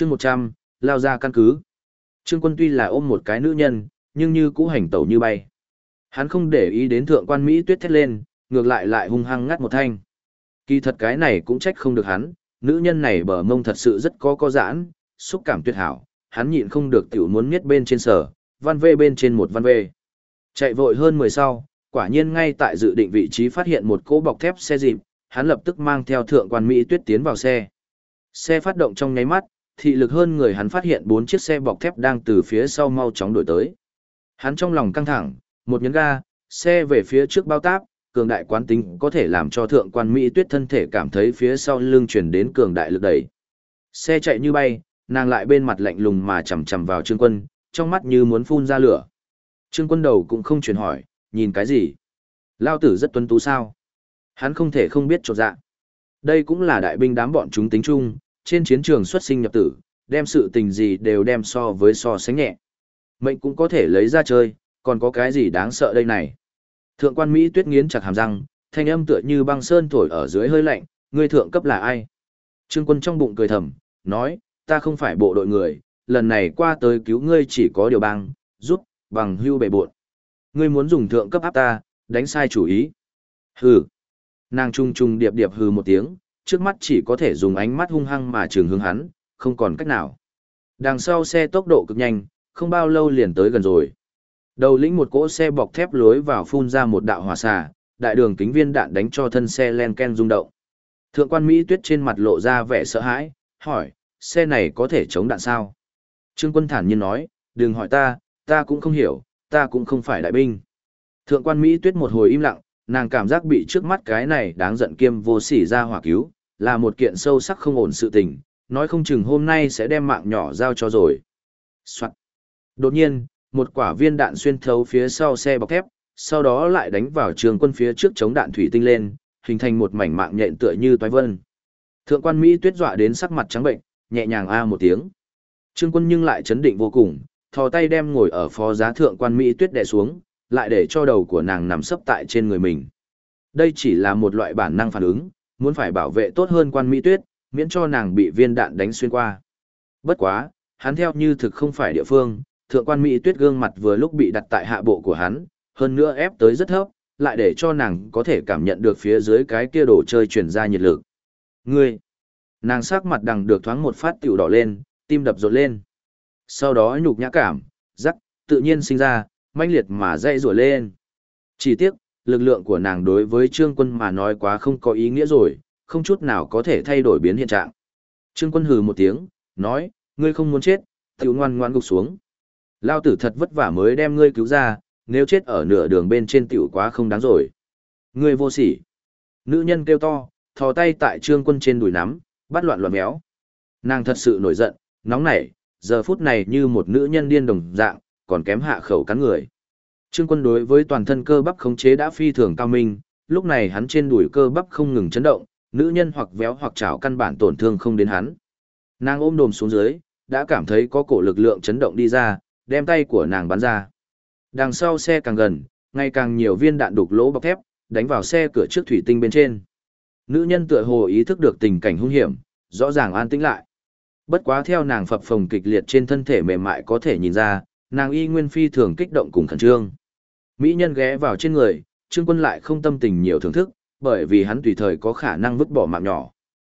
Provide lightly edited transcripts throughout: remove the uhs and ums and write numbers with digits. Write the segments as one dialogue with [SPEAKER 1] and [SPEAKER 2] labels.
[SPEAKER 1] chương 100, lao ra căn cứ. Trương Quân tuy là ôm một cái nữ nhân, nhưng như cũ hành tẩu như bay. Hắn không để ý đến thượng quan Mỹ Tuyết thét lên, ngược lại hung hăng ngắt một thanh. Kỳ thật cái này cũng trách không được hắn, nữ nhân này bờ mông thật sự rất có giãn, xúc cảm tuyệt hảo, hắn nhịn không được tiểu muốn miết bên trên sở, văn vê bên trên một văn vê. Chạy vội hơn 10 sau, quả nhiên ngay tại dự định vị trí phát hiện một cỗ bọc thép xe dịp, hắn lập tức mang theo thượng quan Mỹ Tuyết tiến vào xe. Xe phát động trong nháy mắt, thị lực hơn người hắn phát hiện 4 chiếc xe bọc thép đang từ phía sau mau chóng đuổi tới. Hắn trong lòng căng thẳng, một nhấn ga, xe về phía trước bao táp, cường đại quán tính có thể làm cho thượng quan Mỹ Tuyết thân thể cảm thấy phía sau lưng chuyển đến cường đại lực đẩy. Xe chạy như bay, nàng lại bên mặt lạnh lùng mà chầm chầm vào Trương Quân, trong mắt như muốn phun ra lửa. Trương Quân đầu cũng không chuyển hỏi, nhìn cái gì? Lao tử rất tuấn tú sao? Hắn không thể không biết chột dạ. Đây cũng là đại binh đám bọn chúng tính chung, trên chiến trường xuất sinh nhập tử, đem sự tình gì đều đem so với so sánh nhẹ. Mệnh cũng có thể lấy ra chơi, còn có cái gì đáng sợ đây này? Thượng quan Mỹ Tuyết nghiến chặt hàm răng, thanh âm tựa như băng sơn thổi ở dưới hơi lạnh, ngươi thượng cấp là ai? Trương Quân trong bụng cười thầm, nói, ta không phải bộ đội người, lần này qua tới cứu ngươi chỉ có điều bang, giúp, bằng hưu bệ buộn. Ngươi muốn dùng thượng cấp áp ta, đánh sai chủ ý. Hừ. Nàng trung trung điệp điệp hừ một tiếng, trước mắt chỉ có thể dùng ánh mắt hung hăng mà trường hướng hắn, không còn cách nào. Đằng sau xe tốc độ cực nhanh, không bao lâu liền tới gần rồi. Đầu lĩnh một cỗ xe bọc thép lối vào phun ra một đạo hỏa xà, đại đường kính viên đạn đánh cho thân xe len ken rung động. Thượng quan Mỹ Tuyết trên mặt lộ ra vẻ sợ hãi, hỏi, xe này có thể chống đạn sao? Trương Quân thản nhiên nói, đừng hỏi ta cũng không hiểu, ta cũng không phải đại binh. Thượng quan Mỹ Tuyết một hồi im lặng, nàng cảm giác bị trước mắt cái này đáng giận kiêm vô sỉ ra hỏa cứu, là một kiện sâu sắc không ổn sự tình, nói không chừng hôm nay sẽ đem mạng nhỏ giao cho rồi. Soạn. Đột nhiên, một quả viên đạn xuyên thấu phía sau xe bọc thép, sau đó lại đánh vào Trương Quân phía trước chống đạn thủy tinh lên, hình thành một mảnh mạng nhện tựa như toái vân. Thượng quan Mỹ Tuyết dọa đến sắc mặt trắng bệnh, nhẹ nhàng a một tiếng. Trương Quân nhưng lại chấn định vô cùng, thò tay đem ngồi ở phó giá thượng quan Mỹ Tuyết đè xuống, lại để cho đầu của nàng nằm sấp tại trên người mình. Đây chỉ là một loại bản năng phản ứng, muốn phải bảo vệ tốt hơn quan Mỹ Tuyết, miễn cho nàng bị viên đạn đánh xuyên qua. Bất quá, hắn theo như thực không phải địa phương, thượng quan Mỹ Tuyết gương mặt vừa lúc bị đặt tại hạ bộ của hắn, hơn nữa ép tới rất thấp, lại để cho nàng có thể cảm nhận được phía dưới cái kia đồ chơi truyền ra nhiệt lực. Ngươi! Nàng sắc mặt đằng được thoáng một phát tiểu đỏ lên, tim đập rộn lên. Sau đó nhục nhã cảm, rắc, tự nhiên sinh ra, mãnh liệt mà dậy rủa lên. Chỉ tiếc, lực lượng của nàng đối với Trương Quân mà nói quá không có ý nghĩa rồi, không chút nào có thể thay đổi biến hiện trạng. Trương Quân hừ một tiếng, nói, ngươi không muốn chết, tiểu ngoan ngoan gục xuống. Lao tử thật vất vả mới đem ngươi cứu ra, nếu chết ở nửa đường bên trên tiểu quá không đáng rồi. Ngươi vô sỉ. Nữ nhân kêu to, thò tay tại Trương Quân trên đùi nắm, bắt loạn loạn méo. Nàng thật sự nổi giận, nóng nảy, giờ phút này như một nữ nhân điên đồng dạng, còn kém hạ khẩu cắn người. Trương Quân đối với toàn thân cơ bắp khống chế đã phi thường cao minh, lúc này hắn trên đùi cơ bắp không ngừng chấn động, nữ nhân hoặc véo hoặc chảo căn bản tổn thương không đến hắn. Nàng ôm đồm xuống dưới, đã cảm thấy có cổ lực lượng chấn động đi ra, đem tay của nàng bắn ra. Đằng sau xe càng gần, ngày càng nhiều viên đạn đục lỗ bọc thép, đánh vào xe cửa trước thủy tinh bên trên. Nữ nhân tựa hồ ý thức được tình cảnh hung hiểm, rõ ràng an tĩnh lại. Bất quá theo nàng phập phồng kịch liệt trên thân thể mềm mại có thể nhìn ra, nàng y nguyên phi thường kích động cùng khẩn trương. Mỹ nhân ghé vào trên người, Trương Quân lại không tâm tình nhiều thưởng thức, bởi vì hắn tùy thời có khả năng vứt bỏ mạng nhỏ.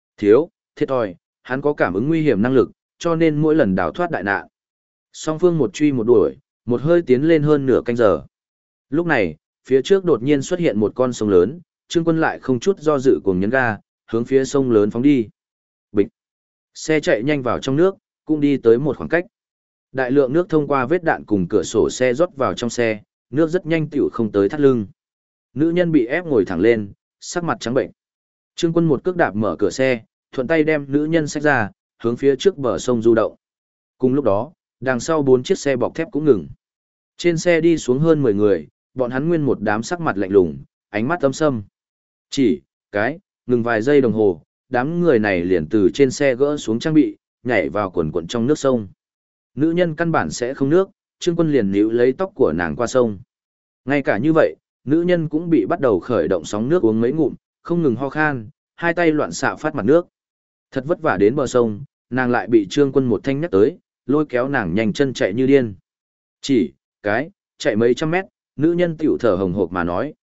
[SPEAKER 1] Thiệt thòi, hắn có cảm ứng nguy hiểm năng lực, cho nên mỗi lần đào thoát đại nạn. Song phương một truy một đuổi, một hơi tiến lên hơn nửa canh giờ. Lúc này, phía trước đột nhiên xuất hiện một con sông lớn, Trương Quân lại không chút do dự cuồng nhấn ga, hướng phía sông lớn phóng đi. Bịch. Xe chạy nhanh vào trong nước, cũng đi tới một khoảng cách. Đại lượng nước thông qua vết đạn cùng cửa sổ xe rót vào trong xe, nước rất nhanh tiểu không tới thắt lưng. Nữ nhân bị ép ngồi thẳng lên, sắc mặt trắng bệnh. Trương Quân một cước đạp mở cửa xe, thuận tay đem nữ nhân xách ra, hướng phía trước bờ sông du động. Cùng lúc đó, đằng sau 4 chiếc xe bọc thép cũng ngừng. Trên xe đi xuống hơn 10 người, bọn hắn nguyên một đám sắc mặt lạnh lùng, ánh mắt âm sâm. Ngừng vài giây đồng hồ, đám người này liền từ trên xe gỡ xuống trang bị, nhảy vào quần quần trong nước sông. Nữ nhân căn bản sẽ không nước, Trương Quân liền níu lấy tóc của nàng qua sông. Ngay cả như vậy, nữ nhân cũng bị bắt đầu khởi động sóng nước uống mấy ngụm, không ngừng ho khan, hai tay loạn xạ phát mặt nước. Thật vất vả đến bờ sông, nàng lại bị Trương Quân một thanh nhắc tới, lôi kéo nàng nhanh chân chạy như điên. Chạy mấy trăm mét, nữ nhân tiểu thở hồng hộc mà nói,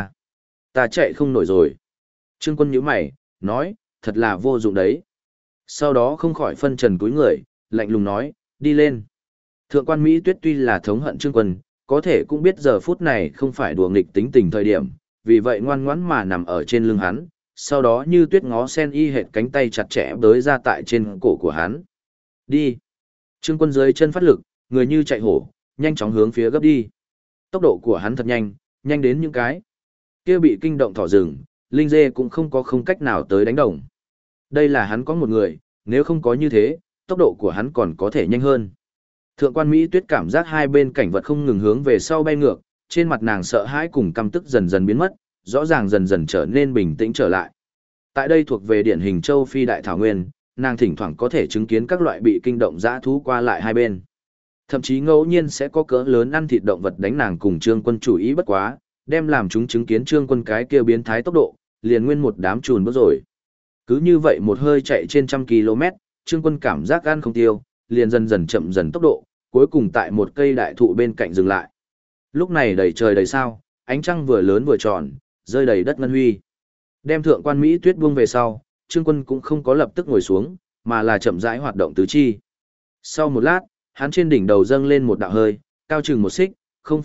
[SPEAKER 1] ta chạy không nổi rồi. Trương Quân nhíu mày, nói, thật là vô dụng đấy. Sau đó không khỏi phân trần cúi người, lạnh lùng nói, đi lên. Thượng quan Mỹ Tuyết tuy là thống hận Trương Quân, có thể cũng biết giờ phút này không phải đùa nghịch tính tình thời điểm, vì vậy ngoan ngoãn mà nằm ở trên lưng hắn, sau đó như tuyết ngó sen y hệt cánh tay chặt chẽ đới ra tại trên cổ của hắn. Đi. Trương Quân dưới chân phát lực, người như chạy hổ, nhanh chóng hướng phía gấp đi. Tốc độ của hắn thật nhanh, nhanh đến những cái kia bị kinh động thỏ rừng, linh dê cũng không cách nào tới đánh đồng. Đây là hắn có một người, nếu không có như thế, tốc độ của hắn còn có thể nhanh hơn. Thượng quan Mỹ Tuyết cảm giác hai bên cảnh vật không ngừng hướng về sau bay ngược, trên mặt nàng sợ hãi cùng căm tức dần dần biến mất, rõ ràng dần dần trở nên bình tĩnh trở lại. Tại đây thuộc về điển hình châu Phi đại thảo nguyên, nàng thỉnh thoảng có thể chứng kiến các loại bị kinh động dã thú qua lại hai bên. Thậm chí ngẫu nhiên sẽ có cỡ lớn ăn thịt động vật đánh nàng cùng Trương Quân chủ ý bất quá, đem làm chúng chứng kiến Trương Quân cái kia biến thái tốc độ, liền nguyên một đám chùn bước rồi. Cứ như vậy một hơi chạy trên 100 km, Trương Quân cảm giác gan không tiêu, liền dần dần chậm dần tốc độ, cuối cùng tại một cây đại thụ bên cạnh dừng lại. Lúc này đầy trời đầy sao, ánh trăng vừa lớn vừa tròn, rơi đầy đất ngân huy. Đem thượng quan Mỹ Tuyết buông về sau, Trương Quân cũng không có lập tức ngồi xuống, mà là chậm rãi hoạt động tứ chi. Sau một lát, hắn trên đỉnh đầu dâng lên một đạo hơi, cao chừng một xích,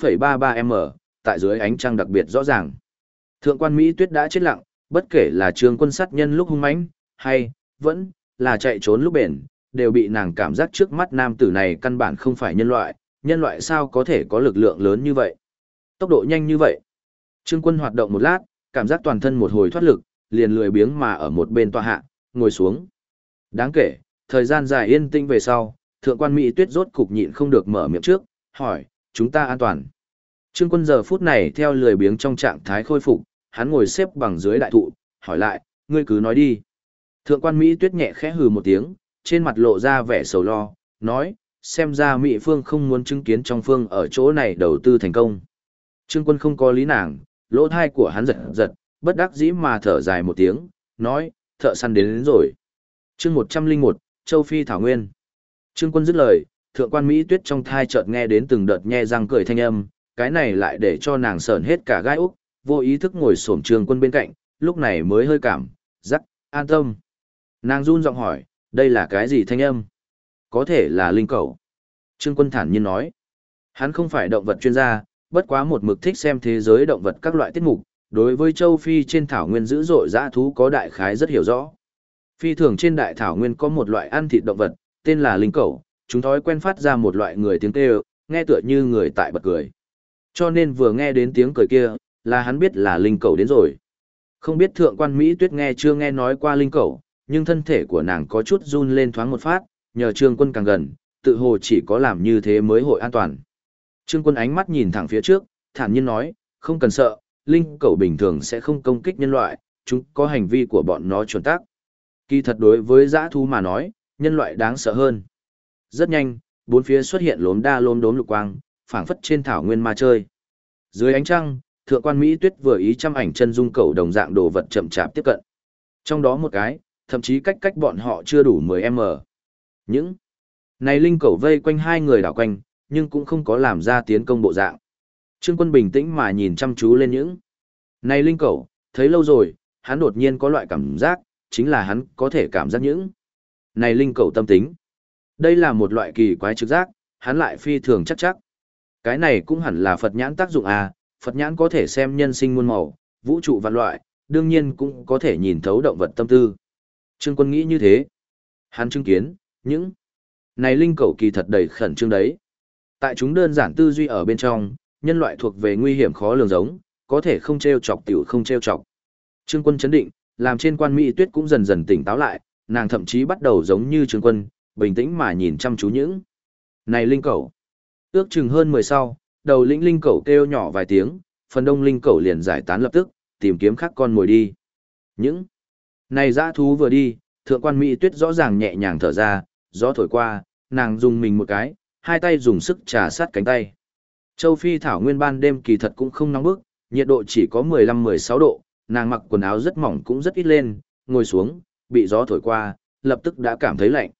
[SPEAKER 1] 0,33m, tại dưới ánh trăng đặc biệt rõ ràng. Thượng quan Mỹ Tuyết đã chết lặng, bất kể là Trương Quân sát nhân lúc hung mãnh, hay vẫn là chạy trốn lúc bền, đều bị nàng cảm giác trước mắt nam tử này căn bản không phải nhân loại sao có thể có lực lượng lớn như vậy, tốc độ nhanh như vậy. Trương Quân hoạt động một lát, cảm giác toàn thân một hồi thoát lực, liền lười biếng mà ở một bên tọa hạ, ngồi xuống. Đáng kể, thời gian dài yên tĩnh về sau, thượng quan Mỹ Tuyết rốt cục nhịn không được mở miệng trước, hỏi, chúng ta an toàn. Trương Quân giờ phút này theo lười biếng trong trạng thái khôi phục, hắn ngồi xếp bằng dưới đại thụ, hỏi lại, ngươi cứ nói đi. Thượng quan Mỹ Tuyết nhẹ khẽ hừ một tiếng, trên mặt lộ ra vẻ sầu lo, nói, xem ra Mỹ Phương không muốn chứng kiến trong phương ở chỗ này đầu tư thành công. Trương Quân không có lý nàng, lỗ thai của hắn giật giật, bất đắc dĩ mà thở dài một tiếng, nói, thợ săn đến rồi. Chương 101, Châu Phi Thảo Nguyên. Trương Quân dứt lời, thượng quan Mỹ Tuyết trong thai chợt nghe đến từng đợt nhe răng cười thanh âm, cái này lại để cho nàng sởn hết cả gai úc, vô ý thức ngồi xổm Trương Quân bên cạnh, lúc này mới hơi cảm giác an tâm. Nàng run giọng hỏi, đây là cái gì thanh âm? Có thể là linh cẩu. Trương Quân thản nhiên nói, hắn không phải động vật chuyên gia, bất quá một mực thích xem thế giới động vật các loại tiết mục, đối với châu Phi trên thảo nguyên dữ dội dã thú có đại khái rất hiểu rõ. Phi thường trên đại thảo nguyên có một loại ăn thịt động vật, tên là linh cẩu, chúng thói quen phát ra một loại người tiếng kêu, nghe tựa như người tại bật cười. Cho nên vừa nghe đến tiếng cười kia, là hắn biết là linh cẩu đến rồi. Không biết thượng quan Mỹ Tuyết nghe chưa nghe nói qua linh cẩu, nhưng thân thể của nàng có chút run lên thoáng một phát, nhờ Trương Quân càng gần, tự hồ chỉ có làm như thế mới hội an toàn. Trương Quân ánh mắt nhìn thẳng phía trước, thản nhiên nói, không cần sợ, linh cẩu bình thường sẽ không công kích nhân loại, chúng có hành vi của bọn nó chuẩn tắc. Kỳ thật đối với dã thú mà nói, nhân loại đáng sợ hơn. Rất nhanh, bốn phía xuất hiện lốm đốm lục quang, phảng phất trên thảo nguyên ma chơi. Dưới ánh trăng, thượng quan Mỹ Tuyết vừa ý chăm ảnh chân dung cẩu đồng dạng đồ vật chậm chạp tiếp cận. Trong đó một cái, thậm chí cách bọn họ chưa đủ 10m. Những này linh cẩu vây quanh hai người đảo quanh, nhưng cũng không có làm ra tiến công bộ dạng. Trương Quân bình tĩnh mà nhìn chăm chú lên những này linh cẩu, thấy lâu rồi, hắn đột nhiên có loại cảm giác, chính là hắn có thể cảm giác những này linh cẩu tâm tính. Đây là một loại kỳ quái trực giác, hắn lại phi thường chắc. Cái này cũng hẳn là Phật nhãn tác dụng à, Phật nhãn có thể xem nhân sinh muôn màu, vũ trụ vạn loại, đương nhiên cũng có thể nhìn thấu động vật tâm tư. Trương Quân nghĩ như thế. Hắn chứng kiến, những này linh cẩu kỳ thật đầy khẩn trương đấy. Tại chúng đơn giản tư duy ở bên trong, nhân loại thuộc về nguy hiểm khó lường giống, có thể không trêu chọc tiểu không trêu chọc. Trương Quân chấn định, làm trên quan Mỹ Tuyết cũng dần dần tỉnh táo lại, nàng thậm chí bắt đầu giống như Trương Quân, bình tĩnh mà nhìn chăm chú những này linh cẩu. Ước chừng hơn 10 sau, đầu lĩnh linh cẩu kêu nhỏ vài tiếng, phần đông linh cẩu liền giải tán lập tức, tìm kiếm khác con mồi đi. Những này dã thú vừa đi, thượng quan Mỹ Tuyết rõ ràng nhẹ nhàng thở ra, gió thổi qua, nàng dùng mình một cái, hai tay dùng sức trà sát cánh tay. Châu Phi thảo nguyên ban đêm kỳ thật cũng không nóng bức, nhiệt độ chỉ có 15-16 độ, nàng mặc quần áo rất mỏng cũng rất ít lên, ngồi xuống, bị gió thổi qua, lập tức đã cảm thấy lạnh.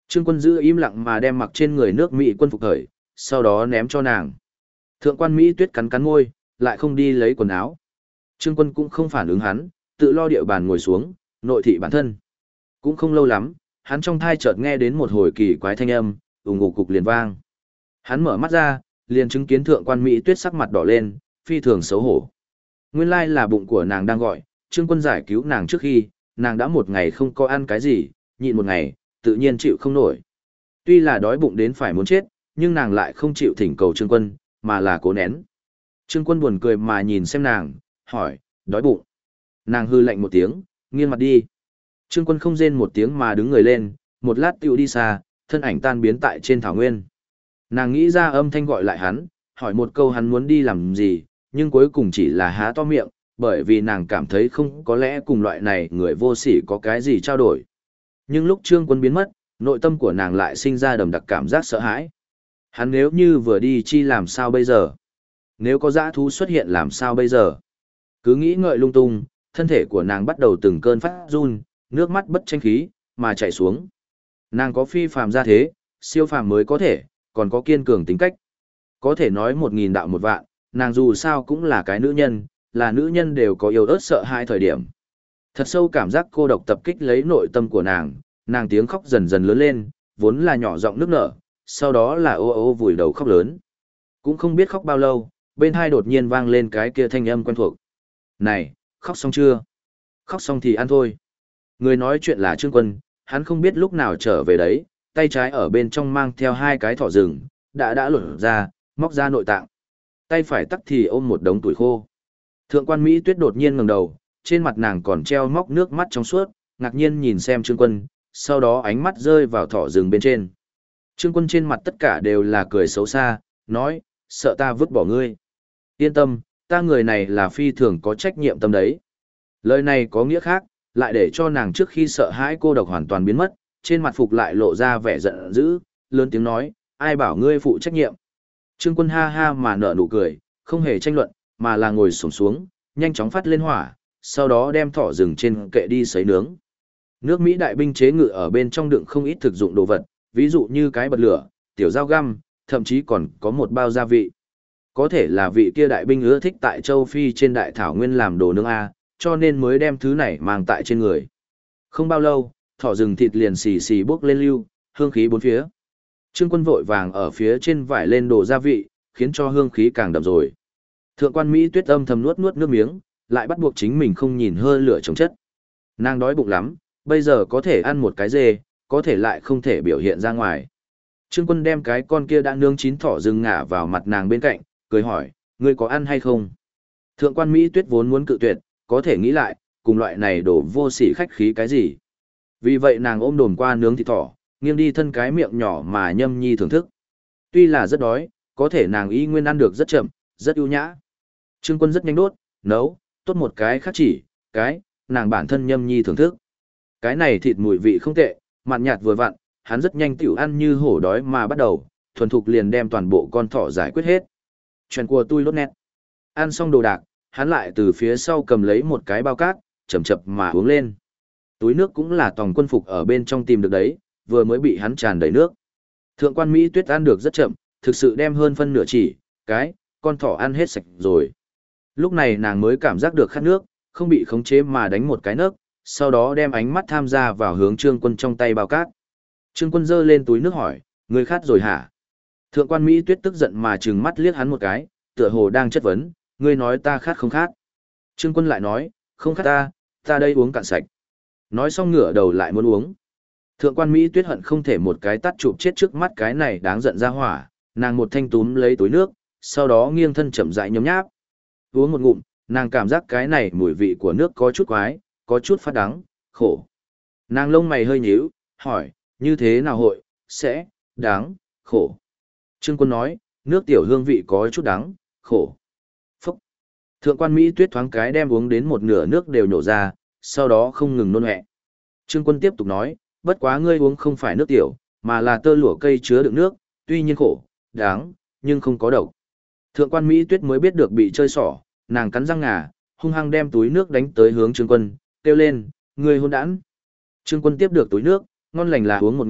[SPEAKER 1] Trương Quân giữ im lặng mà đem mặc trên người nước Mỹ quân phục khởi, sau đó ném cho nàng. Thượng quan Mỹ Tuyết cắn cắn môi, lại không đi lấy quần áo. Trương Quân cũng không phản ứng hắn, tự lo địa bàn ngồi xuống, nội thị bản thân. Cũng không lâu lắm, hắn trong thai chợt nghe đến một hồi kỳ quái thanh âm, ùng ục cục liền vang. Hắn mở mắt ra, liền chứng kiến thượng quan Mỹ Tuyết sắc mặt đỏ lên, phi thường xấu hổ. Nguyên lai là bụng của nàng đang gọi, Trương Quân giải cứu nàng trước khi, nàng đã một ngày không có ăn cái gì, nhịn một ngày, tự nhiên chịu không nổi. Tuy là đói bụng đến phải muốn chết, nhưng nàng lại không chịu thỉnh cầu Trương Quân, mà là cố nén. Trương Quân buồn cười mà nhìn xem nàng, hỏi, đói bụng. Nàng hư lạnh một tiếng, nghiêng mặt đi. Trương Quân không rên một tiếng mà đứng người lên, một lát tiểu đi xa, thân ảnh tan biến tại trên thảo nguyên. Nàng nghĩ ra âm thanh gọi lại hắn, hỏi một câu hắn muốn đi làm gì, nhưng cuối cùng chỉ là há to miệng, bởi vì nàng cảm thấy không có lẽ cùng loại này người vô sỉ có cái gì trao đổi. Nhưng lúc Trương Quân biến mất, nội tâm của nàng lại sinh ra đầm đặc cảm giác sợ hãi. Hắn nếu như vừa đi chi làm sao bây giờ? Nếu có dã thú xuất hiện làm sao bây giờ? Cứ nghĩ ngợi lung tung, thân thể của nàng bắt đầu từng cơn phát run, nước mắt bất tranh khí, mà chảy xuống. Nàng có phi phàm gia thế, siêu phàm mới có thể, còn có kiên cường tính cách. Có thể nói 1000 đạo một vạn, nàng dù sao cũng là cái nữ nhân, là nữ nhân đều có yêu ớt sợ hãi thời điểm. Thật sâu cảm giác cô độc tập kích lấy nội tâm của nàng tiếng khóc dần dần lớn lên, vốn là nhỏ giọng nức nở, sau đó là ô ô vùi đầu khóc lớn. Cũng không biết khóc bao lâu, bên hai đột nhiên vang lên cái kia thanh âm quen thuộc. Này, khóc xong chưa? Khóc xong thì ăn thôi. Người nói chuyện là Trương Quân, hắn không biết lúc nào trở về đấy, tay trái ở bên trong mang theo 2 cái thỏ rừng, đã lột ra, móc ra nội tạng. Tay phải tắc thì ôm một đống tuổi khô. Thượng quan Mỹ Tuyết đột nhiên ngẩng đầu, trên mặt nàng còn treo móc nước mắt trong suốt, ngạc nhiên nhìn xem Trương Quân, sau đó ánh mắt rơi vào thỏ rừng bên trên. Trương Quân trên mặt tất cả đều là cười xấu xa, nói, sợ ta vứt bỏ ngươi. Yên tâm, ta người này là phi thường có trách nhiệm tâm đấy. Lời này có nghĩa khác, lại để cho nàng trước khi sợ hãi cô độc hoàn toàn biến mất, trên mặt phục lại lộ ra vẻ giận dữ, lớn tiếng nói, ai bảo ngươi phụ trách nhiệm. Trương Quân ha ha mà nở nụ cười, không hề tranh luận, mà là ngồi xổm xuống, nhanh chóng phát lên hỏa, sau đó đem thỏ rừng trên kệ đi sấy nướng. Nước Mỹ đại binh chế ngự ở bên trong đựng không ít thực dụng đồ vật, ví dụ như cái bật lửa, tiểu dao găm, thậm chí còn có một bao gia vị. Có thể là vị kia đại binh ưa thích tại châu Phi trên đại thảo nguyên làm đồ nướng A, cho nên mới đem thứ này mang tại trên người. Không bao lâu, thỏ rừng thịt liền xì xì bốc lên lưu, hương khí bốn phía. Trương Quân vội vàng ở phía trên vải lên đồ gia vị, khiến cho hương khí càng đậm rồi. Thượng quan Mỹ Tuyết âm thầm nuốt nuốt nước miếng, lại bắt buộc chính mình không nhìn hơi lửa chống chất. Nàng đói bụng lắm, bây giờ có thể ăn một cái dê, có thể lại không thể biểu hiện ra ngoài. Trương Quân đem cái con kia đã nướng chín thỏ rừng ngả vào mặt nàng bên cạnh, cười hỏi, ngươi có ăn hay không? Thượng quan Mỹ Tuyết vốn muốn cự tuyệt, có thể nghĩ lại, cùng loại này đổ vô sỉ khách khí cái gì. Vì vậy nàng ôm đồm qua nướng thịt thỏ, nghiêng đi thân cái miệng nhỏ mà nhâm nhi thưởng thức. Tuy là rất đói, có thể nàng y nguyên ăn được rất chậm, rất ưu nhã. Trương Quân rất nhanh đốt, nấu, tốt một cái khác chỉ, nàng bản thân nhâm nhi thưởng thức. Cái này thịt mùi vị không tệ, mặn nhạt vừa vặn, hắn rất nhanh tiểu ăn như hổ đói mà bắt đầu, thuần thục liền đem toàn bộ con thỏ giải quyết hết. Chuyện của tôi lốt nét. Ăn xong đồ đạc, hắn lại từ phía sau cầm lấy một cái bao cát, chậm chậm mà uống lên. Túi nước cũng là tòng quân phục ở bên trong tìm được đấy, vừa mới bị hắn tràn đầy nước. Thượng quan Mỹ Tuyết ăn được rất chậm, thực sự đem hơn phân nửa chỉ, con thỏ ăn hết sạch rồi. Lúc này nàng mới cảm giác được khát nước, không bị khống chế mà đánh một cái nấc, sau đó đem ánh mắt tham gia vào hướng Trương Quân trong tay bao cát. Trương Quân giơ lên túi nước hỏi, ngươi khát rồi hả? Thượng quan Mỹ Tuyết tức giận mà trừng mắt liếc hắn một cái, tựa hồ đang chất vấn, ngươi nói ta khát không khát? Trương Quân lại nói, không khát ta đây uống cạn sạch. Nói xong ngửa đầu lại muốn uống. Thượng quan Mỹ Tuyết hận không thể một cái tát chụp chết trước mắt cái này đáng giận ra hỏa, nàng một thanh túm lấy túi nước, sau đó nghiêng thân chậm rãi nhấm nháp. Uống một ngụm, nàng cảm giác cái này mùi vị của nước có chút quái, có chút phát đắng, khổ. Nàng lông mày hơi nhíu, hỏi, như thế nào hội, sẽ, đắng, khổ. Trương Quân nói, nước tiểu hương vị có chút đắng, khổ. Phúc. Thượng quan Mỹ Tuyết thoáng cái đem uống đến một nửa nước đều nhổ ra, sau đó không ngừng nôn ọe. Trương Quân tiếp tục nói, bất quá ngươi uống không phải nước tiểu, mà là tơ lụa cây chứa đựng nước, tuy nhiên khổ, đắng, nhưng không có độc. Thượng quan Mỹ Tuyết mới biết được bị chơi xỏ, nàng cắn răng ngà, hung hăng đem túi nước đánh tới hướng Trương Quân, kêu lên, ngươi hôn đản. Trương Quân tiếp được túi nước, ngon lành là uống một ngụm,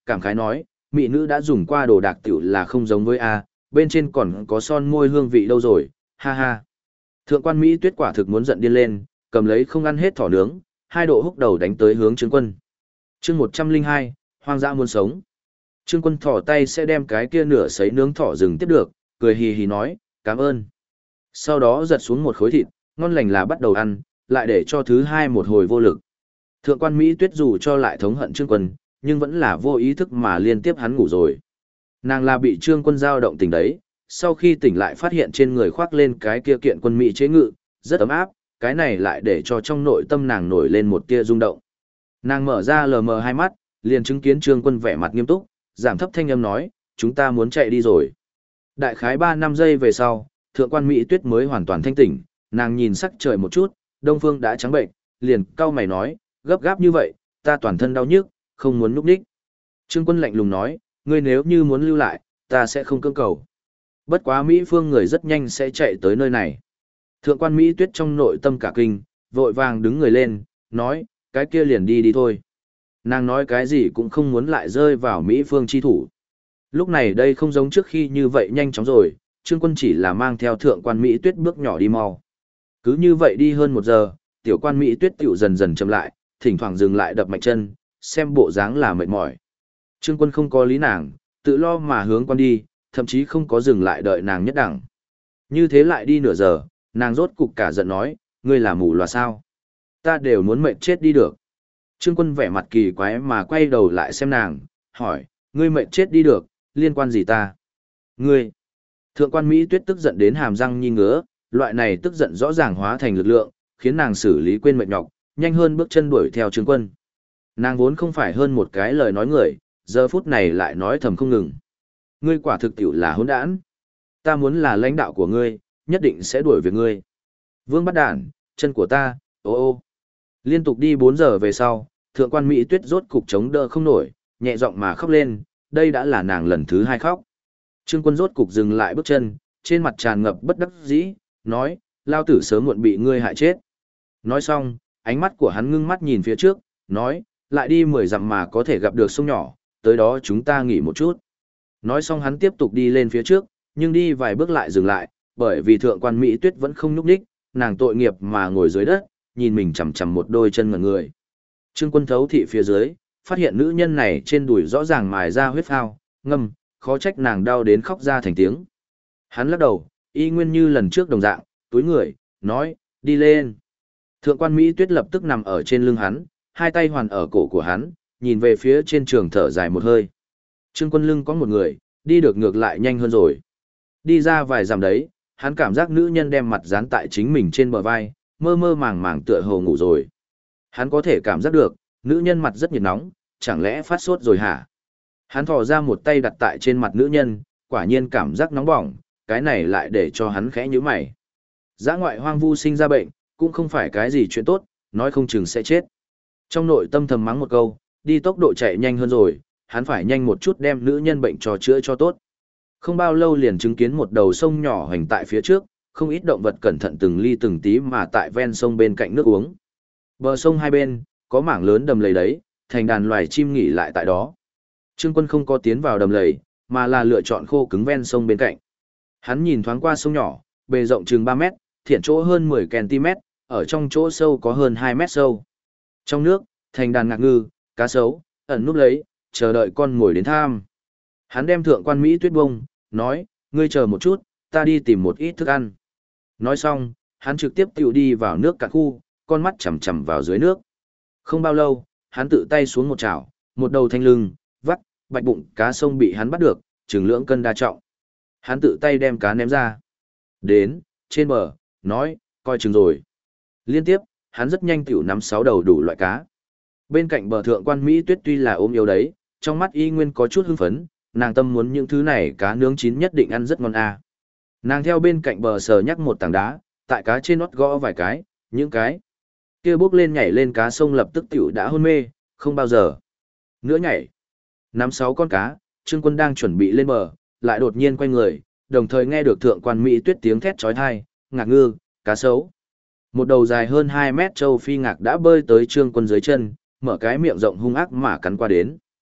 [SPEAKER 1] cảm khái nói, mỹ nữ đã dùng qua đồ đạc tiểu là không giống với A, bên trên còn có son môi hương vị đâu rồi, ha ha. Thượng quan Mỹ Tuyết quả thực muốn giận điên lên, cầm lấy không ăn hết thỏ nướng, hai độ húc đầu đánh tới hướng Trương Quân. Chương 102, hoang dã muốn sống. Trương Quân thỏ tay sẽ đem cái kia nửa sấy nướng thỏ rừng tiếp được, cười hì hì nói, cảm ơn. Sau đó giật xuống một khối thịt, ngon lành là bắt đầu ăn, lại để cho thứ hai một hồi vô lực. Thượng quan Mỹ Tuyết dù cho lại thống hận Trương Quân, nhưng vẫn là vô ý thức mà liên tiếp hắn ngủ rồi. Nàng là bị Trương Quân dao động tỉnh đấy, sau khi tỉnh lại phát hiện trên người khoác lên cái kia kiện quân mỹ chế ngự, rất ấm áp, cái này lại để cho trong nội tâm nàng nổi lên một tia rung động. Nàng mở ra lờ mờ hai mắt, liền chứng kiến Trương Quân vẻ mặt nghiêm túc, giảm thấp thanh âm nói, chúng ta muốn chạy đi rồi. Đại khái 3-5 giây về sau, thượng quan Mỹ Tuyết mới hoàn toàn thanh tỉnh, nàng nhìn sắc trời một chút, đông phương đã trắng bệnh, liền cau mày nói, gấp gáp như vậy, ta toàn thân đau nhức, không muốn núp đích. Trương Quân lạnh lùng nói, ngươi nếu như muốn lưu lại, ta sẽ không cưỡng cầu. Bất quá Mỹ phương người rất nhanh sẽ chạy tới nơi này. Thượng quan Mỹ Tuyết trong nội tâm cả kinh, vội vàng đứng người lên, nói, cái kia liền đi đi thôi. Nàng nói cái gì cũng không muốn lại rơi vào Mỹ phương chi thủ. Lúc này đây không giống trước khi như vậy nhanh chóng rồi, Trương Quân chỉ là mang theo thượng quan Mỹ Tuyết bước nhỏ đi mau. Cứ như vậy đi hơn 1 giờ, tiểu quan Mỹ Tuyết tiểu dần dần chậm lại, thỉnh thoảng dừng lại đập mạnh chân, xem bộ dáng là mệt mỏi. Trương Quân không có lý nàng, tự lo mà hướng quan đi, thậm chí không có dừng lại đợi nàng nhất đẳng. Như thế lại đi nửa giờ, nàng rốt cục cả giận nói, ngươi là mù loà sao? Ta đều muốn mệt chết đi được. Trương Quân vẻ mặt kỳ quái mà quay đầu lại xem nàng, hỏi, ngươi mệt chết đi được, liên quan gì ta? Ngươi! Thượng quan Mỹ Tuyết tức giận đến hàm răng nhi ngứa, loại này tức giận rõ ràng hóa thành lực lượng, khiến nàng xử lý quên mệt nhọc, nhanh hơn bước chân đuổi theo Trương Quân. Nàng vốn không phải hơn một cái lời nói người, giờ phút này lại nói thầm không ngừng. Ngươi quả thực tiểu là hỗn đản. Ta muốn là lãnh đạo của ngươi, nhất định sẽ đuổi việc ngươi. Vương bắt đản, chân của ta, ô ô. Liên tục đi 4 giờ về sau, thượng quan Mỹ Tuyết rốt cục chống đỡ không nổi, nhẹ giọng mà khóc lên, đây đã là nàng lần thứ 2 khóc. Trương Quân rốt cục dừng lại bước chân, trên mặt tràn ngập bất đắc dĩ, nói, lao tử sớm muộn bị ngươi hại chết. Nói xong, ánh mắt của hắn ngưng mắt nhìn phía trước, nói, lại đi 10 dặm mà có thể gặp được sông nhỏ, tới đó chúng ta nghỉ một chút. Nói xong hắn tiếp tục đi lên phía trước, nhưng đi vài bước lại dừng lại, bởi vì thượng quan Mỹ Tuyết vẫn không nhúc đích, nàng tội nghiệp mà ngồi dưới đất, nhìn mình chằm chằm một đôi chân ngẩn người. Trương Quân thấu thị phía dưới, phát hiện nữ nhân này trên đùi rõ ràng mài ra huyết phao, ngâm, khó trách nàng đau đến khóc ra thành tiếng. Hắn lắc đầu, y nguyên như lần trước đồng dạng, túi người, nói, đi lên. Thượng quan Mỹ Tuyết lập tức nằm ở trên lưng hắn, hai tay hoàn ở cổ của hắn, nhìn về phía trên trường thở dài một hơi. Trương Quân lưng có một người, đi được ngược lại nhanh hơn rồi. Đi ra vài dặm đấy, hắn cảm giác nữ nhân đem mặt dán tại chính mình trên bờ vai, mơ mơ màng màng tựa hồ ngủ rồi. Hắn có thể cảm giác được, nữ nhân mặt rất nhiệt nóng, chẳng lẽ phát sốt rồi hả? Hắn thò ra một tay đặt tại trên mặt nữ nhân, quả nhiên cảm giác nóng bỏng, cái này lại để cho hắn khẽ nhíu mày. Dã ngoại hoang vu sinh ra bệnh, cũng không phải cái gì chuyện tốt, nói không chừng sẽ chết. Trong nội tâm thầm mắng một câu, đi tốc độ chạy nhanh hơn rồi, hắn phải nhanh một chút đem nữ nhân bệnh cho chữa cho tốt. Không bao lâu liền chứng kiến một đầu sông nhỏ hoành tại phía trước, không ít động vật cẩn thận từng ly từng tí mà tại ven sông bên cạnh nước uống. Bờ sông hai bên, có mảng lớn đầm lầy đấy, thành đàn loài chim nghỉ lại tại đó. Trương Quân không có tiến vào đầm lầy, mà là lựa chọn khô cứng ven sông bên cạnh. Hắn nhìn thoáng qua sông nhỏ, bề rộng chừng 3 mét, thiện chỗ hơn 10 cm, ở trong chỗ sâu có hơn 2 mét sâu. Trong nước, thành đàn ngạc ngư, cá sấu, ẩn núp lấy, chờ đợi con mồi đến tham. Hắn đem thượng quan Mỹ Tuyết bông, nói, ngươi chờ một chút, ta đi tìm một ít thức ăn. Nói xong, hắn trực tiếp tiểu đi vào nước cạn khu, con mắt chằm chằm vào dưới nước. Không bao lâu, hắn tự tay xuống một chảo, một đầu thanh lưng, vắt, bạch bụng cá sông bị hắn bắt được, chừng lưỡng cân đa trọng. Hắn tự tay đem cá ném ra. Đến, trên bờ, nói, coi chừng rồi. Liên tiếp, hắn rất nhanh tiểu nắm 6 đầu đủ loại cá. Bên cạnh bờ thượng quan Mỹ Tuyết tuy là ốm yếu đấy, trong mắt y nguyên có chút hưng phấn, nàng tâm muốn những thứ này cá nướng chín nhất định ăn rất ngon à. Nàng theo bên cạnh bờ sờ nhắc một tảng đá, tại cá trên nót gõ vài cái, những cái kia bước lên nhảy lên cá sông lập tức tiểu đã hôn mê, không bao giờ nữa nhảy. Nắm 6 con cá, Trương Quân đang chuẩn bị lên bờ, lại đột nhiên quay người, đồng thời nghe được thượng quan Mỹ Tuyết tiếng thét chói tai, ngạc ngư, cá sấu. Một đầu dài hơn 2 mét châu phi ngạc đã bơi tới Trương Quân dưới chân, mở cái miệng rộng hung ác mà cắn qua đến.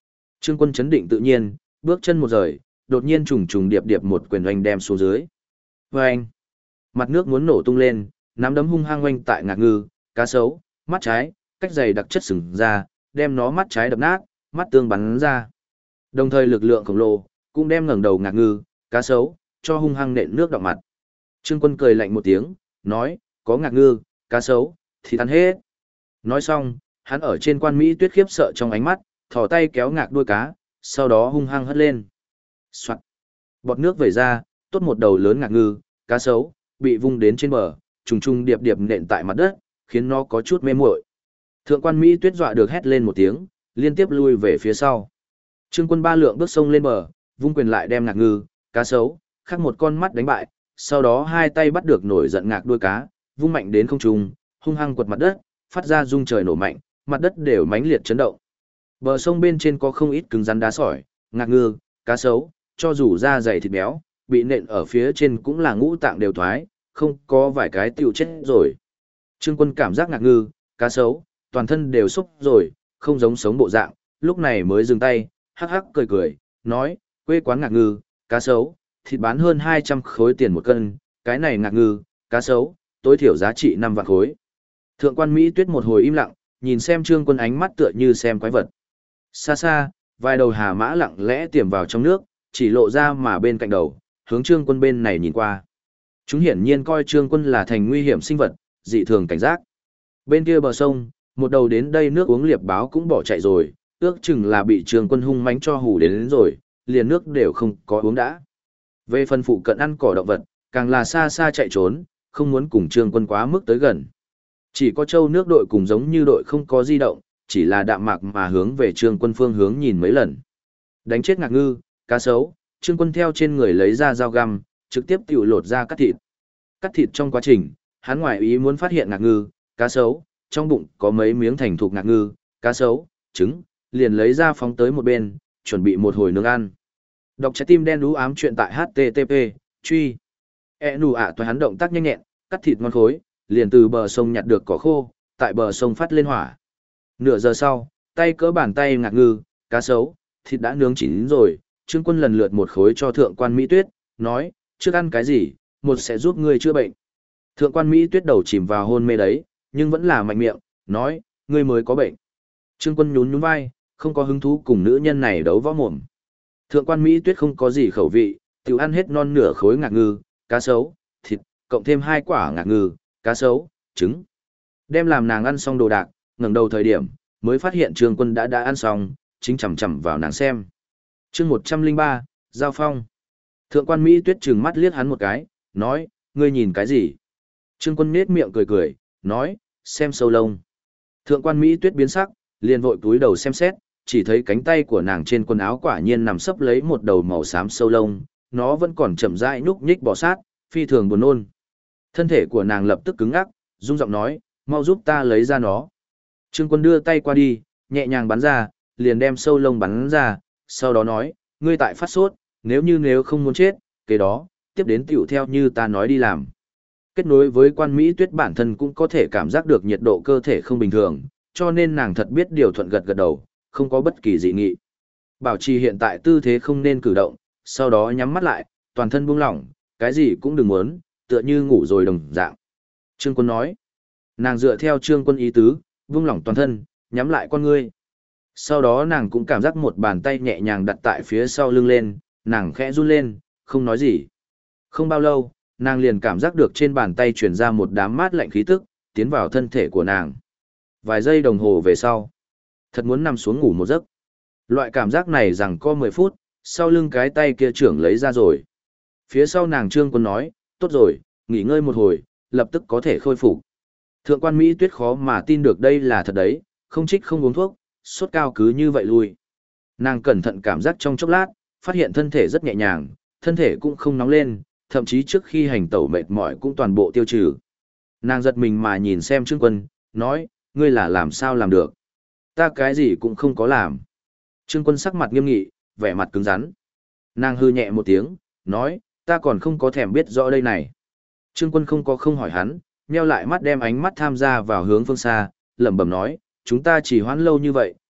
[SPEAKER 1] Trương Quân chấn định tự nhiên, bước chân một rời, đột nhiên trùng trùng điệp điệp một quyền oanh đem xuống dưới. Oanh! Mặt nước muốn nổ tung lên, nắm đấm hung hăng oanh tại ngạc ngư, cá sấu, mắt trái, cách dày đặc chất sừng ra, đem nó mắt trái đập nát, mắt tương bắn ra. Đồng thời lực lượng khổng lồ cũng đem ngẩng đầu ngạc ngư, cá sấu cho hung hăng nện nước đọng mặt. Trương Quân cười lạnh một tiếng, nói, có ngạc ngư, cá sấu thì ăn hết. Nói xong, hắn ở trên Quan Mỹ Tuyết khiếp sợ trong ánh mắt, thò tay kéo ngạc đuôi cá, sau đó hung hăng hất lên. Soạt. Bọt nước vẩy ra, tốt một đầu lớn ngạc ngư, cá sấu bị vung đến trên bờ, trùng trùng điệp điệp nện tại mặt đất, khiến nó có chút mê muội. Thượng Quan Mỹ Tuyết dọa được hét lên một tiếng, liên tiếp lui về phía sau. Trương Quân ba lượng bước sông lên bờ, vung quyền lại đem ngạc ngư, cá sấu, khắc một con mắt đánh bại, sau đó hai tay bắt được nổi giận ngạc đuôi cá, vung mạnh đến không trung, hung hăng quật mặt đất, phát ra rung trời nổ mạnh, mặt đất đều mãnh liệt chấn động. Bờ sông bên trên có không ít cứng rắn đá sỏi, ngạc ngư, cá sấu, cho dù da dày thịt béo, bị nện ở phía trên cũng là ngũ tạng đều thoái, không có vài cái tiêu chết rồi. Trương Quân cảm giác ngạc ngư, cá sấu, toàn thân đều xúc rồi, không giống sống bộ dạng, lúc này mới dừng tay, hắc hắc cười cười, nói, quê quán ngạc ngư, cá sấu, thịt bán hơn 200 khối tiền một cân, cái này ngạc ngư, cá sấu, tối thiểu giá trị 5 vạn khối. Thượng Quan Mỹ Tuyết một hồi im lặng, nhìn xem Trương Quân ánh mắt tựa như xem quái vật. Xa xa, vài đầu hà mã lặng lẽ tiềm vào trong nước, chỉ lộ ra mà bên cạnh đầu, hướng Trương Quân bên này nhìn qua. Chúng hiển nhiên coi Trương Quân là thành nguy hiểm sinh vật, dị thường cảnh giác. Bên kia bờ sông, một đầu đến đây nước uống liệp báo cũng bỏ chạy rồi, ước chừng là bị Trương Quân hung mãnh cho hù đến rồi, liền nước đều không có uống đã. Về phần phụ cận ăn cỏ động vật, càng là xa xa chạy trốn, không muốn cùng Trương Quân quá mức tới gần. Chỉ có châu nước đội cùng giống như đội không có di động, chỉ là đạm mạc mà hướng về Trương Quân phương hướng nhìn mấy lần. Đánh chết ngạc ngư, cá sấu, Trương Quân theo trên người lấy ra dao găm, trực tiếp tiểu lột ra cắt thịt. Cắt thịt trong quá trình, hắn ngoài ý muốn phát hiện ngạc ngư, cá sấu, trong bụng có mấy miếng thành thục ngạc ngư, cá sấu, trứng, liền lấy ra phóng tới một bên, chuẩn bị một hồi nướng ăn. Đọc trái tim đen đú ám chuyện tại http, truy. Nụ ạ toài hắn động tác nhanh nhẹn, cắt thịt ngon khối, liền từ bờ sông nhặt được cỏ khô, tại bờ sông phát lên hỏa. Nửa giờ sau, tay cỡ bàn tay ngạc ngư, cá sấu, thịt đã nướng chín rồi, Trương Quân lần lượt một khối cho Thượng Quan Mỹ Tuyết, nói, trước ăn cái gì, một sẽ giúp ngươi chữa bệnh. Thượng Quan Mỹ Tuyết đầu chìm vào hôn mê đấy, nhưng vẫn là mạnh miệng, nói, ngươi mới có bệnh. Trương Quân nhún nhún vai, không có hứng thú cùng nữ nhân này đấu võ mồm. Thượng Quan Mỹ Tuyết không có gì khẩu vị, tiểu ăn hết non nửa khối ngạc ngư, cá sấu, thịt, cộng thêm 2 quả ngạc ngư, cá sấu, trứng. Đem làm nàng ăn xong đồ đạc, ngẩng đầu thời điểm, mới phát hiện Trương Quân đã ăn xong, chính chằm chằm vào nàng xem. Chương 103, Giao Phong. Thượng Quan Mỹ Tuyết trừng mắt liếc hắn một cái, nói, ngươi nhìn cái gì? Trương Quân nhếch miệng cười cười, nói, xem sâu lông. Thượng Quan Mỹ Tuyết biến sắc, liền vội túi đầu xem xét, chỉ thấy cánh tay của nàng trên quần áo quả nhiên nằm sấp lấy một đầu màu xám sâu lông, nó vẫn còn chậm rãi nhúc nhích bò sát, phi thường buồn nôn. Thân thể của nàng lập tức cứng ngắc, rung giọng nói, mau giúp ta lấy ra nó. Trương Quân đưa tay qua đi, nhẹ nhàng bắn ra, liền đem sâu lông bắn ra, sau đó nói, ngươi tại phát sốt, nếu không muốn chết, cái đó, tiếp đến tiểu theo như ta nói đi làm. Kết nối với Quan Mỹ Tuyết bản thân cũng có thể cảm giác được nhiệt độ cơ thể không bình thường, cho nên nàng thật biết điều thuận gật gật đầu, không có bất kỳ dị nghị. Bảo trì hiện tại tư thế không nên cử động, sau đó nhắm mắt lại, toàn thân buông lỏng, cái gì cũng đừng muốn, tựa như ngủ rồi đồng dạng. Trương Quân nói, nàng dựa theo Trương Quân ý tứ, buông lỏng toàn thân, nhắm lại con ngươi. Sau đó nàng cũng cảm giác một bàn tay nhẹ nhàng đặt tại phía sau lưng lên, nàng khẽ run lên, không nói gì. Không bao lâu, nàng liền cảm giác được trên bàn tay truyền ra một đám mát lạnh khí tức, tiến vào thân thể của nàng. Vài giây đồng hồ về sau, thật muốn nằm xuống ngủ một giấc. Loại cảm giác này rằng có 10 phút, sau lưng cái tay kia trưởng lấy ra rồi. Phía sau nàng Trương Quân nói, tốt rồi, nghỉ ngơi một hồi, lập tức có thể khôi phục. Thượng Quan Mỹ Tuyết khó mà tin được đây là thật đấy, không trích không uống thuốc, sốt cao cứ như vậy lui. Nàng cẩn thận cảm giác trong chốc lát, phát hiện thân thể rất nhẹ nhàng, thân thể cũng không nóng lên, thậm chí trước khi hành tẩu mệt mỏi cũng toàn bộ tiêu trừ. Nàng giật mình mà nhìn xem Trương Quân, nói, ngươi là làm sao làm được? Ta cái gì cũng không có làm. Trương Quân sắc mặt nghiêm nghị, vẻ mặt cứng rắn. Nàng hư nhẹ một tiếng, nói, ta còn không có thèm biết rõ đây này. Trương Quân không hỏi hắn, nheo lại mắt đem ánh mắt tham gia vào hướng phương xa, lẩm bẩm nói, chúng ta chỉ hoãn lâu như vậy,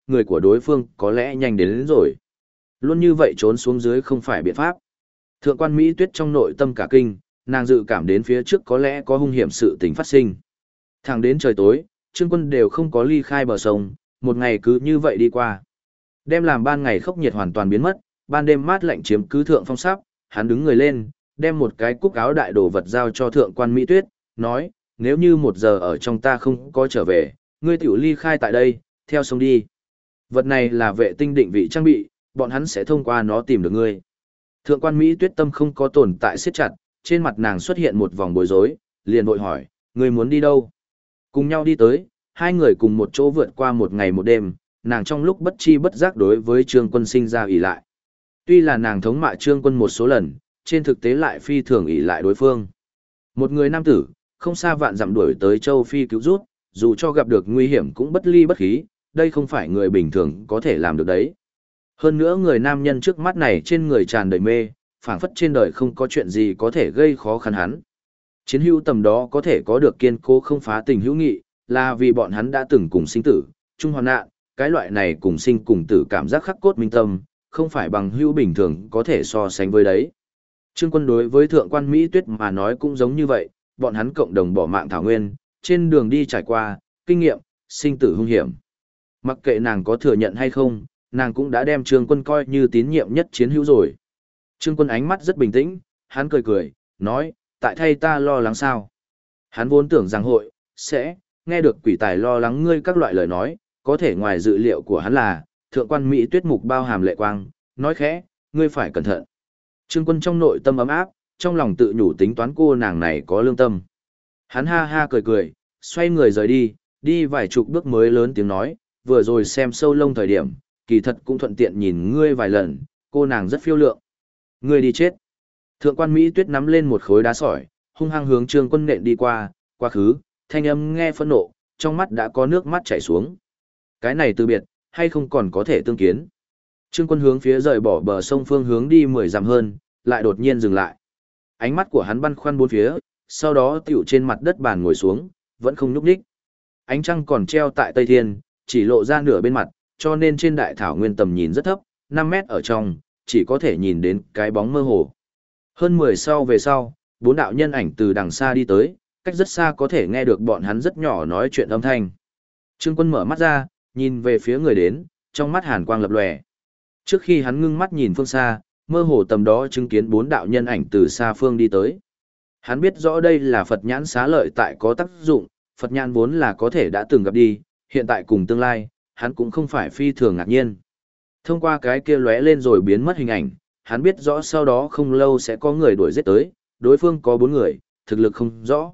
[SPEAKER 1] người của đối phương có lẽ nhanh đến rồi. Luôn như vậy trốn xuống dưới không phải biện pháp. Thượng quan Mỹ Tuyết trong nội tâm cả kinh, nàng dự cảm đến phía trước có lẽ có hung hiểm sự tình phát sinh. Thẳng đến trời tối, Trương Quân đều không có ly khai bờ sông, một ngày cứ như vậy đi qua. Đem làm ban ngày khốc nhiệt hoàn toàn biến mất, ban đêm mát lạnh chiếm cứ thượng phong sáp, hắn đứng người lên, đem một cái cúc áo đại đồ vật giao cho thượng quan Mỹ Tuyết, nói, nếu như 1 giờ ở trong ta không có trở về, ngươi tiểu ly khai tại đây, theo sông đi. Vật này là vệ tinh định vị trang bị, bọn hắn sẽ thông qua nó tìm được ngươi. Thượng quan Mỹ Tuyết tâm không có tồn tại siết chặt, trên mặt nàng xuất hiện một vòng bối rối, liền vội hỏi, ngươi muốn đi đâu? Cùng nhau đi tới, hai người cùng một chỗ vượt qua một ngày một đêm, nàng trong lúc bất chi bất giác đối với Trương Quân sinh ra ỷ lại. Tuy là nàng thống mạ Trương Quân một số lần, trên thực tế lại phi thường ỷ lại đối phương. Một người nam tử, không xa vạn dặm đuổi tới châu Phi cứu rút, dù cho gặp được nguy hiểm cũng bất ly bất khí, đây không phải người bình thường có thể làm được đấy. Hơn nữa người nam nhân trước mắt này trên người tràn đầy mê, phảng phất trên đời không có chuyện gì có thể gây khó khăn hắn. Chiến hữu tầm đó có thể có được kiên cố không phá tình hữu nghị, là vì bọn hắn đã từng cùng sinh tử, chung hoạn nạn, cái loại này cùng sinh cùng tử cảm giác khắc cốt minh tâm, không phải bằng hữu bình thường có thể so sánh với đấy. Trương Quân đối với thượng quan Mỹ Tuyết mà nói cũng giống như vậy, bọn hắn cộng đồng bỏ mạng thảo nguyên, trên đường đi trải qua, kinh nghiệm, sinh tử hung hiểm. Mặc kệ nàng có thừa nhận hay không, nàng cũng đã đem Trương Quân coi như tín nhiệm nhất chiến hữu rồi. Trương Quân ánh mắt rất bình tĩnh, hắn cười cười, nói, tại thay ta lo lắng sao. Hắn vốn tưởng rằng hội, sẽ, nghe được quỷ tài lo lắng ngươi các loại lời nói, có thể ngoài dự liệu của hắn là, thượng quan Mỹ Tuyết mục bao hàm lệ quang, nói khẽ, ngươi phải cẩn thận. Trương Quân trong nội tâm ấm áp, trong lòng tự nhủ tính toán cô nàng này có lương tâm. Hắn ha ha cười cười, xoay người rời đi, đi vài chục bước mới lớn tiếng nói, vừa rồi xem sâu lông thời điểm, kỳ thật cũng thuận tiện nhìn ngươi vài lần, cô nàng rất phiêu lượng. Ngươi đi chết. Thượng quan Mỹ Tuyết nắm lên một khối đá sỏi, hung hăng hướng Trương Quân nện đi qua, quá khứ, thanh âm nghe phẫn nộ, trong mắt đã có nước mắt chảy xuống. Cái này từ biệt, hay không còn có thể tương kiến. Trương Quân hướng phía rời bỏ bờ sông phương hướng đi 10 dặm hơn, lại đột nhiên dừng lại. Ánh mắt của hắn băn khoăn bốn phía, sau đó tiểu trên mặt đất bàn ngồi xuống, vẫn không nhúc nhích. Ánh trăng còn treo tại Tây Thiên, chỉ lộ ra nửa bên mặt, cho nên trên đại thảo nguyên tầm nhìn rất thấp, 5 mét ở trong, chỉ có thể nhìn đến cái bóng mơ hồ. Hơn 10 sau về sau, 4 đạo nhân ảnh từ đằng xa đi tới, cách rất xa có thể nghe được bọn hắn rất nhỏ nói chuyện âm thanh. Trương Quân mở mắt ra, nhìn về phía người đến, trong mắt hàn quang lập lòe. Trước khi hắn ngưng mắt nhìn phương xa, mơ hồ tầm đó chứng kiến 4 đạo nhân ảnh từ xa phương đi tới. Hắn biết rõ đây là Phật nhãn xá lợi tại có tác dụng, Phật nhãn vốn là có thể đã từng gặp đi, hiện tại cùng tương lai, hắn cũng không phải phi thường ngạc nhiên. Thông qua cái kia lóe lên rồi biến mất hình ảnh, hắn biết rõ sau đó không lâu sẽ có người đuổi giết tới, đối phương có 4 người, thực lực không rõ.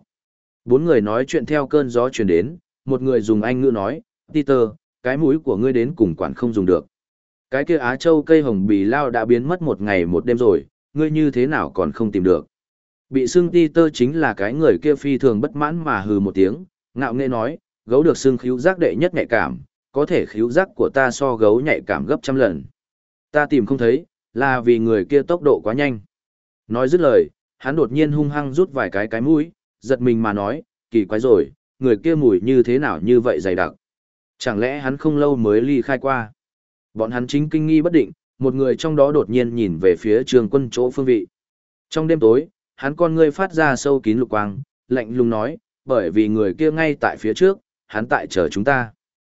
[SPEAKER 1] 4 người nói chuyện theo cơn gió truyền đến, một người dùng Anh ngữ nói, Peter, cái mũi của ngươi đến cùng quản không dùng được. Cái kia Á Châu cây hồng bì lao đã biến mất một ngày một đêm rồi, ngươi như thế nào còn không tìm được. Bị xưng Peter chính là cái người kia phi thường bất mãn mà hừ một tiếng, ngạo nghễ nói, gấu được xưng khíu giác đệ nhất nhạy cảm, có thể khíu giác của ta so gấu nhạy cảm gấp trăm lần. Ta tìm không thấy, là vì người kia tốc độ quá nhanh. Nói dứt lời, hắn đột nhiên hung hăng rút vài cái mũi, giật mình mà nói, kỳ quái rồi, người kia mùi như thế nào như vậy dày đặc. Chẳng lẽ hắn không lâu mới ly khai qua. Bọn hắn chính kinh nghi bất định, một người trong đó đột nhiên nhìn về phía Trương Quân chỗ phương vị. Trong đêm tối, hắn con ngươi phát ra sâu kín lục quang, lạnh lùng nói, bởi vì người kia ngay tại phía trước, hắn tại chờ chúng ta.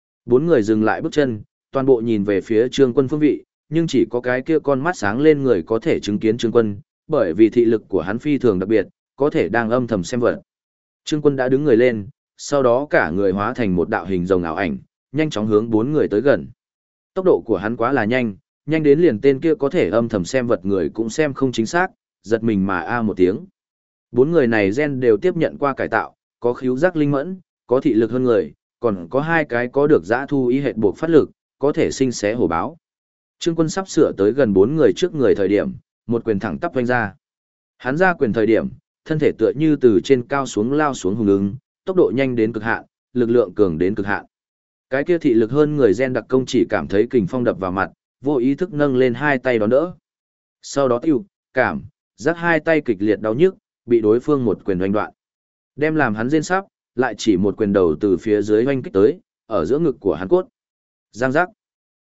[SPEAKER 1] 4 người dừng lại bước chân, toàn bộ nhìn về phía Trương Quân phương vị, nhưng chỉ có cái kia con mắt sáng lên người có thể chứng kiến Trương Quân, bởi vì thị lực của hắn phi thường đặc biệt, có thể đang âm thầm xem vật. Trương Quân đã đứng người lên, sau đó cả người hóa thành một đạo hình rồng ảo ảnh, nhanh chóng hướng 4 người tới gần. Tốc độ của hắn quá là nhanh, nhanh đến liền tên kia có thể âm thầm xem vật người cũng xem không chính xác, giật mình mà a một tiếng. 4 người này gen đều tiếp nhận qua cải tạo, có khíu giác linh mẫn, có thị lực hơn người, còn có 2 cái có được dã thu ý hệt buộc phát lực, có thể sinh xé hổ báo. Trương Quân sắp sửa tới gần 4 người trước người thời điểm, một quyền thẳng tắp vung ra. Hắn ra quyền thời điểm, thân thể tựa như từ trên cao xuống lao xuống hùng ứng, tốc độ nhanh đến cực hạn, lực lượng cường đến cực hạn. Cái kia thị lực hơn người gen đặc công chỉ cảm thấy kình phong đập vào mặt, vô ý thức nâng lên 2 tay đón đỡ. Sau đó cảm giác 2 tay kịch liệt đau nhức, bị đối phương một quyền oanh đoạn. Đem làm hắn rên sắp, lại chỉ một quyền đầu từ phía dưới oanh kích tới, ở giữa ngực của hắn cốt. Giang giác.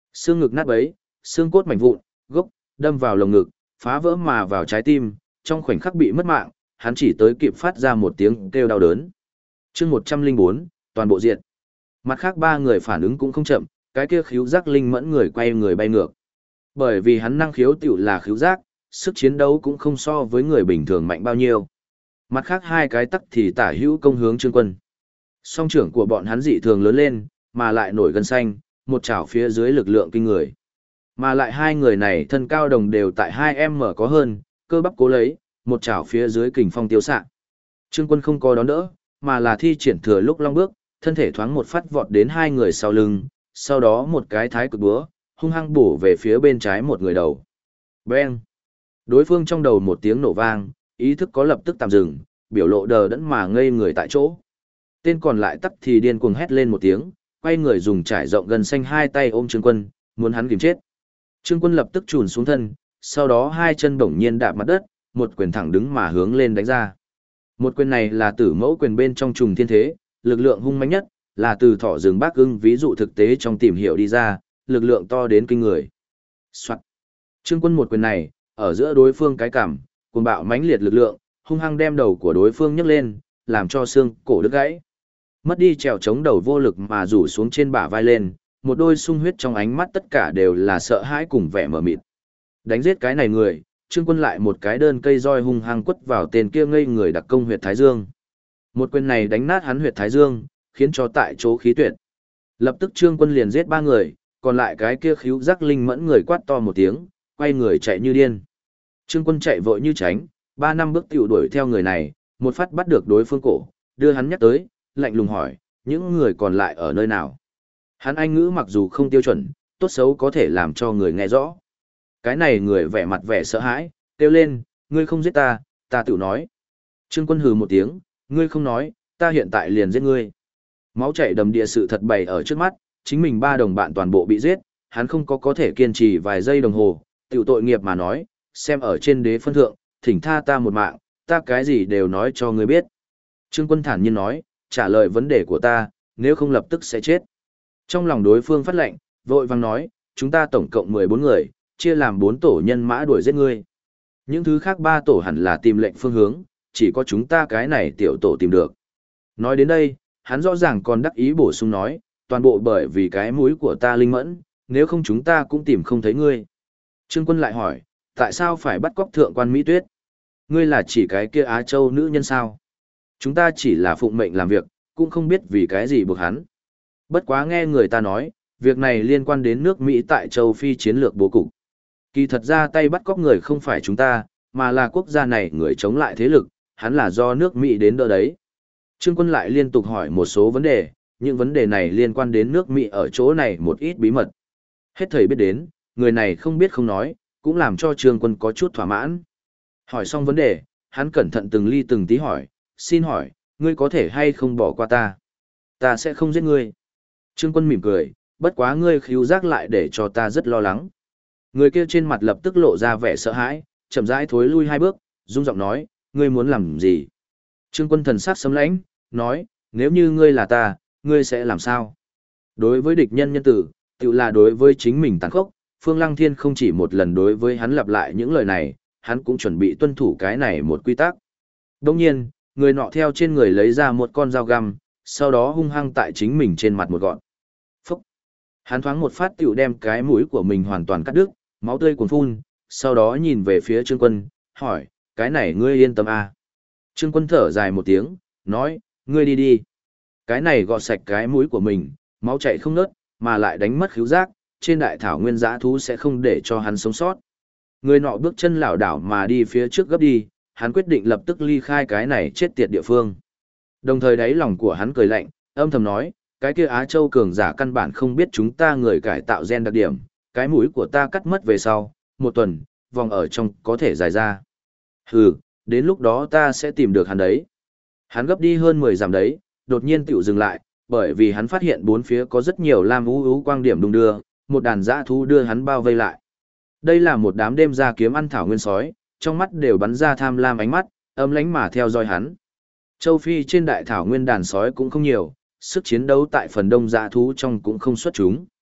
[SPEAKER 1] Xương ngực nát bấy, xương cốt mảnh vụn, gốc, đâm vào lồng ngực, phá vỡ mà vào trái tim, trong khoảnh khắc bị mất mạng, hắn chỉ tới kịp phát ra một tiếng kêu đau đớn. chương 104, toàn bộ diện. Mặt khác ba người phản ứng cũng không chậm, cái kia khíu giác linh mẫn người quay người bay ngược. Bởi vì hắn năng khiếu tiểu là khíu giác, sức chiến đấu cũng không so với người bình thường mạnh bao nhiêu. Mặt khác hai cái tắc thì tả hữu công hướng Trương Quân. Song trưởng của bọn hắn dị thường lớn lên, mà lại nổi gân xanh, một chảo phía dưới lực lượng kinh người. Mà lại hai người này thân cao đồng đều tại 2m có hơn, cơ bắp cố lấy, một chảo phía dưới kình phong tiêu xạ. Trương Quân không có đón đỡ, mà là thi triển thừa lúc long bước, thân thể thoáng một phát vọt đến hai người sau lưng, sau đó một cái thái cực búa, hung hăng bổ về phía bên trái một người đầu. Beng! Đối phương trong đầu một tiếng nổ vang, ý thức có lập tức tạm dừng, biểu lộ đờ đẫn mà ngây người tại chỗ. Tên còn lại tắc thì điên cuồng hét lên một tiếng, quay người dùng trải rộng gần xanh hai tay ôm Trương Quân, muốn hắn kìm chết. Trương Quân lập tức chùn xuống thân, sau đó hai chân bỗng nhiên đạp mặt đất, một quyền thẳng đứng mà hướng lên đánh ra. Một quyền này là tử mẫu quyền bên trong trùng thiên thế, lực lượng hung mãnh nhất, là từ thỏ rừng Bác Ưng ví dụ thực tế trong tìm hiểu đi ra, lực lượng to đến kinh người. Soạt. Trương Quân một quyền này, ở giữa đối phương cái cằm, cuồng bạo mãnh liệt lực lượng, hung hăng đem đầu của đối phương nhấc lên, làm cho xương cổ đứt gãy. Mất đi trèo chống đầu vô lực mà rủ xuống trên bả vai lên, một đôi sung huyết trong ánh mắt tất cả đều là sợ hãi cùng vẻ mờ mịt. Đánh giết cái này người, Trương Quân lại một cái đơn cây roi hung hăng quất vào tên kia ngây người đặc công huyệt thái dương. Một quyền này đánh nát hắn huyệt thái dương, khiến cho tại chỗ khí tuyệt. Lập tức Trương Quân liền giết ba người, còn lại cái kia khíu giác linh mẫn người quát to một tiếng, quay người chạy như điên. Trương Quân chạy vội như tránh, 3 năm bước tiểu đuổi theo người này, một phát bắt được đối phương cổ, đưa hắn nhắc tới, lạnh lùng hỏi, những người còn lại ở nơi nào? Hắn Anh ngữ mặc dù không tiêu chuẩn, tốt xấu có thể làm cho người nghe rõ. Cái này người vẻ mặt vẻ sợ hãi, kêu lên, ngươi không giết ta, ta tự nói. Trương Quân hừ một tiếng, ngươi không nói, ta hiện tại liền giết ngươi. Máu chảy đầm địa sự thật bày ở trước mắt, chính mình ba đồng bạn toàn bộ bị giết, hắn không có thể kiên trì vài giây đồng hồ, tiểu tội nghiệp mà nói, xem ở trên đế phân thượng, thỉnh tha ta một mạng, ta cái gì đều nói cho ngươi biết. Trương Quân thản nhiên nói, trả lời vấn đề của ta, nếu không lập tức sẽ chết. Trong lòng đối phương phát lệnh, vội vàng nói, chúng ta tổng cộng 14 người, chia làm 4 tổ nhân mã đuổi giết ngươi. Những thứ khác 3 tổ hẳn là tìm lệnh phương hướng, chỉ có chúng ta cái này tiểu tổ tìm được. Nói đến đây, hắn rõ ràng còn đắc ý bổ sung nói, toàn bộ bởi vì cái mũi của ta linh mẫn, nếu không chúng ta cũng tìm không thấy ngươi. Trương Quân lại hỏi, tại sao phải bắt cóc thượng quan Mỹ Tuyết? Ngươi là chỉ cái kia Á Châu nữ nhân sao? Chúng ta chỉ là phụng mệnh làm việc, cũng không biết vì cái gì buộc hắn. Bất quá nghe người ta nói, việc này liên quan đến nước Mỹ tại châu Phi chiến lược bố cục. Kỳ thật ra tay bắt cóc người không phải chúng ta, mà là quốc gia này người chống lại thế lực, hắn là do nước Mỹ đến đỡ đấy. Trương Quân lại liên tục hỏi một số vấn đề, những vấn đề này liên quan đến nước Mỹ ở chỗ này một ít bí mật. Hết thầy biết đến, người này không biết không nói, cũng làm cho Trương Quân có chút thỏa mãn. Hỏi xong vấn đề, hắn cẩn thận từng ly từng tí hỏi, xin hỏi, ngươi có thể hay không bỏ qua ta? Ta sẽ không giết ngươi. Trương Quân mỉm cười, bất quá ngươi khíu giác lại để cho ta rất lo lắng. Người kia trên mặt lập tức lộ ra vẻ sợ hãi, chậm rãi thối lui 2 bước, rung giọng nói, ngươi muốn làm gì? Trương Quân thần sắc sấm lãnh, nói, nếu như ngươi là ta, ngươi sẽ làm sao? Đối với địch nhân nhân tử, tự là đối với chính mình tàn khốc, Phương Lăng Thiên không chỉ một lần đối với hắn lặp lại những lời này, hắn cũng chuẩn bị tuân thủ cái này một quy tắc. Đồng nhiên, người nọ theo trên người lấy ra một con dao găm, sau đó hung hăng tại chính mình trên mặt một gọn. Phúc! Hắn thoáng một phát tiểu đem cái mũi của mình hoàn toàn cắt đứt, máu tươi cuồn phun, sau đó nhìn về phía Trương Quân, hỏi, cái này ngươi yên tâm à? Trương Quân thở dài một tiếng, nói, ngươi đi đi. Cái này gọt sạch cái mũi của mình, máu chảy không ngớt, mà lại đánh mất khứu giác, trên đại thảo nguyên dã thú sẽ không để cho hắn sống sót. Người nọ bước chân lảo đảo mà đi phía trước gấp đi, hắn quyết định lập tức ly khai cái này chết tiệt địa phương. Đồng thời đáy lòng của hắn cười lạnh, âm thầm nói, cái kia Á Châu cường giả căn bản không biết chúng ta người cải tạo gen đặc điểm, cái mũi của ta cắt mất về sau, 1 tuần, vòng ở trong có thể dài ra. Hừ, đến lúc đó ta sẽ tìm được hắn đấy. Hắn gấp đi hơn 10 dặm đấy, đột nhiên tiểu dừng lại, bởi vì hắn phát hiện bốn phía có rất nhiều lam ú quang điểm đung đưa, một đàn dã thú đưa hắn bao vây lại. Đây là một đám đêm ra kiếm ăn thảo nguyên sói, trong mắt đều bắn ra tham lam ánh mắt, âm lánh mà theo dõi hắn. Châu Phi trên đại thảo nguyên đàn sói cũng không nhiều, sức chiến đấu tại phần đông dã thú trong cũng không xuất chúng.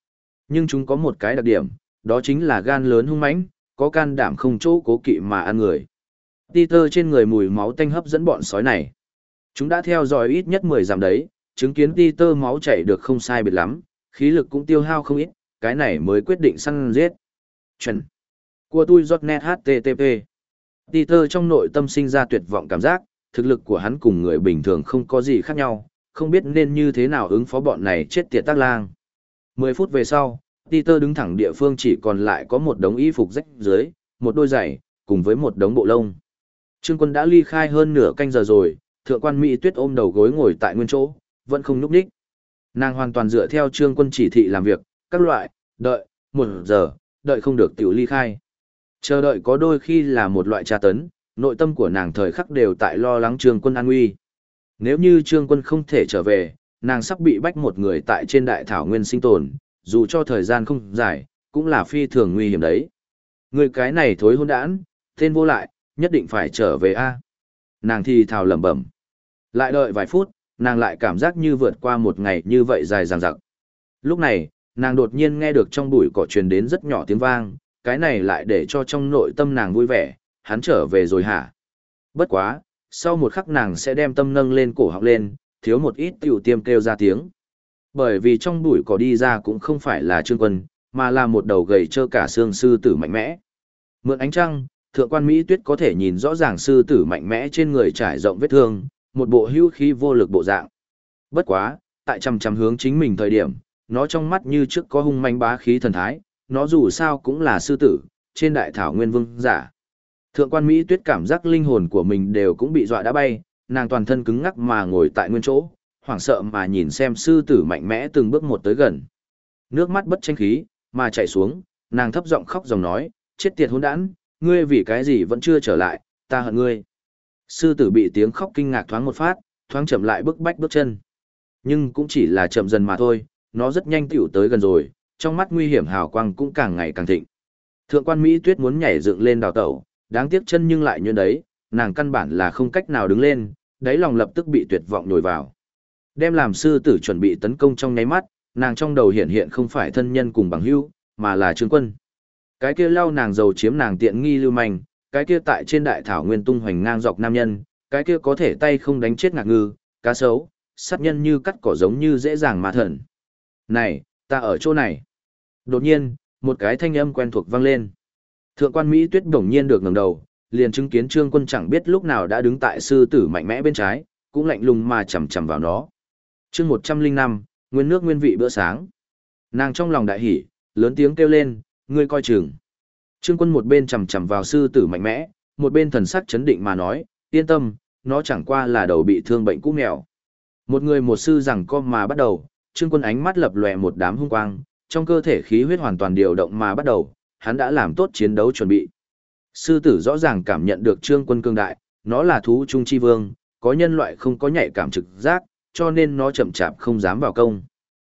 [SPEAKER 1] Nhưng chúng có một cái đặc điểm, đó chính là gan lớn hung mãnh, có can đảm không chỗ cố kỵ mà ăn người. Peter trên người mùi máu tanh hấp dẫn bọn sói này. Chúng đã theo dõi ít nhất 10 dặm đấy, chứng kiến Peter máu chảy được không sai biệt lắm, khí lực cũng tiêu hao không ít, cái này mới quyết định săn giết. Chuẩn. Của tôi .net HTTP. Peter trong nội tâm sinh ra tuyệt vọng cảm giác, thực lực của hắn cùng người bình thường không có gì khác nhau, không biết nên như thế nào ứng phó bọn này chết tiệt tác lang. 10 phút về sau, Peter đứng thẳng địa phương chỉ còn lại có một đống y phục rách dưới, một đôi giày, cùng với một đống bộ lông. Trương Quân đã ly khai hơn nửa canh giờ rồi, thượng quan Mỹ Tuyết ôm đầu gối ngồi tại nguyên chỗ, vẫn không nhúc nhích. Nàng hoàn toàn dựa theo Trương Quân chỉ thị làm việc, các loại, đợi, 1 giờ, đợi không được tiểu ly khai. Chờ đợi có đôi khi là một loại tra tấn, nội tâm của nàng thời khắc đều tại lo lắng Trương Quân an nguy. Nếu như Trương Quân không thể trở về, nàng sắp bị bách một người tại trên đại thảo nguyên sinh tồn, dù cho thời gian không dài, cũng là phi thường nguy hiểm đấy. Người cái này thối hôn đản, tên vô lại, nhất định phải trở về a. Nàng thì thào lẩm bẩm. Lại đợi vài phút, nàng lại cảm giác như vượt qua một ngày như vậy dài dằng dặc. Lúc này, nàng đột nhiên nghe được trong bụi cỏ truyền đến rất nhỏ tiếng vang, cái này lại để cho trong nội tâm nàng vui vẻ, hắn trở về rồi hả? Bất quá, sau một khắc nàng sẽ đem tâm nâng lên cổ họng lên, thiếu một ít tiểu tiêm kêu ra tiếng. Bởi vì trong bụi cỏ đi ra cũng không phải là Trương Quân, mà là một đầu gầy trơ cả xương sư tử mạnh mẽ. Mượn ánh trăng, thượng quan Mỹ Tuyết có thể nhìn rõ ràng sư tử mạnh mẽ trên người trải rộng vết thương, một bộ hữu khí vô lực bộ dạng. Bất quá, tại chằm chằm hướng chính mình thời điểm, nó trong mắt như trước có hung manh bá khí thần thái, nó dù sao cũng là sư tử, trên đại thảo nguyên vương giả. Thượng quan Mỹ Tuyết cảm giác linh hồn của mình đều cũng bị dọa đã bay, nàng toàn thân cứng ngắc mà ngồi tại nguyên chỗ, hoảng sợ mà nhìn xem sư tử mạnh mẽ từng bước một tới gần. Nước mắt bất tranh khí, mà chảy xuống, nàng thấp giọng khóc dòng nói, chết tiệt hỗn đản, ngươi vì cái gì vẫn chưa trở lại, ta hận ngươi. Sư tử bị tiếng khóc kinh ngạc thoáng một phát, thoáng chậm lại bước chân. Nhưng cũng chỉ là chậm dần mà thôi, nó rất nhanh tiểu tới gần rồi, trong mắt nguy hiểm hào quang cũng càng ngày càng thịnh. Thượng quan Mỹ Tuyết muốn nhảy dựng lên đào tẩu, đáng tiếc chân nhưng lại như đấy, nàng căn bản là không cách nào đứng lên, đáy lòng lập tức bị tuyệt vọng nhồi vào. Đem làm sư tử chuẩn bị tấn công trong nháy mắt, nàng trong đầu hiện không phải thân nhân cùng bằng hữu, mà là Trương Quân. Cái kia lau nàng dầu chiếm nàng tiện nghi lưu manh, cái kia tại trên đại thảo nguyên tung hoành ngang dọc nam nhân, cái kia có thể tay không đánh chết ngạc ngư, cá sấu, sát nhân như cắt cỏ giống như dễ dàng mà thần. Này, ta ở chỗ này. Đột nhiên, một cái thanh âm quen thuộc vang lên. Thượng quan Mỹ Tuyết bỗng nhiên được ngẩng đầu, liền chứng kiến Trương Quân chẳng biết lúc nào đã đứng tại sư tử mạnh mẽ bên trái, cũng lạnh lùng mà chằm chằm vào nó. Chương 105, nguyên nước nguyên vị bữa sáng. Nàng trong lòng đại hỉ, lớn tiếng kêu lên, ngươi coi chừng. Trương Quân một bên chằm chằm vào sư tử mạnh mẽ, một bên thần sắc chấn định mà nói, yên tâm, nó chẳng qua là đầu bị thương bệnh cũ mèo. Một người một sư rằng co mà bắt đầu, Trương Quân ánh mắt lập lòe một đám hung quang, trong cơ thể khí huyết hoàn toàn điều động mà bắt đầu, hắn đã làm tốt chiến đấu chuẩn bị. Sư tử rõ ràng cảm nhận được Trương Quân cương đại, nó là thú trung chi vương, có nhân loại không có nhạy cảm trực giác, cho nên nó chậm chạp không dám vào công.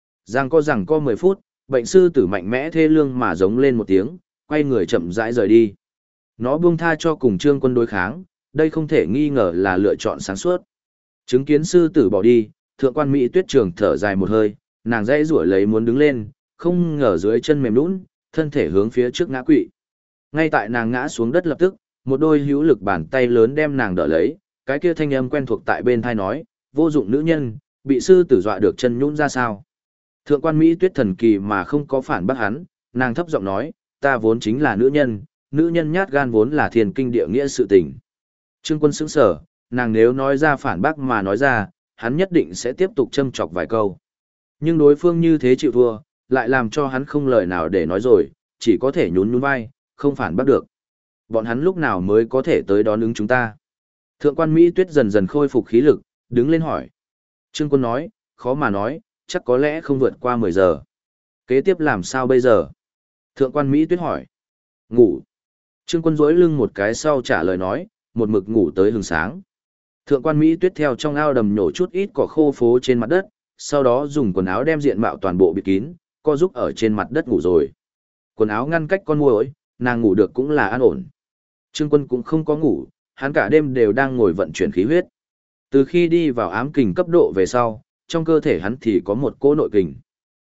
[SPEAKER 1] Rằng co 10 phút, bệnh sư tử mạnh mẽ thê lương mà giống lên một tiếng, quay người chậm rãi rời đi. Nó buông tha cho cùng Trương Quân đối kháng, đây không thể nghi ngờ là lựa chọn sáng suốt. Chứng kiến sư tử bỏ đi, thượng quan Mỹ Tuyết trường thở dài một hơi, nàng dãy rủa lấy muốn đứng lên, không ngờ dưới chân mềm nhũn, thân thể hướng phía trước ngã quỵ. Ngay tại nàng ngã xuống đất lập tức, một đôi hữu lực bàn tay lớn đem nàng đỡ lấy, cái kia thanh âm quen thuộc tại bên tai nói, vô dụng nữ nhân, bị sư tử dọa được chân nhũn ra sao. Thượng quan Mỹ Tuyết thần kỳ mà không có phản bác hắn, nàng thấp giọng nói, ta vốn chính là nữ nhân nhát gan vốn là thiên kinh địa nghĩa sự tình. Trương Quân sững sờ, nàng nếu nói ra phản bác mà nói ra, hắn nhất định sẽ tiếp tục châm chọc vài câu. Nhưng đối phương như thế chịu thua, lại làm cho hắn không lời nào để nói rồi, chỉ có thể nhún nhún vai, không phản bác được. Bọn hắn lúc nào mới có thể tới đón ứng chúng ta? Thượng quan Mỹ Tuyết dần dần khôi phục khí lực, đứng lên hỏi. Trương Quân nói, khó mà nói, chắc có lẽ không vượt qua 10 giờ. Kế tiếp làm sao bây giờ? Thượng quan Mỹ Tuyết hỏi. Ngủ. Trương Quân duỗi lưng một cái sau trả lời nói, một mực ngủ tới hừng sáng. Thượng quan Mỹ Tuyết theo trong ao đầm nhổ chút ít cỏ khô phố trên mặt đất, sau đó dùng quần áo đem diện mạo toàn bộ bịt kín, co giúp ở trên mặt đất ngủ rồi. Quần áo ngăn cách con muỗi, nàng ngủ được cũng là an ổn. Trương Quân cũng không có ngủ, hắn cả đêm đều đang ngồi vận chuyển khí huyết. Từ khi đi vào ám kình cấp độ về sau, trong cơ thể hắn thì có một cỗ nội kình.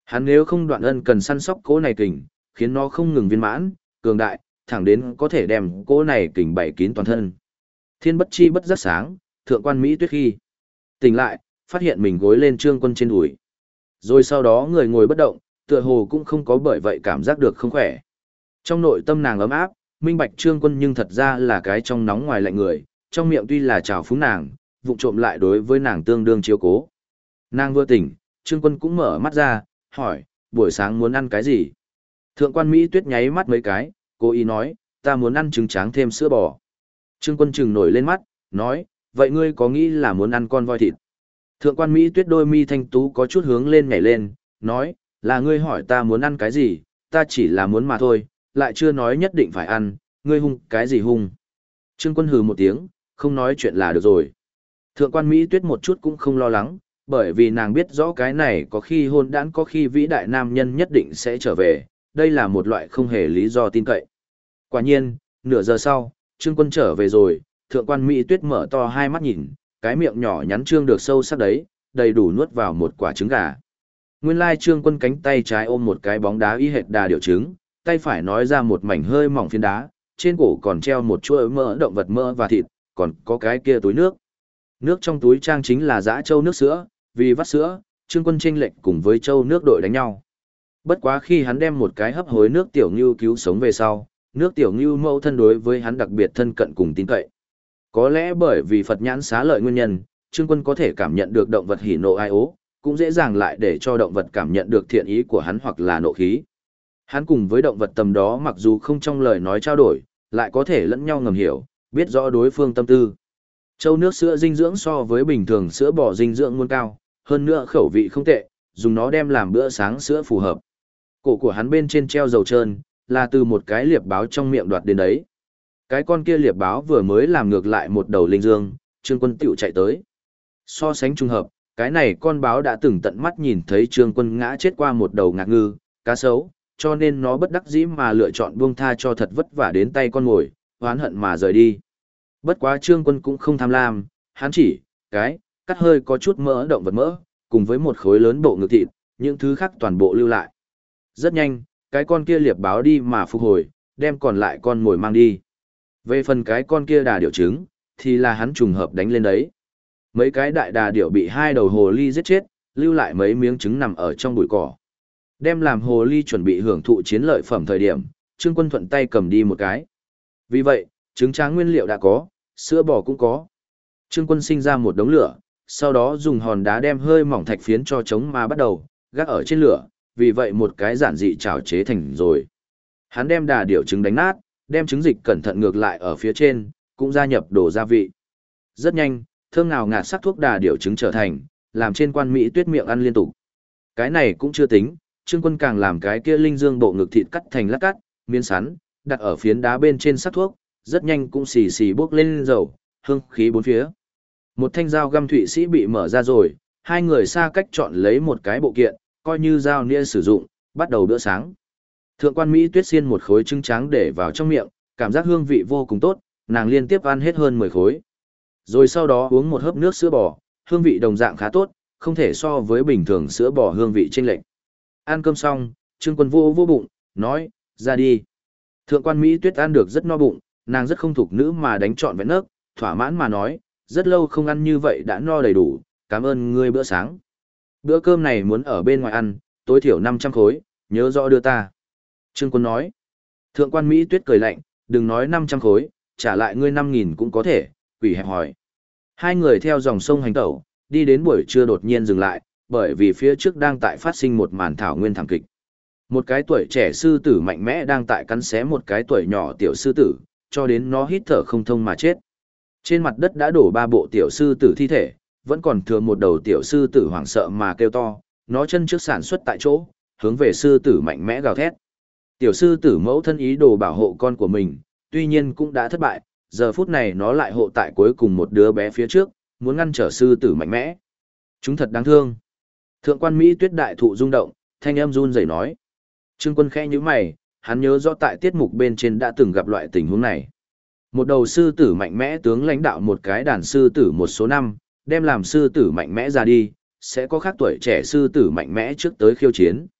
[SPEAKER 1] Hắn nếu không đoạn ân cần săn sóc cỗ này kình, khiến nó không ngừng viên mãn, cường đại, thẳng đến có thể đem cỗ này kình bảy kín toàn thân. Thiên bất chi bất giác sáng, thượng quan Mỹ Tuyết khi tỉnh lại, phát hiện mình gối lên Trương Quân trên đùi. Rồi sau đó người ngồi bất động, tựa hồ cũng không có bởi vậy cảm giác được không khỏe. Trong nội tâm nàng ấm áp, minh bạch Trương Quân nhưng thật ra là cái trong nóng ngoài lạnh người, trong miệng tuy là trào phúng nàng, vụng trộm lại đối với nàng tương đương chiếu cố. Nàng vừa tỉnh, Trương Quân cũng mở mắt ra, hỏi, buổi sáng muốn ăn cái gì? Thượng quan Mỹ Tuyết nháy mắt mấy cái, cố ý nói, ta muốn ăn trứng tráng thêm sữa bò. Trương Quân trừng nổi lên mắt, nói, vậy ngươi có nghĩ là muốn ăn con voi thịt? Thượng quan Mỹ Tuyết đôi mi thanh tú có chút hướng lên nhảy lên, nói, là ngươi hỏi ta muốn ăn cái gì, ta chỉ là muốn mà thôi, lại chưa nói nhất định phải ăn, ngươi hung cái gì hung. Trương Quân hừ một tiếng, không nói chuyện là được rồi. Thượng quan Mỹ Tuyết một chút cũng không lo lắng, bởi vì nàng biết rõ cái này có khi hôn đản có khi vĩ đại nam nhân nhất định sẽ trở về, đây là một loại không hề lý do tin cậy. Quả nhiên, nửa giờ sau, Trương Quân trở về rồi, thượng quan Mỹ Tuyết mở to hai mắt nhìn, cái miệng nhỏ nhắn trương được sâu sắc đấy, đầy đủ nuốt vào một quả trứng gà. Nguyên lai Trương Quân cánh tay trái ôm một cái bóng đá y hệt đà điểu trứng, tay phải nói ra một mảnh hơi mỏng phiến đá, trên cổ còn treo một chuỗi mỡ động vật mỡ và thịt, còn có cái kia túi nước. Nước trong túi trang chính là dã trâu nước sữa, vì vắt sữa, Trương Quân chênh lệch cùng với trâu nước đội đánh nhau. Bất quá khi hắn đem một cái hấp hối nước tiểu ngưu cứu sống về sau, nước tiểu ngưu mẫu thân đối với hắn đặc biệt thân cận cùng tin cậy. Có lẽ bởi vì Phật nhãn xá lợi nguyên nhân, Trương Quân có thể cảm nhận được động vật hỉ nộ ai ố, cũng dễ dàng lại để cho động vật cảm nhận được thiện ý của hắn hoặc là nộ khí. Hắn cùng với động vật tầm đó mặc dù không trong lời nói trao đổi, lại có thể lẫn nhau ngầm hiểu, biết rõ đối phương tâm tư. Trâu nước sữa dinh dưỡng so với bình thường sữa bò dinh dưỡng muốn cao, hơn nữa khẩu vị không tệ, dùng nó đem làm bữa sáng sữa phù hợp. Cổ của hắn bên trên treo dầu trơn, là từ một cái liệp báo trong miệng đoạt đến đấy. Cái con kia liệp báo vừa mới làm ngược lại một đầu linh dương, Trương Quân tiểu chạy tới. So sánh trùng hợp, cái này con báo đã từng tận mắt nhìn thấy Trương Quân ngã chết qua một đầu ngạc ngư, cá sấu, cho nên nó bất đắc dĩ mà lựa chọn buông tha cho thật vất vả đến tay con mồi, oán hận mà rời đi. Bất quá Trương Quân cũng không tham lam, hắn chỉ, cắt hơi có chút mỡ động vật mỡ, cùng với một khối lớn bộ ngực thịt, những thứ khác toàn bộ lưu lại. Rất nhanh, cái con kia liệp báo đi mà phục hồi, đem còn lại con mồi mang đi. Về phần cái con kia đà điểu trứng, thì là hắn trùng hợp đánh lên đấy. Mấy cái đại đà điểu bị hai đầu hồ ly giết chết, lưu lại mấy miếng trứng nằm ở trong bụi cỏ. Đem làm hồ ly chuẩn bị hưởng thụ chiến lợi phẩm thời điểm, Trương Quân thuận tay cầm đi một cái. Vì vậy, trứng tráng nguyên liệu đã có, sữa bò cũng có. Trương Quân sinh ra một đống lửa, sau đó dùng hòn đá đem hơi mỏng thạch phiến cho chống mà bắt đầu, gác ở trên lửa, vì vậy một cái giản dị chảo chế thành rồi. Hắn đem đà điểu trứng đánh nát, đem trứng dịch cẩn thận ngược lại ở phía trên, cũng gia nhập đồ gia vị. Rất nhanh, thơm ngào ngạt sắc thuốc đà điểu trứng trở thành, làm trên quan Mỹ Tuyết miệng ăn liên tục. Cái này cũng chưa tính, Trương Quân càng làm cái kia linh dương bộ ngực thịt cắt thành lát cắt, miếng sắn, đặt ở phiến đá bên trên sắc thuốc, rất nhanh cũng xì xì bốc lên dầu, hương khí bốn phía. Một thanh dao găm Thụy Sĩ bị mở ra rồi, hai người xa cách chọn lấy một cái bộ kiện, coi như dao nĩa sử dụng, bắt đầu bữa sáng. Thượng quan Mỹ Tuyết xiên một khối trứng tráng để vào trong miệng, cảm giác hương vị vô cùng tốt, nàng liên tiếp ăn hết hơn 10 khối. Rồi sau đó uống một hớp nước sữa bò, hương vị đồng dạng khá tốt, không thể so với bình thường sữa bò hương vị chênh lệch. Ăn cơm xong, Trương Quân vô bụng, nói, ra đi. Thượng quan Mỹ Tuyết ăn được rất no bụng, nàng rất không thục nữ mà đánh trọn vẹn nấc, thỏa mãn mà nói, rất lâu không ăn như vậy đã no đầy đủ, cảm ơn ngươi bữa sáng. Bữa cơm này muốn ở bên ngoài ăn, tối thiểu 500 khối, nhớ rõ đưa ta. Trương Quân nói, thượng quan Mỹ Tuyết cười lạnh, đừng nói 500 khối, trả lại ngươi 5.000 cũng có thể, quỷ hẹp hỏi. Hai người theo dòng sông hành tẩu, đi đến buổi trưa đột nhiên dừng lại, bởi vì phía trước đang tại phát sinh một màn thảo nguyên thảm kịch. Một cái tuổi trẻ sư tử mạnh mẽ đang tại cắn xé một cái tuổi nhỏ tiểu sư tử, cho đến nó hít thở không thông mà chết. Trên mặt đất đã đổ 3 bộ tiểu sư tử thi thể, vẫn còn thừa một đầu tiểu sư tử hoảng sợ mà kêu to, nó chân trước sản xuất tại chỗ, hướng về sư tử mạnh mẽ gào thét. Tiểu sư tử mẫu thân ý đồ bảo hộ con của mình, tuy nhiên cũng đã thất bại, giờ phút này nó lại hộ tại cuối cùng một đứa bé phía trước, muốn ngăn trở sư tử mạnh mẽ. Chúng thật đáng thương. Thượng quan Mỹ Tuyết đại thụ rung động, thanh âm run rẩy nói. Trương Quân khẽ nhíu mày, hắn nhớ rõ tại tiết mục bên trên đã từng gặp loại tình huống này. Một đầu sư tử mạnh mẽ tướng lãnh đạo một cái đàn sư tử một số năm, đem làm sư tử mạnh mẽ ra đi, sẽ có khác tuổi trẻ sư tử mạnh mẽ trước tới khiêu chiến.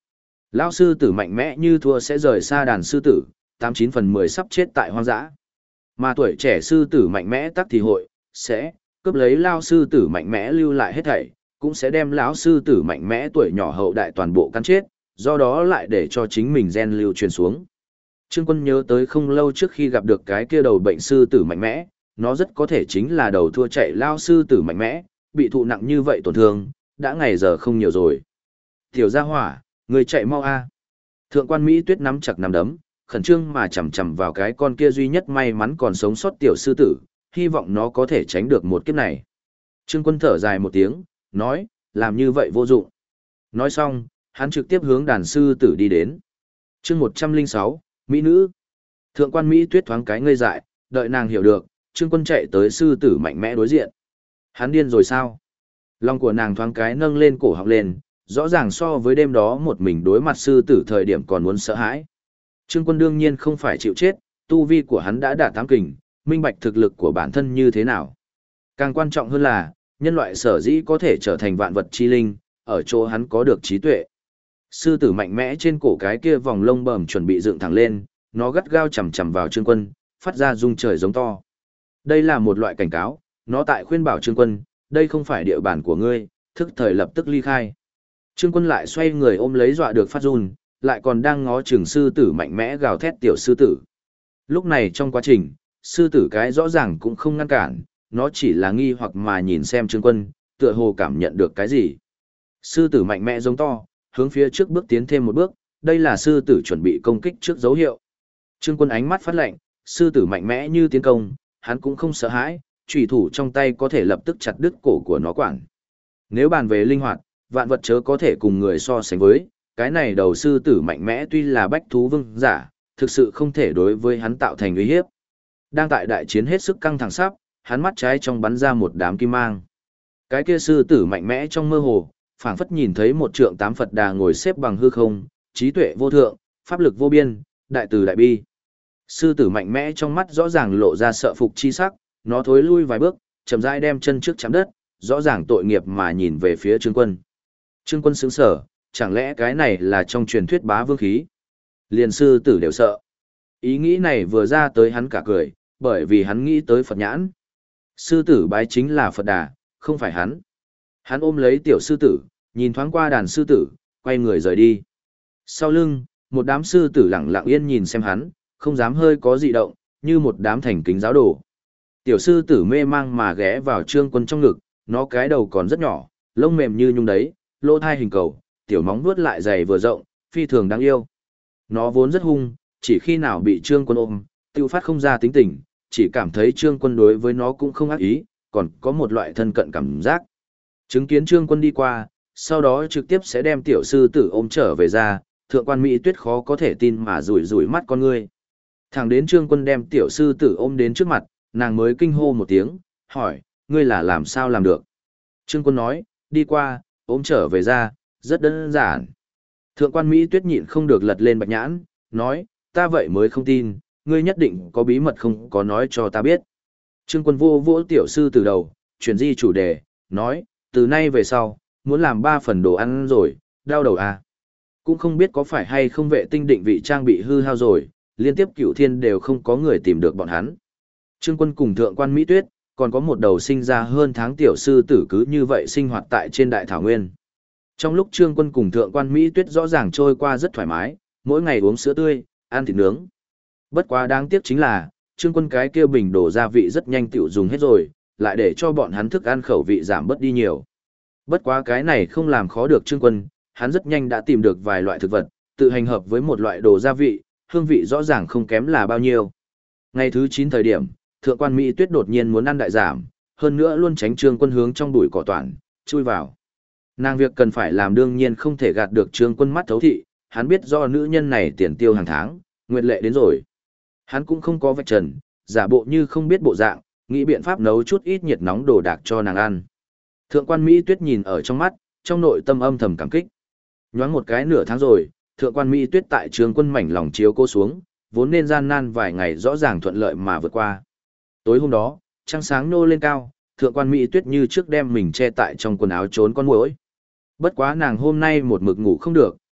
[SPEAKER 1] Lão sư tử mạnh mẽ như thua sẽ rời xa đàn sư tử, 89/10 sắp chết tại hoang dã. Mà tuổi trẻ sư tử mạnh mẽ tắc thì hội, sẽ cướp lấy lao sư tử mạnh mẽ lưu lại hết thảy, cũng sẽ đem lão sư tử mạnh mẽ tuổi nhỏ hậu đại toàn bộ cắn chết, do đó lại để cho chính mình gen lưu truyền xuống. Trương Quân nhớ tới không lâu trước khi gặp được cái kia đầu bệnh sư tử mạnh mẽ, nó rất có thể chính là đầu thua chạy lao sư tử mạnh mẽ, bị thụ nặng như vậy tổn thương, đã ngày giờ không nhiều rồi. Tiểu gia hỏa, người chạy mau a. Thượng quan Mỹ Tuyết nắm chặt nắm đấm, khẩn trương mà chầm chầm vào cái con kia duy nhất may mắn còn sống sót tiểu sư tử, hy vọng nó có thể tránh được một kiếp này. Trương Quân thở dài một tiếng, nói, làm như vậy vô dụng. Nói xong, hắn trực tiếp hướng đàn sư tử đi đến. Chương 106, Mỹ nữ. Thượng quan Mỹ Tuyết thoáng cái ngây dại, đợi nàng hiểu được, Trương Quân chạy tới sư tử mạnh mẽ đối diện. Hắn điên rồi sao? Lòng của nàng thoáng cái nâng lên cổ họng lên, rõ ràng so với đêm đó một mình đối mặt sư tử thời điểm còn muốn sợ hãi. Trương Quân đương nhiên không phải chịu chết, tu vi của hắn đã đạt tám kình, minh bạch thực lực của bản thân như thế nào. Càng quan trọng hơn là, nhân loại sở dĩ có thể trở thành vạn vật chi linh, ở chỗ hắn có được trí tuệ. Sư tử mạnh mẽ trên cổ cái kia vòng lông bầm chuẩn bị dựng thẳng lên, nó gắt gao chầm chầm vào Trương Quân, phát ra rung trời giống to. Đây là một loại cảnh cáo, nó tại khuyên bảo Trương Quân, đây không phải địa bàn của ngươi, thức thời lập tức ly khai. Trương Quân lại xoay người ôm lấy dọa được phát run, lại còn đang ngó chừng sư tử mạnh mẽ gào thét tiểu sư tử. Lúc này trong quá trình, sư tử cái rõ ràng cũng không ngăn cản, nó chỉ là nghi hoặc mà nhìn xem Trương Quân, tựa hồ cảm nhận được cái gì. Sư tử mạnh mẽ giống to, hướng phía trước bước tiến thêm một bước, đây là sư tử chuẩn bị công kích trước dấu hiệu. Trương Quân ánh mắt phát lạnh, sư tử mạnh mẽ như tiến công, hắn cũng không sợ hãi, chủy thủ trong tay có thể lập tức chặt đứt cổ của nó quản. Nếu bàn về linh hoạt, vạn vật chớ có thể cùng người so sánh với, cái này đầu sư tử mạnh mẽ tuy là bách thú vương giả, thực sự không thể đối với hắn tạo thành uy hiếp. Đang tại đại chiến hết sức căng thẳng sắp, hắn mắt trái trong bắn ra một đám kim mang. Cái kia sư tử mạnh mẽ trong mơ hồ, phảng phất nhìn thấy một trượng tám Phật Đà ngồi xếp bằng hư không, trí tuệ vô thượng, pháp lực vô biên, đại từ đại bi. Sư tử mạnh mẽ trong mắt rõ ràng lộ ra sợ phục chi sắc, nó thối lui vài bước, chậm rãi đem chân trước chạm đất, rõ ràng tội nghiệp mà nhìn về phía Trương Quân. Trương Quân sững sờ, chẳng lẽ cái này là trong truyền thuyết bá vương khí? Liền sư tử đều sợ. Ý nghĩ này vừa ra tới hắn cả cười, bởi vì hắn nghĩ tới Phật nhãn. Sư tử bái chính là Phật Đà, không phải hắn. Hắn ôm lấy tiểu sư tử, nhìn thoáng qua đàn sư tử, quay người rời đi. Sau lưng, một đám sư tử lặng lặng yên nhìn xem hắn, không dám hơi có dị động, như một đám thành kính giáo đồ. Tiểu sư tử mê mang mà ghé vào Trương Quân trong ngực, nó cái đầu còn rất nhỏ, lông mềm như nhung đấy, lỗ thai hình cầu, tiểu móng vuốt lại dày vừa rộng, phi thường đáng yêu. Nó vốn rất hung, chỉ khi nào bị Trương Quân ôm, tiêu phát không ra tính tình, chỉ cảm thấy Trương Quân đối với nó cũng không ác ý, còn có một loại thân cận cảm giác. Chứng kiến Trương Quân đi qua, sau đó trực tiếp sẽ đem tiểu sư tử ôm trở về ra, thượng quan Mỹ Tuyết khó có thể tin mà rủi rủi mắt con ngươi. Thẳng đến Trương Quân đem tiểu sư tử ôm đến trước mặt, nàng mới kinh hô một tiếng, hỏi, ngươi là làm sao làm được? Trương Quân nói, đi qua, ôm trở về ra, rất đơn giản. Thượng quan Mỹ Tuyết nhịn không được lật lên bạch nhãn, nói, ta vậy mới không tin, ngươi nhất định có bí mật không có nói cho ta biết. Trương Quân vô vỗ tiểu sư từ đầu, chuyển di chủ đề, nói, từ nay về sau, muốn làm 3 phần đồ ăn rồi, đau đầu à. Cũng không biết có phải hay không vệ tinh định vị trang bị hư hao rồi, liên tiếp cửu thiên đều không có người tìm được bọn hắn. Trương Quân cùng thượng quan Mỹ Tuyết, còn có một đầu sinh ra hơn tháng tiểu sư tử cứ như vậy sinh hoạt tại trên đại thảo nguyên. Trong lúc Trương Quân cùng thượng quan Mỹ Tuyết rõ ràng trôi qua rất thoải mái, mỗi ngày uống sữa tươi, ăn thịt nướng. Bất quá đáng tiếc chính là, Trương Quân cái kia bình đổ gia vị rất nhanh tiểu dùng hết rồi, lại để cho bọn hắn thức ăn khẩu vị giảm bớt đi nhiều. Bất quá cái này không làm khó được Trương Quân, hắn rất nhanh đã tìm được vài loại thực vật, tự hành hợp với một loại đồ gia vị, hương vị rõ ràng không kém là bao nhiêu. Ngày thứ 9 thời điểm, thượng quan Mỹ Tuyết đột nhiên muốn ăn đại giảm, hơn nữa luôn tránh Trương Quân hướng trong bụi cỏ toàn, chui vào. Nàng việc cần phải làm đương nhiên không thể gạt được Trương Quân mắt thấu thị, hắn biết do nữ nhân này tiền tiêu hàng tháng, nguyệt lệ đến rồi. Hắn cũng không có vạch trần, giả bộ như không biết bộ dạng, nghĩ biện pháp nấu chút ít nhiệt nóng đồ đạc cho nàng ăn. Thượng quan Mỹ Tuyết nhìn ở trong mắt, trong nội tâm âm thầm cảm kích. Nhoáng một cái nửa tháng rồi, thượng quan Mỹ Tuyết tại Trương Quân mảnh lòng chiếu cô xuống, vốn nên gian nan vài ngày rõ ràng thuận lợi mà vượt qua. Tối hôm đó, trăng sáng nô lên cao, thượng quan Mỹ Tuyết như trước đem mình che tại trong quần áo trốn con muỗi. Bất quá nàng hôm nay một mực ngủ không được,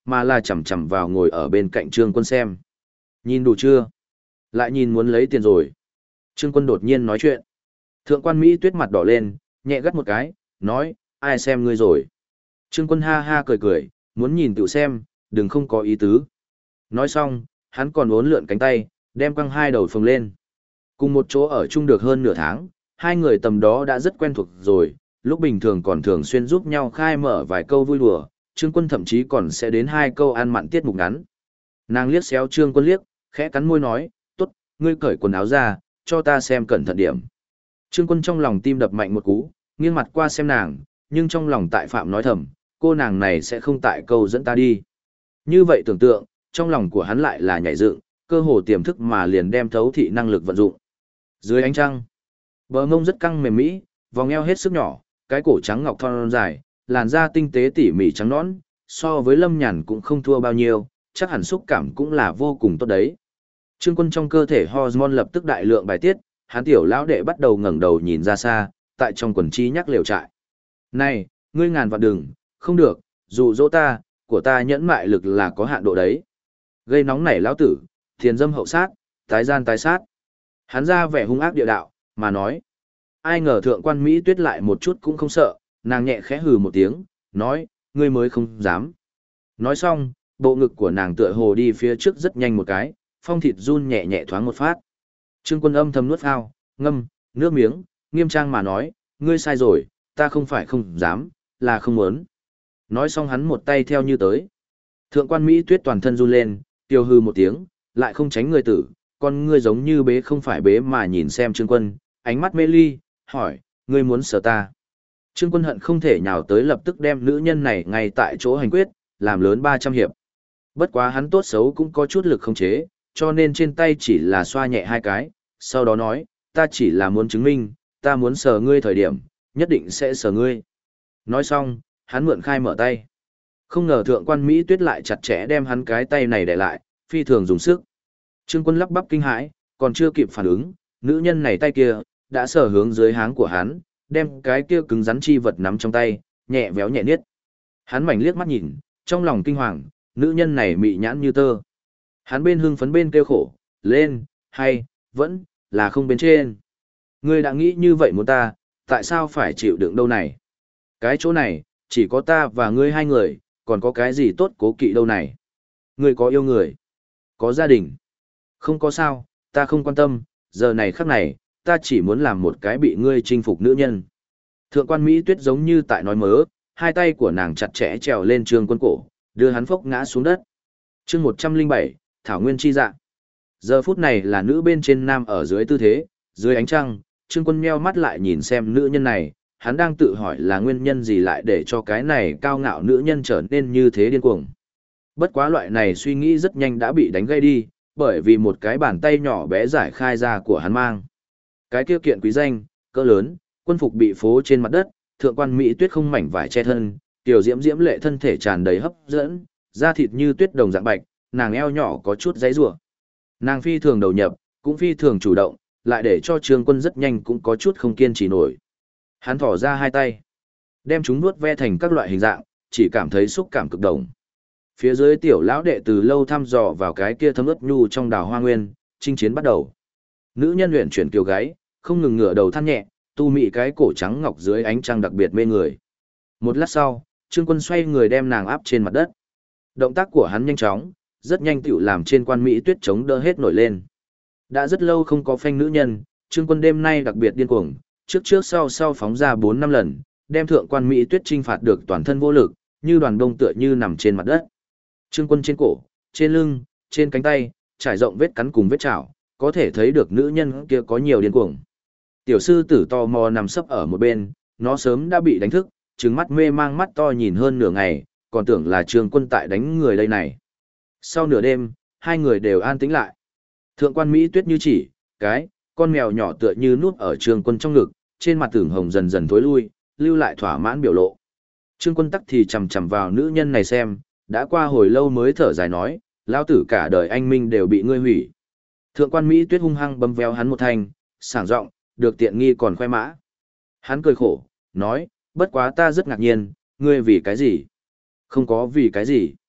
[SPEAKER 1] mà là chằm chằm vào ngồi ở bên cạnh Trương Quân xem. Nhìn đủ chưa? Lại nhìn muốn lấy tiền rồi. Trương Quân đột nhiên nói chuyện. Thượng quan Mỹ Tuyết mặt đỏ lên, nhẹ gắt một cái, nói, ai xem ngươi rồi? Trương Quân ha ha cười cười, muốn nhìn tự xem, đừng không có ý tứ. Nói xong, hắn còn uốn lượn cánh tay, đem quăng hai đầu phồng lên. Cùng một chỗ ở chung được hơn nửa tháng, hai người tầm đó đã rất quen thuộc rồi, lúc bình thường còn thường xuyên giúp nhau khai mở vài câu vui đùa, Trương Quân thậm chí còn sẽ đến hai câu ăn mặn tiết mục ngắn. Nàng liếc xéo Trương Quân liếc, khẽ cắn môi nói, tốt, ngươi cởi quần áo ra, cho ta xem cẩn thận điểm. Trương Quân trong lòng tim đập mạnh một cú, nghiêng mặt qua xem nàng, nhưng trong lòng tại phạm nói thầm, cô nàng này sẽ không tại câu dẫn ta đi. Như vậy tưởng tượng, trong lòng của hắn lại là nhảy dựng, cơ hồ tiềm thức mà liền đem thấu thị năng lực vận dụng. Dưới ánh trăng, bờ mông rất căng mềm mỹ, vòng eo hết sức nhỏ, cái cổ trắng ngọc thon dài, làn da tinh tế tỉ mỉ trắng nõn, so với Lâm Nhàn cũng không thua bao nhiêu, chắc hẳn xúc cảm cũng là vô cùng tốt đấy. Trương Quân trong cơ thể hormone lập tức đại lượng bài tiết, hắn tiểu lão đệ bắt đầu ngẩng đầu nhìn ra xa, tại trong quần chi nhắc lều trại. Này, ngươi ngàn vạn đừng, không được, dụ dỗ ta, của ta nhẫn mại lực là có hạn độ đấy. Gây nóng nảy lão tử, thiền dâm hậu sát, tái gian tái sát. Hắn ra vẻ hung ác địa đạo, mà nói. Ai ngờ thượng quan Mỹ Tuyết lại một chút cũng không sợ, nàng nhẹ khẽ hừ một tiếng, nói, ngươi mới không dám. Nói xong, bộ ngực của nàng tựa hồ đi phía trước rất nhanh một cái, phong thịt run nhẹ nhẹ thoáng một phát. Trương Quân âm thầm nuốt phao, ngâm, nước miếng, nghiêm trang mà nói, ngươi sai rồi, ta không phải không dám, là không muốn. Nói xong hắn một tay theo như tới. Thượng quan Mỹ Tuyết toàn thân run lên, tiêu hư một tiếng, lại không tránh người tử, con ngươi giống như bế không phải bế mà nhìn xem Trương Quân, ánh mắt mê ly, hỏi, ngươi muốn sờ ta. Trương Quân hận không thể nhào tới lập tức đem nữ nhân này ngay tại chỗ hành quyết, làm lớn 300 hiệp. Bất quá hắn tốt xấu cũng có chút lực không chế, cho nên trên tay chỉ là xoa nhẹ hai cái, sau đó nói, ta chỉ là muốn chứng minh, ta muốn sờ ngươi thời điểm, nhất định sẽ sờ ngươi. Nói xong, hắn mượn khai mở tay. Không ngờ thượng quan Mỹ Tuyết lại chặt chẽ đem hắn cái tay này để lại, phi thường dùng sức. Trương Quân lắp bắp kinh hãi, còn chưa kịp phản ứng, nữ nhân này tay kia, đã sờ hướng dưới háng của hắn, đem cái kia cứng rắn chi vật nắm trong tay, nhẹ véo nhẹ niết. Hắn mảnh liếc mắt nhìn, trong lòng kinh hoàng, nữ nhân này mị nhãn như tơ. Hắn bên hưng phấn bên kêu khổ, lên, hay, vẫn, là không bên trên. Ngươi đã nghĩ như vậy muốn ta, tại sao phải chịu đựng đâu này? Cái chỗ này, chỉ có ta và ngươi hai người, còn có cái gì tốt cố kỵ đâu này? Ngươi có yêu người, có gia đình. Không có sao, ta không quan tâm, giờ này khắc này, ta chỉ muốn làm một cái bị ngươi chinh phục nữ nhân. Thượng quan Mỹ Tuyết giống như tại nói mớ, hai tay của nàng chặt chẽ trèo lên Trương Quân cổ, đưa hắn phốc ngã xuống đất. Chương 107, Thảo Nguyên chi dạ. Giờ phút này là nữ bên trên nam ở dưới tư thế, dưới ánh trăng, Trương Quân nheo mắt lại nhìn xem nữ nhân này, hắn đang tự hỏi là nguyên nhân gì lại để cho cái này cao ngạo nữ nhân trở nên như thế điên cuồng. Bất quá loại này suy nghĩ rất nhanh đã bị đánh gây đi, bởi vì một cái bàn tay nhỏ bé giải khai ra của hắn mang. Cái kia kiện quý danh, cỡ lớn, quân phục bị phố trên mặt đất, thượng quan Mỹ Tuyết không mảnh vải che thân, tiểu diễm diễm lệ thân thể tràn đầy hấp dẫn, da thịt như tuyết đồng dạng bạch, nàng eo nhỏ có chút giãy giụa. Nàng phi thường đầu nhập, cũng phi thường chủ động, lại để cho Trương Quân rất nhanh cũng có chút không kiên trì nổi. Hắn thỏ ra hai tay, đem chúng nuốt ve thành các loại hình dạng, chỉ cảm thấy xúc cảm cực đồng. Phía dưới tiểu lão đệ từ lâu thăm dò vào cái kia thấm ướt nhu trong đào hoa nguyên, chinh chiến bắt đầu. Nữ nhân luyện chuyển kiều gáy, không ngừng ngửa đầu than nhẹ, tu mị cái cổ trắng ngọc dưới ánh trăng đặc biệt mê người. Một lát sau, Trương Quân xoay người đem nàng áp trên mặt đất. Động tác của hắn nhanh chóng, rất nhanh tựu làm trên quan Mỹ Tuyết chống đỡ hết nổi lên. Đã rất lâu không có phanh nữ nhân, Trương Quân đêm nay đặc biệt điên cuồng, trước trước sau sau phóng ra 4-5 lần, đem thượng quan Mỹ Tuyết trinh phạt được toàn thân vô lực, như đoàn đông tựa như nằm trên mặt đất. Trương Quân trên cổ, trên lưng, trên cánh tay, trải rộng vết cắn cùng vết chảo, có thể thấy được nữ nhân kia có nhiều điên cuồng. Tiểu sư tử tò mò nằm sấp ở một bên, nó sớm đã bị đánh thức, trừng mắt mê mang mắt to nhìn hơn nửa ngày, còn tưởng là Trương Quân tại đánh người đây này. Sau nửa đêm, hai người đều an tĩnh lại. Thượng quan Mỹ Tuyết như chỉ, con mèo nhỏ tựa như nuốt ở Trương Quân trong ngực, trên mặt tưởng hồng dần dần thối lui, lưu lại thỏa mãn biểu lộ. Trương Quân tắc thì chằm chằm vào nữ nhân này xem, đã qua hồi lâu mới thở dài nói, lão tử cả đời anh minh đều bị ngươi hủy. Thượng quan Mỹ Tuyết hung hăng bấm véo hắn một thanh, sảng giọng, được tiện nghi còn khoe mã. Hắn cười khổ, nói, bất quá ta rất ngạc nhiên, ngươi vì cái gì? Không có vì cái gì.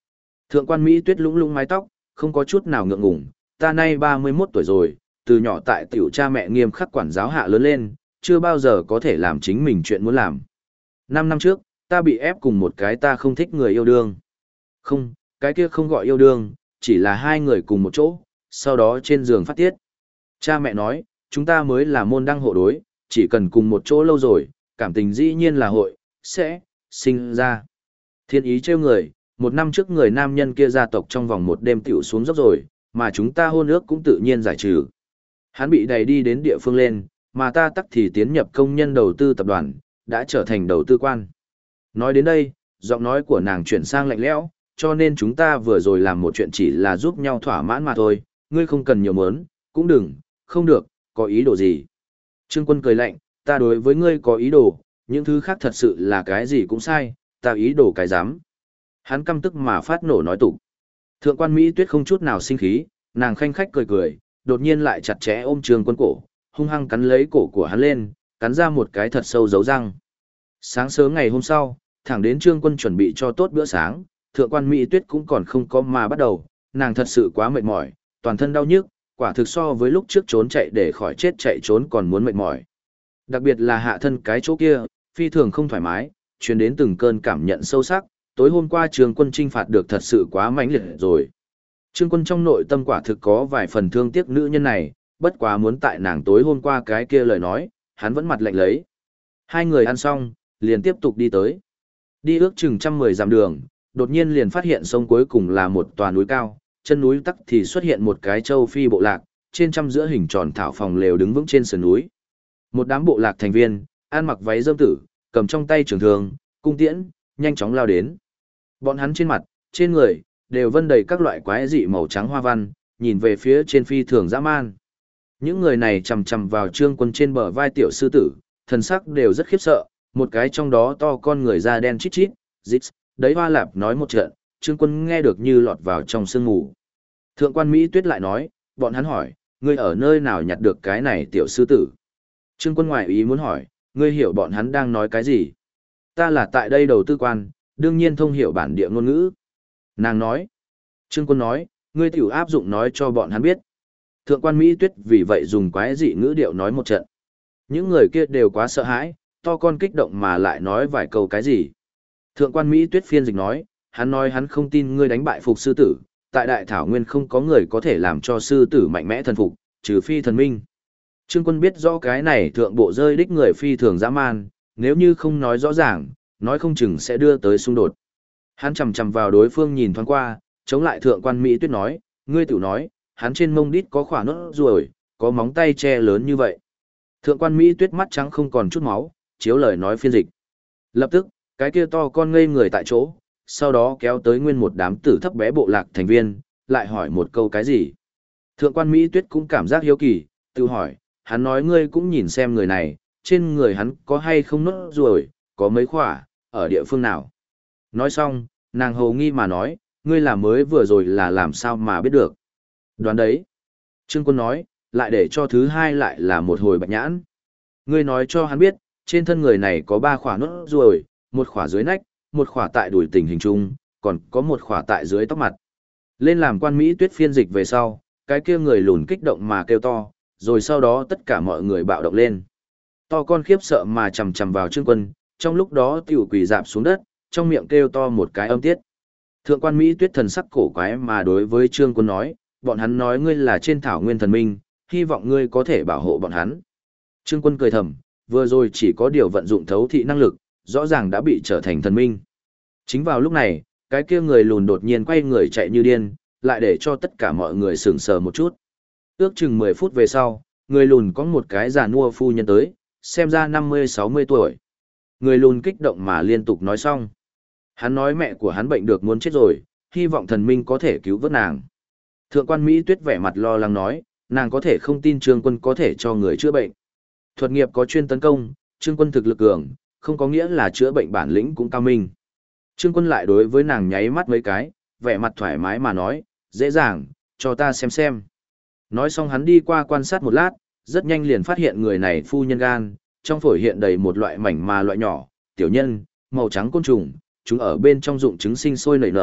[SPEAKER 1] Thượng quan Mỹ Tuyết lũng lũng mái tóc, không có chút nào ngượng ngùng, ta nay 31 tuổi rồi, từ nhỏ tại tiểu cha mẹ nghiêm khắc quản giáo hạ lớn lên, chưa bao giờ có thể làm chính mình chuyện muốn làm. 5 năm trước, ta bị ép cùng một cái ta không thích người yêu đương. Không, cái kia không gọi yêu đương, chỉ là hai người cùng một chỗ, sau đó trên giường phát tiết. Cha mẹ nói, chúng ta mới là môn đăng hộ đối, chỉ cần cùng một chỗ lâu rồi, cảm tình dĩ nhiên là sẽ sinh ra. Thiên ý trêu người, 1 năm trước người nam nhân kia gia tộc trong vòng một đêm tiểu xuống dốc rồi, mà chúng ta hôn ước cũng tự nhiên giải trừ. Hắn bị đẩy đi đến địa phương lên, mà ta tắc thì tiến nhập công nhân đầu tư tập đoàn, đã trở thành đầu tư quan. Nói đến đây, giọng nói của nàng chuyển sang lạnh lẽo, cho nên chúng ta vừa rồi làm một chuyện chỉ là giúp nhau thỏa mãn mà thôi, ngươi không cần nhiều mớn, cũng đừng, không được, có ý đồ gì. Trương Quân cười lạnh, ta đối với ngươi có ý đồ, những thứ khác thật sự là cái gì cũng sai, ta ý đồ cái dám. Hắn căm tức mà phát nổ nói tục. Thượng quan Mỹ Tuyết không chút nào sinh khí, nàng khanh khách cười cười, đột nhiên lại chặt chẽ ôm Trương Quân cổ, hung hăng cắn lấy cổ của hắn lên, cắn ra một cái thật sâu dấu răng. Sáng sớm ngày hôm sau, thẳng đến Trương Quân chuẩn bị cho tốt bữa sáng, thượng quan Mỹ Tuyết cũng còn không có mà bắt đầu, nàng thật sự quá mệt mỏi, toàn thân đau nhức, quả thực so với lúc trước trốn chạy để khỏi chết chạy trốn còn muốn mệt mỏi. Đặc biệt là hạ thân cái chỗ kia, phi thường không thoải mái, truyền đến từng cơn cảm nhận sâu sắc, tối hôm qua Trương Quân trinh phạt được thật sự quá mãnh liệt rồi. Trương Quân trong nội tâm quả thực có vài phần thương tiếc nữ nhân này, bất quá muốn tại nàng tối hôm qua cái kia lời nói, hắn vẫn mặt lạnh lấy. Hai người ăn xong, liền tiếp tục đi tới. Đi ước chừng 110 dặm đường, đột nhiên liền phát hiện sông cuối cùng là một tòa núi cao, chân núi tắc thì xuất hiện một cái châu phi bộ lạc, trên trăm giữa hình tròn thảo phòng lều đứng vững trên sườn núi. Một đám bộ lạc thành viên, ăn mặc váy rơm tử, cầm trong tay trường thương, cung tiễn, nhanh chóng lao đến. Bọn hắn trên mặt, trên người, đều vân đầy các loại quái dị màu trắng hoa văn, nhìn về phía trên phi thường dã man. Những người này chầm chầm vào Trương Quân trên bờ vai tiểu sư tử, thần sắc đều rất khiếp sợ, một cái trong đó to con người da đen chít chít, dít, đấy hoa lạp nói một trận, Trương Quân nghe được như lọt vào trong sương ngủ. Thượng quan Mỹ Tuyết lại nói, bọn hắn hỏi, ngươi ở nơi nào nhặt được cái này tiểu sư tử? Trương Quân ngoại ý muốn hỏi, ngươi hiểu bọn hắn đang nói cái gì? Ta là tại đây đầu tư quan, đương nhiên thông hiểu bản địa ngôn ngữ. Nàng nói. Trương Quân nói, ngươi tiểu áp dụng nói cho bọn hắn biết. Thượng quan Mỹ Tuyết vì vậy dùng quái dị ngữ điệu nói một trận. Những người kia đều quá sợ hãi, to con kích động mà lại nói vài câu cái gì. Thượng quan Mỹ Tuyết phiên dịch nói hắn không tin ngươi đánh bại phục sư tử, tại đại thảo nguyên không có người có thể làm cho sư tử mạnh mẽ thần phục, trừ phi thần minh. Trương Quân biết rõ cái này thượng bộ rơi đích người phi thường dã man, nếu như không nói rõ ràng, nói không chừng sẽ đưa tới xung đột. Hắn chầm chầm vào đối phương nhìn thoáng qua, chống lại thượng quan Mỹ Tuyết nói, ngươi tự nói, hắn trên mông đít có khỏa nốt ruồi, có móng tay che lớn như vậy. Thượng quan Mỹ Tuyết mắt trắng không còn chút máu, chiếu lời nói phiên dịch. Lập tức, cái kia to con ngây người tại chỗ, sau đó kéo tới nguyên một đám tử thấp bé bộ lạc thành viên, lại hỏi một câu cái gì. Thượng quan Mỹ Tuyết cũng cảm giác hiếu kỳ, tự hỏi, hắn nói ngươi cũng nhìn xem người này, trên người hắn có hay không nốt ruồi, có mấy khỏa, ở địa phương nào. Nói xong, nàng hầu nghi mà nói, ngươi là mới vừa rồi là làm sao mà biết được. Đoán đấy. Trương Quân nói, lại để cho thứ hai lại là một hồi bạch nhãn. Ngươi nói cho hắn biết, trên thân người này có 3 khỏa nốt ruồi, một khỏa dưới nách, một khỏa tại đùi tình hình chung, còn có một khỏa tại dưới tóc mặt. Lên làm quan Mỹ Tuyết phiên dịch về sau, cái kia người lùn kích động mà kêu to, rồi sau đó tất cả mọi người bạo động lên. To con khiếp sợ mà chầm chầm vào Trương Quân, trong lúc đó tiểu quỳ dạp xuống đất, trong miệng kêu to một cái âm tiết. Thượng quan Mỹ Tuyết thần sắc cổ quái mà đối với Trương Quân nói, bọn hắn nói ngươi là trên thảo nguyên thần minh, hy vọng ngươi có thể bảo hộ bọn hắn. Trương Quân cười thầm, vừa rồi chỉ có điều vận dụng thấu thị năng lực, rõ ràng đã bị trở thành thần minh. Chính vào lúc này, cái kia người lùn đột nhiên quay người chạy như điên, lại để cho tất cả mọi người sửng sờ một chút. Ước chừng 10 phút về sau, người lùn có một cái già nua phu nhân tới, xem ra 50-60 tuổi. Người lùn kích động mà liên tục nói xong. Hắn nói mẹ của hắn bệnh được muốn chết rồi, hy vọng thần minh có thể cứu vớt nàng. Thượng quan Mỹ Tuyết vẻ mặt lo lắng nói, nàng có thể không tin Trương Quân có thể cho người chữa bệnh. Thuật nghiệp có chuyên tấn công, Trương Quân thực lực cường, không có nghĩa là chữa bệnh bản lĩnh cũng cao minh. Trương Quân lại đối với nàng nháy mắt mấy cái, vẻ mặt thoải mái mà nói, dễ dàng, cho ta xem. Nói xong hắn đi qua quan sát một lát, rất nhanh liền phát hiện người này phu nhân gan, trong phổi hiện đầy một loại mảnh mà loại nhỏ, tiểu nhân, màu trắng côn trùng, chúng ở bên trong dụng trứng sinh sôi nảy nở,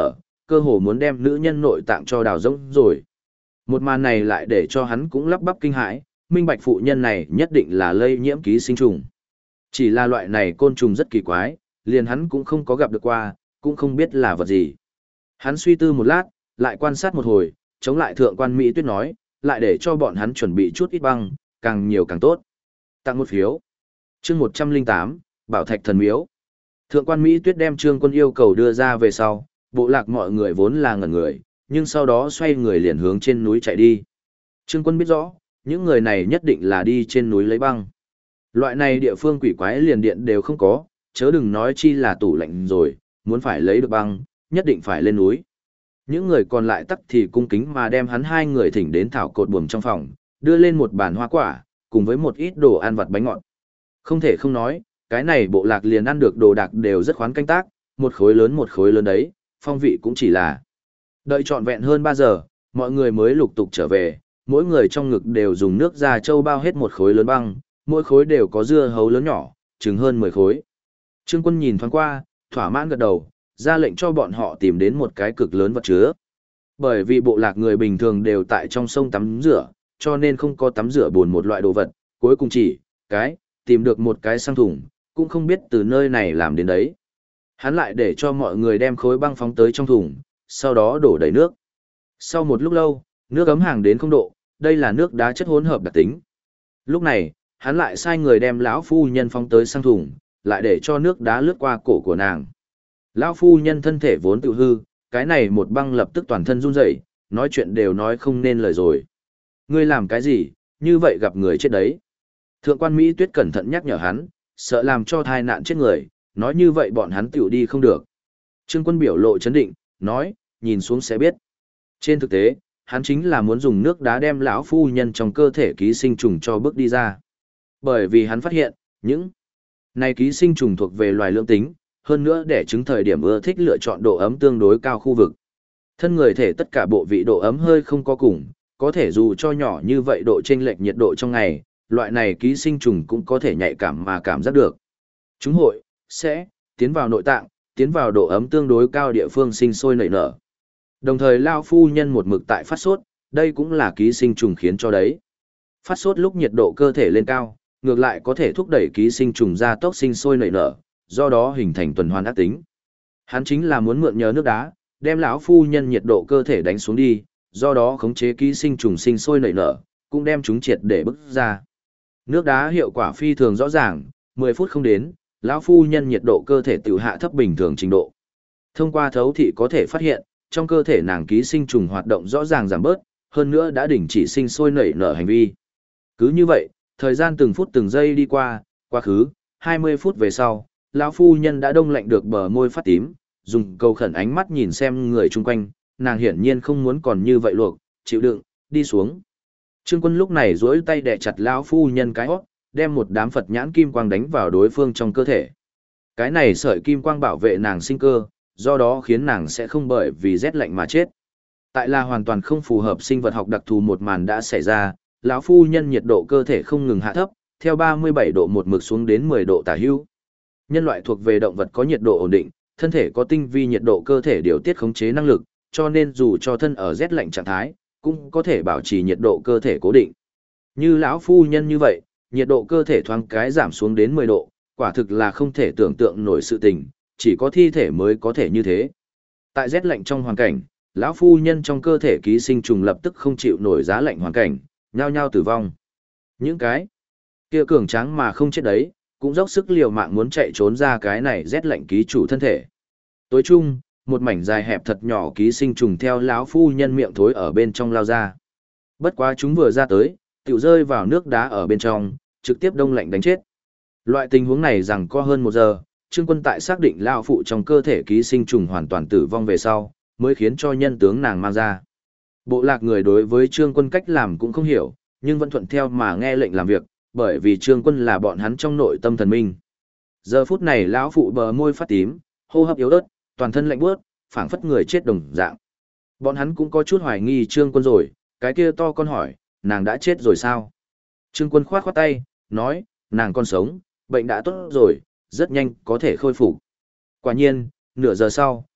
[SPEAKER 1] cơ hồ muốn đem nữ nhân nội tạng cho đào rỗng rồi. Một màn này lại để cho hắn cũng lắp bắp kinh hãi, minh bạch phụ nhân này nhất định là lây nhiễm ký sinh trùng. Chỉ là loại này côn trùng rất kỳ quái, liền hắn cũng không có gặp được qua, cũng không biết là vật gì. Hắn suy tư một lát, lại quan sát một hồi, chống lại thượng quan Mỹ Tuyết nói, lại để cho bọn hắn chuẩn bị chút ít băng, càng nhiều càng tốt. Tặng một phiếu. Chương 108, Bảo Thạch Thần Miếu. Thượng quan Mỹ Tuyết đem Trương Quân yêu cầu đưa ra về sau, bộ lạc mọi người vốn là ngẩn người, nhưng sau đó xoay người liền hướng trên núi chạy đi. Trương Quân biết rõ, những người này nhất định là đi trên núi lấy băng. Loại này địa phương quỷ quái liền điện đều không có, chớ đừng nói chi là tủ lạnh rồi, muốn phải lấy được băng, nhất định phải lên núi. Những người còn lại tắc thì cung kính mà đem hắn hai người thỉnh đến thảo cột buồm trong phòng, đưa lên một bàn hoa quả, cùng với một ít đồ ăn vặt bánh ngọt. Không thể không nói, cái này bộ lạc liền ăn được đồ đạc đều rất khoán canh tác, một khối lớn đấy, phong vị cũng chỉ là. Đợi trọn vẹn hơn 3 giờ, mọi người mới lục tục trở về, mỗi người trong ngực đều dùng nước da trâu bao hết một khối lớn băng, mỗi khối đều có dưa hấu lớn nhỏ, chừng hơn 10 khối. Trương Quân nhìn thoáng qua, thỏa mãn gật đầu, ra lệnh cho bọn họ tìm đến một cái cực lớn vật chứa. Bởi vì bộ lạc người bình thường đều tại trong sông tắm rửa, cho nên không có tắm rửa bồn một loại đồ vật, cuối cùng chỉ, tìm được một cái xăng thùng, cũng không biết từ nơi này làm đến đấy. Hắn lại để cho mọi người đem khối băng phóng tới trong thùng, sau đó đổ đầy nước. Sau một lúc lâu, nước ấm hàng đến 0 độ, đây là nước đá chất hỗn hợp đặc tính. Lúc này, hắn lại sai người đem lão phu nhân phóng tới xăng thùng, lại để cho nước đá lướt qua cổ của nàng. Lão phu nhân thân thể vốn tự hư, cái này một băng lập tức toàn thân run rẩy, nói chuyện đều nói không nên lời rồi. Ngươi làm cái gì, như vậy gặp người chết đấy. Thượng quan Mỹ Tuyết cẩn thận nhắc nhở hắn, sợ làm cho thai nạn chết người, nói như vậy bọn hắn tiểu đi không được. Trương Quân biểu lộ chấn định, nói, nhìn xuống sẽ biết. Trên thực tế, hắn chính là muốn dùng nước đá đem lão phu nhân trong cơ thể ký sinh trùng cho bước đi ra. Bởi vì hắn phát hiện, những này ký sinh trùng thuộc về loài lưỡng tính, hơn nữa để chứng thời điểm ưa thích lựa chọn độ ấm tương đối cao khu vực. Thân người thể tất cả bộ vị độ ấm hơi không có cùng, có thể dù cho nhỏ như vậy độ chênh lệch nhiệt độ trong ngày, loại này ký sinh trùng cũng có thể nhạy cảm mà cảm giác được. Chúng sẽ tiến vào nội tạng, tiến vào độ ấm tương đối cao địa phương sinh sôi nảy nở. Đồng thời lão phu nhân một mực tại phát sốt, đây cũng là ký sinh trùng khiến cho đấy. Phát sốt lúc nhiệt độ cơ thể lên cao, ngược lại có thể thúc đẩy ký sinh trùng ra tốc sinh sôi nảy nở, do đó hình thành tuần hoàn ác tính. Hắn chính là muốn mượn nhờ nước đá, đem lão phu nhân nhiệt độ cơ thể đánh xuống đi, do đó khống chế ký sinh trùng sinh sôi nảy nở, cũng đem chúng triệt để bức ra. Nước đá hiệu quả phi thường rõ ràng, 10 phút không đến, lão phu nhân nhiệt độ cơ thể tiểu hạ thấp bình thường trình độ. Thông qua thấu thị có thể phát hiện, trong cơ thể nàng ký sinh trùng hoạt động rõ ràng giảm bớt, hơn nữa đã đình chỉ sinh sôi nảy nở hành vi. Cứ như vậy, thời gian từng phút từng giây đi qua, quá khứ, 20 phút về sau, lão phu nhân đã đông lạnh được bờ môi phát tím, dùng cầu khẩn ánh mắt nhìn xem người chung quanh, nàng hiển nhiên không muốn còn như vậy luộc, chịu đựng, đi xuống. Trương Quân lúc này duỗi tay đè chặt lão phu nhân cái hót, đem một đám Phật nhãn kim quang đánh vào đối phương trong cơ thể. Cái này sợi kim quang bảo vệ nàng sinh cơ, do đó khiến nàng sẽ không bởi vì rét lạnh mà chết. Tại là hoàn toàn không phù hợp sinh vật học đặc thù một màn đã xảy ra, lão phu nhân nhiệt độ cơ thể không ngừng hạ thấp, theo 37 độ một mực xuống đến 10 độ tả hữu. Nhân loại thuộc về động vật có nhiệt độ ổn định, thân thể có tinh vi nhiệt độ cơ thể điều tiết khống chế năng lực, cho nên dù cho thân ở rét lạnh trạng thái, cũng có thể bảo trì nhiệt độ cơ thể cố định. Như lão phu nhân như vậy, nhiệt độ cơ thể thoáng cái giảm xuống đến 10 độ, quả thực là không thể tưởng tượng nổi sự tình, chỉ có thi thể mới có thể như thế. Tại rét lạnh trong hoàn cảnh, lão phu nhân trong cơ thể ký sinh trùng lập tức không chịu nổi giá lạnh hoàn cảnh, nhao nhao tử vong. Những cái kia cường tráng mà không chết đấy, cũng dốc sức liều mạng muốn chạy trốn ra cái này rét lạnh ký chủ thân thể. Tối chung, một mảnh dài hẹp thật nhỏ ký sinh trùng theo lão phu nhân miệng thối ở bên trong lao ra. Bất quá chúng vừa ra tới, tiểu rơi vào nước đá ở bên trong, trực tiếp đông lạnh đánh chết. Loại tình huống này rằng có hơn 1 giờ, Trương Quân tại xác định lão phụ trong cơ thể ký sinh trùng hoàn toàn tử vong về sau, mới khiến cho nhân tướng nàng mang ra. Bộ lạc người đối với Trương Quân cách làm cũng không hiểu, nhưng vẫn thuận theo mà nghe lệnh làm việc, bởi vì Trương Quân là bọn hắn trong nội tâm thần minh. Giờ phút này lão phụ bờ môi phát tím, hô hấp yếu ớt, toàn thân lạnh buốt, phảng phất người chết đồng dạng. Bọn hắn cũng có chút hoài nghi Trương Quân rồi, cái kia to con hỏi, nàng đã chết rồi sao? Trương Quân khoát khoát tay, nói, nàng còn sống, bệnh đã tốt rồi, rất nhanh có thể khôi phục. Quả nhiên, nửa giờ sau,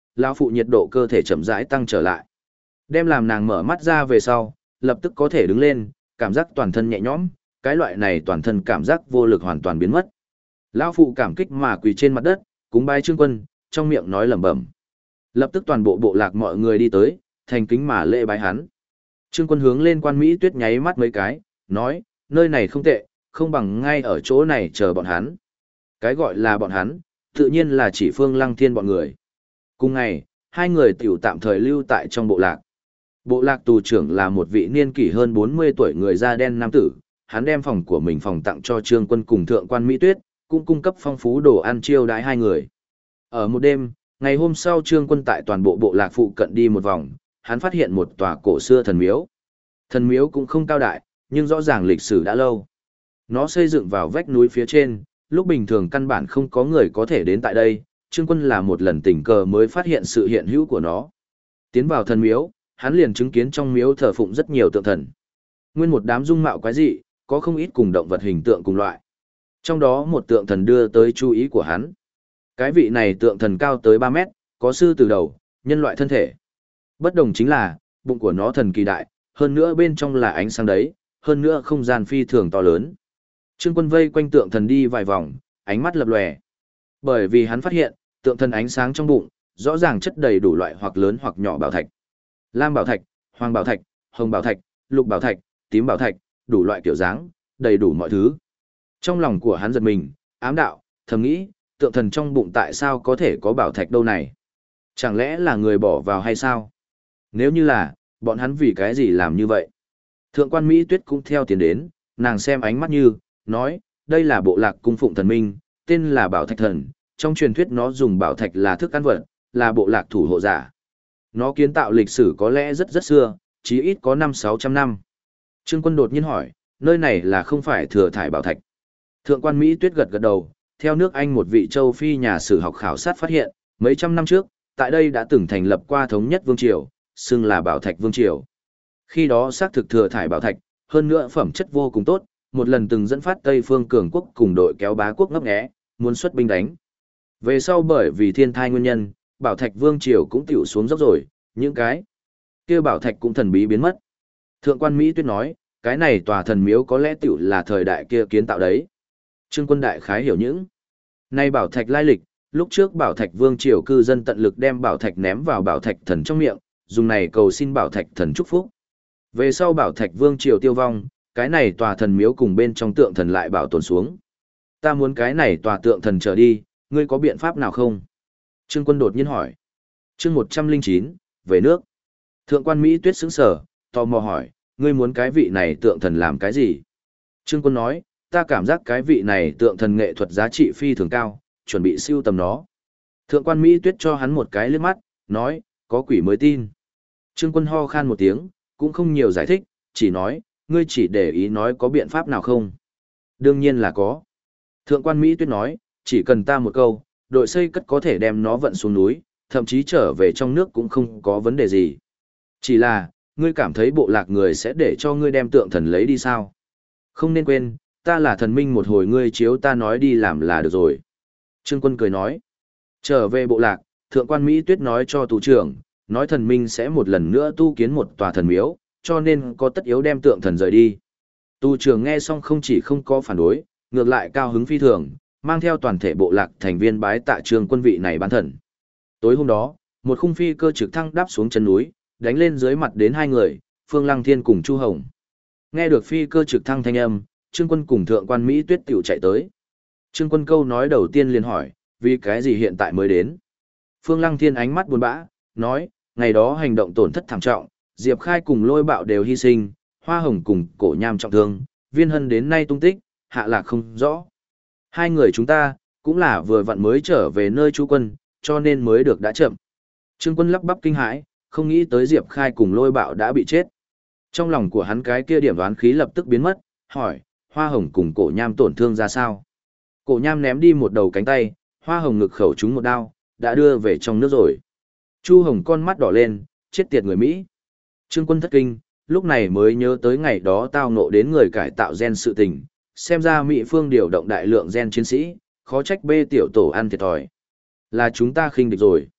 [SPEAKER 1] lão phụ nhiệt độ cơ thể chậm rãi tăng trở lại. Đem làm nàng mở mắt ra về sau, lập tức có thể đứng lên, cảm giác toàn thân nhẹ nhõm, cái loại này toàn thân cảm giác vô lực hoàn toàn biến mất. Lão phụ cảm kích mà quỳ trên mặt đất, cúng bái Trương Quân, trong miệng nói lẩm bẩm. Lập tức toàn bộ bộ lạc mọi người đi tới, thành kính mà lễ bái hắn. Trương Quân hướng lên Quan Mỹ Tuyết nháy mắt mấy cái, nói, nơi này không tệ, không bằng ngay ở chỗ này chờ bọn hắn. Cái gọi là bọn hắn, tự nhiên là chỉ Phương Lăng Thiên bọn người. Cùng ngày, hai người tiểu tạm thời lưu tại trong bộ lạc. Bộ lạc tù trưởng là một vị niên kỷ hơn 40 tuổi người da đen nam tử, hắn đem phòng của mình phòng tặng cho Trương Quân cùng Thượng Quan Mỹ Tuyết, cũng cung cấp phong phú đồ ăn chiêu đãi hai người. Ở một đêm, ngày hôm sau Trương Quân tại toàn bộ bộ lạc phụ cận đi một vòng, hắn phát hiện một tòa cổ xưa thần miếu. Thần miếu cũng không cao đại, nhưng rõ ràng lịch sử đã lâu. Nó xây dựng vào vách núi phía trên, lúc bình thường căn bản không có người có thể đến tại đây, Trương Quân là một lần tình cờ mới phát hiện sự hiện hữu của nó. Tiến vào thần miếu, hắn liền chứng kiến trong miếu thờ phụng rất nhiều tượng thần. Nguyên một đám dung mạo quái dị, có không ít cùng động vật hình tượng cùng loại. Trong đó một tượng thần đưa tới chú ý của hắn. Cái vị này tượng thần cao tới 3 mét, có sư từ đầu, nhân loại thân thể. Bất đồng chính là, bụng của nó thần kỳ đại, hơn nữa bên trong là ánh sáng đấy, hơn nữa không gian phi thường to lớn. Trương Quân vây quanh tượng thần đi vài vòng, ánh mắt lập lòe. Bởi vì hắn phát hiện, tượng thần ánh sáng trong bụng, rõ ràng chất đầy đủ loại hoặc lớn hoặc nhỏ bảo thạch. Lam bảo thạch, hoàng bảo thạch, hồng bảo thạch, lục bảo thạch, tím bảo thạch, đủ loại kiểu dáng, đầy đủ mọi thứ. Trong lòng của hắn giật mình, ám đạo, thầm nghĩ, tượng thần trong bụng tại sao có thể có bảo thạch đâu này? Chẳng lẽ là người bỏ vào hay sao? Nếu như là, bọn hắn vì cái gì làm như vậy? Thượng Quan Mỹ Tuyết cũng theo tiến đến, nàng xem ánh mắt như, nói, đây là bộ lạc cung phụng thần minh, tên là Bảo Thạch Thần, trong truyền thuyết nó dùng bảo thạch là thức ăn vật, là bộ lạc thủ hộ giả. Nó kiến tạo lịch sử có lẽ rất rất xưa, chí ít có 500-600 năm. Trương Quân đột nhiên hỏi, nơi này là không phải thừa thải bảo thạch? Thượng Quan Mỹ Tuyết gật gật đầu, theo nước Anh một vị châu Phi nhà sử học khảo sát phát hiện, mấy trăm năm trước, tại đây đã từng thành lập qua thống nhất vương triều, xưng là Bảo Thạch Vương triều. Khi đó xác thực thừa thải bảo thạch, hơn nữa phẩm chất vô cùng tốt, một lần từng dẫn phát Tây Phương Cường quốc cùng đội kéo bá quốc ngấp nghé, muốn xuất binh đánh. Về sau bởi vì thiên thai nguyên nhân, Bảo Thạch Vương triều cũng tiểu xuống dốc rồi, những cái kia bảo thạch cũng thần bí biến mất. Thượng Quan Mỹ Tuyết nói, cái này tòa thần miếu có lẽ tiểu là thời đại kia kiến tạo đấy. Trương Quân đại khái hiểu những nay bảo thạch lai lịch, lúc trước Bảo Thạch Vương triều cư dân tận lực đem bảo thạch ném vào Bảo Thạch Thần trong miệng, dùng này cầu xin Bảo Thạch Thần chúc phúc. Về sau Bảo Thạch Vương triều tiêu vong, cái này tòa thần miếu cùng bên trong tượng thần lại bảo tồn xuống. Ta muốn cái này tòa tượng thần trở đi, ngươi có biện pháp nào không? Trương Quân đột nhiên hỏi. Chương 109, về nước. Thượng Quan Mỹ Tuyết sững sờ, tò mò hỏi, ngươi muốn cái vị này tượng thần làm cái gì? Trương Quân nói, ta cảm giác cái vị này tượng thần nghệ thuật giá trị phi thường cao, chuẩn bị sưu tầm nó. Thượng Quan Mỹ Tuyết cho hắn một cái liếc mắt, nói, có quỷ mới tin. Trương Quân ho khan một tiếng, cũng không nhiều giải thích, chỉ nói, ngươi chỉ để ý nói có biện pháp nào không? Đương nhiên là có. Thượng Quan Mỹ Tuyết nói, chỉ cần ta một câu, đội xây cất có thể đem nó vận xuống núi, thậm chí trở về trong nước cũng không có vấn đề gì. Chỉ là, ngươi cảm thấy bộ lạc người sẽ để cho ngươi đem tượng thần lấy đi sao? Không nên quên, ta là thần minh, một hồi ngươi chiếu ta nói đi làm là được rồi. Trương Quân cười nói, trở về bộ lạc, Thượng Quan Mỹ Tuyết nói cho tù trưởng, nói thần minh sẽ một lần nữa tu kiến một tòa thần miếu, cho nên có tất yếu đem tượng thần rời đi. Tù trưởng nghe xong không chỉ không có phản đối, ngược lại cao hứng phi thường, mang theo toàn thể bộ lạc thành viên bái tạ Trương Quân vị này bán thần. Tối hôm đó, một khung phi cơ trực thăng đáp xuống chân núi, đánh lên dưới mặt đến hai người, Phương Lăng Thiên cùng Chu Hồng. Nghe được phi cơ trực thăng thanh âm, Trương Quân cùng Thượng Quan Mỹ Tuyết tiểu chạy tới. Trương Quân câu nói đầu tiên liền hỏi, vì cái gì hiện tại mới đến? Phương Lăng Thiên ánh mắt buồn bã, nói, ngày đó hành động tổn thất thảm trọng, Diệp Khai cùng Lôi Bạo đều hy sinh, Hoa Hồng cùng Cổ Nham trọng thương, Viên Hân đến nay tung tích, hạ lạc không rõ. Hai người chúng ta, cũng là vừa vặn mới trở về nơi trú quân, cho nên mới được đã chậm. Trương Quân lắp bắp kinh hãi, không nghĩ tới Diệp Khai cùng Lôi Bạo đã bị chết. Trong lòng của hắn cái kia điểm đoán khí lập tức biến mất, hỏi, Hoa Hồng cùng Cổ Nham tổn thương ra sao? Cổ Nham ném đi một đầu cánh tay, Hoa Hồng ngực khẩu trúng một đao, đã đưa về trong nước rồi. Chu Hồng con mắt đỏ lên, chết tiệt người Mỹ. Trương Quân thất kinh, lúc này mới nhớ tới ngày đó tao ngộ đến người cải tạo gen sự tình, xem ra Mỹ phương điều động đại lượng gen chiến sĩ, khó trách bê tiểu tổ ăn thiệt thòi. Là chúng ta khinh địch rồi.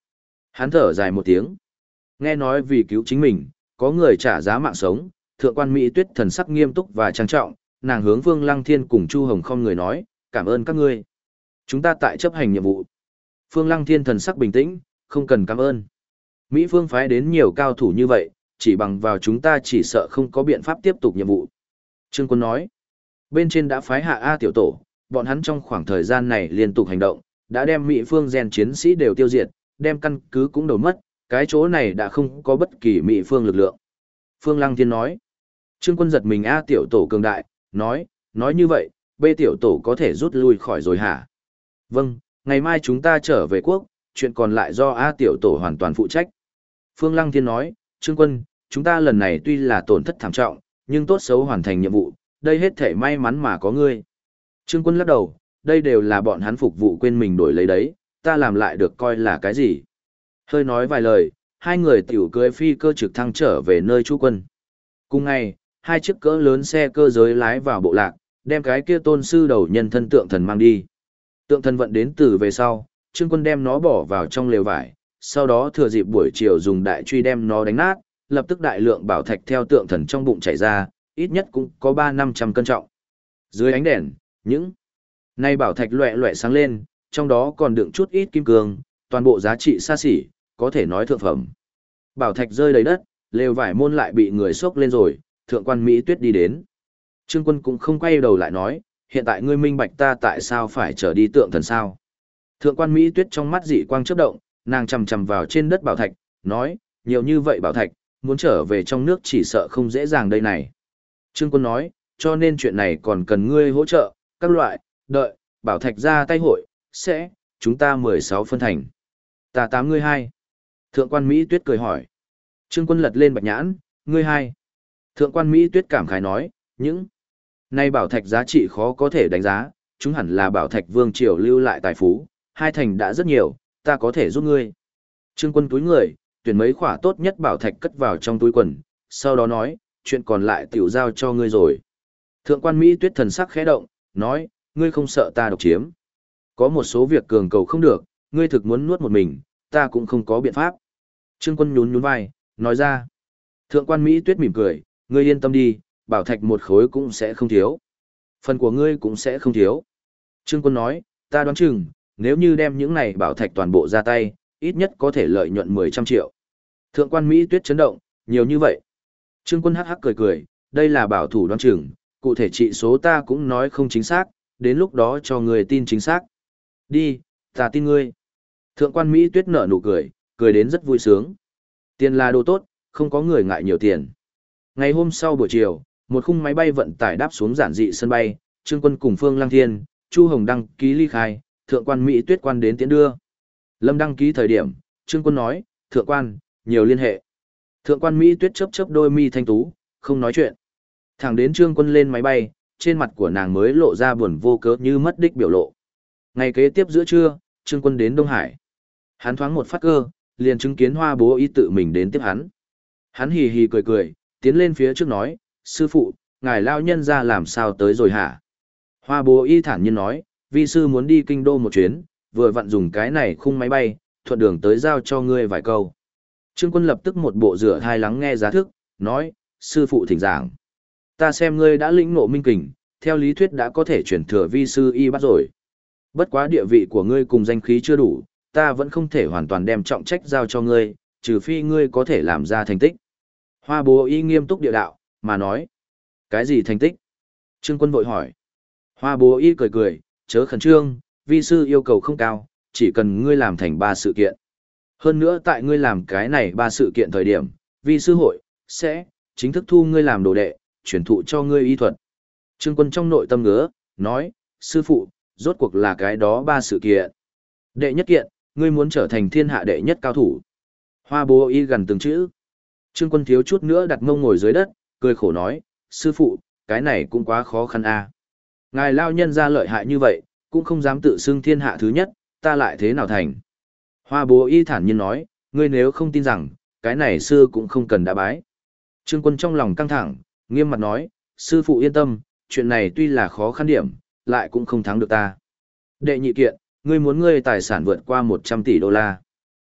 [SPEAKER 1] Hắn thở dài một tiếng. Nghe nói vì cứu chính mình, có người trả giá mạng sống, thượng quan Mỹ Tuyết thần sắc nghiêm túc và trang trọng, nàng hướng Vương Lăng Thiên cùng Chu Hồng không người nói, cảm ơn các ngươi. Chúng ta tại chấp hành nhiệm vụ. Phương Lăng Thiên thần sắc bình tĩnh, không cần cảm ơn. Mỹ Phương phái đến nhiều cao thủ như vậy, chỉ bằng vào chúng ta chỉ sợ không có biện pháp tiếp tục nhiệm vụ. Trương Quân nói, bên trên đã phái hạ A tiểu tổ, bọn hắn trong khoảng thời gian này liên tục hành động, đã đem Mỹ Phương gen chiến sĩ đều tiêu diệt, đem căn cứ cũng đầu mất, cái chỗ này đã không có bất kỳ Mỹ Phương lực lượng. Phương Lăng Thiên nói, Trương Quân giật mình A tiểu tổ cường đại, nói như vậy, B tiểu tổ có thể rút lui khỏi rồi hả? Vâng, ngày mai chúng ta trở về quốc, chuyện còn lại do A tiểu tổ hoàn toàn phụ trách. Phương Lăng Thiên nói, Trương Quân, chúng ta lần này tuy là tổn thất thảm trọng, nhưng tốt xấu hoàn thành nhiệm vụ, đây hết thể may mắn mà có ngươi. Trương Quân lắc đầu, đây đều là bọn hắn phục vụ quên mình đổi lấy đấy, ta làm lại được coi là cái gì. Hơi nói vài lời, hai người tiểu cưới phi cơ trực thăng trở về nơi trú quân. Cùng ngày, hai chiếc cỡ lớn xe cơ giới lái vào bộ lạc, đem cái kia tôn sư đầu nhân thân tượng thần mang đi. Tượng thần vận đến từ về sau, Trương Quân đem nó bỏ vào trong lều vải, sau đó thừa dịp buổi chiều dùng đại truy đem nó đánh nát, lập tức đại lượng bảo thạch theo tượng thần trong bụng chảy ra, ít nhất cũng có 300-500 cân trọng. Dưới ánh đèn, những nay bảo thạch loẹ loẹ sáng lên, trong đó còn đựng chút ít kim cương, toàn bộ giá trị xa xỉ, có thể nói thượng phẩm. Bảo thạch rơi đầy đất, lều vải môn lại bị người xốc lên rồi, thượng quan Mỹ Tuyết đi đến. Trương Quân cũng không quay đầu lại nói, hiện tại ngươi minh bạch ta tại sao phải trở đi tượng thần sao. Thượng quan Mỹ Tuyết trong mắt dị quang chớp động, nàng chầm chầm vào trên đất bảo thạch, nói, nhiều như vậy bảo thạch, muốn trở về trong nước chỉ sợ không dễ dàng đây này. Trương Quân nói, cho nên chuyện này còn cần ngươi hỗ trợ, các loại, đợi, bảo thạch ra tay hội, chúng ta 16 phân thành. Ta 8 ngươi 2. Thượng quan Mỹ Tuyết cười hỏi. Trương Quân lật lên bạch nhãn, ngươi 2. Thượng quan Mỹ Tuyết cảm khái nói, những nay bảo thạch giá trị khó có thể đánh giá, chúng hẳn là bảo thạch vương triều lưu lại tài phú, hai thành đã rất nhiều, ta có thể giúp ngươi. Trương Quân túi người, tuyển mấy khỏa tốt nhất bảo thạch cất vào trong túi quần, sau đó nói, chuyện còn lại tiểu giao cho ngươi rồi. Thượng quan Mỹ Tuyết thần sắc khẽ động, nói, ngươi không sợ ta độc chiếm. Có một số việc cường cầu không được, ngươi thực muốn nuốt một mình, ta cũng không có biện pháp. Trương Quân nhún nhún vai, nói ra. Thượng quan Mỹ Tuyết mỉm cười, ngươi yên tâm đi, bảo thạch một khối cũng sẽ không thiếu. Phần của ngươi cũng sẽ không thiếu. Trương Quân nói, ta đoán chừng, nếu như đem những này bảo thạch toàn bộ ra tay, ít nhất có thể lợi nhuận 10 triệu. Thượng quan Mỹ Tuyết chấn động, nhiều như vậy. Trương Quân hắc hắc cười cười, đây là bảo thủ đoán chừng, cụ thể trị số ta cũng nói không chính xác, đến lúc đó cho người tin chính xác. Đi, ta tin ngươi. Thượng quan Mỹ Tuyết nở nụ cười, cười đến rất vui sướng. Tiền là đồ tốt, không có người ngại nhiều tiền. Ngày hôm sau buổi chiều, một khung máy bay vận tải đáp xuống giản dị sân bay, Trương Quân cùng Phương Lăng Thiên, Chu Hồng đăng ký ly khai, thượng quan Mỹ Tuyết quan đến tiễn đưa. Lâm đăng ký thời điểm, Trương Quân nói, thượng quan, nhiều liên hệ. Thượng quan Mỹ Tuyết chớp chớp đôi mi thanh tú, không nói chuyện. Thẳng đến Trương Quân lên máy bay, trên mặt của nàng mới lộ ra buồn vô cớ như mất đích biểu lộ. Ngày kế tiếp giữa trưa, Trương Quân đến Đông Hải. Hắn thoáng một phát cơ, liền chứng kiến Hoa Bố Y tự mình đến tiếp hắn. Hắn hì hì cười cười, tiến lên phía trước nói, sư phụ, ngài lao nhân ra làm sao tới rồi hả? Hoa Bố Y thản nhiên nói, vi sư muốn đi kinh đô một chuyến, vừa vặn dùng cái này khung máy bay, thuận đường tới giao cho ngươi vài câu. Trương Quân lập tức một bộ rửa thai lắng nghe giá thức, nói, sư phụ thỉnh giảng. Ta xem ngươi đã lĩnh ngộ minh kình, theo lý thuyết đã có thể chuyển thừa vi sư y bắt rồi. Bất quá địa vị của ngươi cùng danh khí chưa đủ, ta vẫn không thể hoàn toàn đem trọng trách giao cho ngươi, trừ phi ngươi có thể làm ra thành tích. Hoa Bố Y nghiêm túc địa đạo, mà nói. Cái gì thành tích? Trương Quân vội hỏi. Hoa Bố Y cười cười, chớ khẩn trương, vi sư yêu cầu không cao, chỉ cần ngươi làm thành 3 sự kiện. Hơn nữa tại ngươi làm cái này 3 sự kiện thời điểm, vi sư hội, sẽ, chính thức thu ngươi làm đồ đệ, chuyển thụ cho ngươi y thuật. Trương Quân trong nội tâm ngứa, nói, sư phụ, rốt cuộc là cái đó 3 sự kiện. Đệ nhất kiện, ngươi muốn trở thành thiên hạ đệ nhất cao thủ. Hoa Bố Y gần từng chữ. Trương Quân thiếu chút nữa đặt mông ngồi dưới đất, cười khổ nói, sư phụ, cái này cũng quá khó khăn a. Ngài lao nhân ra lợi hại như vậy, cũng không dám tự xưng thiên hạ thứ nhất, ta lại thế nào thành. Hoa Bố Y thản nhiên nói, ngươi nếu không tin rằng, cái này sư cũng không cần đã bái. Trương Quân trong lòng căng thẳng, nghiêm mặt nói, sư phụ yên tâm, chuyện này tuy là khó khăn điểm, lại cũng không thắng được ta. Đệ nhị kiện, ngươi muốn ngươi tài sản vượt qua 100 tỷ đô la.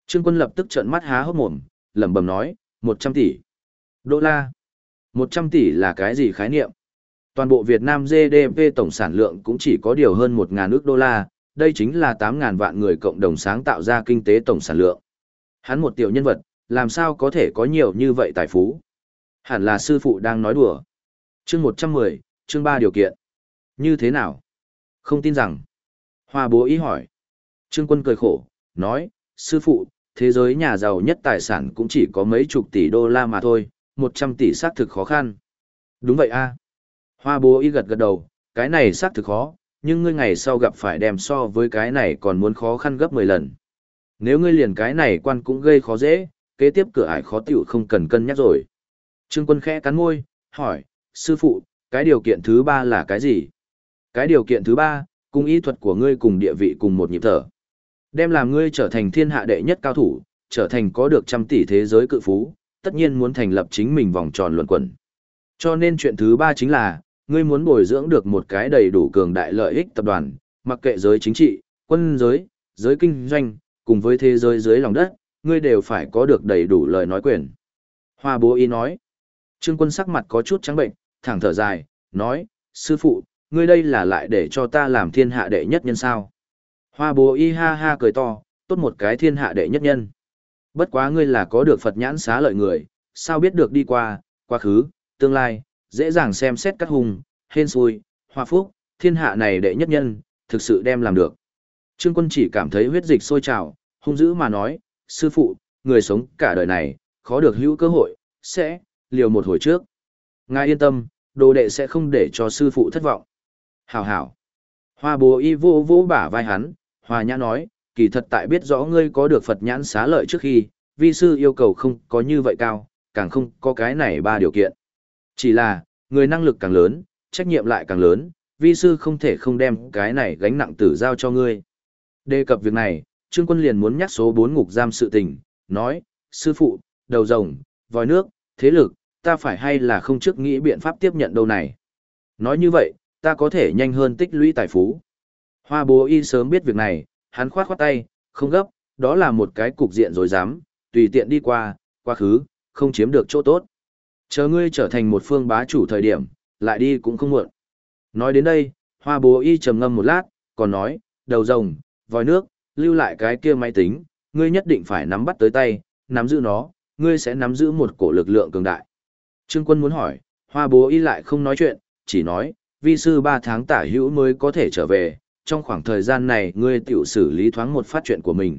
[SPEAKER 1] Trương Quân lập tức trợn mắt há hốc mồm, lẩm bẩm nói, 100 tỷ đô la. 100 tỷ là cái gì khái niệm? Toàn bộ Việt Nam GDP tổng sản lượng cũng chỉ có điều hơn 1.000 ức đô la, đây chính là 8.000 vạn người cộng đồng sáng tạo ra kinh tế tổng sản lượng. Hắn một tiểu nhân vật, làm sao có thể có nhiều như vậy tài phú? Hẳn là sư phụ đang nói đùa. Chương 110, chương 3 điều kiện. Như thế nào? Không tin rằng. Hoa Bố ý hỏi. Trương Quân cười khổ, nói, sư phụ, thế giới nhà giàu nhất tài sản cũng chỉ có mấy chục tỷ đô la mà thôi, 100 tỷ xác thực khó khăn. Đúng vậy a. Hoa Bố ý gật gật đầu, cái này xác thực khó, nhưng ngươi ngày sau gặp phải đem so với cái này còn muốn khó khăn gấp 10 lần. Nếu ngươi liền cái này quan cũng gây khó dễ, kế tiếp cửa ải khó tiểu không cần cân nhắc rồi. Trương Quân khẽ cắn môi, hỏi, sư phụ, cái điều kiện thứ 3 là cái gì? Cái điều kiện thứ 3, cùng ý thuật của ngươi cùng địa vị cùng một nhịp thở. Đem làm ngươi trở thành thiên hạ đệ nhất cao thủ, trở thành có được trăm tỷ thế giới cự phú, tất nhiên muốn thành lập chính mình vòng tròn luẩn quẩn. Cho nên chuyện thứ 3 chính là, ngươi muốn bồi dưỡng được một cái đầy đủ cường đại lợi ích tập đoàn, mặc kệ giới chính trị, quân giới, giới kinh doanh, cùng với thế giới dưới lòng đất, ngươi đều phải có được đầy đủ lời nói quyền. Hoa Bố ý nói. Trương Quân sắc mặt có chút trắng bệnh, thẳng thở dài, nói, sư phụ, ngươi đây là lại để cho ta làm thiên hạ đệ nhất nhân sao? Hoa Bố y ha ha cười to, tốt một cái thiên hạ đệ nhất nhân. Bất quá ngươi là có được Phật nhãn xá lợi người, sao biết được đi qua, quá khứ, tương lai, dễ dàng xem xét các hùng, hên xui, hoa phúc, thiên hạ này đệ nhất nhân, thực sự đem làm được. Trương Quân chỉ cảm thấy huyết dịch sôi trào, hung dữ mà nói, sư phụ, người sống cả đời này, khó được hữu cơ hội, sẽ, liều một hồi trước. Ngài yên tâm, đồ đệ sẽ không để cho sư phụ thất vọng. Hảo hảo. Hoa Bố y vô vô bả vai hắn, Hoa Nhã nói, kỳ thật tại biết rõ ngươi có được Phật nhãn xá lợi trước khi, vi sư yêu cầu không có như vậy cao, càng không có cái này 3 điều kiện. Chỉ là, người năng lực càng lớn, trách nhiệm lại càng lớn, vi sư không thể không đem cái này gánh nặng tử giao cho ngươi. Đề cập việc này, Trương Quân liền muốn nhắc số 4 ngục giam sự tình, nói, sư phụ, đầu rồng, vòi nước, thế lực, ta phải hay là không trước nghĩ biện pháp tiếp nhận đâu này. Nói như vậy, ta có thể nhanh hơn tích lũy tài phú. Hoa Bố y sớm biết việc này, hắn khoát khoát tay, không gấp, đó là một cái cục diện rồi dám, tùy tiện đi qua, quá khứ, không chiếm được chỗ tốt. Chờ ngươi trở thành một phương bá chủ thời điểm, lại đi cũng không muộn. Nói đến đây, Hoa Bố y trầm ngâm một lát, còn nói, đầu rồng, vòi nước, lưu lại cái kia máy tính, ngươi nhất định phải nắm bắt tới tay, nắm giữ nó, ngươi sẽ nắm giữ một cổ lực lượng cường đại. Trương Quân muốn hỏi, Hoa Bố y lại không nói chuyện, chỉ nói, vi sư 3 tháng tả hữu mới có thể trở về, trong khoảng thời gian này ngươi tiểu xử lý thoáng một phát chuyện của mình.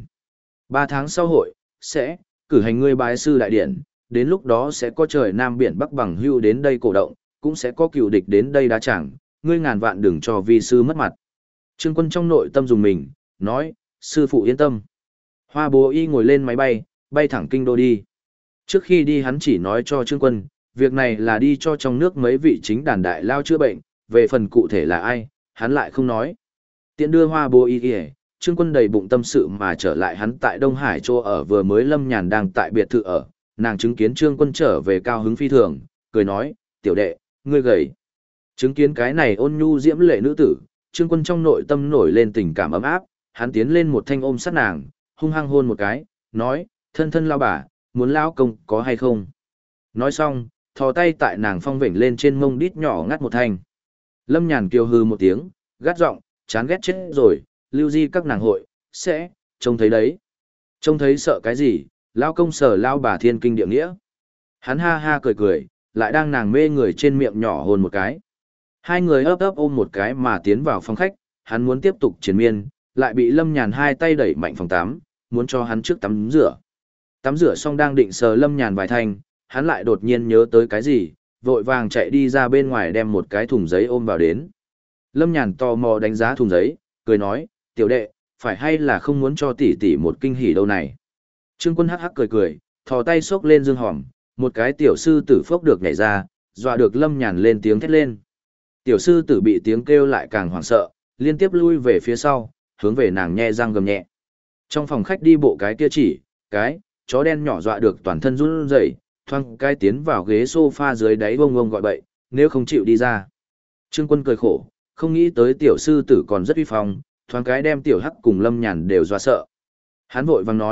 [SPEAKER 1] 3 tháng sau hội, sẽ, cử hành ngươi bái sư đại điển, đến lúc đó sẽ có trời Nam Biển Bắc bằng hưu đến đây cổ động, cũng sẽ có cựu địch đến đây đá chẳng, ngươi ngàn vạn đừng cho vi sư mất mặt. Trương Quân trong nội tâm dùng mình, nói, sư phụ yên tâm. Hoa Bố y ngồi lên máy bay, bay thẳng kinh đô đi. Trước khi đi hắn chỉ nói cho Trương Quân, việc này là đi cho trong nước mấy vị chính đàn đại lao chữa bệnh, về phần cụ thể là ai, hắn lại không nói. Tiện đưa Hoa Bố y kìa, Trương Quân đầy bụng tâm sự mà trở lại hắn tại Đông Hải chỗ ở vừa mới Lâm Nhàn đang tại biệt thự ở, nàng chứng kiến Trương Quân trở về cao hứng phi thường, cười nói, tiểu đệ, ngươi gầy. Chứng kiến cái này ôn nhu diễm lệ nữ tử, Trương Quân trong nội tâm nổi lên tình cảm ấm áp, hắn tiến lên một thanh ôm sát nàng, hung hăng hôn một cái, nói, thân thân lao bà, muốn lao công có hay không? Nói xong, thò tay tại nàng phong vểnh lên trên mông đít nhỏ ngắt một thanh. Lâm Nhàn kêu hư một tiếng, gắt giọng, chán ghét chết rồi, lưu di các nàng hội, sẽ, trông thấy đấy. Trông thấy sợ cái gì, lao công sở lao bà thiên kinh địa nghĩa. Hắn ha ha cười cười, lại đang nàng mê người trên miệng nhỏ hôn một cái. Hai người ấp ấp ôm một cái mà tiến vào phòng khách, hắn muốn tiếp tục chiến miên, lại bị Lâm Nhàn hai tay đẩy mạnh phòng tắm, muốn cho hắn trước tắm rửa. Tắm rửa xong đang định sờ Lâm Nhàn vài thanh, hắn lại đột nhiên nhớ tới cái gì, vội vàng chạy đi ra bên ngoài đem một cái thùng giấy ôm vào đến. Lâm Nhàn tò mò đánh giá thùng giấy, cười nói, tiểu đệ, phải hay là không muốn cho tỷ tỷ một kinh hỉ đâu này. Trương Quân hắc hắc cười cười, thò tay xốc lên dương hòm, một cái tiểu sư tử phốc được nhảy ra, dọa được Lâm Nhàn lên tiếng thét lên. Tiểu sư tử bị tiếng kêu lại càng hoảng sợ, liên tiếp lui về phía sau, hướng về nàng nhe răng gầm nhẹ. Trong phòng khách đi bộ cái kia chỉ, cái, chó đen nhỏ dọa được toàn thân run rẩy, thoang cái tiến vào ghế sofa dưới đáy bông bông gọi bậy, nếu không chịu đi ra. Trương Quân cười khổ, không nghĩ tới tiểu sư tử còn rất uy phong, thoáng cái đem tiểu hắc cùng Lâm Nhàn đều dọa sợ. Hắn vội vàng nói,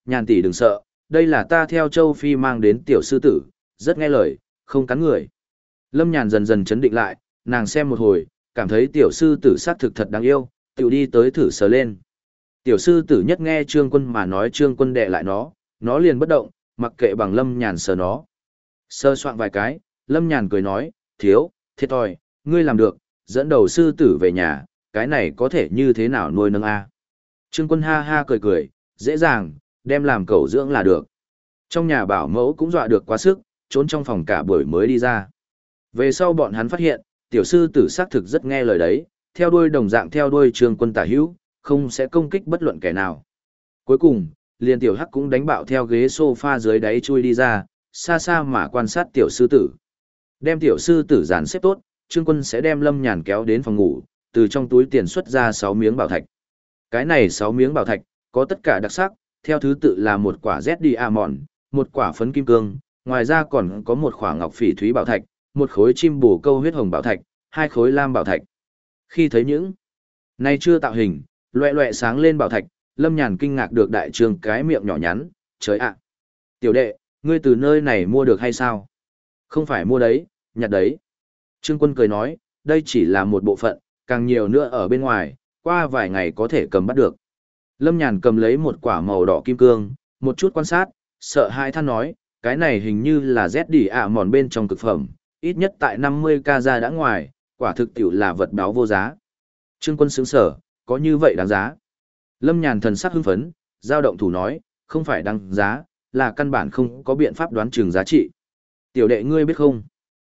[SPEAKER 1] Nhàn tỷ đừng sợ, đây là ta theo châu Phi mang đến tiểu sư tử, rất nghe lời, không cắn người. Lâm Nhàn dần dần chấn định lại, nàng xem một hồi, cảm thấy tiểu sư tử xác thực thật đáng yêu, tiểu đi tới thử sờ lên. Tiểu sư tử nhất nghe Trương Quân mà nói Trương Quân đè lại nó liền bất động, mặc kệ bằng Lâm Nhàn sờ nó. Sơ soạn vài cái, Lâm Nhàn cười nói, thiếu, thiệt thòi, ngươi làm được, dẫn đầu sư tử về nhà, cái này có thể như thế nào nuôi nâng a? Trương Quân ha ha cười cười, dễ dàng, đem làm cẩu dưỡng là được. Trong nhà bảo mẫu cũng dọa được quá sức, trốn trong phòng cả buổi mới đi ra. Về sau bọn hắn phát hiện, tiểu sư tử xác thực rất nghe lời đấy, theo đuôi đồng dạng theo đuôi Trương Quân tả hữu, không sẽ công kích bất luận kẻ nào. Cuối cùng, liền tiểu hắc cũng đánh bạo theo ghế sofa dưới đáy chui đi ra, xa xa mà quan sát tiểu sư tử. Đem tiểu sư tử dàn xếp tốt, Trương Quân sẽ đem Lâm Nhàn kéo đến phòng ngủ, từ trong túi tiền xuất ra 6 miếng bảo thạch. Cái này 6 miếng bảo thạch, có tất cả đặc sắc, theo thứ tự là một quả Z một quả phấn kim cương, ngoài ra còn có một quả ngọc phỉ thúy bảo thạch, một khối chim bồ câu huyết hồng bảo thạch, 2 khối lam bảo thạch. Khi thấy những này chưa tạo hình, loẹ loẹ sáng lên bảo thạch, Lâm Nhàn kinh ngạc được đại trương cái miệng nhỏ nhắn, trời ạ! Tiểu đệ, ngươi từ nơi này mua được hay sao? Không phải mua đấy, nhặt đấy. Trương Quân cười nói, đây chỉ là một bộ phận, càng nhiều nữa ở bên ngoài, qua vài ngày có thể cầm bắt được. Lâm Nhàn cầm lấy một quả màu đỏ kim cương, một chút quan sát, sợ hãi than nói, cái này hình như là Z bên trong cực phẩm, ít nhất tại 50k ra đã ngoài, quả thực tiểu là vật báo vô giá. Trương Quân sướng sở, có như vậy đáng giá. Lâm Nhàn thần sắc hưng phấn, giao động thủ nói, không phải đáng giá, là căn bản không có biện pháp đoán chừng giá trị. Tiểu đệ ngươi biết không?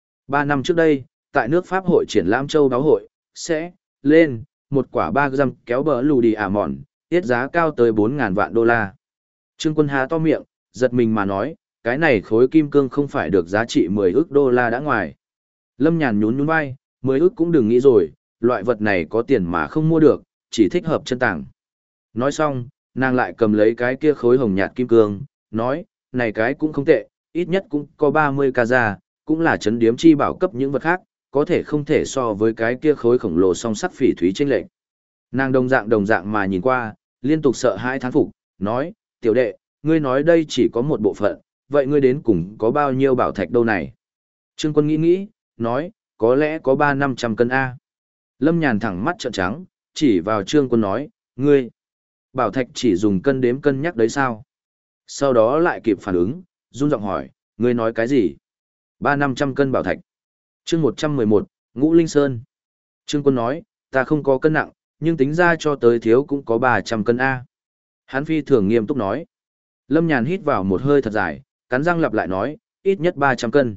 [SPEAKER 1] 3 năm trước đây, tại nước Pháp hội triển lãm châu đáo hội, sẽ lên một quả 3 gram kéo bờ lù đi tiết giá cao tới 4.000 vạn đô la. Trương Quân há to miệng, giật mình mà nói, cái này khối kim cương không phải được giá trị 10 ức đô la đã ngoài. Lâm Nhàn nhún nhún vai, 10 ức cũng đừng nghĩ rồi, loại vật này có tiền mà không mua được, chỉ thích hợp chân tàng. Nói xong, nàng lại cầm lấy cái kia khối hồng nhạt kim cương, nói, này cái cũng không tệ, ít nhất cũng có 30k ra, cũng là chấn điếm chi bảo cấp những vật khác, có thể không thể so với cái kia khối khổng lồ song sắt phỉ thúy chênh lệch. Nàng đồng dạng mà nhìn qua, liên tục sợ hãi thán phục, nói, tiểu đệ, ngươi nói đây chỉ có một bộ phận, vậy ngươi đến cùng có bao nhiêu bảo thạch đâu này? Trương Quân nghĩ, nói, có lẽ có 300-500 cân A. Lâm Nhàn thẳng mắt trợn trắng, chỉ vào Trương Quân nói, ngươi, bảo thạch chỉ dùng cân đếm cân nhắc đấy sao? Sau đó lại kịp phản ứng, run giọng hỏi, ngươi nói cái gì? 300-500 cân bảo thạch. Chương 111, Ngũ Linh Sơn. Trương Quân nói, ta không có cân nặng, nhưng tính ra cho tới thiếu cũng có 300 cân A. Hán phi thường nghiêm túc nói. Lâm Nhàn hít vào một hơi thật dài, cắn răng lặp lại nói, ít nhất 300 cân.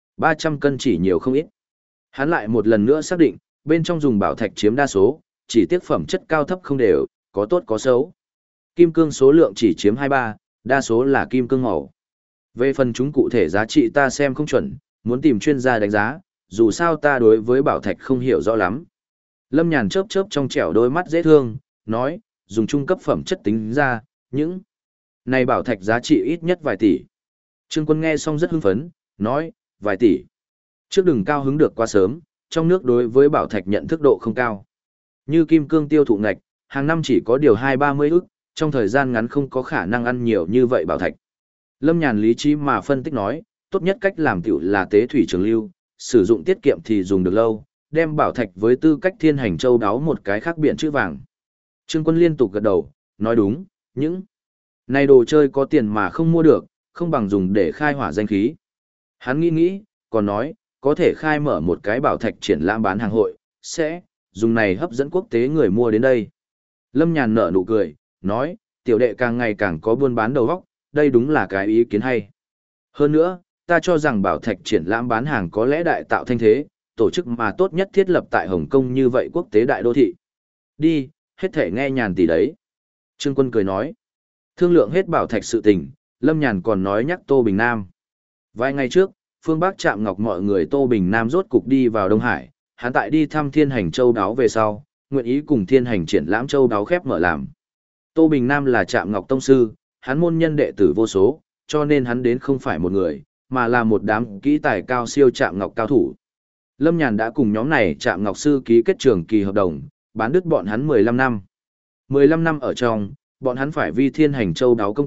[SPEAKER 1] 300 cân chỉ nhiều không ít. Hắn lại một lần nữa xác định, bên trong dùng bảo thạch chiếm đa số, chỉ tiếc phẩm chất cao thấp không đều, có tốt có xấu. Kim cương số lượng chỉ chiếm 23, đa số là kim cương màu. Về phần chúng cụ thể giá trị ta xem không chuẩn, muốn tìm chuyên gia đánh giá, dù sao ta đối với bảo thạch không hiểu rõ lắm. Lâm Nhàn chớp chớp trong trẻo đôi mắt dễ thương, nói, dùng trung cấp phẩm chất tính ra, những này bảo thạch giá trị ít nhất vài tỷ. Trương Quân nghe xong rất hưng phấn, nói, vài tỷ. Trước đừng cao hứng được quá sớm, trong nước đối với bảo thạch nhận thức độ không cao. Như kim cương tiêu thụ ngạch, hàng năm chỉ có điều 20-30 ức, trong thời gian ngắn không có khả năng ăn nhiều như vậy bảo thạch. Lâm Nhàn lý trí mà phân tích nói, tốt nhất cách làm tiểu là tế thủy trường lưu, sử dụng tiết kiệm thì dùng được lâu, đem bảo thạch với tư cách thiên hành châu đáo một cái khác biện chữ vàng. Trương Quân liên tục gật đầu, nói đúng, những này đồ chơi có tiền mà không mua được, không bằng dùng để khai hỏa danh khí. Hắn nghĩ, còn nói, có thể khai mở một cái bảo thạch triển lãm bán hàng hội, sẽ dùng này hấp dẫn quốc tế người mua đến đây. Lâm Nhàn nở nụ cười, nói, tiểu đệ càng ngày càng có buôn bán đầu óc, đây đúng là cái ý kiến hay. Hơn nữa, ta cho rằng bảo thạch triển lãm bán hàng có lẽ đại tạo thanh thế, tổ chức mà tốt nhất thiết lập tại Hồng Kông như vậy quốc tế đại đô thị. Đi, hết thể nghe Nhàn tỷ đấy. Trương Quân cười nói, thương lượng hết bảo thạch sự tình, Lâm Nhàn còn nói nhắc Tô Bình Nam. Vài ngày trước, phương Bắc Trạm Ngọc mọi người Tô Bình Nam rốt cục đi vào Đông Hải, hắn tại đi thăm Thiên Hành Châu đáo về sau, nguyện ý cùng Thiên Hành triển lãm châu đáo khép mở làm. Tô Bình Nam là Trạm Ngọc tông sư, hắn môn nhân đệ tử vô số, cho nên hắn đến không phải một người, mà là một đám kỹ tài cao siêu Trạm Ngọc cao thủ. Lâm Nhàn đã cùng nhóm này Trạm Ngọc sư ký kết trường kỳ hợp đồng, bán đứt bọn hắn 15 năm. 15 năm ở trong, bọn hắn phải vi Thiên Hành châu đáo công tác,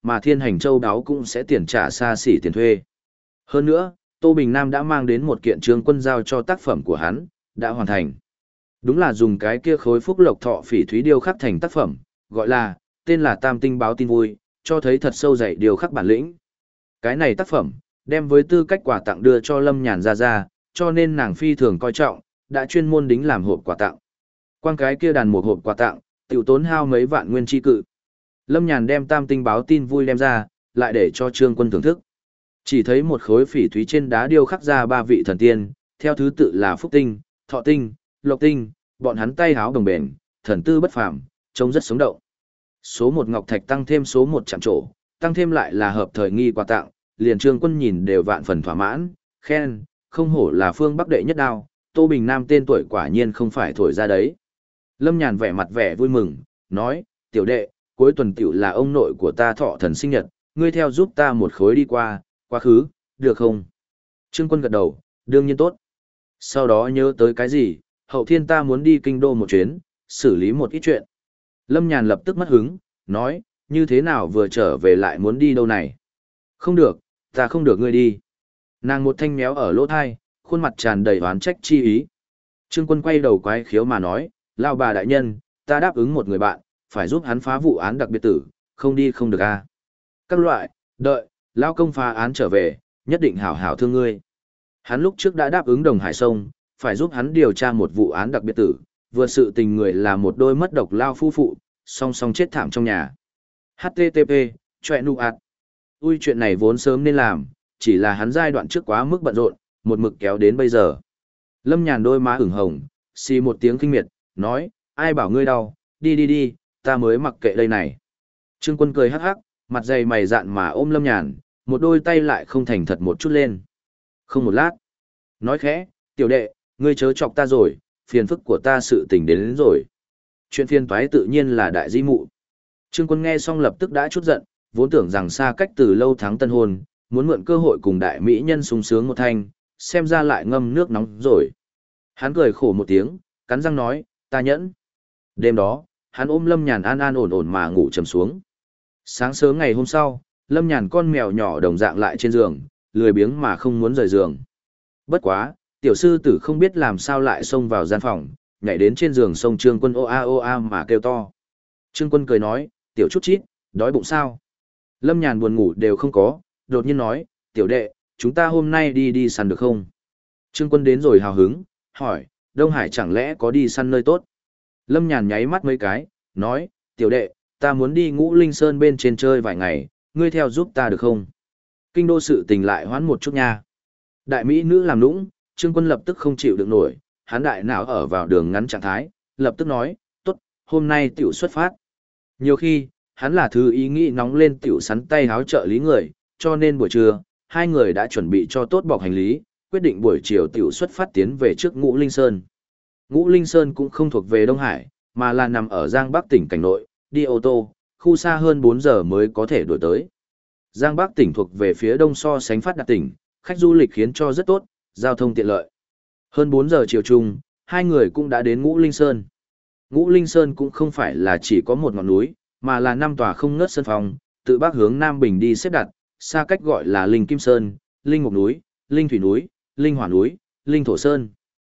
[SPEAKER 1] mà Thiên Hành Châu đáo cũng sẽ tiền trả xa xỉ tiền thuê. Hơn nữa, Tô Bình Nam đã mang đến một kiện Trương Quân giao cho tác phẩm của hắn, đã hoàn thành. Đúng là dùng cái kia khối phúc lộc thọ phỉ thúy điêu khắc thành tác phẩm, gọi là, tên là Tam Tinh báo tin vui, cho thấy thật sâu dày điêu khắc bản lĩnh. Cái này tác phẩm, đem với tư cách quà tặng đưa cho Lâm Nhàn ra, cho nên nàng phi thường coi trọng, đã chuyên môn đính làm hộp quà tặng. Quang cái kia đàn một hộp quà tặng, tiểu tốn hao mấy vạn nguyên chi cự. Lâm Nhàn đem Tam Tinh báo tin vui đem ra, lại để cho Trương Quân thưởng thức. Chỉ thấy một khối phỉ thúy trên đá điêu khắc ra ba vị thần tiên, theo thứ tự là Phúc Tinh, Thọ Tinh, Lộc Tinh, bọn hắn tay háo đồng bền, thần tư bất phàm, trông rất sống động. Số một ngọc thạch tăng thêm số một chạm trổ, tăng thêm lại là hợp thời nghi quà tặng, liền Trương Quân nhìn đều vạn phần thỏa mãn, khen, không hổ là phương Bắc đệ nhất đao, Tô Bình Nam tên tuổi quả nhiên không phải thổi ra đấy. Lâm Nhàn vẻ mặt vẻ vui mừng, nói, tiểu đệ, cuối tuần tiểu là ông nội của ta Thọ thần sinh nhật, ngươi theo giúp ta một khối đi qua, quá khứ, được không? Trương Quân gật đầu, đương nhiên tốt. Sau đó nhớ tới cái gì, hậu thiên ta muốn đi kinh đô một chuyến, xử lý một ít chuyện. Lâm Nhàn lập tức mất hứng, nói, như thế nào vừa trở về lại muốn đi đâu này? Không được, ta không được ngươi đi. Nàng một thanh méo ở lỗ thai, khuôn mặt tràn đầy oán trách chi ý. Trương Quân quay đầu quái khiếu mà nói, lao bà đại nhân, ta đáp ứng một người bạn, phải giúp hắn phá vụ án đặc biệt tử, không đi không được a. Các loại, đợi, lao công phá án trở về, nhất định hảo hảo thương ngươi. Hắn lúc trước đã đáp ứng Đồng Hải Sông, phải giúp hắn điều tra một vụ án đặc biệt tử, vừa sự tình người là một đôi mất độc lao phu phụ, song song chết thảm trong nhà. HTTP, chọe nụ ạt. Ui chuyện này vốn sớm nên làm, chỉ là hắn giai đoạn trước quá mức bận rộn, một mực kéo đến bây giờ. Lâm Nhàn đôi má ửng hồng, xì một tiếng kinh miệt, nói, ai bảo ngươi đau, đi, ta mới mặc kệ đây này. Trương Quân cười hắc hắc, mặt dày mày dạn mà ôm Lâm Nhàn, một đôi tay lại không thành thật một chút lên. Không một lát. Nói khẽ, tiểu đệ, ngươi chớ chọc ta rồi, phiền phức của ta sự tình đến rồi. Chuyện phiền toái tự nhiên là đại di mụ. Trương Quân nghe xong lập tức đã chút giận, vốn tưởng rằng xa cách từ lâu tháng tân hôn, muốn mượn cơ hội cùng đại mỹ nhân sung sướng một thanh, xem ra lại ngâm nước nóng rồi. Hắn cười khổ một tiếng, cắn răng nói, ta nhẫn. Đêm đó, hắn ôm Lâm Nhàn an an ổn ổn mà ngủ trầm xuống. Sáng sớm ngày hôm sau, Lâm Nhàn con mèo nhỏ đồng dạng lại trên giường, lười biếng mà không muốn rời giường. Bất quá, tiểu sư tử không biết làm sao lại xông vào gian phòng, nhảy đến trên giường sông Trương Quân ô a mà kêu to. Trương Quân cười nói, tiểu chút chít, đói bụng sao? Lâm Nhàn buồn ngủ đều không có, đột nhiên nói, tiểu đệ, chúng ta hôm nay đi săn được không? Trương Quân đến rồi hào hứng, hỏi, Đông Hải chẳng lẽ có đi săn nơi tốt? Lâm Nhàn nháy mắt mấy cái, nói, tiểu đệ, ta muốn đi Ngũ Linh Sơn bên trên chơi vài ngày, ngươi theo giúp ta được không? Kinh đô sự tình lại hoãn một chút nha. Đại mỹ nữ làm nũng, Trương Quân lập tức không chịu được nổi, hắn đại não ở vào đường ngắn trạng thái, lập tức nói, tốt, hôm nay tiểu xuất phát. Nhiều khi, hắn là thứ ý nghĩ nóng lên tiểu sắn tay háo trợ lý người, cho nên buổi trưa, hai người đã chuẩn bị cho tốt bọc hành lý, quyết định buổi chiều tiểu xuất phát tiến về trước Ngũ Linh Sơn. Ngũ Linh Sơn cũng không thuộc về Đông Hải, mà là nằm ở Giang Bắc tỉnh cảnh nội, đi ô tô, khu xa hơn 4 giờ mới có thể đuổi tới. Giang Bắc tỉnh thuộc về phía đông so sánh phát đạt tỉnh, khách du lịch khiến cho rất tốt, giao thông tiện lợi. Hơn 4 giờ chiều chung, hai người cũng đã đến Ngũ Linh Sơn. Ngũ Linh Sơn cũng không phải là chỉ có một ngọn núi, mà là 5 tòa không ngớt sơn phong, từ bắc hướng nam bình đi xếp đặt, xa cách gọi là Linh Kim Sơn, Linh Mục núi, Linh Thủy núi, Linh Hỏa núi, Linh Thổ Sơn.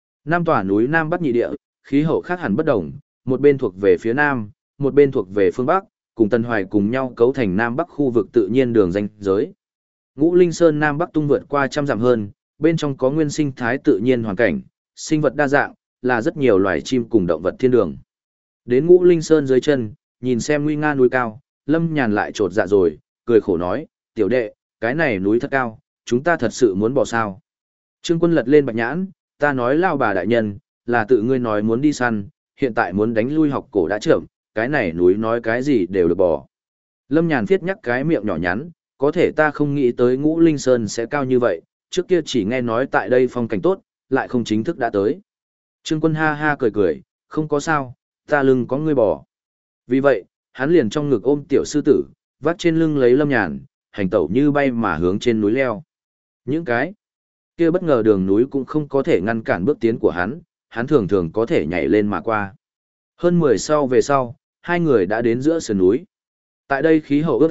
[SPEAKER 1] 5 tòa núi Nam Bắc nhị địa, khí hậu khác hẳn bất đồng, một bên thuộc về phía Nam, một bên thuộc về phương Bắc, cùng Tân Hoài cùng nhau cấu thành Nam Bắc khu vực tự nhiên đường ranh giới. Ngũ Linh Sơn Nam Bắc tung vượt qua trăm dặm hơn, bên trong có nguyên sinh thái tự nhiên hoàn cảnh, sinh vật đa dạng, là rất nhiều loài chim cùng động vật thiên đường. Đến Ngũ Linh Sơn dưới chân, nhìn xem nguy nga núi cao, Lâm Nhàn lại trột dạ rồi, cười khổ nói, tiểu đệ, cái này núi thật cao, chúng ta thật sự muốn bỏ sao. Trương Quân lật lên bạch nhãn, ta nói lao bà đại nhân, là tự ngươi nói muốn đi săn, hiện tại muốn đánh lui học cổ đã chậm, cái này núi nói cái gì đều được bỏ. Lâm Nhàn viết nhắc cái miệng nhỏ nhắn, có thể ta không nghĩ tới Ngũ Linh Sơn sẽ cao như vậy, trước kia chỉ nghe nói tại đây phong cảnh tốt, lại không chính thức đã tới. Trương Quân ha ha cười cười, không có sao, ta lưng có ngươi bỏ. Vì vậy, hắn liền trong ngực ôm tiểu sư tử, vắt trên lưng lấy Lâm Nhàn, hành tẩu như bay mà hướng trên núi leo. Những cái kia bất ngờ đường núi cũng không có thể ngăn cản bước tiến của hắn thường thường có thể nhảy lên mà qua. Hơn 10 sau về sau, hai người đã đến giữa sườn núi. Tại đây khí hậu ướt át,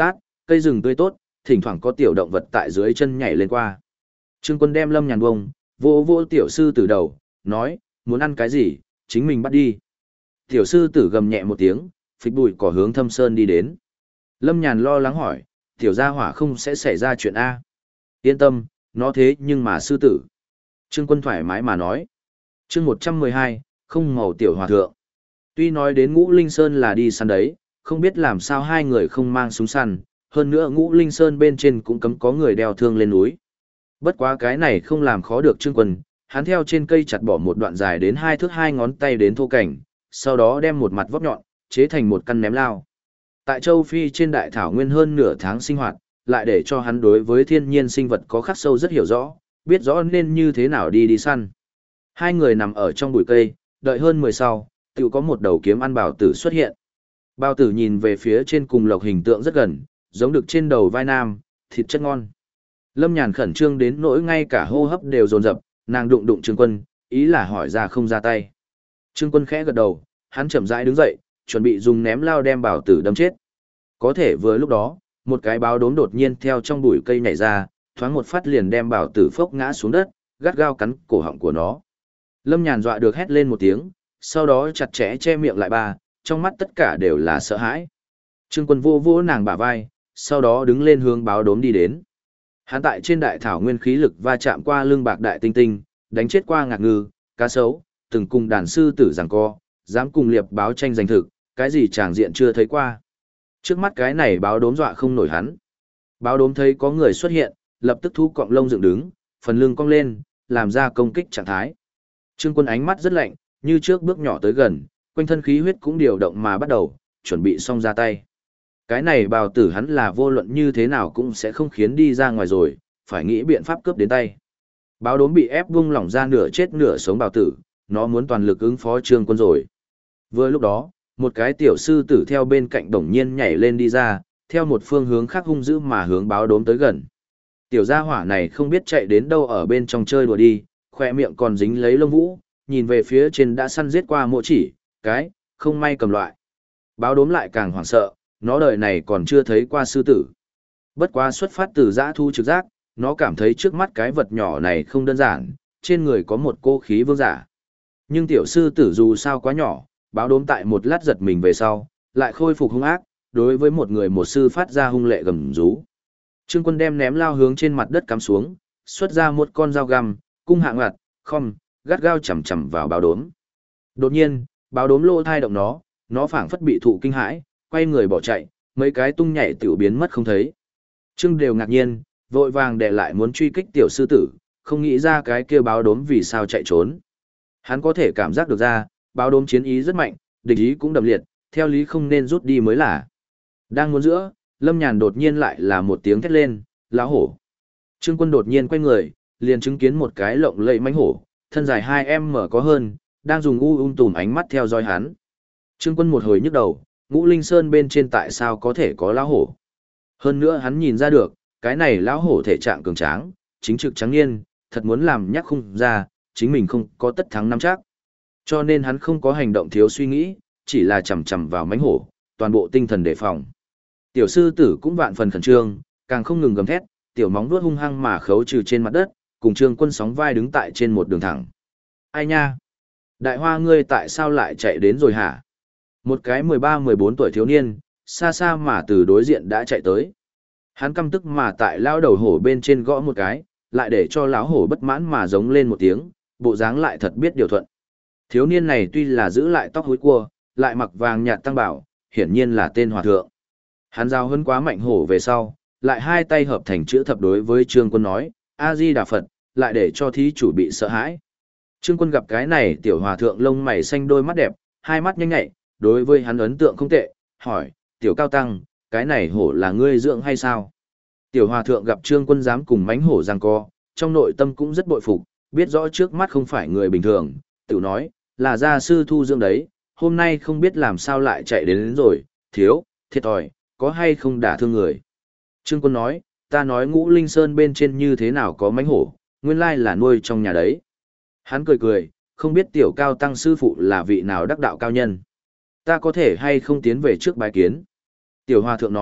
[SPEAKER 1] Cây rừng tươi tốt, thỉnh thoảng có tiểu động vật tại dưới chân nhảy lên qua. Trương Quân đem Lâm Nhàn bông, vô vô tiểu sư tử đầu, nói, muốn ăn cái gì, chính mình bắt đi. Tiểu sư tử gầm nhẹ một tiếng, phịch bụi cỏ hướng Thâm Sơn đi đến. Lâm Nhàn lo lắng hỏi, tiểu gia hỏa không sẽ xảy ra chuyện A. Yên tâm, nó thế nhưng mà sư tử. Trương Quân thoải mái mà nói. Chương 112, không màu tiểu hòa thượng. Tuy nói đến Ngũ Linh Sơn là đi săn đấy, không biết làm sao hai người không mang súng săn, hơn nữa Ngũ Linh Sơn bên trên cũng cấm có người đeo thương lên núi. Bất quá cái này không làm khó được Trương Quân, hắn theo trên cây chặt bỏ một đoạn dài đến 2 thước 2 ngón tay đến thô cảnh, sau đó đem một mặt vóc nhọn, chế thành một căn ném lao. Tại châu Phi trên đại thảo nguyên hơn nửa tháng sinh hoạt, lại để cho hắn đối với thiên nhiên sinh vật có khắc sâu rất hiểu rõ, biết rõ nên như thế nào đi săn. Hai người nằm ở trong bụi cây, đợi hơn 10 sau, tự có một đầu kiếm ăn bào tử xuất hiện. Bào tử nhìn về phía trên cùng lộc hình tượng rất gần, giống được trên đầu vai nam, thịt chất ngon. Lâm Nhàn khẩn trương đến nỗi ngay cả hô hấp đều dồn dập, nàng đụng đụng Trương Quân, ý là hỏi ra không ra tay. Trương Quân khẽ gật đầu, hắn chậm rãi đứng dậy, chuẩn bị dùng ném lao đem bào tử đâm chết. Có thể vừa lúc đó, một cái báo đốm đột nhiên theo trong bụi cây nhảy ra, thoáng một phát liền đem bào tử phốc ngã xuống đất, gắt gao cắn cổ họng của nó. Lâm Nhàn dọa được hét lên một tiếng, sau đó chặt chẽ che miệng lại ba, trong mắt tất cả đều là sợ hãi. Trương Quân vô vỗ nàng bả vai, sau đó đứng lên hướng báo đốm đi đến. Hắn tại trên đại thảo nguyên khí lực va chạm qua lưng bạc đại tinh tinh, đánh chết qua ngạc ngư, cá sấu, từng cùng đàn sư tử giằng co, dám cùng liệp báo tranh giành thực, cái gì tràng diện chưa thấy qua. Trước mắt cái này báo đốm dọa không nổi hắn. Báo đốm thấy có người xuất hiện, lập tức thu cọng lông dựng đứng, phần lưng cong lên, làm ra công kích trạng thái. Trương Quân ánh mắt rất lạnh, như trước bước nhỏ tới gần, quanh thân khí huyết cũng điều động mà bắt đầu, chuẩn bị xong ra tay. Cái này bào tử hắn là vô luận như thế nào cũng sẽ không khiến đi ra ngoài rồi, phải nghĩ biện pháp cướp đến tay. Báo đốm bị ép vung lỏng ra nửa chết nửa sống bào tử, nó muốn toàn lực ứng phó Trương Quân rồi. Vừa lúc đó, một cái tiểu sư tử theo bên cạnh bỗng nhiên nhảy lên đi ra, theo một phương hướng khác hung dữ mà hướng báo đốm tới gần. Tiểu gia hỏa này không biết chạy đến đâu ở bên trong chơi đùa đi, khoe miệng còn dính lấy lông vũ, nhìn về phía trên đã săn giết qua mộ chỉ, cái, không may cầm loại. Báo đốm lại càng hoảng sợ, nó đời này còn chưa thấy qua sư tử. Bất quá xuất phát từ dã thu trực giác, nó cảm thấy trước mắt cái vật nhỏ này không đơn giản, trên người có một cô khí vương giả. Nhưng tiểu sư tử dù sao quá nhỏ, báo đốm tại một lát giật mình về sau, lại khôi phục hung ác, đối với một người một sư phát ra hung lệ gầm rú. Trương Quân đem ném lao hướng trên mặt đất cắm xuống, xuất ra một con dao găm, cung hạng ngặt, không, gắt gao chầm chầm vào báo đốm. Đột nhiên, báo đốm lô thai động nó phảng phất bị thụ kinh hãi, quay người bỏ chạy, mấy cái tung nhảy tiểu biến mất không thấy. Trương đều ngạc nhiên, vội vàng để lại muốn truy kích tiểu sư tử, không nghĩ ra cái kia báo đốm vì sao chạy trốn. Hắn có thể cảm giác được ra, báo đốm chiến ý rất mạnh, địch ý cũng đậm liệt, theo lý không nên rút đi mới là. Đang muốn giữa, Lâm Nhàn đột nhiên lại là một tiếng thét lên, lão hổ. Trương Quân đột nhiên quay người, liền chứng kiến một cái lộng lẫy mãnh hổ, thân dài 2m có hơn, đang dùng tùm ánh mắt theo dõi hắn. Trương Quân một hồi nhức đầu, Ngũ Linh Sơn bên trên tại sao có thể có lão hổ. Hơn nữa hắn nhìn ra được, cái này lão hổ thể trạng cường tráng, chính trực trắng niên, thật muốn làm nhắc không ra, chính mình không có tất thắng nắm chắc. Cho nên hắn không có hành động thiếu suy nghĩ, chỉ là chầm chầm vào mãnh hổ, toàn bộ tinh thần đề phòng. Tiểu sư tử cũng vạn phần khẩn trương, càng không ngừng gầm thét, tiểu móng vuốt hung hăng mà khấu trừ trên mặt đất, cùng Trương Quân sóng vai đứng tại trên một đường thẳng. Ai nha? Đại hoa ngươi tại sao lại chạy đến rồi hả? Một cái 13-14 tuổi thiếu niên, xa xa mà từ đối diện đã chạy tới. Hắn căm tức mà tại lao đầu hổ bên trên gõ một cái, lại để cho lão hổ bất mãn mà giống lên một tiếng, bộ dáng lại thật biết điều thuận. Thiếu niên này tuy là giữ lại tóc húi cua, lại mặc vàng nhạt tăng bảo, hiển nhiên là tên hòa thượng. Hắn giao hơn quá mạnh hổ về sau, lại hai tay hợp thành chữ thập đối với Trương Quân nói, A-di-đà Phật, lại để cho thí chủ bị sợ hãi. Trương Quân gặp cái này tiểu hòa thượng lông mày xanh đôi mắt đẹp, hai mắt nhanh nhạy, đối với hắn ấn tượng không tệ, hỏi, tiểu cao tăng, cái này hổ là ngươi dưỡng hay sao? Tiểu hòa thượng gặp Trương Quân dám cùng mánh hổ giằng co, trong nội tâm cũng rất bội phục, biết rõ trước mắt không phải người bình thường, tiểu nói, là gia sư thu dưỡng đấy, hôm nay không biết làm sao lại chạy đến rồi, thiếu, thiệt thòi, có hay không đả thương người. Trương Quân nói, ta nói Ngũ Linh Sơn bên trên như thế nào có mánh hổ, nguyên lai là nuôi trong nhà đấy. Hắn cười cười, không biết tiểu cao tăng sư phụ là vị nào đắc đạo cao nhân. Ta có thể hay không tiến về trước bái kiến. Tiểu hòa thượng nói,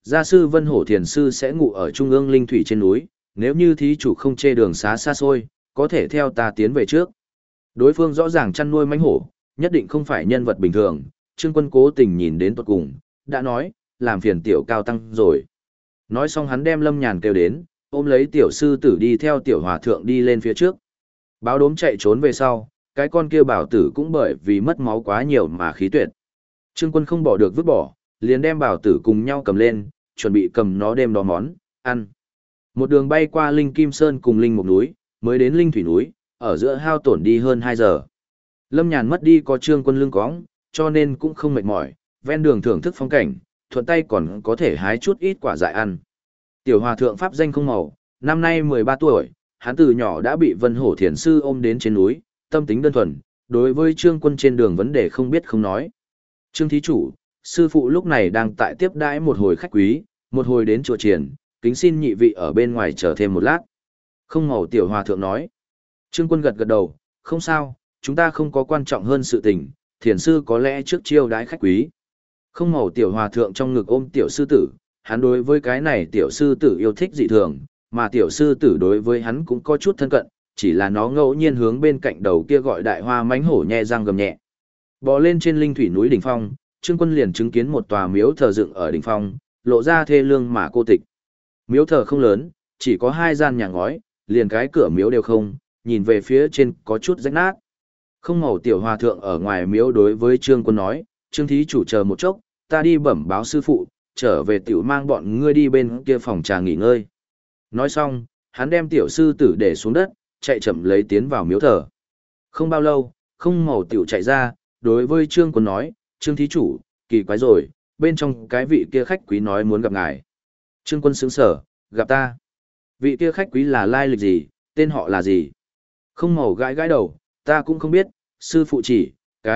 [SPEAKER 1] gia sư Vân Hổ Thiền Sư sẽ ngủ ở trung ương linh thủy trên núi, nếu như thí chủ không chê đường xá xa xôi, có thể theo ta tiến về trước. Đối phương rõ ràng chăn nuôi mãnh hổ, nhất định không phải nhân vật bình thường, Trương Quân cố tình nhìn đến tuột cùng, đã nói, làm phiền tiểu cao tăng rồi. Nói xong hắn đem Lâm Nhàn kêu đến, ôm lấy tiểu sư tử đi theo tiểu hòa thượng đi lên phía trước. Báo đốm chạy trốn về sau, cái con kia bảo tử cũng bởi vì mất máu quá nhiều mà khí tuyệt. Trương Quân không bỏ được vứt bỏ, liền đem bảo tử cùng nhau cầm lên, chuẩn bị cầm nó đem đó món, ăn. Một đường bay qua Linh Kim Sơn cùng Linh Mục núi, mới đến Linh Thủy núi, ở giữa hao tổn đi hơn 2 giờ. Lâm Nhàn mất đi có Trương Quân lưng cõng, cho nên cũng không mệt mỏi, ven đường thưởng thức phong cảnh, thuận tay còn có thể hái chút ít quả dại ăn. Tiểu hòa thượng pháp danh không màu, năm nay 13 tuổi, hắn từ nhỏ đã bị Vân Hổ Thiền Sư ôm đến trên núi, tâm tính đơn thuần, đối với Trương Quân trên đường vấn đề không biết không nói. Trương thí chủ, sư phụ lúc này đang tại tiếp đãi một hồi khách quý, một hồi đến chùa triển, kính xin nhị vị ở bên ngoài chờ thêm một lát. Không màu tiểu hòa thượng nói. Trương Quân gật gật đầu, không sao, chúng ta không có quan trọng hơn sự tình, thiền sư có lẽ trước chiêu đãi khách quý. Không màu tiểu hòa thượng trong ngực ôm tiểu sư tử, hắn đối với cái này tiểu sư tử yêu thích dị thường, mà tiểu sư tử đối với hắn cũng có chút thân cận, chỉ là nó ngẫu nhiên hướng bên cạnh đầu kia gọi đại hoa mãnh hổ nhe răng gầm nhẹ. Bò lên trên linh thủy núi đỉnh phong, Trương Quân liền chứng kiến một tòa miếu thờ dựng ở đỉnh phong, lộ ra thê lương mà cô tịch. Miếu thờ không lớn, chỉ có 2 gian nhà ngói, liền cái cửa miếu đều không, nhìn về phía trên có chút rách nát. Không màu tiểu hòa thượng ở ngoài miếu đối với Trương Quân nói, Trương thí chủ chờ một chốc, ta đi bẩm báo sư phụ, trở về tiểu mang bọn ngươi đi bên kia phòng trà nghỉ ngơi. Nói xong, hắn đem tiểu sư tử để xuống đất, chạy chậm lấy tiến vào miếu thờ. Không bao lâu, không màu tiểu chạy ra, đối với Trương Quân nói, Trương thí chủ, kỳ quái rồi, bên trong cái vị kia khách quý nói muốn gặp ngài. Trương Quân sững sờ, gặp ta. Vị kia khách quý là lai lịch gì, tên họ là gì? Không màu gãi gãi đầu, ta cũng không biết, sư phụ chỉ,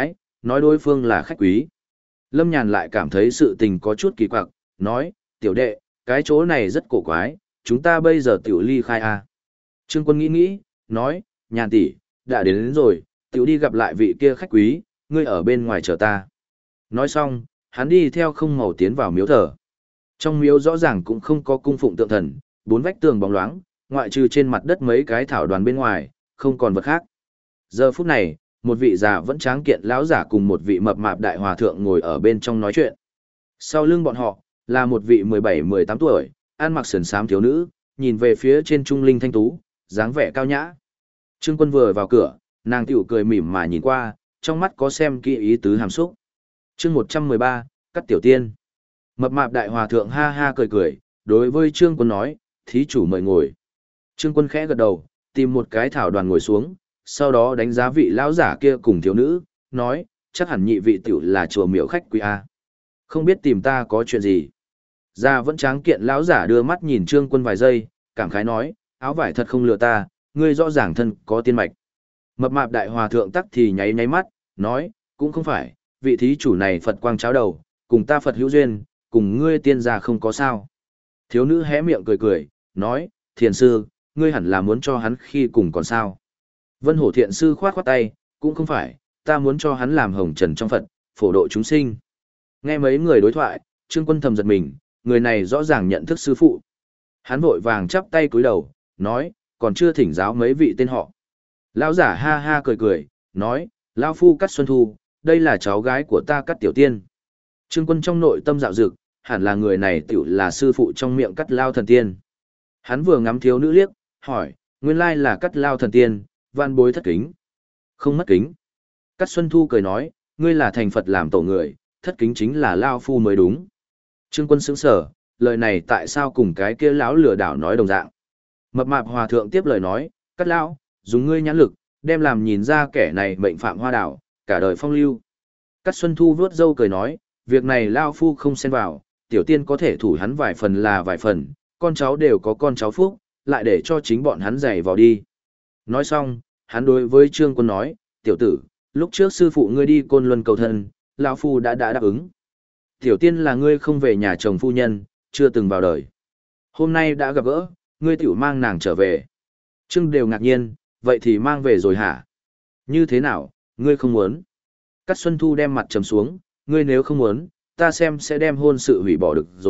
[SPEAKER 1] nói đối phương là khách quý. Lâm Nhàn lại cảm thấy sự tình có chút kỳ quặc, nói, tiểu đệ, cái chỗ này rất cổ quái, chúng ta bây giờ tiểu ly khai à. Trương Quân nghĩ nghĩ, nói, Nhàn tỷ, đã đến rồi, tiểu đi gặp lại vị kia khách quý, ngươi ở bên ngoài chờ ta. Nói xong, hắn đi theo không màu tiến vào miếu thờ. Trong miếu rõ ràng cũng không có cung phụng tượng thần, 4 vách tường bóng loáng, ngoại trừ trên mặt đất mấy cái thảo đoàn bên ngoài, không còn vật khác. Giờ phút này, một vị già vẫn tráng kiện lão giả cùng một vị mập mạp đại hòa thượng ngồi ở bên trong nói chuyện. Sau lưng bọn họ, là một vị 17-18 tuổi, ăn mặc sườn xám thiếu nữ, nhìn về phía trên trung linh thanh tú, dáng vẻ cao nhã. Trương Quân vừa vào cửa, nàng tiểu cười mỉm mà nhìn qua, trong mắt có xem kỹ ý tứ hàm xúc. Chương 113, Cắt tiểu tiên. Mập mạp đại hòa thượng ha ha cười cười, đối với Trương Quân nói, thí chủ mời ngồi. Trương Quân khẽ gật đầu, tìm một cái thảo đoàn ngồi xuống, sau đó đánh giá vị lão giả kia cùng thiếu nữ, nói, chắc hẳn nhị vị tiểu là chùa miếu khách quý a. Không biết tìm ta có chuyện gì. Già vẫn tráng kiện lão giả đưa mắt nhìn Trương Quân vài giây, cảm khái nói, áo vải thật không lừa ta, ngươi rõ ràng thân có tiên mạch. Mập mạp đại hòa thượng tắc thì nháy nháy mắt, nói, cũng không phải, vị thí chủ này Phật quang cháo đầu, cùng ta Phật hữu duyên, cùng ngươi tiên gia không có sao. Thiếu nữ hé miệng cười cười, nói, thiền sư, ngươi hẳn là muốn cho hắn khi cùng còn sao. Vân Hổ thiện sư khoát khoát tay, cũng không phải, ta muốn cho hắn làm hồng trần trong Phật, phổ độ chúng sinh. Nghe mấy người đối thoại, Trương Quân thầm giật mình, người này rõ ràng nhận thức sư phụ. Hắn vội vàng chắp tay cúi đầu, nói, còn chưa thỉnh giáo mấy vị tên họ. Lão giả ha ha cười cười, nói, lão phu Cắt Xuân Thu, đây là cháu gái của ta Cắt Tiểu Tiên. Trương Quân trong nội tâm dạo dực, hẳn là người này tiểu là sư phụ trong miệng Cắt Lao Thần Tiên. Hắn vừa ngắm thiếu nữ liếc, hỏi, nguyên lai là Cắt Lao Thần Tiên, van bối thất kính. Không mất kính. Cắt Xuân Thu cười nói, ngươi là thành Phật làm tổ người, thất kính chính là Lao Phu mới đúng. Trương Quân sững sở, lời này tại sao cùng cái kia lão lừa đảo nói đồng dạng. Mập mạp hòa thượng tiếp lời nói, Cắt Lao, dùng ngươi nhãn lực, đem làm nhìn ra kẻ này mệnh phạm hoa đảo, cả đời phong lưu. Cắt Xuân Thu vướt râu cười nói, việc này Lao Phu không xen vào, tiểu tiên có thể thủ hắn vài phần là vài phần, con cháu đều có con cháu phúc, lại để cho chính bọn hắn giày vào đi. Nói xong, hắn đối với Trương Quân nói, tiểu tử, lúc trước sư phụ ngươi đi Côn Luân cầu thân, lão phu đã đáp ứng. Tiểu tiên là ngươi không về nhà chồng phu nhân, chưa từng vào đời. Hôm nay đã gặp gỡ, ngươi tiểu mang nàng trở về. Trương đều ngạc nhiên, vậy thì mang về rồi hả? Như thế nào, ngươi không muốn? Cát Xuân Thu đem mặt trầm xuống, ngươi nếu không muốn, ta xem sẽ đem hôn sự hủy bỏ được rồi,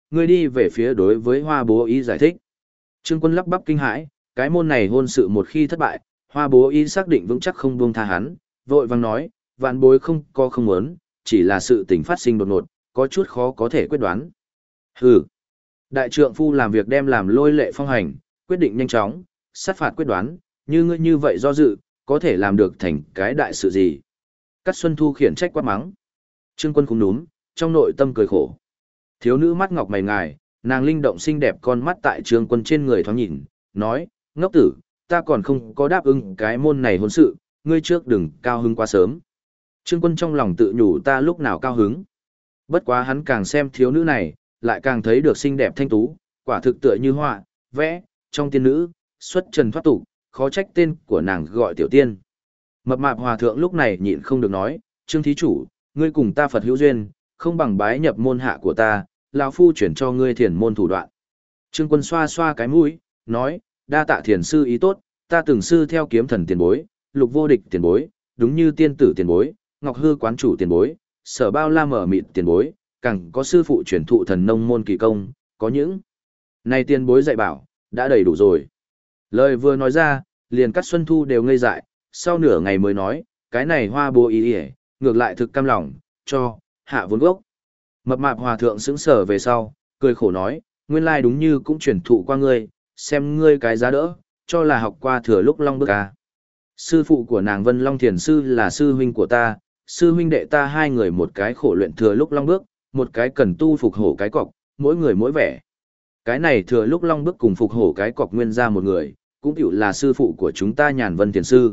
[SPEAKER 1] ngươi đi về phía đối với Hoa Bố Y giải thích. Trương Quân lắp bắp kinh hãi, cái môn này hôn sự một khi thất bại, Hoa Bố Y xác định vững chắc không buông tha hắn, vội vàng nói, vạn bối không có không muốn, chỉ là sự tình phát sinh đột ngột, có chút khó có thể quyết đoán. Hừ. Đại trượng phu làm việc đem làm lôi lệ phong hành, quyết định nhanh chóng, sát phạt quyết đoán, như ngươi như vậy do dự, có thể làm được thành cái đại sự gì. Cát Xuân Thu khiển trách quát mắng. Trương Quân cũng núm, trong nội tâm cười khổ. Thiếu nữ mắt ngọc mày ngài, nàng linh động xinh đẹp con mắt tại Trương Quân trên người thoáng nhìn, nói, ngốc tử, ta còn không có đáp ứng cái môn này hôn sự, ngươi trước đừng cao hứng quá sớm. Trương Quân trong lòng tự nhủ ta lúc nào cao hứng. Bất quá hắn càng xem thiếu nữ này, lại càng thấy được xinh đẹp thanh tú, quả thực tựa như họa, vẽ, trong tiên nữ, xuất trần thoát tục, khó trách tên của nàng gọi tiểu tiên. Mập mạp hòa thượng lúc này nhịn không được nói, Trương thí chủ, ngươi cùng ta Phật hữu duyên, không bằng bái nhập môn hạ của ta, lão phu chuyển cho ngươi thiền môn thủ đoạn. Trương Quân xoa xoa cái mũi, nói, đa tạ thiền sư ý tốt, ta từng sư theo kiếm thần tiền bối, lục vô địch tiền bối, đúng như tiên tử tiền bối, ngọc hư quán chủ tiền bối, sở bao la mở mịt tiền bối, càng có sư phụ truyền thụ thần nông môn kỳ công, có những này tiền bối dạy bảo, đã đầy đủ rồi. Lời vừa nói ra, liền Cát Xuân Thu đều ngây dại, sau nửa ngày mới nói, cái này Hoa Bố Y ngược lại thực cam lòng, cho, hạ vốn gốc. Mập mạp hòa thượng sững sờ về sau, cười khổ nói, nguyên lai đúng như cũng truyền thụ qua ngươi, xem ngươi cái giá đỡ, cho là học qua thừa lúc long bước à. Sư phụ của nàng Vân Long Thiền Sư là sư huynh của ta, sư huynh đệ ta hai người một cái khổ luyện thừa lúc long bước, một cái cần tu phục hổ cái cọc, mỗi người mỗi vẻ. Cái này thừa lúc long bước cùng phục hổ cái cọc nguyên ra một người, cũng tiểu là sư phụ của chúng ta Nhàn Vân Thiền Sư.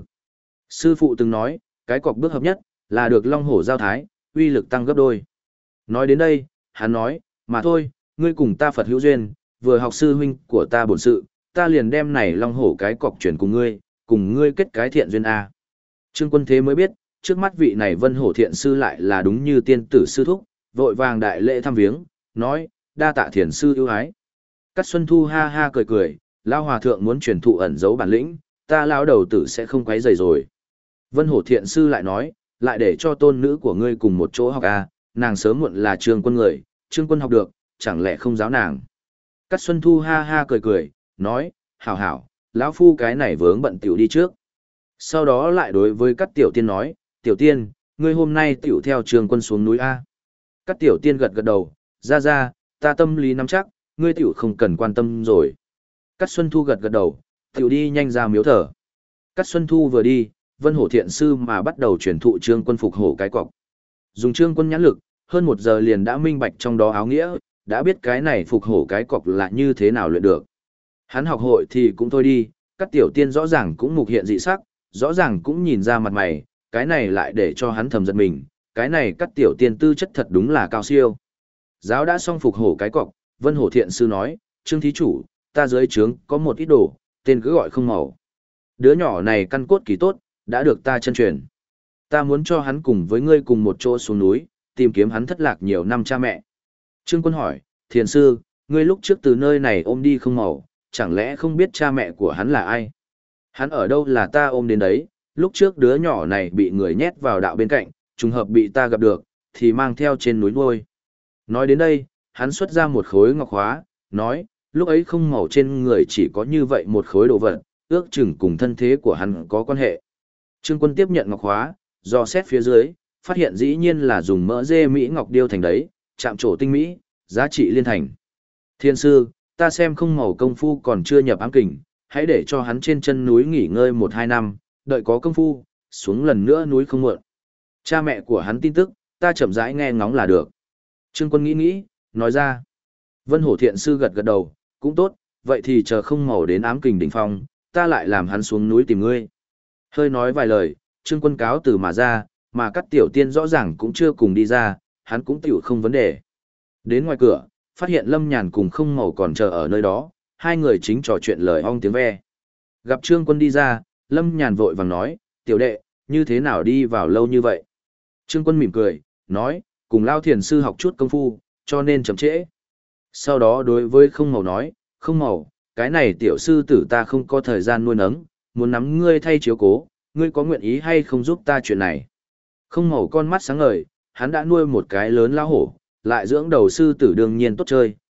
[SPEAKER 1] Sư phụ từng nói, cái cọc bước hợp nhất, là được long hổ giao thái, uy lực tăng gấp đôi. Nói đến đây, hắn nói, mà thôi, ngươi cùng ta Phật hữu duyên, vừa học sư huynh của ta bổn sự, ta liền đem này long hổ cái cọc chuyển cùng ngươi kết cái thiện duyên A. Trương Quân thế mới biết, trước mắt vị này Vân Hổ thiện sư lại là đúng như tiên tử sư thúc, vội vàng đại lễ thăm viếng, nói, đa tạ thiền sư ưu ái. Cát Xuân Thu ha ha cười cười, lão hòa thượng muốn truyền thụ ẩn giấu bản lĩnh, ta lão đầu tử sẽ không quấy rầy rồi. Vân Hổ thiện sư lại nói, lại để cho tôn nữ của ngươi cùng một chỗ học A, nàng sớm muộn là Trương Quân người, Trương Quân học được, chẳng lẽ không giáo nàng. Cát Xuân Thu ha ha cười cười, nói, hảo hảo, lão phu cái này vướng bận tiểu đi trước. Sau đó lại đối với Cát Tiểu Tiên nói, Tiểu Tiên, ngươi hôm nay tiểu theo Trương Quân xuống núi A. Cát Tiểu Tiên gật gật đầu, ra, ta tâm lý nắm chắc, ngươi tiểu không cần quan tâm rồi. Cát Xuân Thu gật gật đầu, tiểu đi nhanh ra miếu thờ. Cát Xuân Thu vừa đi, Vân Hổ thiện sư mà bắt đầu truyền thụ Trương Quân phục hổ cái cọc. Dùng Trương Quân nhãn lực, hơn 1 giờ liền đã minh bạch trong đó áo nghĩa, đã biết cái này phục hổ cái cọc là như thế nào luyện được. Hắn học hội thì cũng thôi đi, Cát Tiểu Tiên rõ ràng cũng mục hiện dị sắc, rõ ràng cũng nhìn ra mặt mày, cái này lại để cho hắn thầm giật mình, cái này Cát Tiểu Tiên tư chất thật đúng là cao siêu. Giáo đã xong phục hổ cái cọc, Vân Hổ thiện sư nói, Trương thí chủ, ta dưới trướng có một ít đồ, tên cứ gọi không màu. Đứa nhỏ này căn cốt kỳ tốt, đã được ta chân truyền. Ta muốn cho hắn cùng với ngươi cùng một chỗ xuống núi, tìm kiếm hắn thất lạc nhiều năm cha mẹ. Trương Quân hỏi, thiền sư, ngươi lúc trước từ nơi này ôm đi không màu, chẳng lẽ không biết cha mẹ của hắn là ai? Hắn ở đâu là ta ôm đến đấy, lúc trước đứa nhỏ này bị người nhét vào đạo bên cạnh, trùng hợp bị ta gặp được, thì mang theo trên núi nuôi. Nói đến đây, hắn xuất ra một khối ngọc hóa, nói, lúc ấy không màu trên người chỉ có như vậy một khối đồ vật, ước chừng cùng thân thế của hắn có quan hệ. Trương Quân tiếp nhận ngọc hóa, do xét phía dưới, phát hiện dĩ nhiên là dùng mỡ dê Mỹ ngọc điêu thành đấy, chạm trổ tinh mỹ, giá trị liên thành. Thiên sư, ta xem không màu công phu còn chưa nhập ám kình, hãy để cho hắn trên chân núi nghỉ ngơi 1-2 năm, đợi có công phu, xuống lần nữa núi không muộn. Cha mẹ của hắn tin tức, ta chậm rãi nghe ngóng là được. Trương Quân nghĩ, nói ra. Vân Hổ thiện sư gật gật đầu, cũng tốt, vậy thì chờ không màu đến ám kình đỉnh phong, ta lại làm hắn xuống núi tìm ngươi. Hơi nói vài lời, Trương Quân cáo từ mà ra, mà Cát Tiểu Tiên rõ ràng cũng chưa cùng đi ra, hắn cũng tiểu không vấn đề. Đến ngoài cửa, phát hiện Lâm Nhàn cùng không màu còn chờ ở nơi đó, hai người chính trò chuyện lời ong tiếng ve. Gặp Trương Quân đi ra, Lâm Nhàn vội vàng nói, tiểu đệ, như thế nào đi vào lâu như vậy? Trương Quân mỉm cười, nói, cùng Lao Thiền sư học chút công phu, cho nên chậm trễ. Sau đó đối với không màu nói, không màu, cái này tiểu sư tử ta không có thời gian nuôi nấng, muốn nắm ngươi thay chiếu cố, ngươi có nguyện ý hay không giúp ta chuyện này? Không màu con mắt sáng ngời, hắn đã nuôi một cái lớn lao hổ, lại dưỡng đầu sư tử đương nhiên tốt chơi,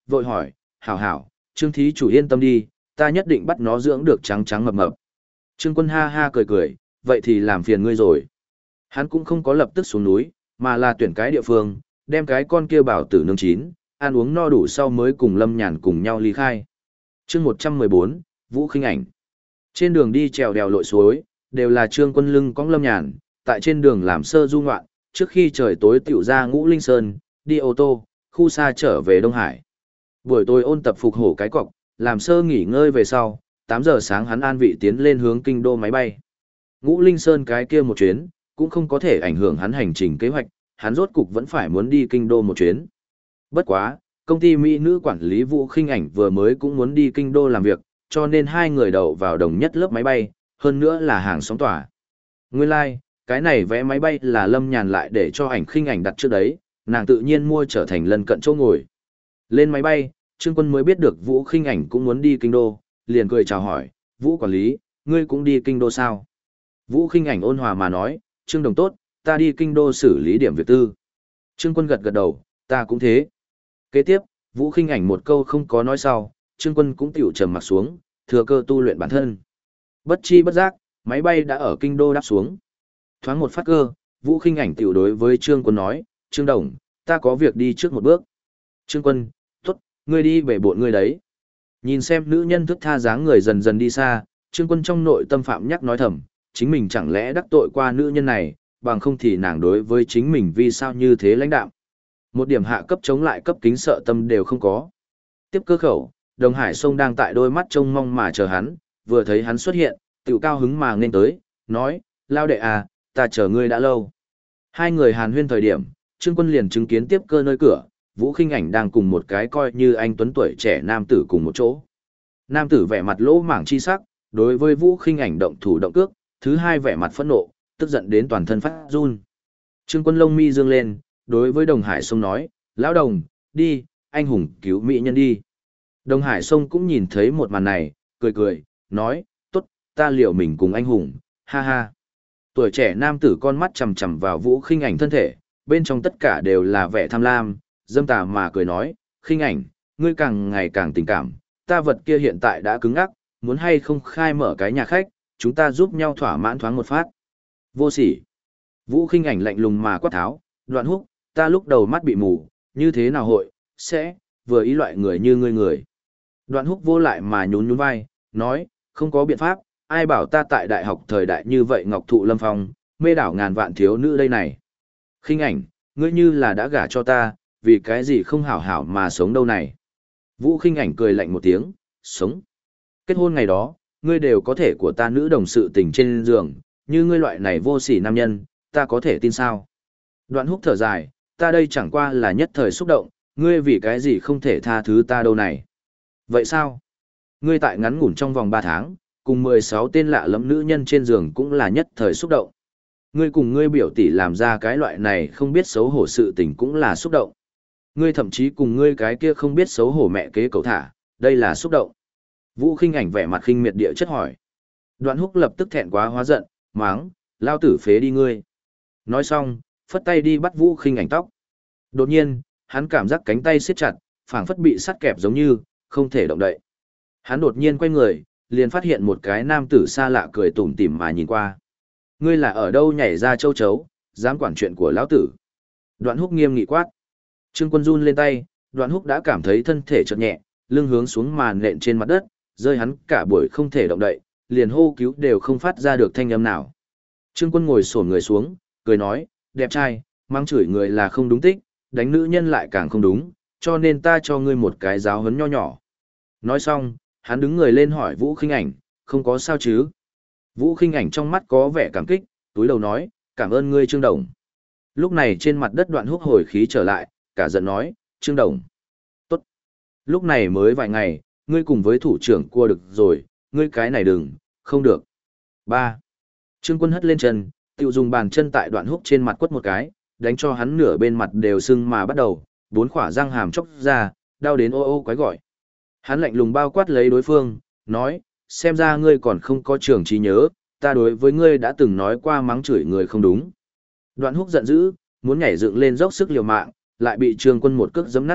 [SPEAKER 1] vội hỏi, hảo hảo, Trương thí chủ yên tâm đi, ta nhất định bắt nó dưỡng được trắng trắng mập mập. Trương Quân ha ha cười cười, vậy thì làm phiền ngươi rồi. Hắn cũng không có lập tức xuống núi, mà là tuyển cái địa phương, đem cái con kia bảo tử nướng chín, ăn uống no đủ sau mới cùng Lâm Nhàn cùng nhau ly khai. Chương 114, Vũ Khinh Ảnh. Trên đường đi trèo đèo lội suối, đều là Trương Quân lưng cõng Lâm Nhàn, tại trên đường làm sơ du ngoạn, trước khi trời tối tiểu ra Ngũ Linh Sơn, đi ô tô, khu xa trở về Đông Hải. Buổi tối ôn tập phục hổ cái cọc, làm sơ nghỉ ngơi về sau, 8 giờ sáng hắn an vị tiến lên hướng kinh đô máy bay. Ngũ Linh Sơn cái kia một chuyến, cũng không có thể ảnh hưởng hắn hành trình kế hoạch, hắn rốt cục vẫn phải muốn đi kinh đô một chuyến. Bất quá, công ty mỹ nữ quản lý Vũ Khinh Ảnh vừa mới cũng muốn đi kinh đô làm việc, cho nên hai người đậu vào đồng nhất lớp máy bay, hơn nữa là hàng sóng tỏa. Nguyên lai, like, cái này vé máy bay là Lâm Nhàn lại để cho Ảnh Khinh Ảnh đặt trước đấy, nàng tự nhiên mua trở thành lân cận chỗ ngồi. Lên máy bay, Trương Quân mới biết được Vũ Khinh Ảnh cũng muốn đi kinh đô, liền cười chào hỏi, Vũ quản lý, ngươi cũng đi kinh đô sao? Vũ Khinh Ảnh ôn hòa mà nói, Trương đồng tốt, ta đi kinh đô xử lý điểm việc tư. Trương Quân gật gật đầu, ta cũng thế. Kế tiếp, Vũ Khinh Ảnh một câu không có nói sau, Trương Quân cũng tiểu trầm mặt xuống, thừa cơ tu luyện bản thân. Bất chi bất giác, máy bay đã ở kinh đô đáp xuống. Thoáng một phát cơ, Vũ Khinh Ảnh tiểu đối với Trương Quân nói, Trương đồng, ta có việc đi trước một bước. Trương Quân, tốt, ngươi đi về bộn ngươi đấy. Nhìn xem nữ nhân thức tha dáng người dần dần đi xa, Trương Quân trong nội tâm phạm nhắc nói thầm, chính mình chẳng lẽ đắc tội qua nữ nhân này, bằng không thì nàng đối với chính mình vì sao như thế lãnh đạm. Một điểm hạ cấp chống lại cấp kính sợ tâm đều không có. Tiếp cơ khẩu, Đồng Hải Sông đang tại đôi mắt trông mong mà chờ hắn, vừa thấy hắn xuất hiện, tiểu cao hứng mà nên tới, nói, lao đệ à, ta chờ ngươi đã lâu. Hai người hàn huyên thời điểm, Trương Quân liền chứng kiến tiếp cơ nơi cửa, Vũ Khinh Ảnh đang cùng một cái coi như anh tuấn tuổi trẻ nam tử cùng một chỗ. Nam tử vẻ mặt lỗ mảng chi sắc, đối với Vũ Khinh Ảnh động thủ động cước, thứ hai vẻ mặt phẫn nộ, tức giận đến toàn thân phát run. Trương Quân lông mi dương lên, đối với Đồng Hải Sông nói, lão đồng, đi, anh hùng cứu mỹ nhân đi. Đồng Hải Sông cũng nhìn thấy một màn này, cười cười, nói, tốt, ta liệu mình cùng anh hùng, ha ha. Tuổi trẻ nam tử con mắt chằm chằm vào Vũ Khinh Ảnh thân thể, bên trong tất cả đều là vẻ tham lam, dâm tà mà cười nói, Khinh Ảnh, ngươi càng ngày càng tình cảm, ta vật kia hiện tại đã cứng ngắc, muốn hay không khai mở cái nhà khách, chúng ta giúp nhau thỏa mãn thoáng một phát. Vô sỉ. Vũ Khinh Ảnh lạnh lùng mà quát tháo, Đoạn Húc, ta lúc đầu mắt bị mù, như thế nào hội, sẽ, vừa ý loại người như ngươi người. Đoạn Húc vô lại mà nhún nhún vai, nói, không có biện pháp, ai bảo ta tại đại học thời đại như vậy ngọc thụ lâm phong, mê đảo ngàn vạn thiếu nữ đây này. Khinh Ảnh, ngươi như là đã gả cho ta, vì cái gì không hảo hảo mà sống đâu này. Vũ Khinh Ảnh cười lạnh một tiếng, sống. Kết hôn ngày đó, ngươi đều có thể của ta nữ đồng sự tình trên giường, như ngươi loại này vô sỉ nam nhân, ta có thể tin sao. Đoạn Húc thở dài, ta đây chẳng qua là nhất thời xúc động, ngươi vì cái gì không thể tha thứ ta đâu này. Vậy sao? Ngươi tại ngắn ngủn trong vòng 3 tháng, cùng 16 tên lạ lẫm nữ nhân trên giường cũng là nhất thời xúc động. Ngươi cùng ngươi biểu tỷ làm ra cái loại này không biết xấu hổ sự tình cũng là xúc động. Ngươi thậm chí cùng ngươi cái kia không biết xấu hổ mẹ kế cậu thả, đây là xúc động. Vũ Khinh Ảnh vẻ mặt khinh miệt địa chất hỏi. Đoạn Húc lập tức thẹn quá hóa giận, máng, lao tử phế đi ngươi. Nói xong, phất tay đi bắt Vũ Khinh Ảnh tóc. Đột nhiên, hắn cảm giác cánh tay siết chặt, phảng phất bị sắt kẹp giống như, không thể động đậy. Hắn đột nhiên quay người, liền phát hiện một cái nam tử xa lạ cười tủm tỉm mà nhìn qua. Ngươi là ở đâu nhảy ra châu chấu, dám quản chuyện của lão tử. Đoạn Húc nghiêm nghị quát. Trương Quân run lên tay, Đoạn Húc đã cảm thấy thân thể chợt nhẹ, lưng hướng xuống mà nện trên mặt đất, rơi hắn cả buổi không thể động đậy, liền hô cứu đều không phát ra được thanh âm nào. Trương Quân ngồi xổm người xuống, cười nói, đẹp trai, mang chửi người là không đúng tích, đánh nữ nhân lại càng không đúng, cho nên ta cho ngươi một cái giáo huấn nho nhỏ. Nói xong, hắn đứng người lên hỏi Vũ Khinh Ảnh, không có sao chứ. Vũ Khinh Ảnh trong mắt có vẻ cảm kích, túi đầu nói, cảm ơn ngươi Trương Đồng. Lúc này trên mặt đất Đoạn Húc hồi khí trở lại, cả giận nói, Trương Đồng. Tốt. Lúc này mới vài ngày, ngươi cùng với thủ trưởng cua được rồi, ngươi cái này đừng, không được. 3. Trương Quân hất lên chân, tự dùng bàn chân tại Đoạn Húc trên mặt quất một cái, đánh cho hắn nửa bên mặt đều sưng mà bắt đầu, 4 khỏa răng hàm chốc ra, đau đến ô ô quái gọi. Hắn lạnh lùng bao quát lấy đối phương, nói, xem ra ngươi còn không có trường trí nhớ, ta đối với ngươi đã từng nói qua mắng chửi người không đúng. Đoạn Húc giận dữ, muốn nhảy dựng lên dốc sức liều mạng, lại bị Trương Quân một cước giẫm nát ngực,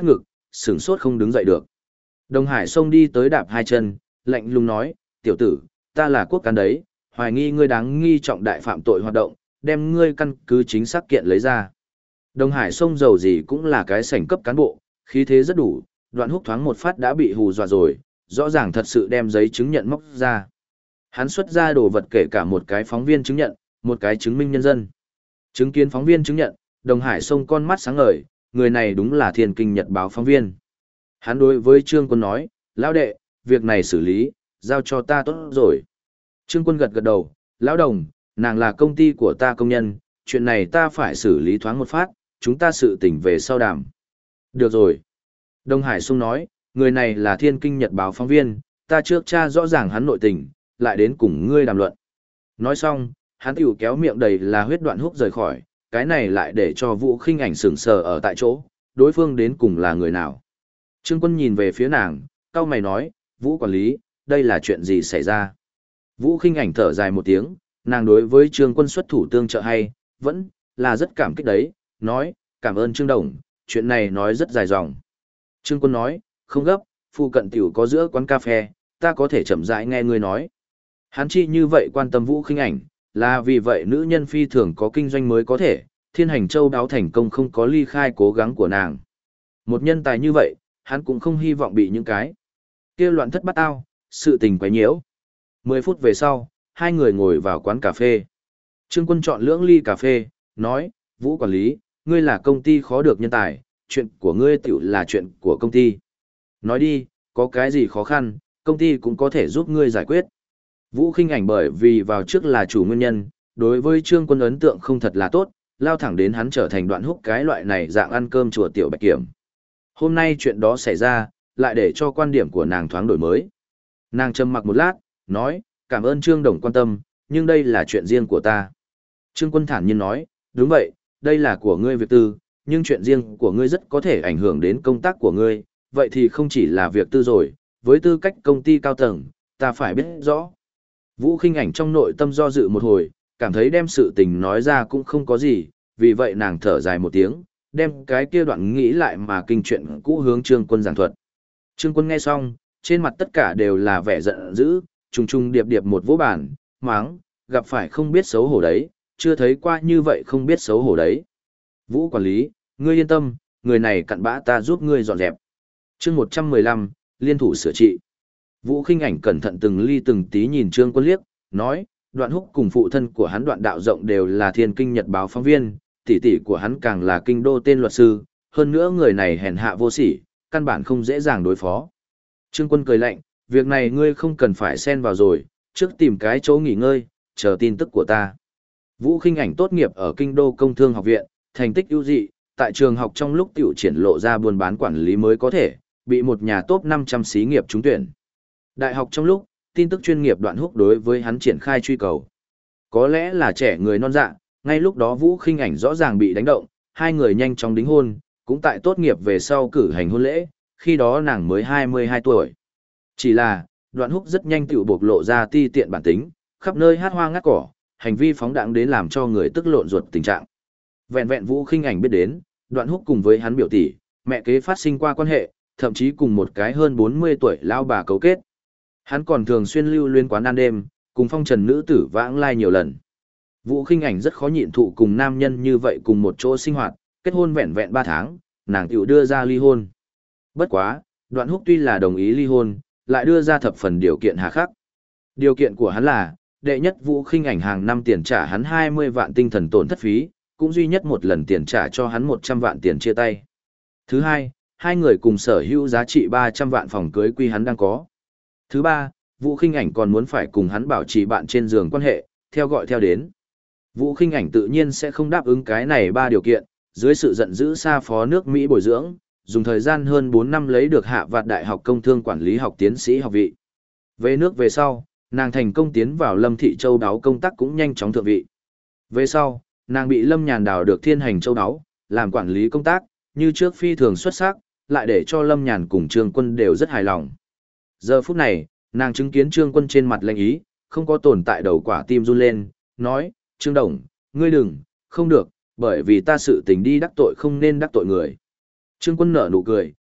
[SPEAKER 1] sửng sốt không đứng dậy được. Đồng Hải xông đi tới đạp hai chân, lạnh lùng nói, tiểu tử, ta là quốc cán đấy, hoài nghi ngươi đáng nghi trọng đại phạm tội hoạt động, đem ngươi căn cứ chính xác kiện lấy ra. Đồng Hải xông dầu gì cũng là cái sảnh cấp cán bộ, khí thế rất đủ, Đoạn Húc thoáng một phát đã bị hù dọa rồi, rõ ràng thật sự đem giấy chứng nhận móc ra. Hắn xuất ra đồ vật kể cả một cái phóng viên chứng nhận, một cái chứng minh nhân dân. Chứng kiến phóng viên chứng nhận, Đồng Hải xông con mắt sáng ngời, người này đúng là Thiên Kinh Nhật báo phóng viên. Hắn đối với Trương Quân nói, lão đệ, việc này xử lý, giao cho ta tốt rồi. Trương Quân gật gật đầu, lão Đồng, nàng là công ty của ta công nhân, chuyện này ta phải xử lý thoáng một phát, chúng ta sự tỉnh về sau đàm. Được rồi. Đồng Hải Sung nói, người này là Thiên Kinh Nhật báo phóng viên, ta trước tra rõ ràng hắn nội tình, lại đến cùng ngươi đàm luận. Nói xong, hắn tiểu kéo miệng đầy là huyết Đoạn Húc rời khỏi, cái này lại để cho Vũ Khinh Ảnh sững sờ ở tại chỗ, đối phương đến cùng là người nào. Trương Quân nhìn về phía nàng, cau mày nói, Vũ quản lý, đây là chuyện gì xảy ra? Vũ Khinh Ảnh thở dài một tiếng, nàng đối với Trương Quân xuất thủ tương trợ hay, vẫn là rất cảm kích đấy, nói, cảm ơn Trương Đồng, chuyện này nói rất dài dòng. Trương Quân nói, không gấp, phụ cận tiểu có giữa quán cà phê, ta có thể chậm rãi nghe ngươi nói. Hắn chi như vậy quan tâm Vũ Khinh Ảnh, là vì vậy nữ nhân phi thường có kinh doanh mới có thể, Thiên Hành Châu đáo thành công không có ly khai cố gắng của nàng. Một nhân tài như vậy, hắn cũng không hy vọng bị những cái kia loạn thất bát ao, sự tình quấy nhiễu. 10 phút về sau, hai người ngồi vào quán cà phê. Trương Quân chọn lưỡng ly cà phê, nói, Vũ quản lý, ngươi là công ty khó được nhân tài, chuyện của ngươi tiểu là chuyện của công ty. Nói đi, có cái gì khó khăn, công ty cũng có thể giúp ngươi giải quyết. Vũ Khinh Ảnh bởi vì vào trước là chủ nguyên nhân, đối với Trương Quân ấn tượng không thật là tốt, lao thẳng đến hắn trở thành Đoạn Húc cái loại này dạng ăn cơm chùa tiểu bạch kiểm. Hôm nay chuyện đó xảy ra, lại để cho quan điểm của nàng thoáng đổi mới. Nàng trầm mặc một lát, nói, cảm ơn Trương Đồng quan tâm, nhưng đây là chuyện riêng của ta. Trương Quân thản nhiên nói, đúng vậy, đây là của ngươi việc tư, nhưng chuyện riêng của ngươi rất có thể ảnh hưởng đến công tác của ngươi, vậy thì không chỉ là việc tư rồi, với tư cách công ty cao tầng, ta phải biết rõ. Vũ Khinh Ảnh trong nội tâm do dự một hồi, cảm thấy đem sự tình nói ra cũng không có gì, vì vậy nàng thở dài một tiếng, đem cái kia đoạn nghĩ lại mà kinh chuyện cũ hướng Trương Quân giảng thuật. Trương Quân nghe xong, trên mặt tất cả đều là vẻ giận dữ, trùng trùng điệp điệp một vỗ bàn, máng, gặp phải không biết xấu hổ đấy, chưa thấy qua như vậy không biết xấu hổ đấy. Vũ quản lý, ngươi yên tâm, người này cặn bã ta giúp ngươi dọn dẹp. Chương 115, liên thủ sửa trị. Vũ Khinh Ảnh cẩn thận từng ly từng tí nhìn Trương Quân liếc, nói, Đoạn Húc cùng phụ thân của hắn Đoạn Đạo Rộng đều là Thiên Kinh Nhật báo phóng viên, tỷ tỷ của hắn càng là kinh đô tên luật sư, hơn nữa người này hèn hạ vô sỉ, căn bản không dễ dàng đối phó. Trương Quân cười lạnh, việc này ngươi không cần phải xen vào rồi, trước tìm cái chỗ nghỉ ngơi, chờ tin tức của ta. Vũ Khinh Ảnh tốt nghiệp ở Kinh đô Công Thương Học viện, thành tích ưu dị, tại trường học trong lúc tiểu triển lộ ra buôn bán quản lý mới có thể, bị một nhà top 500 xí nghiệp trúng tuyển. Đại học trong lúc, tin tức chuyên nghiệp Đoạn Húc đối với hắn triển khai truy cầu. Có lẽ là trẻ người non dạ, ngay lúc đó Vũ Khinh Ảnh rõ ràng bị đánh động, hai người nhanh chóng đính hôn, cũng tại tốt nghiệp về sau cử hành hôn lễ, khi đó nàng mới 22 tuổi. Chỉ là, Đoạn Húc rất nhanh tiểu bộc lộ ra ti tiện bản tính, khắp nơi hát hoa ngắt cỏ, hành vi phóng đãng đến làm cho người tức lộn ruột tình trạng. Vẹn vẹn Vũ Khinh Ảnh biết đến, Đoạn Húc cùng với hắn biểu tỷ, mẹ kế phát sinh qua quan hệ, thậm chí cùng một cái hơn 40 tuổi lão bà cấu kết. Hắn còn thường xuyên lưu luyến quán ăn đêm, cùng phong trần nữ tử vãng lai nhiều lần. Vũ Khinh Ảnh rất khó nhịn thụ cùng nam nhân như vậy cùng một chỗ sinh hoạt, kết hôn vẹn vẹn 3 tháng, nàng tiểu đưa ra ly hôn. Bất quá, Đoạn Húc tuy là đồng ý ly hôn, lại đưa ra thập phần điều kiện hà khắc. Điều kiện của hắn là, đệ nhất Vũ Khinh Ảnh hàng năm tiền trả hắn 20 vạn tinh thần tổn thất phí, cũng duy nhất một lần tiền trả cho hắn 100 vạn tiền chia tay. Thứ hai, hai người cùng sở hữu giá trị 300 vạn phòng cưới quy hắn đang có. Thứ ba, Vũ Khinh Ảnh còn muốn phải cùng hắn bảo trì bạn trên giường quan hệ, theo gọi theo đến. Vũ Khinh Ảnh tự nhiên sẽ không đáp ứng cái này ba điều kiện, dưới sự giận dữ xa phó nước Mỹ bồi dưỡng, dùng thời gian hơn 4 năm lấy được Hạ Vạt Đại học Công Thương Quản lý học tiến sĩ học vị. Về nước về sau, nàng thành công tiến vào Lâm Thị Châu Đáo công tác cũng nhanh chóng thượng vị. Về sau, nàng bị Lâm Nhàn đào được Thiên Hành Châu Đáo, làm quản lý công tác, như trước phi thường xuất sắc, lại để cho Lâm Nhàn cùng Trương Quân đều rất hài lòng. Giờ phút này, nàng chứng kiến Trương Quân trên mặt lạnh ý, không có tồn tại đầu quả tim run lên, nói, Trương Đồng, ngươi đừng, không được, bởi vì ta sự tình đi đắc tội không nên đắc tội người. Trương Quân nở nụ cười,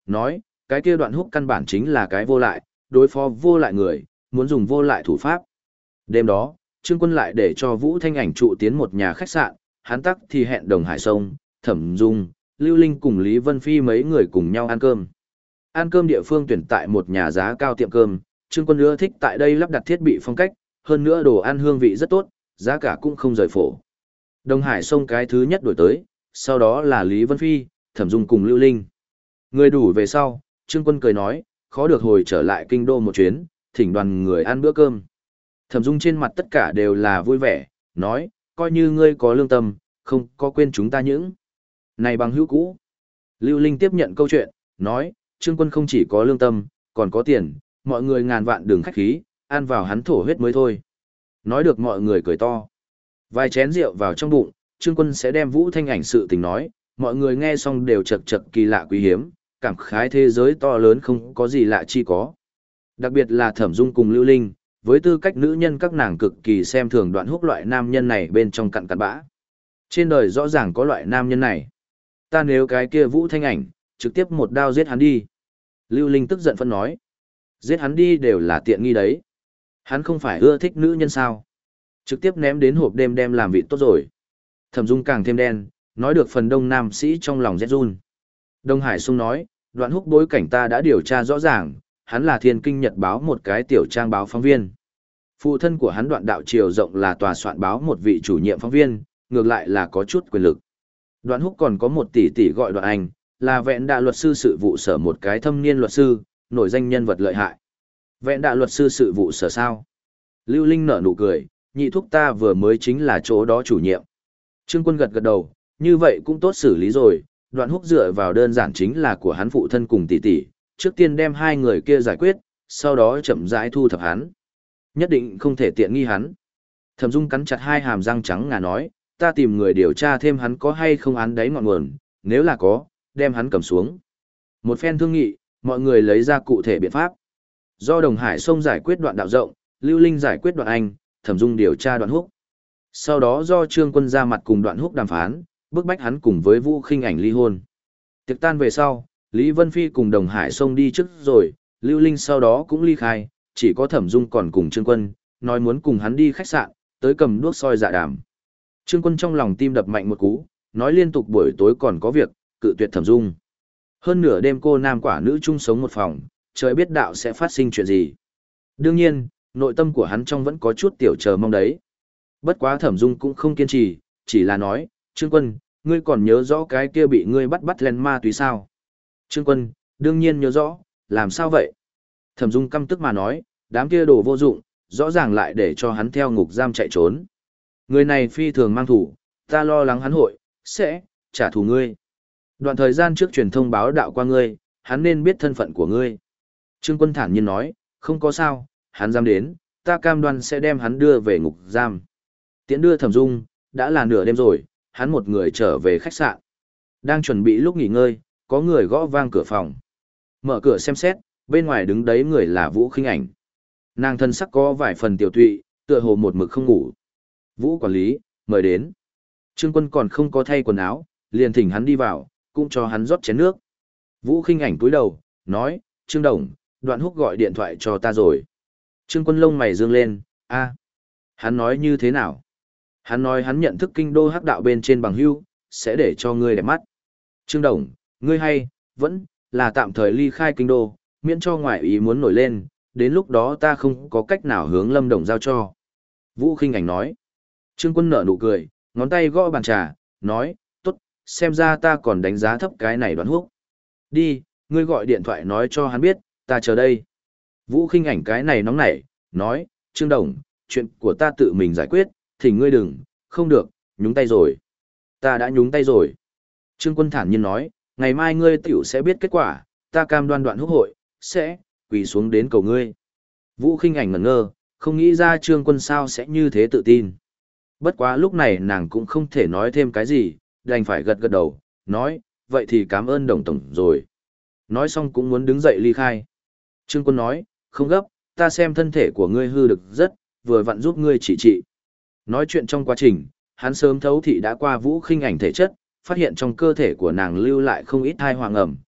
[SPEAKER 1] nói, cái kia Đoạn Húc căn bản chính là cái vô lại, đối phó vô lại người, muốn dùng vô lại thủ pháp. Đêm đó, Trương Quân lại để cho Vũ Thanh Ảnh trụ tiến một nhà khách sạn, hắn tắc thì hẹn Đồng Hải Sông, Thẩm Dung, Lưu Linh cùng Lý Vân Phi mấy người cùng nhau ăn cơm. Ăn cơm địa phương tuyển tại một nhà giá cao tiệm cơm, Trương Quân ưa thích tại đây lắp đặt thiết bị phong cách, hơn nữa đồ ăn hương vị rất tốt, giá cả cũng không rời phổ. Đồng Hải Sông cái thứ nhất đổi tới, sau đó là Lý Vân Phi, Thẩm Dung cùng Lưu Linh. Người đủ về sau, Trương Quân cười nói, khó được hồi trở lại kinh đô một chuyến, thỉnh đoàn người ăn bữa cơm. Thẩm Dung trên mặt tất cả đều là vui vẻ, nói, coi như ngươi có lương tâm, không có quên chúng ta những. Này bằng hữu cũ. Lưu Linh tiếp nhận câu chuyện, nói, Trương Quân không chỉ có lương tâm, còn có tiền, mọi người ngàn vạn đừng khách khí, ăn vào hắn thổ huyết mới thôi. Nói được mọi người cười to. Vài chén rượu vào trong bụng, Trương Quân sẽ đem Vũ Thanh Ảnh sự tình nói, mọi người nghe xong đều chật chật kỳ lạ quý hiếm, cảm khái thế giới to lớn không có gì lạ chi có. Đặc biệt là Thẩm Dung cùng Lưu Linh, với tư cách nữ nhân các nàng cực kỳ xem thường Đoạn Húc loại nam nhân này bên trong cặn cặn bã. Trên đời rõ ràng có loại nam nhân này. Ta nếu cái kia Vũ Thanh Ảnh, trực tiếp một đao giết hắn đi. Lưu Linh tức giận phân nói. Giết hắn đi đều là tiện nghi đấy. Hắn không phải ưa thích nữ nhân sao. Trực tiếp ném đến hộp đêm đem làm vị tốt rồi. Thẩm Dung càng thêm đen, nói được phần đông nam sĩ trong lòng rét run. Đông Hải Sung nói, Đoạn Húc bối cảnh ta đã điều tra rõ ràng, hắn là Thiên Kinh Nhật báo một cái tiểu trang báo phóng viên. Phụ thân của hắn Đoạn Đạo Triều rộng là tòa soạn báo một vị chủ nhiệm phóng viên, ngược lại là có chút quyền lực. Đoạn Húc còn có một tỷ tỷ gọi Đoạn Anh, là Vẹn Đạ luật sư sự vụ sở một cái thâm niên luật sư, nổi danh nhân vật lợi hại. Vẹn Đạ luật sư sự vụ sở sao? Lưu Linh nở nụ cười, nhị thúc ta vừa mới chính là chỗ đó chủ nhiệm. Trương Quân gật gật đầu, như vậy cũng tốt xử lý rồi, Đoạn Húc dựa vào đơn giản chính là của hắn phụ thân cùng tỷ tỷ, trước tiên đem hai người kia giải quyết, sau đó chậm rãi thu thập hắn. Nhất định không thể tiện nghi hắn. Thẩm Dung cắn chặt hai hàm răng trắng ngà nói, ta tìm người điều tra thêm hắn có hay không án đáy ngọn nguồn, nếu là có, đem hắn cầm xuống. Một phen thương nghị, mọi người lấy ra cụ thể biện pháp. Do Đồng Hải Sông giải quyết Đoạn Đạo rộng, Lưu Linh giải quyết Đoạn Anh, Thẩm Dung điều tra Đoạn Húc. Sau đó do Trương Quân ra mặt cùng Đoạn Húc đàm phán, bức bách hắn cùng với Vũ Khinh Ảnh ly hôn. Tiệc tan về sau, Lý Vân Phi cùng Đồng Hải Sông đi trước rồi, Lưu Linh sau đó cũng ly khai, chỉ có Thẩm Dung còn cùng Trương Quân, nói muốn cùng hắn đi khách sạn, tới cầm đuốc soi dạ đàm. Trương Quân trong lòng tim đập mạnh một cú, nói liên tục buổi tối còn có việc, cự tuyệt Thẩm Dung. Hơn nửa đêm cô nam quả nữ chung sống một phòng, trời biết đạo sẽ phát sinh chuyện gì. Đương nhiên, nội tâm của hắn trong vẫn có chút tiểu chờ mong đấy. Bất quá Thẩm Dung cũng không kiên trì, chỉ là nói, Trương Quân, ngươi còn nhớ rõ cái kia bị ngươi bắt lên ma túy sao? Trương Quân, đương nhiên nhớ rõ, làm sao vậy? Thẩm Dung căm tức mà nói, đám kia đồ vô dụng, rõ ràng lại để cho hắn theo ngục giam chạy trốn. Người này phi thường mang thủ, ta lo lắng hắn hội, sẽ, trả thù ngươi. Đoạn thời gian trước truyền thông báo đạo qua ngươi, hắn nên biết thân phận của ngươi. Trương Quân thản nhiên nói, không có sao, hắn dám đến, ta cam đoan sẽ đem hắn đưa về ngục giam. Tiễn đưa Thẩm Dung, đã là nửa đêm rồi, hắn một người trở về khách sạn. Đang chuẩn bị lúc nghỉ ngơi, có người gõ vang cửa phòng. Mở cửa xem xét, bên ngoài đứng đấy người là Vũ Khinh Ảnh. Nàng thân sắc có vài phần tiểu tụy, tựa hồ một mực không ngủ. Vũ quản lý, mời đến. Trương Quân còn không có thay quần áo, liền thỉnh hắn đi vào, cũng cho hắn rót chén nước. Vũ Khinh Ảnh cúi đầu, nói, Trương Đồng, Đoạn Húc gọi điện thoại cho ta rồi. Trương Quân lông mày dương lên, a, hắn nói như thế nào? Hắn nói hắn nhận thức kinh đô hắc đạo bên trên bằng hưu, sẽ để cho ngươi đẹp mắt. Trương Đồng, ngươi hay, vẫn, là tạm thời ly khai kinh đô, miễn cho ngoại ý muốn nổi lên, đến lúc đó ta không có cách nào hướng Lâm Đồng giao cho. Vũ Khinh Ảnh nói. Trương Quân nở nụ cười, ngón tay gõ bàn trà, nói, tốt, xem ra ta còn đánh giá thấp cái này Đoạn Húc. Đi, ngươi gọi điện thoại nói cho hắn biết, ta chờ đây. Vũ Khinh Ảnh cái này nóng nảy, nói, Trương Đồng, chuyện của ta tự mình giải quyết, thỉnh ngươi đừng, không được, nhúng tay rồi. Ta đã nhúng tay rồi. Trương Quân thản nhiên nói, ngày mai ngươi tiểu sẽ biết kết quả, ta cam đoan Đoạn Húc hội, sẽ, quỳ xuống đến cầu ngươi. Vũ Khinh Ảnh ngẩn ngơ, không nghĩ ra Trương Quân sao sẽ như thế tự tin. Bất quá lúc này nàng cũng không thể nói thêm cái gì, đành phải gật gật đầu, nói, vậy thì cảm ơn Đồng Tổng rồi. Nói xong cũng muốn đứng dậy ly khai. Trương Quân nói, không gấp, ta xem thân thể của ngươi hư được rất, vừa vặn giúp ngươi trị. Nói chuyện trong quá trình, hắn sớm thấu thị đã qua Vũ Khinh Ảnh thể chất, phát hiện trong cơ thể của nàng lưu lại không ít thai hoàng ẩm,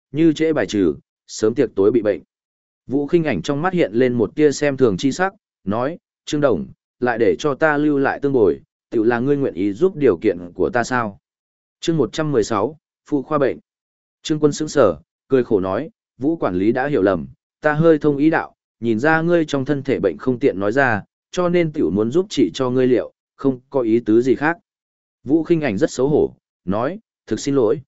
[SPEAKER 1] như trễ bài trừ, sớm tiệc tối bị bệnh. Vũ Khinh Ảnh trong mắt hiện lên một tia xem thường chi sắc, nói, Trương Đồng, lại để cho ta lưu lại tương bồi, tự là ngươi nguyện ý giúp điều kiện của ta sao? Chương 116, phụ khoa bệnh. Trương Quân sững sờ, cười khổ nói, Vũ quản lý đã hiểu lầm, ta hơi thông ý đạo, nhìn ra ngươi trong thân thể bệnh không tiện nói ra, cho nên tiểu muốn giúp chị cho ngươi liệu, không có ý tứ gì khác. Vũ Khinh Ảnh rất xấu hổ, nói, thực xin lỗi,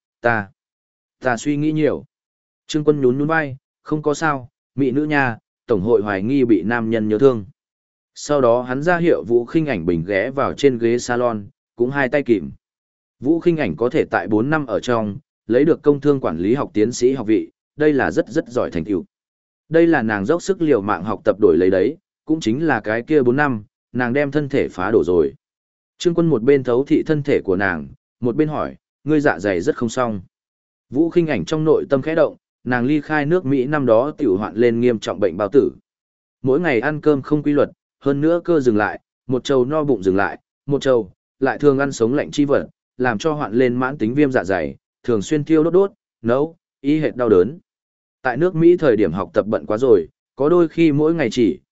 [SPEAKER 1] ta suy nghĩ nhiều. Trương Quân nhún nhún vai, không có sao, mỹ nữ nha, tổng hội hoài nghi bị nam nhân nhớ thương. Sau đó hắn ra hiệu Vũ Khinh Ảnh bình ghé vào trên ghế salon, cũng hai tay kìm. Vũ Khinh Ảnh có thể tại 4 năm ở trong, lấy được công thương quản lý học tiến sĩ học vị, đây là rất giỏi thành tựu. Đây là nàng dốc sức liều mạng học tập đổi lấy đấy, cũng chính là cái kia 4 năm, nàng đem thân thể phá đổ rồi. Trương Quân một bên thấu thị thân thể của nàng, một bên hỏi, ngươi dạ dày rất không xong. Vũ Khinh Ảnh trong nội tâm khẽ động, nàng ly khai nước Mỹ năm đó tiểu hoạn lên nghiêm trọng bệnh bao tử. Mỗi ngày ăn cơm không quy luật, hơn nữa cơ dừng lại, một trầu no bụng dừng lại, một trầu, lại thường ăn sống lạnh chi vật, làm cho hoạn lên mãn tính viêm dạ dày, thường xuyên thiêu đốt, nấu, y hệt đau đớn. Tại nước Mỹ thời điểm học tập bận quá rồi, có đôi khi mỗi ngày chỉ,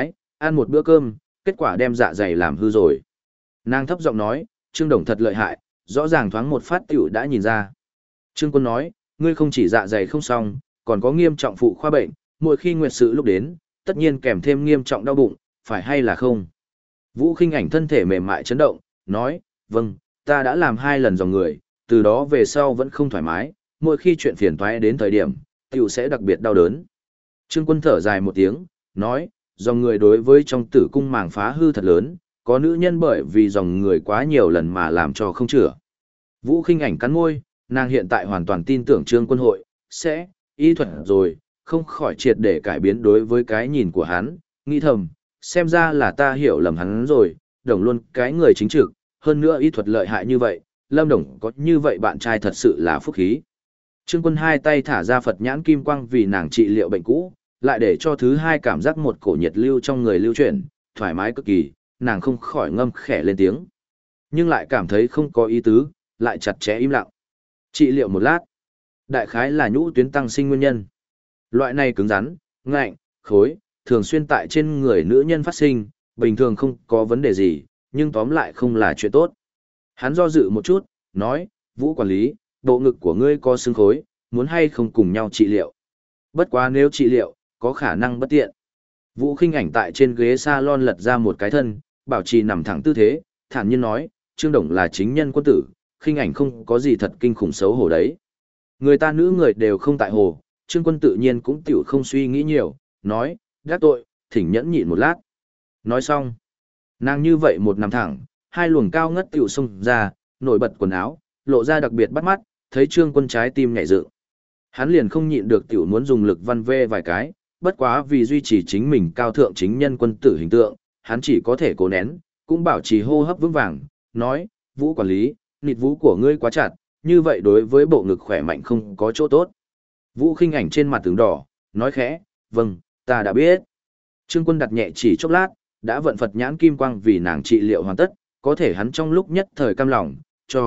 [SPEAKER 1] ăn một bữa cơm, kết quả đem dạ dày làm hư rồi. Nàng thấp giọng nói, Trương Đồng thật lợi hại, rõ ràng thoáng một phát tiểu đã nhìn ra. Trương Quân nói, ngươi không chỉ dạ dày không xong, còn có nghiêm trọng phụ khoa bệnh, mỗi khi nguyệt sự lúc đến, tất nhiên kèm thêm nghiêm trọng đau bụng, phải hay là không? Vũ Khinh Ảnh thân thể mềm mại chấn động, nói, vâng, ta đã làm 2 lần dòng người, từ đó về sau vẫn không thoải mái, mỗi khi chuyện phiền toái đến thời điểm, tiểu sẽ đặc biệt đau đớn. Trương Quân thở dài một tiếng, nói, dòng người đối với trong tử cung màng phá hư thật lớn, có nữ nhân bởi vì dòng người quá nhiều lần mà làm cho không chữa. Vũ Khinh Ảnh cắn môi, nàng hiện tại hoàn toàn tin tưởng Trương Quân hội sẽ y thuật rồi, không khỏi triệt để cải biến đối với cái nhìn của hắn, nghĩ thầm, xem ra là ta hiểu lầm hắn rồi, Đồng luôn cái người chính trực, hơn nữa y thuật lợi hại như vậy, Lâm Đồng có như vậy bạn trai thật sự là phúc khí. Trương Quân hai tay thả ra Phật nhãn kim quang vì nàng trị liệu bệnh cũ, lại để cho thứ hai cảm giác một cổ nhiệt lưu trong người lưu chuyển, thoải mái cực kỳ, nàng không khỏi ngâm khẽ lên tiếng. Nhưng lại cảm thấy không có ý tứ, lại chặt chẽ im lặng. Trị liệu một lát, đại khái là nhũ tuyến tăng sinh nguyên nhân. Loại này cứng rắn, ngạnh, khối, thường xuyên tại trên người nữ nhân phát sinh, bình thường không có vấn đề gì, nhưng tóm lại không là chuyện tốt. Hắn do dự một chút, nói, Vũ quản lý, bộ ngực của ngươi có xương khối, muốn hay không cùng nhau trị liệu. Bất quá nếu trị liệu, có khả năng bất tiện. Vũ Khinh Ảnh tại trên ghế salon lật ra một cái thân, bảo trì nằm thẳng tư thế, thản nhiên nói, Trương Đồng là chính nhân quân tử, Khinh Ảnh không có gì thật kinh khủng xấu hổ đấy. Người ta nữ người đều không tại hồ, Trương Quân tự nhiên cũng tiểu không suy nghĩ nhiều, nói, gác tội, thỉnh nhẫn nhịn một lát. Nói xong, nàng như vậy một nằm thẳng, hai luồng cao ngất tiểu xông ra, nổi bật quần áo, lộ ra đặc biệt bắt mắt, thấy Trương Quân trái tim nhảy dựng. Hắn liền không nhịn được tiểu muốn dùng lực văn vê vài cái, bất quá vì duy trì chính mình cao thượng chính nhân quân tử hình tượng, hắn chỉ có thể cố nén, cũng bảo trì hô hấp vững vàng, nói, Vũ quản lý, nịt vú của ngươi quá chặt, như vậy đối với bộ ngực khỏe mạnh không có chỗ tốt. Vũ Khinh Ảnh trên mặt tướng đỏ, nói khẽ, vâng, ta đã biết. Trương Quân đặt nhẹ chỉ chốc lát, đã vận Phật nhãn kim quang vì nàng trị liệu hoàn tất, có thể hắn trong lúc nhất thời cam lòng,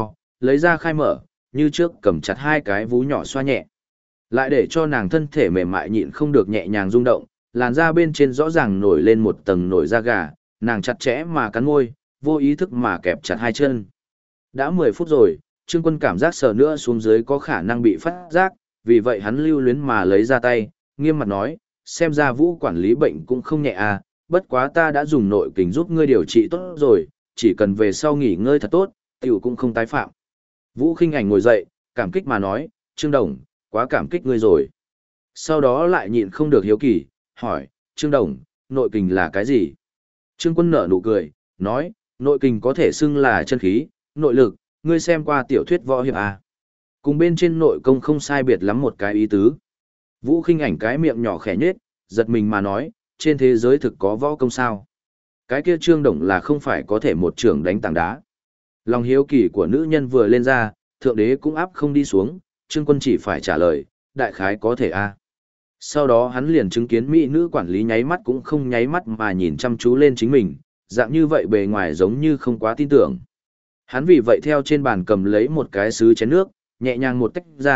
[SPEAKER 1] lấy ra khai mở, như trước cầm chặt hai cái vú nhỏ xoa nhẹ. Lại để cho nàng thân thể mềm mại nhịn không được nhẹ nhàng rung động, làn da bên trên rõ ràng nổi lên một tầng nổi da gà, nàng chặt chẽ mà cắn môi, vô ý thức mà kẹp chặt hai chân. Đã 10 phút rồi, Trương Quân cảm giác sờ nữa xuống dưới có khả năng bị phát giác, vì vậy hắn lưu luyến mà lấy ra tay, nghiêm mặt nói, xem ra Vũ quản lý bệnh cũng không nhẹ à, bất quá ta đã dùng nội kình giúp ngươi điều trị tốt rồi, chỉ cần về sau nghỉ ngơi thật tốt, tiểu cũng không tái phạm. Vũ Khinh Ảnh ngồi dậy, cảm kích mà nói, Trương Đồng, quá cảm kích ngươi rồi. Sau đó lại nhịn không được hiếu kỳ, hỏi, Trương Đồng, nội kình là cái gì? Trương Quân nở nụ cười, nói, nội kình có thể xưng là chân khí, nội lực, ngươi xem qua tiểu thuyết võ hiệp à. Cùng bên trên nội công không sai biệt lắm một cái ý tứ. Vũ Khinh Ảnh cái miệng nhỏ khẽ nhếch, giật mình mà nói, trên thế giới thực có võ công sao? Cái kia Trương Đồng là không phải có thể một trường đánh tảng đá. Lòng hiếu kỳ của nữ nhân vừa lên ra, thượng đế cũng áp không đi xuống, Trương Quân chỉ phải trả lời, đại khái có thể a. Sau đó hắn liền chứng kiến mỹ nữ quản lý nháy mắt cũng không nháy mắt mà nhìn chăm chú lên chính mình, dạng như vậy bề ngoài giống như không quá tin tưởng. Hắn vì vậy theo trên bàn cầm lấy một cái sứ chén nước, nhẹ nhàng một tách ra,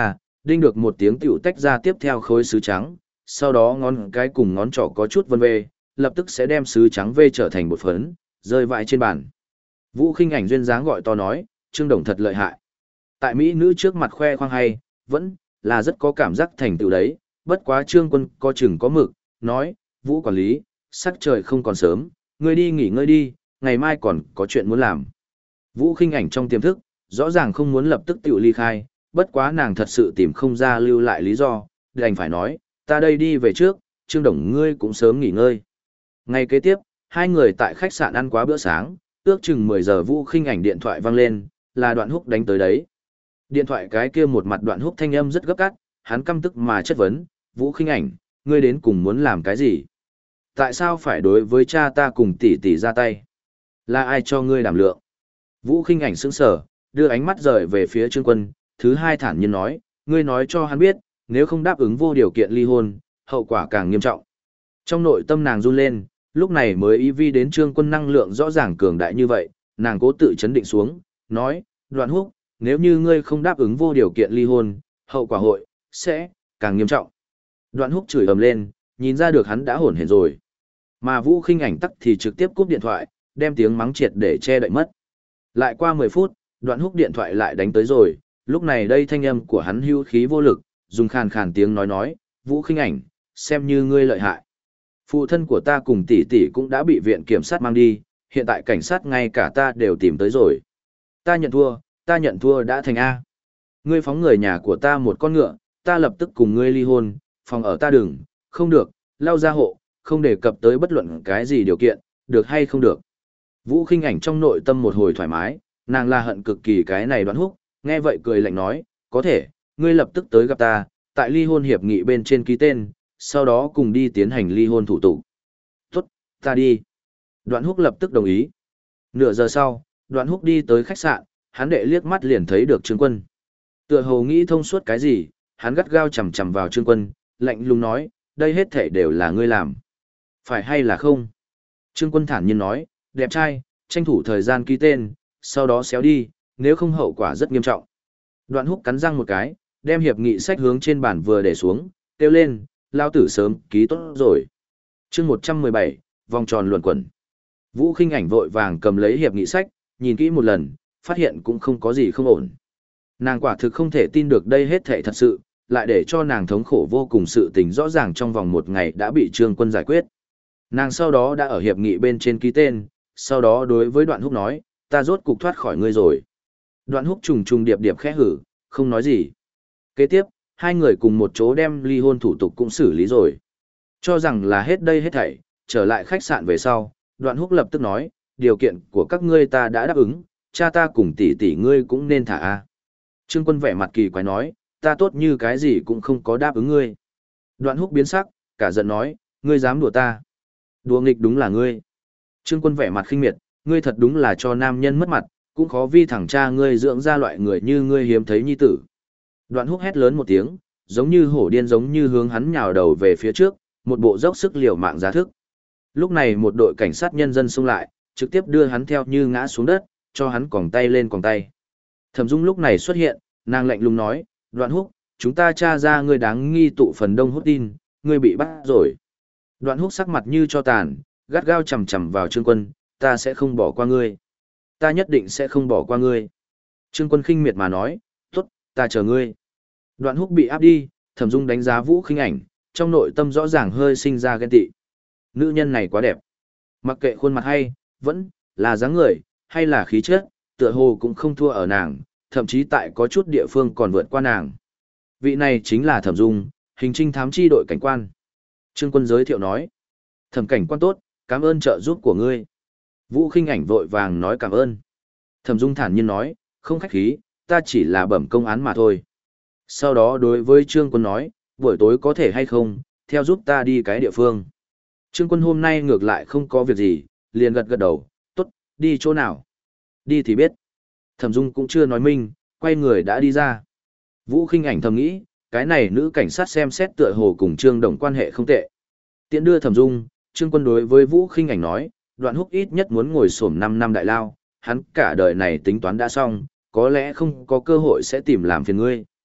[SPEAKER 1] đinh được một tiếng tiểu tách ra tiếp theo khối sứ trắng, sau đó ngón cái cùng ngón trỏ có chút vân vê, lập tức sẽ đem sứ trắng vê trở thành bột phấn, rơi vãi trên bàn. Vũ Khinh Ảnh duyên dáng gọi to nói, Trương Đồng thật lợi hại. Tại mỹ nữ trước mặt khoe khoang hay, vẫn là rất có cảm giác thành tựu đấy, bất quá Trương Quân có chừng có mực, nói, Vũ quản lý, sắc trời không còn sớm, ngươi đi nghỉ ngơi đi, ngày mai còn có chuyện muốn làm. Vũ Khinh Ảnh trong tiềm thức, rõ ràng không muốn lập tức tiểu ly khai, bất quá nàng thật sự tìm không ra lưu lại lý do, đành phải nói, ta đây đi về trước, Trương Đồng ngươi cũng sớm nghỉ ngơi. Ngày kế tiếp, hai người tại khách sạn ăn quá bữa sáng, ước chừng 10 giờ Vũ Khinh Ảnh điện thoại vang lên, là Đoạn Húc đánh tới đấy. Điện thoại cái kia một mặt Đoạn Húc thanh âm rất gấp gáp, hắn căm tức mà chất vấn, Vũ Khinh Ảnh, ngươi đến cùng muốn làm cái gì? Tại sao phải đối với cha ta cùng tỷ tỷ ra tay? Là ai cho ngươi đảm lượng? Vũ Khinh Ảnh sững sờ, đưa ánh mắt rời về phía Trương Quân, thứ hai thản nhiên nói, ngươi nói cho hắn biết, nếu không đáp ứng vô điều kiện ly hôn, hậu quả càng nghiêm trọng. Trong nội tâm nàng run lên, lúc này mới ý vi đến Trương Quân năng lượng rõ ràng cường đại như vậy, nàng cố tự chấn định xuống, nói, Đoạn Húc, nếu như ngươi không đáp ứng vô điều kiện ly hôn, hậu quả sẽ càng nghiêm trọng. Đoạn Húc chửi ầm lên, nhìn ra được hắn đã hổn hển rồi. Mà Vũ Khinh Ảnh tắc thì trực tiếp cúp điện thoại, đem tiếng mắng triệt để che đậy mất. Lại qua 10 phút, Đoạn Húc điện thoại lại đánh tới rồi, lúc này đây thanh âm của hắn hưu khí vô lực, dùng khàn khàn tiếng nói, Vũ Khinh Ảnh, xem như ngươi lợi hại. Phụ thân của ta cùng tỷ tỷ cũng đã bị viện kiểm sát mang đi, hiện tại cảnh sát ngay cả ta đều tìm tới rồi. Ta nhận thua đã thành A. Ngươi phóng người nhà của ta một con ngựa, ta lập tức cùng ngươi ly hôn, phòng ở ta đừng, không được, lao ra hộ, không đề cập tới bất luận cái gì điều kiện, được hay không được. Vũ Khinh Ảnh trong nội tâm một hồi thoải mái, nàng là hận cực kỳ cái này Đoạn Húc, nghe vậy cười lạnh nói, có thể, ngươi lập tức tới gặp ta, tại ly hôn hiệp nghị bên trên ký tên, sau đó cùng đi tiến hành ly hôn thủ tục. Tốt, ta đi. Đoạn Húc lập tức đồng ý. Nửa giờ sau, Đoạn Húc đi tới khách sạn, hắn đệ liếc mắt liền thấy được Trương Quân. Tựa hồ nghĩ thông suốt cái gì, hắn gắt gao chằm chằm vào Trương Quân, lạnh lùng nói, đây hết thảy đều là ngươi làm. Phải hay là không? Trương Quân thản nhiên nói, đẹp trai, tranh thủ thời gian ký tên, sau đó xéo đi, nếu không hậu quả rất nghiêm trọng. Đoạn Húc cắn răng một cái, đem hiệp nghị sách hướng trên bàn vừa để xuống, kêu lên, lao tử sớm ký tốt rồi. Chương 117, vòng tròn luẩn quẩn. Vũ Khinh Ảnh vội vàng cầm lấy hiệp nghị sách, nhìn kỹ một lần, phát hiện cũng không có gì không ổn. Nàng quả thực không thể tin được đây hết thảy thật sự, lại để cho nàng thống khổ vô cùng sự tình rõ ràng trong vòng một ngày đã bị Trương Quân giải quyết. Nàng sau đó đã ở hiệp nghị bên trên ký tên, sau đó đối với Đoạn Húc nói, ta rốt cục thoát khỏi ngươi rồi. Đoạn Húc trùng trùng điệp điệp khẽ hử, không nói gì. Kế tiếp, hai người cùng một chỗ đem ly hôn thủ tục cũng xử lý rồi. Cho rằng là hết đây hết thảy, trở lại khách sạn về sau, Đoạn Húc lập tức nói, điều kiện của các ngươi ta đã đáp ứng, cha ta cùng tỷ tỷ ngươi cũng nên thả a. Trương Quân vẻ mặt kỳ quái nói, ta tốt như cái gì cũng không có đáp ứng ngươi. Đoạn Húc biến sắc, cả giận nói, ngươi dám đùa ta. Đùa nghịch đúng là ngươi. Trương Quân vẻ mặt khinh miệt, ngươi thật đúng là cho nam nhân mất mặt, cũng khó vi thằng cha ngươi dưỡng ra loại người như ngươi hiếm thấy nhi tử. Đoạn Húc hét lớn một tiếng, giống như hổ điên giống như hướng hắn nhào đầu về phía trước, một bộ dốc sức liều mạng giá thức. Lúc này một đội cảnh sát nhân dân xông lại, trực tiếp đưa hắn theo như ngã xuống đất, cho hắn còng tay lên còng tay. Thẩm Dung lúc này xuất hiện, nàng lạnh lùng nói, Đoạn Húc, chúng ta tra ra ngươi đáng nghi tụ phần đông hút tin, ngươi bị bắt rồi. Đoạn Húc sắc mặt như cho tàn, gắt gao chầm chầm vào Trương Quân, ta sẽ không bỏ qua ngươi. Ta nhất định sẽ không bỏ qua ngươi. Trương Quân khinh miệt mà nói, tốt, ta chờ ngươi. Đoạn Húc bị áp đi, Thẩm Dung đánh giá Vũ Khinh Ảnh, trong nội tâm rõ ràng hơi sinh ra ghen tị. Nữ nhân này quá đẹp. Mặc kệ khuôn mặt hay, vẫn là dáng người, hay là khí chất, tựa hồ cũng không thua ở nàng, thậm chí tại có chút địa phương còn vượt qua nàng. Vị này chính là Thẩm Dung, hình trinh thám chi đội cảnh quan. Trương Quân giới thiệu nói, Thẩm cảnh quan tốt, cảm ơn trợ giúp của ngươi. Vũ Khinh Ảnh vội vàng nói cảm ơn. Thẩm Dung thản nhiên nói, không khách khí, ta chỉ là bẩm công án mà thôi. Sau đó đối với Trương Quân nói, buổi tối có thể hay không, theo giúp ta đi cái địa phương. Trương Quân hôm nay ngược lại không có việc gì, liền gật gật đầu, tốt, đi chỗ nào. Đi thì biết. Thẩm Dung cũng chưa nói minh, quay người đã đi ra. Vũ Khinh Ảnh thầm nghĩ, cái này nữ cảnh sát xem xét tựa hồ cùng Trương Đồng quan hệ không tệ. Tiễn đưa Thẩm Dung, Trương Quân đối với Vũ Khinh Ảnh nói, Đoạn Húc ít nhất muốn ngồi xổm 5 năm đại lao, hắn cả đời này tính toán đã xong, có lẽ không có cơ hội sẽ tìm làm phiền ngươi.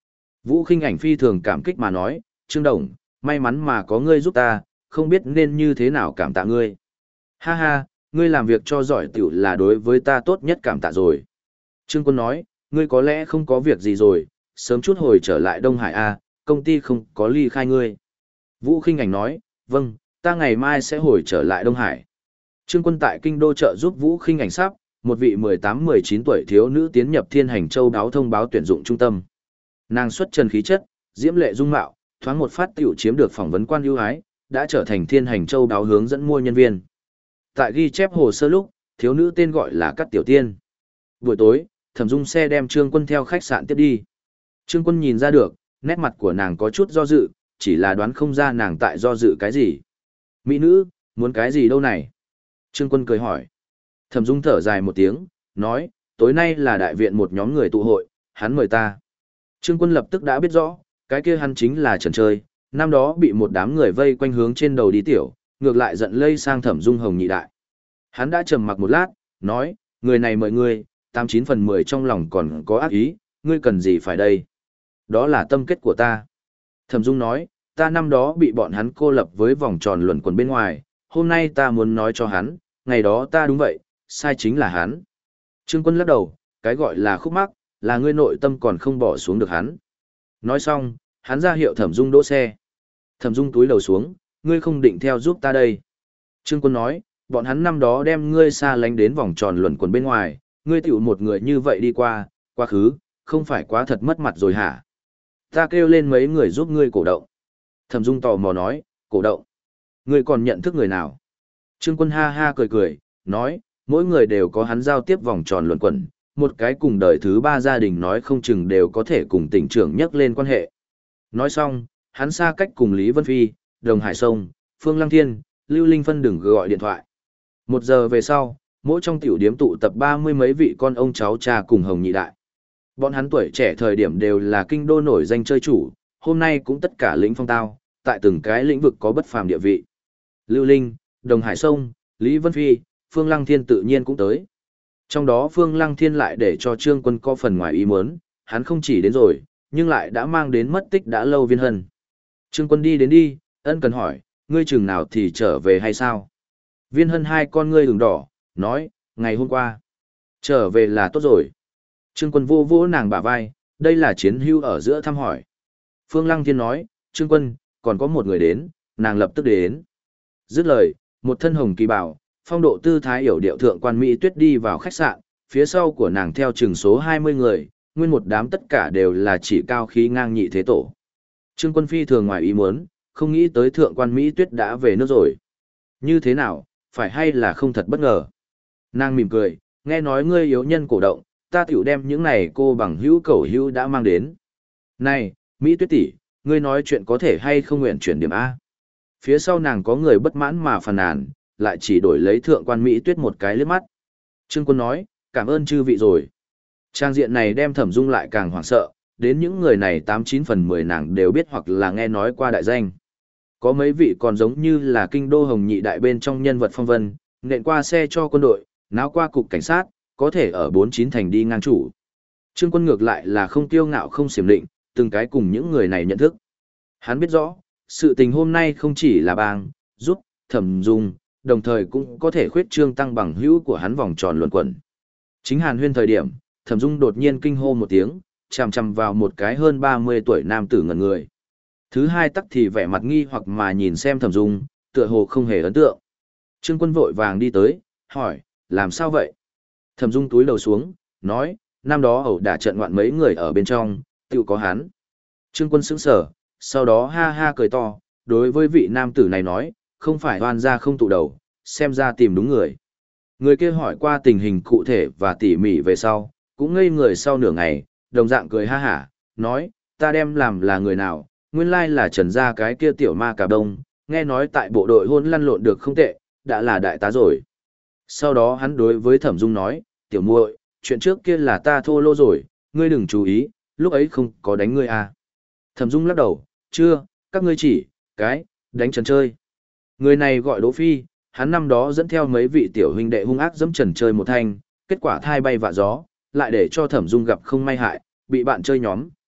[SPEAKER 1] Vũ Khinh Ảnh phi thường cảm kích mà nói, Trương Đồng, may mắn mà có ngươi giúp ta, không biết nên như thế nào cảm tạ ngươi. Ha ha, ngươi làm việc cho giỏi tiểu là đối với ta tốt nhất cảm tạ rồi. Trương Quân nói, ngươi có lẽ không có việc gì rồi, sớm chút hồi trở lại Đông Hải A, công ty không có ly khai ngươi. Vũ Khinh Ảnh nói, vâng, ta ngày mai sẽ hồi trở lại Đông Hải. Trương Quân tại kinh đô trợ giúp Vũ Khinh Ảnh sắp, một vị 18-19 tuổi thiếu nữ tiến nhập Thiên Hành Châu báo thông báo tuyển dụng trung tâm. Nàng xuất trần khí chất, diễm lệ dung mạo, thoáng một phát tiểu chiếm được phỏng vấn quan ưu ái, đã trở thành Thiên Hành Châu báo hướng dẫn mua nhân viên. Tại ghi chép hồ sơ lúc, thiếu nữ tên gọi là Cát Tiểu Tiên. Buổi tối, Thẩm Dung xe đem Trương Quân theo khách sạn tiếp đi. Trương Quân nhìn ra được, nét mặt của nàng có chút do dự, chỉ là đoán không ra nàng tại do dự cái gì. Mỹ nữ, muốn cái gì đâu này? Trương Quân cười hỏi. Thẩm Dung thở dài một tiếng, nói, tối nay là đại viện một nhóm người tụ hội, hắn mời ta. Trương Quân lập tức đã biết rõ, cái kia hắn chính là Trần Chơi, năm đó bị một đám người vây quanh hướng trên đầu đi tiểu, ngược lại giận lây sang Thẩm Dung Hồng nhị đại. Hắn đã trầm mặc một lát, nói, người này mời ngươi, 89/10 trong lòng còn có ác ý, ngươi cần gì phải đây? Đó là tâm kết của ta. Thẩm Dung nói, ta năm đó bị bọn hắn cô lập với vòng tròn luẩn quẩn bên ngoài, hôm nay ta muốn nói cho hắn, ngày đó ta đúng vậy, sai chính là hắn. Trương Quân lắc đầu, cái gọi là khúc mắc, là ngươi nội tâm còn không bỏ xuống được hắn. Nói xong, hắn ra hiệu Thẩm Dung đỗ xe. Thẩm Dung túi đầu xuống, ngươi không định theo giúp ta đây. Trương Quân nói, bọn hắn năm đó đem ngươi xa lánh đến vòng tròn luẩn quẩn bên ngoài, ngươi tiểu một người như vậy đi qua, quá khứ, không phải quá thật mất mặt rồi hả? Ta kêu lên mấy người giúp ngươi cổ động. Thẩm Dung tò mò nói, cổ động. Ngươi còn nhận thức người nào? Trương Quân ha ha cười cười, nói, mỗi người đều có hắn giao tiếp vòng tròn luẩn quẩn, một cái cùng đời thứ ba gia đình nói không chừng đều có thể cùng tỉnh trưởng nhắc lên quan hệ. Nói xong, hắn xa cách cùng Lý Vân Phi, Đồng Hải Sông, Phương Lăng Thiên, Lưu Linh Phân đừng gọi điện thoại. 1 giờ về sau, mỗi trong tiểu điếm tụ tập 30 mấy vị con ông cháu cha cùng Hồng nhị đại. Bọn hắn tuổi trẻ thời điểm đều là kinh đô nổi danh chơi chủ, hôm nay cũng tất cả lĩnh phong tao, tại từng cái lĩnh vực có bất phàm địa vị. Lưu Linh, Đồng Hải Sông, Lý Vân Phi, Phương Lăng Thiên tự nhiên cũng tới. Trong đó Phương Lăng Thiên lại để cho Trương Quân có phần ngoài ý muốn, hắn không chỉ đến rồi, nhưng lại đã mang đến mất tích đã lâu Viên Hân. Trương Quân đi đến đi, ân cần hỏi, ngươi chừng nào thì trở về hay sao? Viên Hân hai con ngươi ửng đỏ, nói, ngày hôm qua. Trở về là tốt rồi. Trương Quân vô vỗ nàng bả vai, đây là chiến hữu ở giữa thăm hỏi. Phương Lăng Thiên nói, Trương Quân, còn có một người đến, nàng lập tức đến. Dứt lời, một thân hồng kỳ bảo, phong độ tư thái hiểu điệu thượng quan Mỹ Tuyết đi vào khách sạn, phía sau của nàng theo chừng số 20 người, nguyên một đám tất cả đều là chỉ cao khí ngang nhị thế tổ. Trương Quân phi thường ngoài ý muốn, không nghĩ tới thượng quan Mỹ Tuyết đã về nước rồi. Như thế nào, phải hay là không thật bất ngờ? Nàng mỉm cười, nghe nói ngươi yếu nhân cổ động, ta tiểu đem những này cô bằng hữu cẩu hữu đã mang đến. Này, Mỹ Tuyết tỷ, ngươi nói chuyện có thể hay không nguyện chuyển điểm A? Phía sau nàng có người bất mãn mà phàn nàn, lại chỉ đổi lấy thượng quan Mỹ Tuyết một cái liếc mắt. Trương Quân nói, cảm ơn chư vị rồi. Trang diện này đem Thẩm Dung lại càng hoảng sợ, đến những người này 89/10 nàng đều biết hoặc là nghe nói qua đại danh. Có mấy vị còn giống như là kinh đô hồng nhị đại bên trong nhân vật phong vân, nện qua xe cho quân đội, náo qua cục cảnh sát, có thể ở 49 thành đi ngang chủ. Trương Quân ngược lại là không kiêu ngạo không xiểm định, từng cái cùng những người này nhận thức. Hắn biết rõ, sự tình hôm nay không chỉ là bang, giúp, Thẩm Dung, đồng thời cũng có thể khuyết trương tăng bằng hữu của hắn vòng tròn luẩn quẩn. Chính Hàn Huyên thời điểm, Thẩm Dung đột nhiên kinh hô một tiếng, chằm chằm vào một cái hơn 30 tuổi nam tử ngẩn người. Thứ hai tắc thì vẻ mặt nghi hoặc mà nhìn xem Thẩm Dung, tựa hồ không hề ấn tượng. Trương Quân vội vàng đi tới, hỏi, làm sao vậy? Thẩm Dung túi đầu xuống, nói, năm đó ẩu đả trận ngoạn mấy người ở bên trong, tự có hắn. Trương Quân sững sờ, sau đó ha ha cười to, đối với vị nam tử này nói, không phải oan ra không tụ đầu, xem ra tìm đúng người. Người kia hỏi qua tình hình cụ thể và tỉ mỉ về sau, cũng ngây người sau nửa ngày, đồng dạng cười ha hả, nói, ta đem làm là người nào, nguyên lai là Trần gia cái kia tiểu ma cà đông, nghe nói tại bộ đội hôn lăn lộn được không tệ, đã là đại tá rồi. Sau đó hắn đối với Thẩm Dung nói, tiểu muội, chuyện trước kia là ta thô lô rồi, ngươi đừng chú ý, lúc ấy không có đánh ngươi à. Thẩm Dung lắc đầu, chưa, các ngươi chỉ, đánh Trần chơi. Người này gọi Đỗ Phi, hắn năm đó dẫn theo mấy vị tiểu huynh đệ hung ác dẫm Trần chơi một thanh, kết quả thai bay vạ gió, lại để cho Thẩm Dung gặp không may hại, bị bạn chơi nhóm,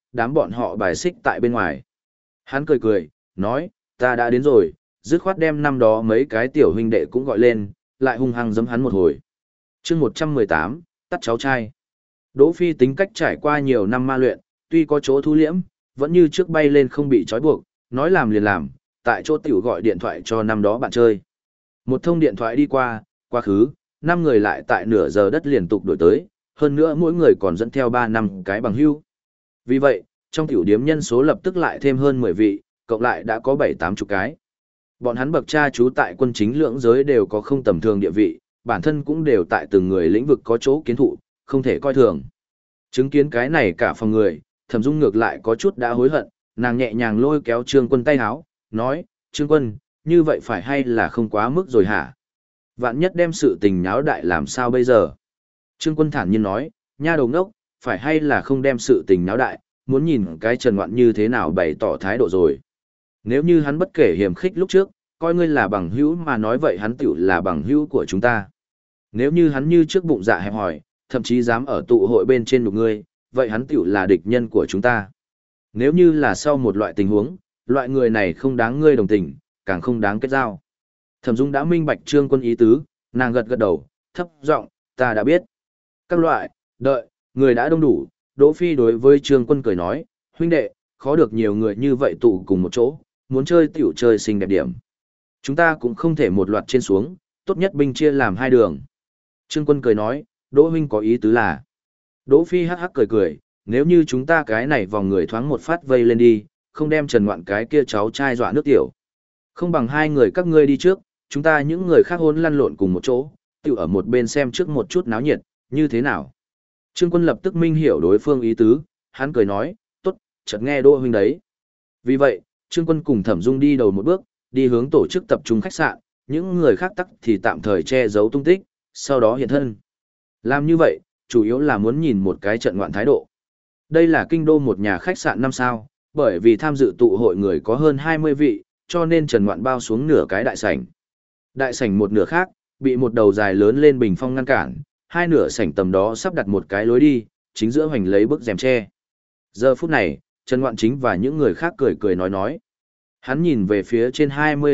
[SPEAKER 1] đám bọn họ bài xích tại bên ngoài. Hắn cười cười, nói, ta đã đến rồi, dứt khoát đem năm đó mấy cái tiểu huynh đệ cũng gọi lên, lại hung hăng giẫm hắn một hồi. chương 118, tắt cháu trai. Đỗ Phi tính cách trải qua nhiều năm ma luyện, tuy có chỗ thu liễm, vẫn như trước bay lên không bị trói buộc, nói làm liền làm, tại chỗ tiểu gọi điện thoại cho năm đó bạn chơi. Một thông điện thoại đi qua, quá khứ, 5 người lại tại nửa giờ đất liên tục đổi tới, hơn nữa mỗi người còn dẫn theo 3 năm cái bằng hữu. Vì vậy, trong tiểu điếm nhân số lập tức lại thêm hơn 10 vị, cộng lại đã có 7-8 chục cái. Bọn hắn bậc cha chú tại quân chính lưỡng giới đều có không tầm thường địa vị, bản thân cũng đều tại từng người lĩnh vực có chỗ kiến thụ, không thể coi thường. Chứng kiến cái này cả phòng người, Thẩm Dung ngược lại có chút đã hối hận, nàng nhẹ nhàng lôi kéo Trương Quân tay áo, nói, Trương Quân, như vậy phải hay là không quá mức rồi hả? Vạn nhất đem sự tình nháo đại làm sao bây giờ? Trương Quân thản nhiên nói, nha đầu ngốc, phải hay là không đem sự tình nháo đại, muốn nhìn cái Trần Ngoạn như thế nào bày tỏ thái độ rồi. Nếu như hắn bất kể hiềm khích lúc trước, coi ngươi là bằng hữu mà nói vậy hắn tiểu là bằng hữu của chúng ta. Nếu như hắn như trước bụng dạ hẹp hòi, thậm chí dám ở tụ hội bên trên nhục ngươi, vậy hắn tiểu là địch nhân của chúng ta. Nếu như là sau một loại tình huống, loại người này không đáng ngươi đồng tình, càng không đáng kết giao. Thẩm Dung đã minh bạch Trương Quân ý tứ, nàng gật gật đầu, thấp giọng, ta đã biết. Các loại, đợi, người đã đông đủ, Đỗ Phi đối với Trương Quân cười nói, huynh đệ, khó được nhiều người như vậy tụ cùng một chỗ, muốn chơi tiểu chơi xinh đẹp điểm. Chúng ta cũng không thể một loạt trên xuống, tốt nhất binh chia làm 2 đường. Trương Quân cười nói, Đỗ huynh có ý tứ là. Đỗ Phi hắc hắc cười cười, nếu như chúng ta cái này vòng người thoáng một phát vây lên đi, không đem Trần Ngoạn cái kia cháu trai dọa nước tiểu. Không bằng 2 người các ngươi đi trước, chúng ta những người khác hôn lăn lộn cùng một chỗ, tiểu ở một bên xem trước một chút náo nhiệt, như thế nào. Trương Quân lập tức minh hiểu đối phương ý tứ, hắn cười nói, tốt, chợt nghe Đỗ huynh đấy. Vì vậy, Trương Quân cùng Thẩm Dung đi đầu một bước, đi hướng tổ chức tập trung khách sạn, những người khác tắc thì tạm thời che giấu tung tích, sau đó hiện thân. Làm như vậy, chủ yếu là muốn nhìn một cái trận ngoạn thái độ. Đây là kinh đô một nhà khách sạn 5 sao, bởi vì tham dự tụ hội người có hơn 20 vị, cho nên Trần Ngoạn bao xuống nửa cái đại sảnh. Đại sảnh một nửa khác, bị một đầu dài lớn lên bình phong ngăn cản, hai nửa sảnh tầm đó sắp đặt một cái lối đi, chính giữa hoành lấy bức rèm tre. Giờ phút này, Trần Ngoạn chính và những người khác cười cười nói. Hắn nhìn về phía trên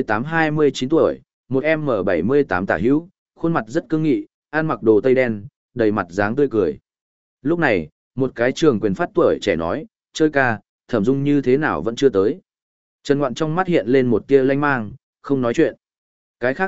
[SPEAKER 1] 28-29 tuổi, một M78 tả hữu, khuôn mặt rất cương nghị, ăn mặc đồ tây đen, đầy mặt dáng tươi cười. Lúc này, một cái trường quyền phát tuổi trẻ nói, chơi ca, Thẩm Dung như thế nào vẫn chưa tới. Trần Ngoạn trong mắt hiện lên một tia lanh mang, không nói chuyện. Cái khác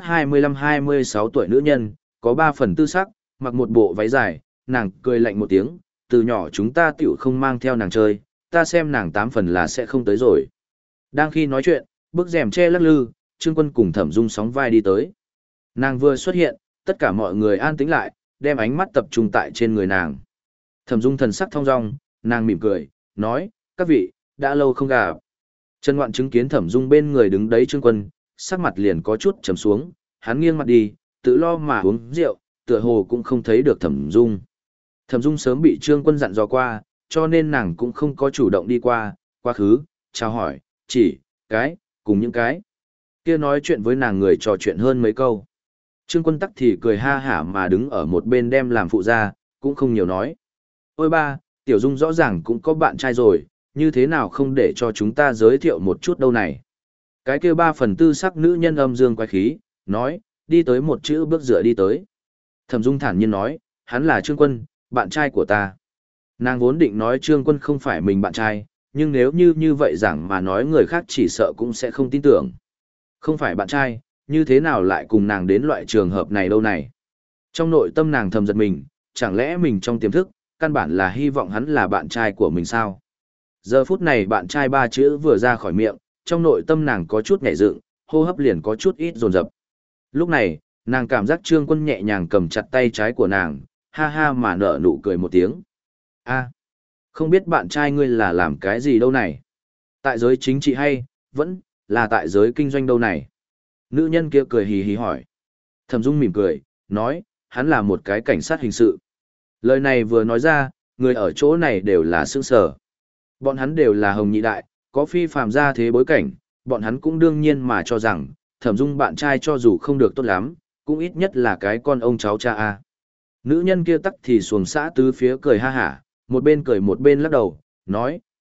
[SPEAKER 1] 25-26 tuổi nữ nhân, có 3 phần tư sắc, mặc một bộ váy dài, nàng cười lạnh một tiếng, từ nhỏ chúng ta tiểu không mang theo nàng chơi, ta xem nàng 8 phần là sẽ không tới rồi. Đang khi nói chuyện, bức rèm che lắc lư, Trương Quân cùng Thẩm Dung sóng vai đi tới. Nàng vừa xuất hiện, tất cả mọi người an tĩnh lại, đem ánh mắt tập trung tại trên người nàng. Thẩm Dung thần sắc thong dong, nàng mỉm cười, nói, các vị, đã lâu không gặp. Trần Ngoạn chứng kiến Thẩm Dung bên người đứng đấy Trương Quân, sắc mặt liền có chút trầm xuống, hắn nghiêng mặt đi, tự lo mà uống rượu, tựa hồ cũng không thấy được Thẩm Dung. Thẩm Dung sớm bị Trương Quân dặn dò qua, cho nên nàng cũng không có chủ động đi qua, quá khứ, chào hỏi, chỉ, cùng những cái. Kia nói chuyện với nàng người trò chuyện hơn mấy câu. Trương Quân tắc thì cười ha hả mà đứng ở một bên đem làm phụ ra, cũng không nhiều nói. Ôi ba, Tiểu Dung rõ ràng cũng có bạn trai rồi, như thế nào không để cho chúng ta giới thiệu một chút đâu này. Cái kia 3 phần tư sắc nữ nhân âm dương quái khí, nói, đi tới một chữ bước dựa đi tới. Thẩm Dung thản nhiên nói, hắn là Trương Quân, bạn trai của ta. Nàng vốn định nói Trương Quân không phải mình bạn trai, nhưng nếu như vậy rằng mà nói người khác chỉ sợ cũng sẽ không tin tưởng. Không phải bạn trai, như thế nào lại cùng nàng đến loại trường hợp này đâu này. Trong nội tâm nàng thầm giật mình, chẳng lẽ mình trong tiềm thức, căn bản là hy vọng hắn là bạn trai của mình sao? Giờ phút này bạn trai 3 chữ vừa ra khỏi miệng, trong nội tâm nàng có chút nhảy dựng, hô hấp liền có chút ít dồn dập. Lúc này, nàng cảm giác Trương Quân nhẹ nhàng cầm chặt tay trái của nàng, ha ha mà nở nụ cười một tiếng. A, không biết bạn trai ngươi là làm cái gì đâu này? Tại giới chính trị hay, vẫn là tại giới kinh doanh đâu này? Nữ nhân kia cười hì hì hỏi. Thẩm Dung mỉm cười, nói, hắn là một cái cảnh sát hình sự. Lời này vừa nói ra, người ở chỗ này đều là sững sờ. Bọn hắn đều là hồng nhị đại, có phi phàm gia thế bối cảnh, bọn hắn cũng đương nhiên mà cho rằng, Thẩm Dung bạn trai cho dù không được tốt lắm, cũng ít nhất là cái con ông cháu cha a. Nữ nhân kia tắc thì xuồng xã tứ phía cười ha hả, một bên cười một bên lắc đầu, nói,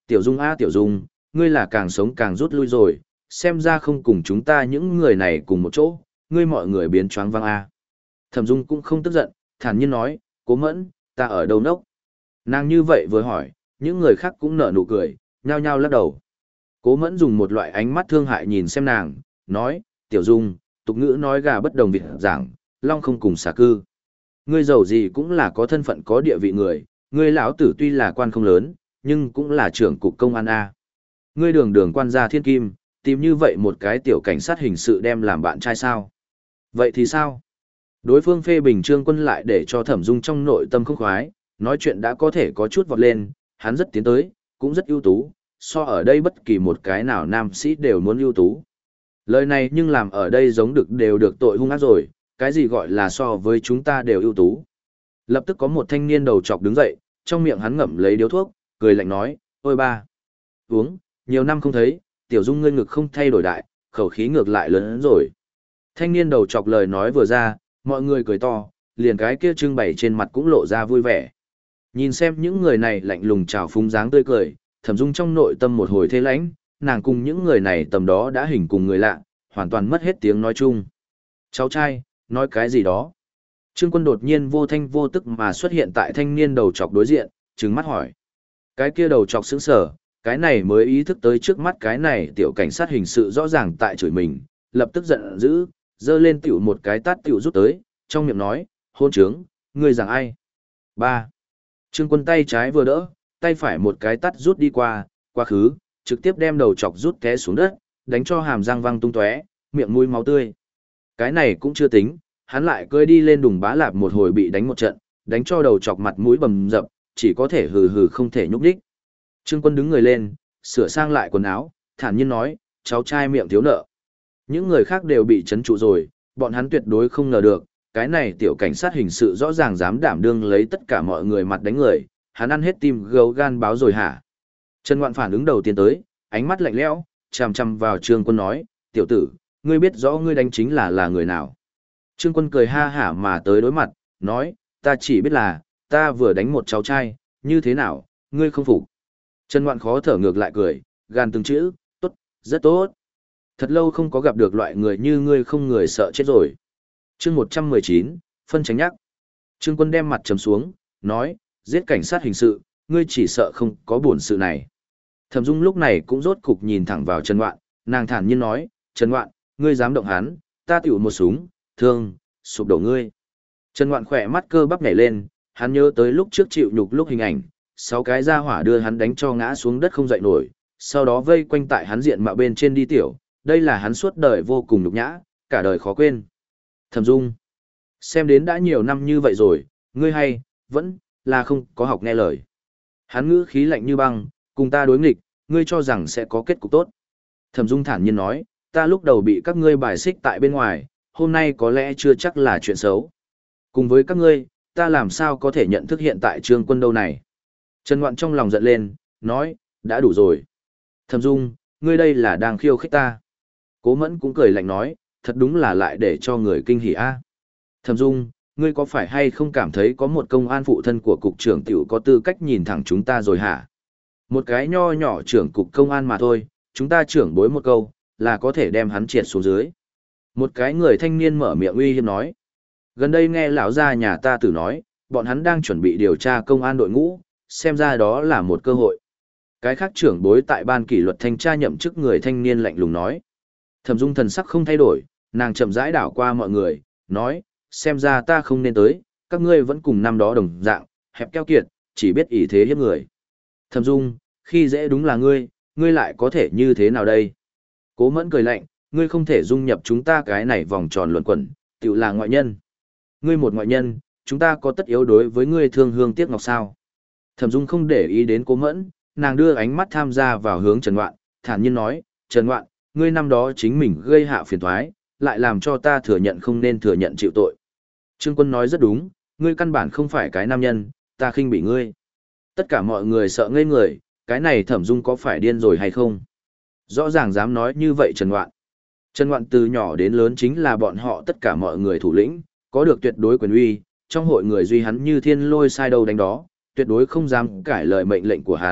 [SPEAKER 1] Tiểu Dung a Tiểu Dung, ngươi là càng sống càng rút lui rồi, xem ra không cùng chúng ta những người này cùng một chỗ, ngươi mọi người biến choáng váng a. Thẩm Dung cũng không tức giận, thản nhiên nói, Cố Mẫn, ta ở đâu nốc? Nàng như vậy vừa hỏi, những người khác cũng nở nụ cười, nhao nhao lắc đầu. Cố Mẫn dùng một loại ánh mắt thương hại nhìn xem nàng, nói, Tiểu Dung, tục ngữ nói gà bất đồng vịt giảng, long không cùng xà cư. Ngươi giàu gì cũng là có thân phận có địa vị người, ngươi lão tử tuy là quan không lớn, nhưng cũng là trưởng cục công an a. Ngươi đường đường quan gia thiên kim, tìm như vậy một cái tiểu cảnh sát hình sự đem làm bạn trai sao? Vậy thì sao? Đối phương phê bình Trương Quân lại để cho Thẩm Dung trong nội tâm không khoái, nói chuyện đã có thể có chút vọt lên, hắn rất tiến tới, cũng rất ưu tú, so ở đây bất kỳ một cái nào nam sĩ đều muốn ưu tú. Lời này nhưng làm ở đây giống được đều được tội hung ác rồi, cái gì gọi là so với chúng ta đều ưu tú. Lập tức có một thanh niên đầu trọc đứng dậy, trong miệng hắn ngậm lấy điếu thuốc, cười lạnh nói, ôi ba, uống, nhiều năm không thấy, Tiểu Dung ngươi ngực không thay đổi đại, khẩu khí ngược lại lớn hơn rồi. Thanh niên đầu trọc lời nói vừa ra, mọi người cười to, liền cái kia trưng bày trên mặt cũng lộ ra vui vẻ. Nhìn xem những người này lạnh lùng trào phúng dáng tươi cười, Thẩm Dung trong nội tâm một hồi thê lãnh, nàng cùng những người này tầm đó đã hình cùng người lạ, hoàn toàn mất hết tiếng nói chung. Cháu trai, nói cái gì đó? Trương Quân đột nhiên vô thanh vô tức mà xuất hiện tại thanh niên đầu trọc đối diện, trừng mắt hỏi. Cái kia đầu trọc sững sờ, cái này mới ý thức tới trước mắt cái này tiểu cảnh sát hình sự rõ ràng tại chửi mình, lập tức giận dữ, giơ lên tiểu một cái tát tiểu rút tới, trong miệng nói, hôn trướng, ngươi rằng ai? Ba. Trương Quân tay trái vừa đỡ, tay phải một cái tát rút đi qua, quá khứ, trực tiếp đem đầu chọc rút té xuống đất, đánh cho hàm răng văng tung tóe, miệng mũi máu tươi. Cái này cũng chưa tính, hắn lại cơi đi lên đùng bá lạp một hồi bị đánh một trận, đánh cho đầu chọc mặt mũi bầm dập, chỉ có thể hừ hừ không thể nhúc đích. Trương Quân đứng người lên, sửa sang lại quần áo, thản nhiên nói, cháu trai miệng thiếu nợ. Những người khác đều bị chấn trụ rồi, bọn hắn tuyệt đối không ngờ được, cái này tiểu cảnh sát hình sự rõ ràng dám đảm đương lấy tất cả mọi người mặt đánh người, hắn ăn hết tim gấu gan báo rồi hả? Trần Ngoạn phản ứng đầu tiên tới, ánh mắt lạnh lẽo, chằm chằm vào Trương Quân nói, tiểu tử, ngươi biết rõ ngươi đánh chính là người nào. Trương Quân cười ha hả mà tới đối mặt, nói, ta chỉ biết là, ta vừa đánh một cháu trai, như thế nào, ngươi không phục. Trần Ngoạn khó thở ngược lại cười, gan từng chữ, tốt, rất tốt. Thật lâu không có gặp được loại người như ngươi không người sợ chết rồi. Chương 119, phân tránh nhắc. Trương Quân đem mặt trầm xuống, nói, giết cảnh sát hình sự, ngươi chỉ sợ không có buồn sự này. Thẩm Dung lúc này cũng rốt cục nhìn thẳng vào Trần Ngoạn, nàng thản nhiên nói, Trần Ngoạn, ngươi dám động hắn, ta tiểu một súng, thương, sụp đổ ngươi. Trần Ngoạn khỏe mắt cơ bắp nhảy lên, hắn nhớ tới lúc trước chịu nhục lúc hình ảnh, 6 cái ra hỏa đưa hắn đánh cho ngã xuống đất không dậy nổi, sau đó vây quanh tại hắn diện mạo bên trên đi tiểu, đây là hắn suốt đời vô cùng nhục nhã, cả đời khó quên. Thẩm Dung, xem đến đã nhiều năm như vậy rồi, ngươi hay, vẫn là không có học nghe lời. Hắn ngữ khí lạnh như băng, cùng ta đối nghịch, ngươi cho rằng sẽ có kết cục tốt. Thẩm Dung thản nhiên nói, ta lúc đầu bị các ngươi bài xích tại bên ngoài, hôm nay có lẽ chưa chắc là chuyện xấu. Cùng với các ngươi, ta làm sao có thể nhận thức hiện tại Trương Quân đâu này. Trần Ngoạn trong lòng giận lên, nói, đã đủ rồi. Thẩm Dung, ngươi đây là đang khiêu khích ta. Cố Mẫn cũng cười lạnh nói, thật đúng là lại để cho người kinh hỉ a. Thẩm Dung, ngươi có phải hay không cảm thấy có một công an phụ thân của cục trưởng tiểu có tư cách nhìn thẳng chúng ta rồi hả? Một cái nho nhỏ trưởng cục công an mà thôi, chúng ta trưởng bối một câu, là có thể đem hắn triệt xuống dưới. Một cái người thanh niên mở miệng uy hiếp nói. Gần đây nghe lão gia nhà ta tử nói, bọn hắn đang chuẩn bị điều tra công an đội ngũ, xem ra đó là một cơ hội. Cái khác trưởng bối tại ban kỷ luật thanh tra nhậm chức người thanh niên lạnh lùng nói. Thẩm Dung thần sắc không thay đổi, nàng chậm rãi đảo qua mọi người, nói, xem ra ta không nên tới, các ngươi vẫn cùng năm đó đồng dạng, hẹp keo kiệt, chỉ biết ỷ thế hiếp người. Thẩm Dung, khi dễ đúng là ngươi lại có thể như thế nào đây? Cố Mẫn cười lạnh, ngươi không thể dung nhập chúng ta cái này vòng tròn luẩn quẩn, tiểu là ngoại nhân. Ngươi một ngoại nhân, chúng ta có tất yếu đối với ngươi thương hương tiếc ngọc sao? Thẩm Dung không để ý đến Cố Mẫn, nàng đưa ánh mắt tham gia vào hướng Trần Ngoạn, thản nhiên nói, Trần Ngoạn, ngươi năm đó chính mình gây hạ phiền toái, lại làm cho ta thừa nhận không nên thừa nhận chịu tội. Trương Quân nói rất đúng, ngươi căn bản không phải cái nam nhân, ta khinh bỉ ngươi. Tất cả mọi người sợ ngây người, cái này Thẩm Dung có phải điên rồi hay không? Rõ ràng dám nói như vậy Trần Ngoạn. Trần Ngoạn từ nhỏ đến lớn chính là bọn họ tất cả mọi người thủ lĩnh, có được tuyệt đối quyền uy, trong hội người duy hắn như thiên lôi sai đâu đánh đó, tuyệt đối không dám cãi lời mệnh lệnh của hắn,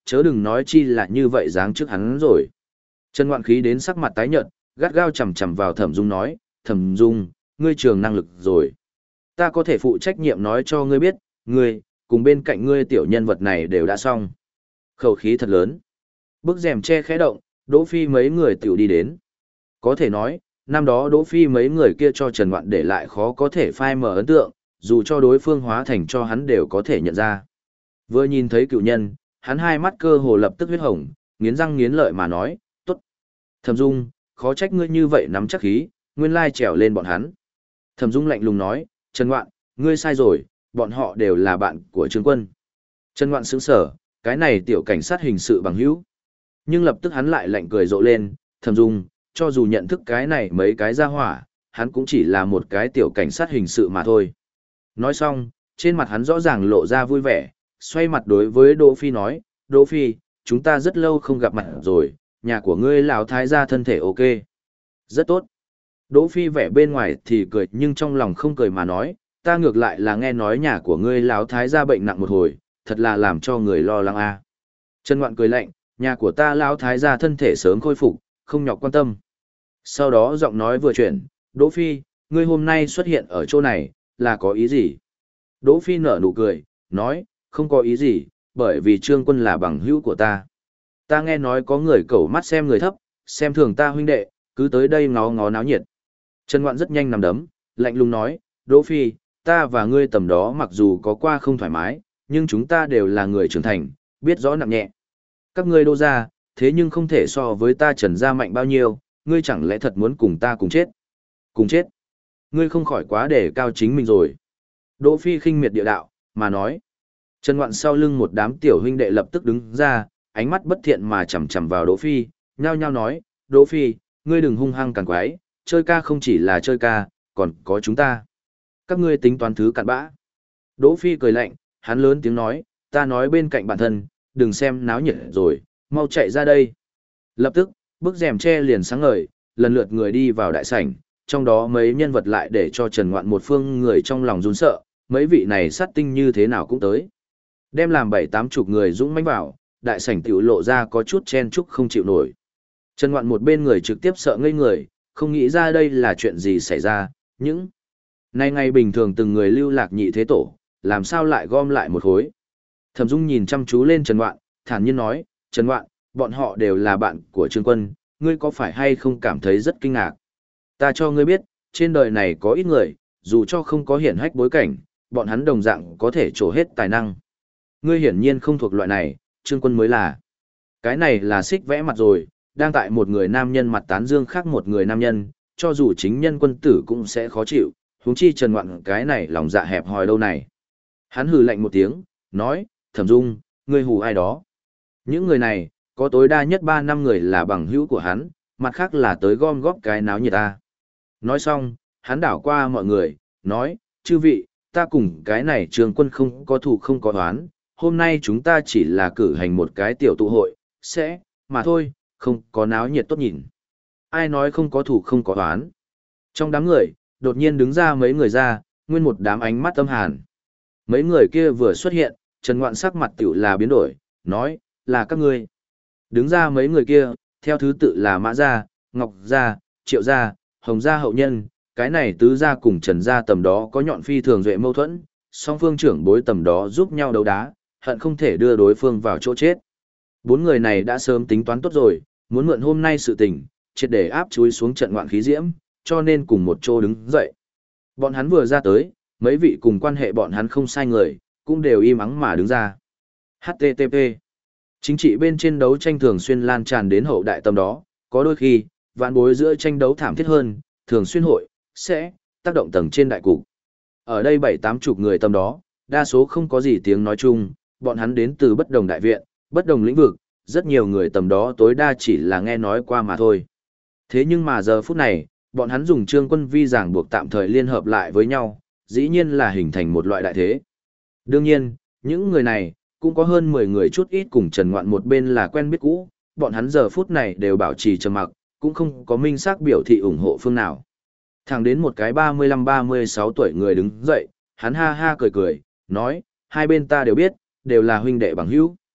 [SPEAKER 1] chớ đừng nói chi là như vậy dáng trước hắn rồi. Trần Ngoạn khí đến sắc mặt tái nhợt, gắt gao chằm chằm vào Thẩm Dung nói, Thẩm Dung, ngươi trường năng lực rồi. Ta có thể phụ trách nhiệm nói cho ngươi biết, ngươi, cùng bên cạnh ngươi tiểu nhân vật này đều đã xong. Khẩu khí thật lớn. Bức rèm che khẽ động, Đỗ Phi mấy người tiểu đi đến. Có thể nói, năm đó Đỗ Phi mấy người kia cho Trần Ngoạn để lại khó có thể phai mờ ấn tượng, dù cho đối phương hóa thành cho hắn đều có thể nhận ra. Vừa nhìn thấy cựu nhân, hắn hai mắt cơ hồ lập tức huyết hồng, nghiến răng nghiến lợi mà nói, tốt. Thẩm Dung, khó trách ngươi như vậy nắm chắc khí, nguyên lai trèo lên bọn hắn. Thẩm Dung lạnh lùng nói, Trần Ngoạn, ngươi sai rồi, bọn họ đều là bạn của Trương Quân. Trần Ngoạn sững sờ, cái này tiểu cảnh sát hình sự bằng hữu. Nhưng lập tức hắn lại lạnh cười rộ lên, Thẩm Dung, cho dù nhận thức cái này mấy cái ra hỏa, hắn cũng chỉ là một cái tiểu cảnh sát hình sự mà thôi. Nói xong, trên mặt hắn rõ ràng lộ ra vui vẻ, xoay mặt đối với Đỗ Phi nói, Đỗ Phi, chúng ta rất lâu không gặp mặt rồi, nhà của ngươi lão thái gia thân thể ok. Rất tốt. Đỗ Phi vẻ bên ngoài thì cười nhưng trong lòng không cười mà nói, ta ngược lại là nghe nói nhà của ngươi lão thái gia bệnh nặng một hồi, thật là làm cho người lo lắng a. Trần Ngoạn cười lạnh, nhà của ta lão thái gia thân thể sớm khôi phục, không nhọc quan tâm. Sau đó giọng nói vừa chuyển, Đỗ Phi, ngươi hôm nay xuất hiện ở chỗ này, là có ý gì? Đỗ Phi nở nụ cười, nói, không có ý gì, bởi vì Trương Quân là bằng hữu của ta. Ta nghe nói có người cẩu mắt xem người thấp, xem thường ta huynh đệ, cứ tới đây ngó ngó náo nhiệt. Trần Ngoạn rất nhanh nằm đấm, lạnh lùng nói, Đỗ Phi, ta và ngươi tầm đó mặc dù có qua không thoải mái, nhưng chúng ta đều là người trưởng thành, biết rõ nặng nhẹ. Các ngươi Đỗ gia, thế nhưng không thể so với ta Trần gia mạnh bao nhiêu, ngươi chẳng lẽ thật muốn cùng ta cùng chết? Cùng chết? Ngươi không khỏi quá để cao chính mình rồi. Đỗ Phi khinh miệt địa đạo, mà nói. Trần Ngoạn sau lưng một đám tiểu huynh đệ lập tức đứng ra, ánh mắt bất thiện mà chằm chằm vào Đỗ Phi, nhao nhao nói, Đỗ Phi, ngươi đừng hung hăng càng quái, chơi ca không chỉ là chơi ca, còn có chúng ta. Các ngươi tính toán thứ cặn bã. Đỗ Phi cười lạnh, hắn lớn tiếng nói, ta nói bên cạnh bản thân, đừng xem náo nhiệt rồi, mau chạy ra đây. Lập tức, bức rèm che liền sáng ngời, lần lượt người đi vào đại sảnh, trong đó mấy nhân vật lại để cho Trần Ngoạn một phương người trong lòng run sợ, mấy vị này sát tinh như thế nào cũng tới. Đem làm 7-80 người dũng mãnh vào, đại sảnh tiểu lộ ra có chút chen chúc không chịu nổi. Trần Ngoạn một bên người trực tiếp sợ ngây người, không nghĩ ra đây là chuyện gì xảy ra, những nay ngày bình thường từng người lưu lạc nhị thế tổ, làm sao lại gom lại một khối. Thẩm Dung nhìn chăm chú lên Trần Ngoạn, thản nhiên nói, Trần Ngoạn, bọn họ đều là bạn của Trương Quân, ngươi có phải hay không cảm thấy rất kinh ngạc? Ta cho ngươi biết, trên đời này có ít người, dù cho không có hiển hách bối cảnh, bọn hắn đồng dạng có thể trổ hết tài năng. Ngươi hiển nhiên không thuộc loại này, Trương Quân mới là. Cái này là xích vẽ mặt rồi, đang tại một người nam nhân mặt tán dương khác một người nam nhân, cho dù chính nhân quân tử cũng sẽ khó chịu, huống chi Trần Ngoạn cái này lòng dạ hẹp hòi đâu này. Hắn hừ lạnh một tiếng, nói, Thẩm Dung, ngươi hù ai đó. Những người này, có tối đa nhất 3-5 người là bằng hữu của hắn, mặt khác là tới gom góp cái náo nhiệt ta. Nói xong, hắn đảo qua mọi người, nói, chư vị, ta cùng cái này Trương Quân không có thù không có oán, hôm nay chúng ta chỉ là cử hành một cái tiểu tụ hội, mà thôi, không có náo nhiệt tốt nhìn. Ai nói không có thù không có oán. Trong đám người, đột nhiên đứng ra mấy người ra, nguyên một đám ánh mắt âm hàn. Mấy người kia vừa xuất hiện, Trần Ngoạn sắc mặt tiểu là biến đổi, nói, là các ngươi. Đứng ra mấy người kia, theo thứ tự là Mã Gia, Ngọc Gia, Triệu Gia, Hồng Gia hậu nhân, cái này tứ gia cùng Trần Gia tầm đó có nhọn phi thường duệ mâu thuẫn, song phương trưởng bối tầm đó giúp nhau đấu đá, hận không thể đưa đối phương vào chỗ chết. 4 người này đã sớm tính toán tốt rồi, muốn mượn hôm nay sự tình, triệt để áp chúi xuống trận ngoạn khí diễm, cho nên cùng một chỗ đứng dậy. Bọn hắn vừa ra tới, mấy vị cùng quan hệ bọn hắn không sai người, cũng đều im ắng mà đứng ra. HTTP. Chính trị bên trên đấu tranh thường xuyên lan tràn đến hậu đại tầm đó, có đôi khi, vạn bối giữa tranh đấu thảm thiết hơn, thường xuyên sẽ tác động tầng trên đại cục. Ở đây 7-80 người tầm đó, đa số không có gì tiếng nói chung, bọn hắn đến từ bất đồng đại viện, bất đồng lĩnh vực, rất nhiều người tầm đó tối đa chỉ là nghe nói qua mà thôi. Thế nhưng mà giờ phút này, bọn hắn dùng Trương Quân vi giảng buộc tạm thời liên hợp lại với nhau, dĩ nhiên là hình thành một loại đại thế. Đương nhiên, những người này, cũng có hơn 10 người chút ít cùng Trần Ngoạn một bên là quen biết cũ, bọn hắn giờ phút này đều bảo trì trầm mặc, cũng không có minh xác biểu thị ủng hộ phương nào. Thẳng đến một cái 35-36 tuổi người đứng dậy, hắn ha ha cười cười, nói, hai bên ta đều biết, đều là huynh đệ bằng hữu.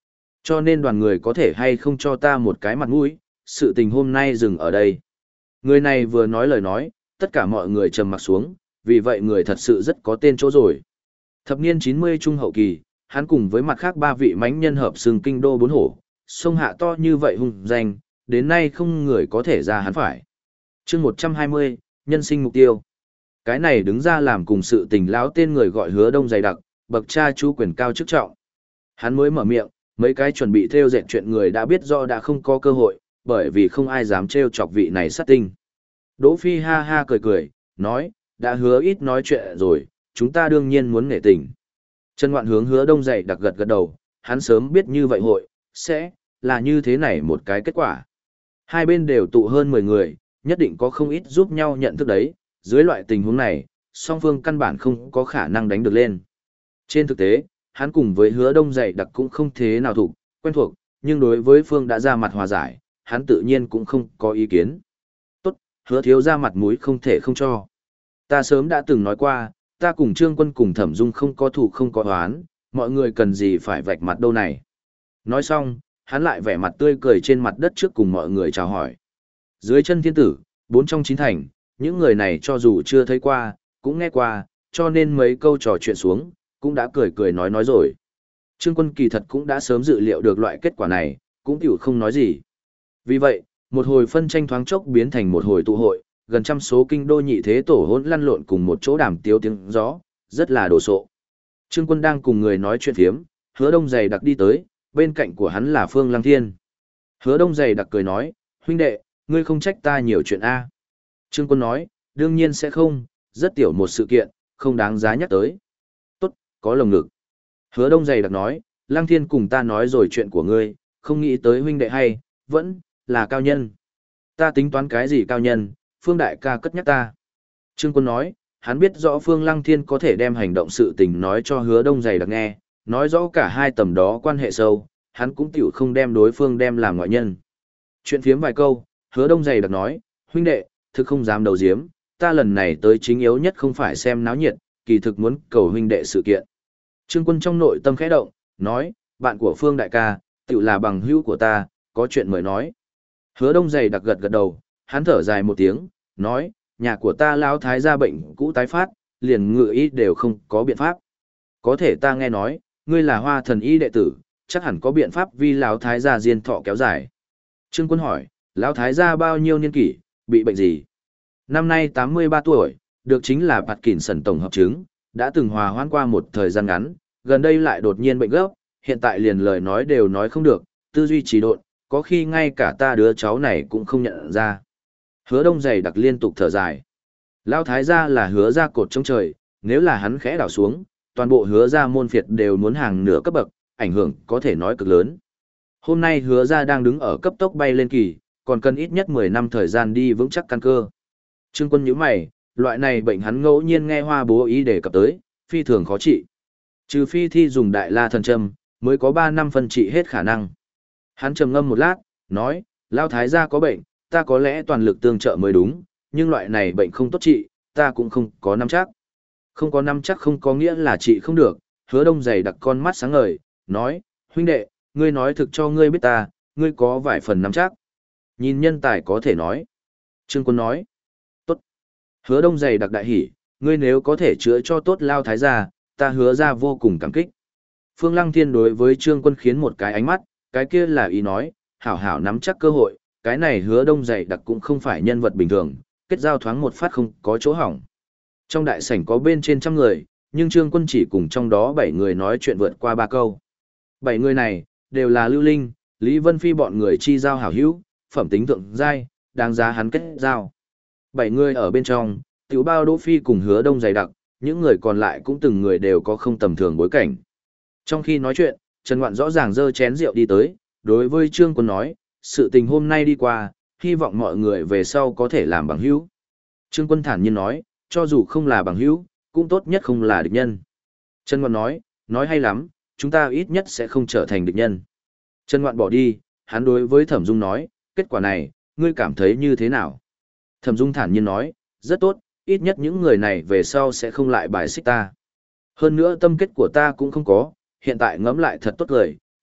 [SPEAKER 1] cho nên đoàn người có thể hay không cho ta một cái mặt mũi, sự tình hôm nay dừng ở đây. Người này vừa nói lời nói, tất cả mọi người trầm mặc xuống, vì vậy người thật sự rất có tên chỗ rồi. Thập niên 90 trung hậu kỳ, hắn cùng với mặt khác ba vị mãnh nhân hợp xưng kinh đô bốn hổ, sông hạ to như vậy hùng danh, đến nay không người có thể ra hắn phải. chương 120, nhân sinh mục tiêu. Cái này đứng ra làm cùng sự tình lão tên người gọi Hứa Đông dày đặc, bậc cha chú quyền cao chức trọng. Hắn mới mở miệng, mấy cái chuẩn bị theo dệt chuyện người đã biết do đã không có cơ hội, bởi vì không ai dám trêu chọc vị này sát tinh. Đỗ Phi ha ha cười cười, nói, đã hứa ít nói chuyện rồi, chúng ta đương nhiên muốn nể tình. Trần Ngoạn hướng Hứa Đông dày đặc gật gật đầu, hắn sớm biết như vậy hội, sẽ là như thế này một cái kết quả. Hai bên đều tụ hơn 10 người, nhất định có không ít giúp nhau nhận thức đấy, dưới loại tình huống này, song phương căn bản không có khả năng đánh được lên. Trên thực tế, hắn cùng với Hứa Đông dày đặc cũng không thế nào quen thuộc, nhưng đối với phương đã ra mặt hòa giải, hắn tự nhiên cũng không có ý kiến. Tốt, Hứa thiếu ra mặt mũi không thể không cho. Ta sớm đã từng nói qua, ta cùng Trương Quân cùng Thẩm Dung không có thù không có oán, mọi người cần gì phải vạch mặt đâu này. Nói xong, hắn lại vẻ mặt tươi cười trên mặt đất trước cùng mọi người chào hỏi. Dưới chân thiên tử, 4 trong 9 thành, những người này cho dù chưa thấy qua, cũng nghe qua, cho nên mấy câu trò chuyện xuống, cũng đã cười cười nói rồi. Trương Quân kỳ thật cũng đã sớm dự liệu được loại kết quả này, cũng tiểu không nói gì. Vì vậy, một hồi phân tranh thoáng chốc biến thành một hồi tụ hội, gần trăm số kinh đô nhị thế tổ hỗn lăn lộn cùng một chỗ đàm tiếu tiếng gió, rất là đồ sộ. Trương Quân đang cùng người nói chuyện phiếm, Hứa Đông dày đặc đi tới, bên cạnh của hắn là Phương Lăng Thiên. Hứa Đông dày đặc cười nói, huynh đệ, ngươi không trách ta nhiều chuyện a. Trương Quân nói, đương nhiên sẽ không, rất tiểu một sự kiện, không đáng giá nhắc tới. Tốt, có lồng ngực. Hứa Đông dày đặc nói, Lăng Thiên cùng ta nói rồi chuyện của ngươi, không nghĩ tới huynh đệ hay, vẫn là cao nhân. Ta tính toán cái gì cao nhân, Phương đại ca cất nhắc ta. Trương Quân nói, hắn biết rõ Phương Lăng Thiên có thể đem hành động sự tình nói cho Hứa Đông dày đặc nghe, nói rõ cả hai tầm đó quan hệ sâu, hắn cũng tiểu không đem đối phương đem làm ngoại nhân. Chuyện phiếm vài câu, Hứa Đông dày đặc nói, huynh đệ, thực không dám đầu diếm, ta lần này tới chính yếu nhất không phải xem náo nhiệt, kỳ thực muốn cầu huynh đệ sự kiện. Trương Quân trong nội tâm khẽ động, nói, bạn của Phương đại ca, tiểu là bằng hữu của ta, có chuyện mời nói. Hứa Đông dày đặc gật gật đầu, hắn thở dài một tiếng, nói, nhà của ta lão thái gia bệnh cũ tái phát, liền ngự y đều không có biện pháp. Có thể ta nghe nói, ngươi là Hoa Thần y đệ tử, chắc hẳn có biện pháp vì lão thái gia diên thọ kéo dài. Trương Quân hỏi, lão thái gia bao nhiêu niên kỷ, bị bệnh gì? Năm nay 83 tuổi, được chính là Parkinson tổng hợp chứng, đã từng hòa hoãn qua một thời gian ngắn, gần đây lại đột nhiên bệnh gấp, hiện tại liền lời nói đều nói không được, tư duy trì độn, có khi ngay cả ta đứa cháu này cũng không nhận ra. Hứa Đông dày đặc liên tục thở dài. Lão thái gia là Hứa gia cột trong trời, nếu là hắn khẽ đảo xuống, toàn bộ Hứa gia môn phiệt đều muốn hàng nửa cấp bậc, ảnh hưởng có thể nói cực lớn. Hôm nay Hứa gia đang đứng ở cấp tốc bay lên kỳ, còn cần ít nhất 10 năm thời gian đi vững chắc căn cơ. Trương Quân nhíu mày, loại này bệnh hắn ngẫu nhiên nghe Hoa bố ý đề cập tới, phi thường khó trị. Trừ phi thi dùng đại la thần châm, mới có 3 năm phân trị hết khả năng. Hắn trầm ngâm một lát, nói, Lão thái gia có bệnh, ta có lẽ toàn lực tương trợ mới đúng, nhưng loại này bệnh không tốt trị, ta cũng không có nắm chắc. Không có nắm chắc không có nghĩa là trị không được, Hứa Đông dày đặc con mắt sáng ngời, nói, huynh đệ, ngươi nói thực cho ngươi biết ta, ngươi có vài phần nắm chắc. Nhìn nhân tài có thể nói. Trương Quân nói, tốt. Hứa Đông dày đặc đại hỉ, ngươi nếu có thể chữa cho tốt Lão thái gia, ta hứa ra vô cùng cảm kích. Phương Lăng Thiên đối với Trương Quân khiến một cái ánh mắt, cái kia là ý nói, hảo hảo nắm chắc cơ hội, cái này Hứa Đông dày đặc cũng không phải nhân vật bình thường, kết giao thoáng một phát không có chỗ hỏng. Trong đại sảnh có bên trên 100 người, nhưng Trương Quân chỉ cùng trong đó 7 người nói chuyện vượt qua 3 câu. 7 người này, đều là Lưu Linh, Lý Vân Phi bọn người chi giao hảo hữu, phẩm tính thượng giai, đáng giá hắn kết giao. 7 người ở bên trong, tiểu bao Đỗ Phi cùng Hứa Đông dày đặc, những người còn lại cũng từng người đều có không tầm thường bối cảnh. Trong khi nói chuyện, Trần Ngoạn rõ ràng giơ chén rượu đi tới, đối với Trương Quân nói, sự tình hôm nay đi qua, hy vọng mọi người về sau có thể làm bằng hữu. Trương Quân thản nhiên nói, cho dù không là bằng hữu, cũng tốt nhất không là địch nhân. Trần Ngoạn nói hay lắm, chúng ta ít nhất sẽ không trở thành địch nhân. Trần Ngoạn bỏ đi, hắn đối với Thẩm Dung nói, kết quả này, ngươi cảm thấy như thế nào? Thẩm Dung thản nhiên nói, rất tốt, ít nhất những người này về sau sẽ không lại bài xích ta. Hơn nữa tâm kết của ta cũng không có, hiện tại ngẫm lại thật tốt lời,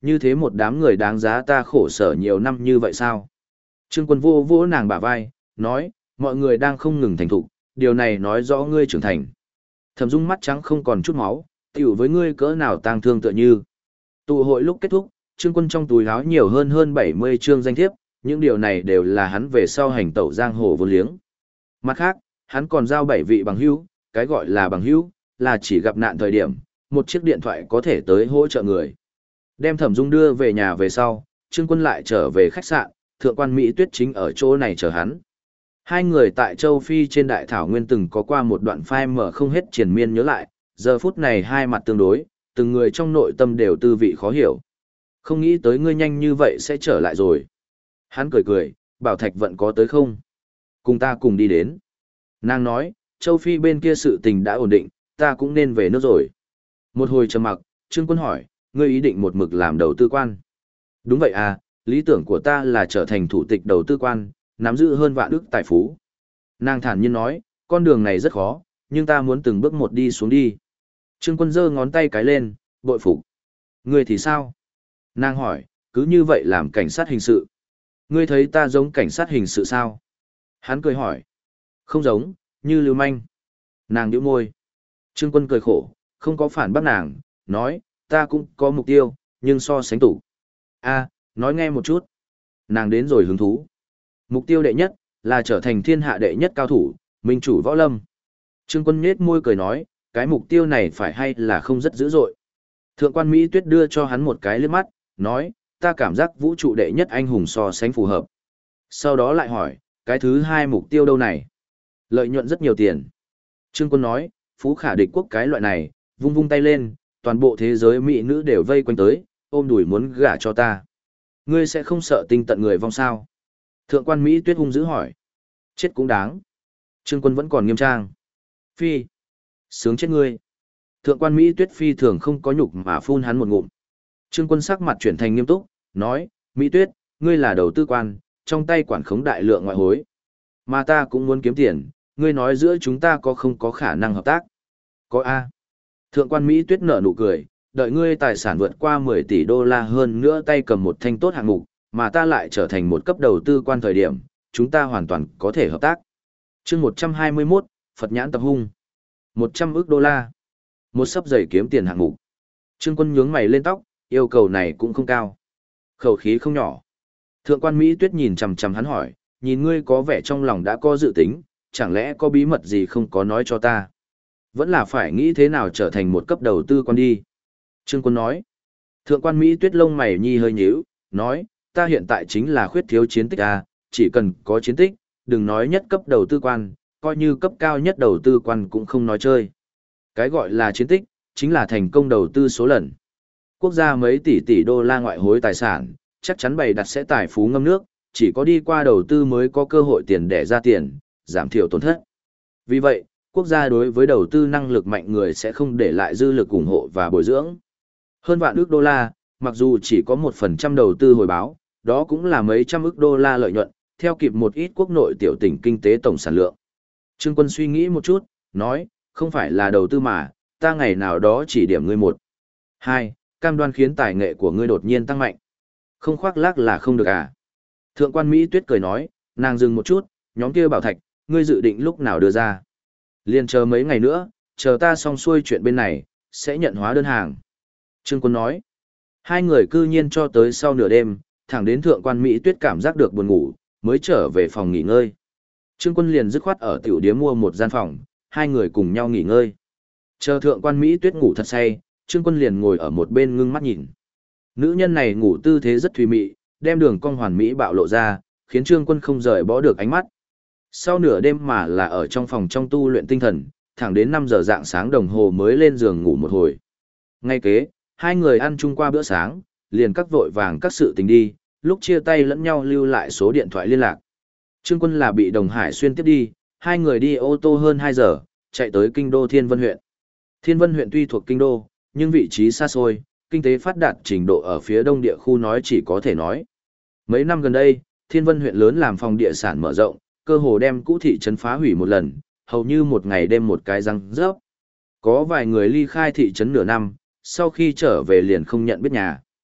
[SPEAKER 1] như thế một đám người đáng giá ta khổ sở nhiều năm như vậy sao? Trương Quân vô vỗ nàng bả vai, nói, mọi người đang không ngừng thành thục, điều này nói rõ ngươi trưởng thành. Thẩm Dung mắt trắng không còn chút máu, tiểu với ngươi cỡ nào tang thương tựa như. Tụ hội lúc kết thúc, Trương Quân trong túi áo nhiều hơn 70 chương danh thiếp, những điều này đều là hắn về sau hành tẩu giang hồ vô liếng. Mặt khác, hắn còn giao 7 vị bằng hữu, cái gọi là bằng hữu, là chỉ gặp nạn thời điểm, một chiếc điện thoại có thể tới hỗ trợ người. Đem Thẩm Dung đưa về nhà về sau, Trương Quân lại trở về khách sạn, thượng quan Mỹ Tuyết chính ở chỗ này chờ hắn. Hai người tại châu Phi trên đại thảo nguyên từng có qua một đoạn phai mở không hết triền miên nhớ lại, giờ phút này hai mặt tương đối, từng người trong nội tâm đều tư vị khó hiểu. Không nghĩ tới ngươi nhanh như vậy sẽ trở lại rồi. Hắn cười cười, bảo Thạch Vận có tới không? Cùng ta cùng đi đến. Nàng nói, châu Phi bên kia sự tình đã ổn định, ta cũng nên về nước rồi. Một hồi trầm mặc, Trương Quân hỏi, ngươi ý định một mực làm đầu tư quan? Đúng vậy à, lý tưởng của ta là trở thành thủ tịch đầu tư quan, nắm giữ hơn vạn ức tài phú. Nàng thản nhiên nói, con đường này rất khó, nhưng ta muốn từng bước một đi xuống đi. Trương Quân giơ ngón tay cái lên, bội phục. Ngươi thì sao? Nàng hỏi, cứ như vậy làm cảnh sát hình sự. Ngươi thấy ta giống cảnh sát hình sự sao? Hắn cười hỏi. Không giống, như lưu manh. Nàng nhíu môi. Trương Quân cười khổ, không có phản bác nàng, nói, ta cũng có mục tiêu, nhưng so sánh tủ. A, nói nghe một chút. Nàng đến rồi hứng thú. Mục tiêu đệ nhất, là trở thành thiên hạ đệ nhất cao thủ, minh chủ võ lâm. Trương Quân nhếch môi cười nói, cái mục tiêu này phải hay là không rất dữ dội. Thượng quan Mỹ Tuyết đưa cho hắn một cái liếc mắt, nói, ta cảm giác vũ trụ đệ nhất anh hùng so sánh phù hợp. Sau đó lại hỏi, cái thứ hai mục tiêu đâu này? Lợi nhuận rất nhiều tiền. Trương Quân nói, phú khả địch quốc cái loại này, vung vung tay lên, toàn bộ thế giới mỹ nữ đều vây quanh tới, ôm đùi muốn gả cho ta. Ngươi sẽ không sợ tinh tận người vong sao? Thượng quan Mỹ Tuyết hung dữ hỏi. Chết cũng đáng. Trương Quân vẫn còn nghiêm trang. Phi. Sướng chết ngươi. Thượng quan Mỹ Tuyết phi thường không có nhục mà phun hắn một ngụm. Trương Quân sắc mặt chuyển thành nghiêm túc, nói, Mỹ Tuyết, ngươi là đầu tư quan, trong tay quản khống đại lượng ngoại hối. Mà ta cũng muốn kiếm tiền, ngươi nói giữa chúng ta không có khả năng hợp tác. Có A. Thượng quan Mỹ Tuyết nở nụ cười, đợi ngươi tài sản vượt qua 10 tỷ đô la hơn nữa tay cầm một thanh tốt hạng mục, mà ta lại trở thành một cấp đầu tư quan thời điểm, chúng ta hoàn toàn có thể hợp tác. Chương 121, Phật nhãn tập hung. 100 ức đô la. Một sấp giày kiếm tiền hạng mục. Trương Quân nhướng mày lên tóc, yêu cầu này cũng không cao. Khẩu khí không nhỏ. Thượng quan Mỹ Tuyết nhìn chằm chằm hắn hỏi, nhìn ngươi có vẻ trong lòng đã có dự tính, chẳng lẽ có bí mật gì không có nói cho ta? Vẫn là phải nghĩ thế nào trở thành một cấp đầu tư quan đi. Trương Quân nói. Thượng quan Mỹ Tuyết lông mày nhi hơi nhíu, nói, ta hiện tại chính là khuyết thiếu chiến tích à, chỉ cần có chiến tích, đừng nói nhất cấp đầu tư quan, coi như cấp cao nhất đầu tư quan cũng không nói chơi. Cái gọi là chiến tích, chính là thành công đầu tư số lần. Quốc gia mấy tỷ đô la ngoại hối tài sản, chắc chắn bày đặt sẽ tài phú ngâm nước, chỉ có đi qua đầu tư mới có cơ hội tiền để ra tiền, giảm thiểu tổn thất. Vì vậy, quốc gia đối với đầu tư năng lực mạnh người sẽ không để lại dư lực ủng hộ và bồi dưỡng. Hơn vạn ức đô la, mặc dù chỉ có 1% đầu tư hồi báo, đó cũng là mấy trăm ức đô la lợi nhuận, theo kịp một ít quốc nội tiểu tỉnh kinh tế tổng sản lượng. Trương Quân suy nghĩ một chút, nói, không phải là đầu tư mà, ta ngày nào đó chỉ điểm ngươi 1. 2, cam đoan khiến tài nghệ của ngươi đột nhiên tăng mạnh. Không khoác lác là không được à. Thượng quan Mỹ Tuyết cười nói, nàng dừng một chút, nhóm kia bảo Thạch, ngươi dự định lúc nào đưa ra. Liên chờ mấy ngày nữa, chờ ta xong xuôi chuyện bên này, sẽ nhận hóa đơn hàng. Trương Quân nói, hai người cư nhiên cho tới sau nửa đêm, thẳng đến thượng quan Mỹ Tuyết cảm giác được buồn ngủ, mới trở về phòng nghỉ ngơi. Trương Quân liền dứt khoát ở tiểu điếm mua một gian phòng, hai người cùng nhau nghỉ ngơi. Chờ thượng quan Mỹ Tuyết ngủ thật say, Trương Quân liền ngồi ở một bên ngưng mắt nhìn. Nữ nhân này ngủ tư thế rất thùy mị, đem đường cong hoàn mỹ bạo lộ ra, khiến Trương Quân không rời bỏ được ánh mắt. Sau nửa đêm mà là ở trong phòng trong tu luyện tinh thần, thẳng đến 5 giờ rạng sáng đồng hồ mới lên giường ngủ một hồi. Ngay kế, hai người ăn chung qua bữa sáng, liền các vội vàng các sự tình đi, lúc chia tay lẫn nhau lưu lại số điện thoại liên lạc. Trương Quân là bị Đồng Hải Xuyên tiếp đi, hai người đi ô tô hơn 2 giờ, chạy tới kinh đô Thiên Vân huyện. Thiên Vân huyện tuy thuộc kinh đô, nhưng vị trí xa xôi, kinh tế phát đạt trình độ ở phía đông địa khu nói chỉ có thể nói. Mấy năm gần đây, Thiên Vân huyện lớn làm phòng địa sản mở rộng, cơ hồ đem cũ thị trấn phá hủy một lần, hầu như một ngày đêm một cái răng rớp. Có vài người ly khai thị trấn nửa năm, sau khi trở về liền không nhận biết nhà.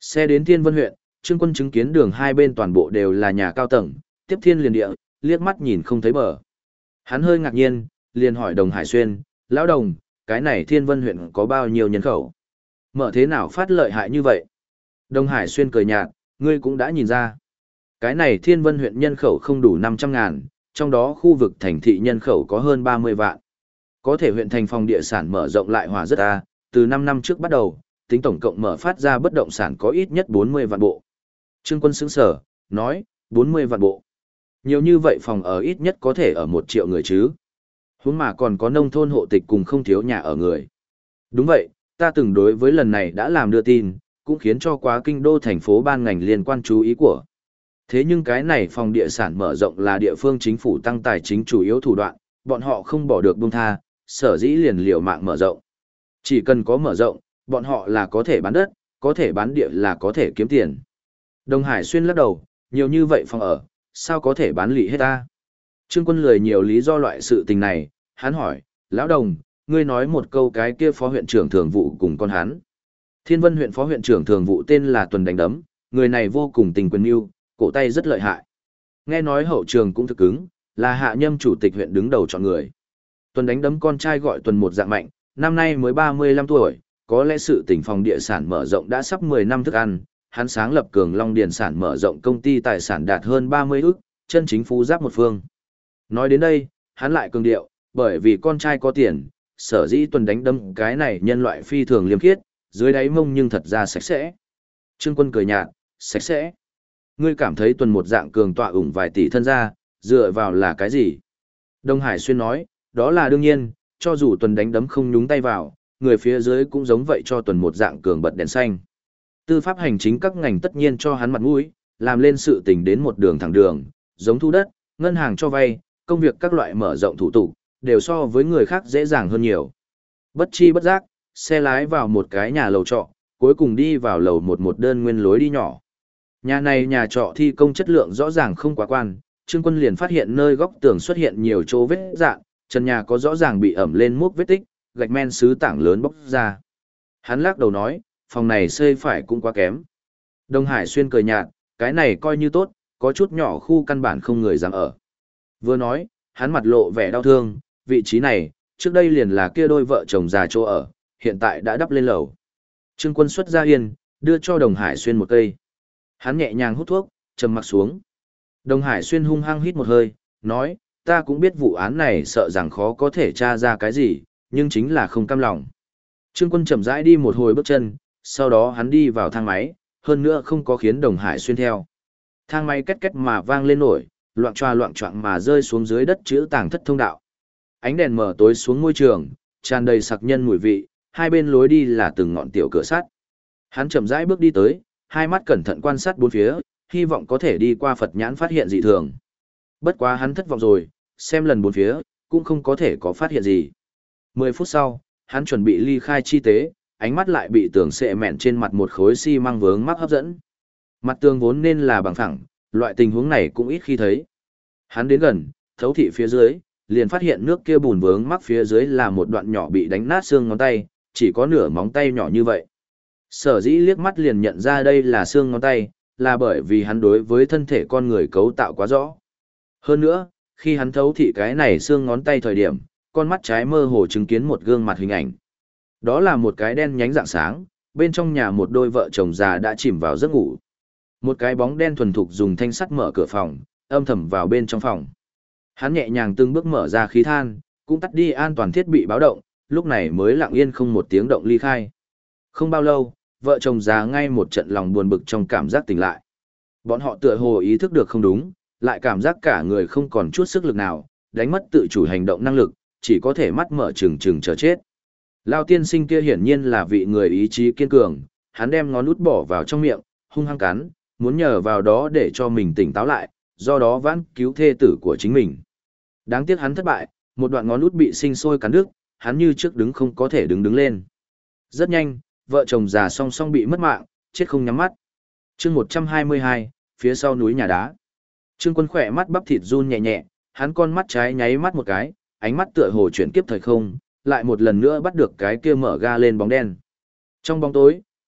[SPEAKER 1] Xe đến Thiên Vân huyện, Trương Quân chứng kiến đường hai bên toàn bộ đều là nhà cao tầng, tiếp thiên liền địa, liếc mắt nhìn không thấy bờ. Hắn hơi ngạc nhiên, liền hỏi Đồng Hải Xuyên, lão Đồng, cái này Thiên Vân huyện có bao nhiêu nhân khẩu? Mở thế nào phát lợi hại như vậy? Đồng Hải Xuyên cười nhạt, ngươi cũng đã nhìn ra. Cái này Thiên Vân huyện nhân khẩu không đủ 500.000, trong đó khu vực thành thị nhân khẩu có hơn 30 vạn. Có thể huyện thành phòng địa sản mở rộng lại hòa rất a, từ 5 năm trước bắt đầu, tính tổng cộng mở phát ra bất động sản có ít nhất 40 vạn bộ. Trương Quân sững sở, nói, 40 vạn bộ. Nhiều như vậy phòng ở ít nhất có thể ở 1 triệu người chứ. Huống mà còn có nông thôn hộ tịch cùng không thiếu nhà ở người. Đúng vậy, ta từng đối với lần này đã làm đưa tin, cũng khiến cho quá kinh đô thành phố ban ngành liên quan chú ý của. Thế nhưng cái này phòng địa sản mở rộng là địa phương chính phủ tăng tài chính chủ yếu thủ đoạn, bọn họ không bỏ được buông tha, sở dĩ liền liều mạng mở rộng. Chỉ cần có mở rộng, bọn họ là có thể bán đất, có thể bán địa là có thể kiếm tiền. Đồng Hải Xuyên lắc đầu, nhiều như vậy phòng ở, sao có thể bán lị hết ta? Trương Quân lười nhiều lý do loại sự tình này, hắn hỏi, lão Đồng, ngươi nói một câu cái kia phó huyện trưởng thường vụ cùng con hắn. Thiên Vân huyện phó huyện trưởng thường vụ tên là Tuần Đánh Đấm, người này vô cùng tình quyền mưu, cổ tay rất lợi hại. Nghe nói hậu trường cũng thực cứng, là hạ nhâm chủ tịch huyện đứng đầu chọn người. Tuần Đánh Đấm con trai gọi Tuần một dạng mạnh, năm nay mới 35 tuổi, có lẽ sự tỉnh phòng địa sản mở rộng đã sắp 10 năm thức ăn, hắn sáng lập Cường Long Điền sản mở rộng công ty tài sản đạt hơn 30 ức, chân chính phú giáp một phương. Nói đến đây, hắn lại cường điệu, bởi vì con trai có tiền, sở dĩ Tuần Đánh Đấm cái này nhân loại phi thường liêm khiết, dưới đáy mông nhưng thật ra sạch sẽ. Trương Quân cười nhạt, sạch sẽ. Ngươi cảm thấy Tuần một dạng cường tọa ủng vài tỷ thân gia, dựa vào là cái gì? Đông Hải Xuyên nói, đó là đương nhiên, cho dù Tuần Đánh Đấm không nhúng tay vào, người phía dưới cũng giống vậy cho Tuần một dạng cường bật đèn xanh. Tư pháp hành chính các ngành tất nhiên cho hắn mặt mũi, làm lên sự tình đến một đường thẳng đường, giống thu đất, ngân hàng cho vay, công việc các loại mở rộng thủ tục, đều so với người khác dễ dàng hơn nhiều. Bất chi bất giác, xe lái vào một cái nhà lầu trọ, cuối cùng đi vào lầu một đơn nguyên lối đi nhỏ. Nhà này nhà trọ thi công chất lượng rõ ràng không quá quan, Trương Quân liền phát hiện nơi góc tường xuất hiện nhiều chỗ vết dạn, trần nhà có rõ ràng bị ẩm lên múc vết tích, gạch men sứ tảng lớn bóc ra. Hắn lắc đầu nói, phòng này xây phải cũng quá kém. Đông Hải Xuyên cười nhạt, cái này coi như tốt, có chút nhỏ khu căn bản không người dám ở. Vừa nói, hắn mặt lộ vẻ đau thương, vị trí này, trước đây liền là kia đôi vợ chồng già chỗ ở, hiện tại đã đắp lên lầu. Trương Quân xuất ra yên, đưa cho Đồng Hải Xuyên một cây. Hắn nhẹ nhàng hút thuốc, trầm mặc xuống. Đồng Hải Xuyên hung hăng hít một hơi, nói, ta cũng biết vụ án này sợ rằng khó có thể tra ra cái gì, nhưng chính là không cam lòng. Trương Quân chậm rãi đi một hồi bước chân, sau đó hắn đi vào thang máy, hơn nữa không có khiến Đồng Hải Xuyên theo. Thang máy két két mà vang lên nổi, loạng choạng mà rơi xuống dưới đất chữ tàng thất thông đạo. Ánh đèn mở tối xuống môi trường, tràn đầy sặc nhân mùi vị, hai bên lối đi là từng ngọn tiểu cửa sắt. Hắn chậm rãi bước đi tới, hai mắt cẩn thận quan sát bốn phía, hy vọng có thể đi qua Phật nhãn phát hiện dị thường. Bất quá hắn thất vọng rồi, xem lần bốn phía, cũng không có thể có phát hiện gì. 10 phút sau, hắn chuẩn bị ly khai chi tế, ánh mắt lại bị tường sệ mẹn trên mặt một khối xi măng vướng mắc hấp dẫn. Mặt tường vốn nên là bằng phẳng, loại tình huống này cũng ít khi thấy. Hắn đến gần, thấu thị phía dưới, liền phát hiện nước kia bùn vướng mắc phía dưới là một đoạn nhỏ bị đánh nát xương ngón tay, chỉ có nửa móng tay nhỏ như vậy. Sở dĩ liếc mắt liền nhận ra đây là xương ngón tay, là bởi vì hắn đối với thân thể con người cấu tạo quá rõ. Hơn nữa, khi hắn thấu thị cái này xương ngón tay thời điểm, con mắt trái mơ hồ chứng kiến một gương mặt hình ảnh. Đó là một cái đen nhánh rạng sáng, bên trong nhà một đôi vợ chồng già đã chìm vào giấc ngủ. Một cái bóng đen thuần thục dùng thanh sắt mở cửa phòng, âm thầm vào bên trong phòng. Hắn nhẹ nhàng từng bước mở ra khí than, cũng tắt đi an toàn thiết bị báo động, lúc này mới lặng yên không một tiếng động ly khai. Không bao lâu, vợ chồng già ngay một trận lòng buồn bực trong cảm giác tỉnh lại. Bọn họ tựa hồ ý thức được không đúng, lại cảm giác cả người không còn chút sức lực nào, đánh mất tự chủ hành động năng lực, chỉ có thể mắt mở trừng trừng chờ chết. Lao tiên sinh kia hiển nhiên là vị người ý chí kiên cường, hắn đem ngón út bỏ vào trong miệng, hung hăng cắn, muốn nhờ vào đó để cho mình tỉnh táo lại, do đó vãn cứu thê tử của chính mình. Đáng tiếc hắn thất bại, một đoạn ngón út bị sinh sôi cắn đứt, hắn như trước đứng không có thể đứng lên. Rất nhanh, vợ chồng già song song bị mất mạng, chết không nhắm mắt. Chương 122, phía sau núi nhà đá. Trương Quân khỏe mắt bắp thịt run nhẹ nhẹ, hắn con mắt trái nháy mắt một cái, ánh mắt tựa hồ chuyển kiếp thời không, lại một lần nữa bắt được cái kia mở ga lên bóng đen. Trong bóng tối,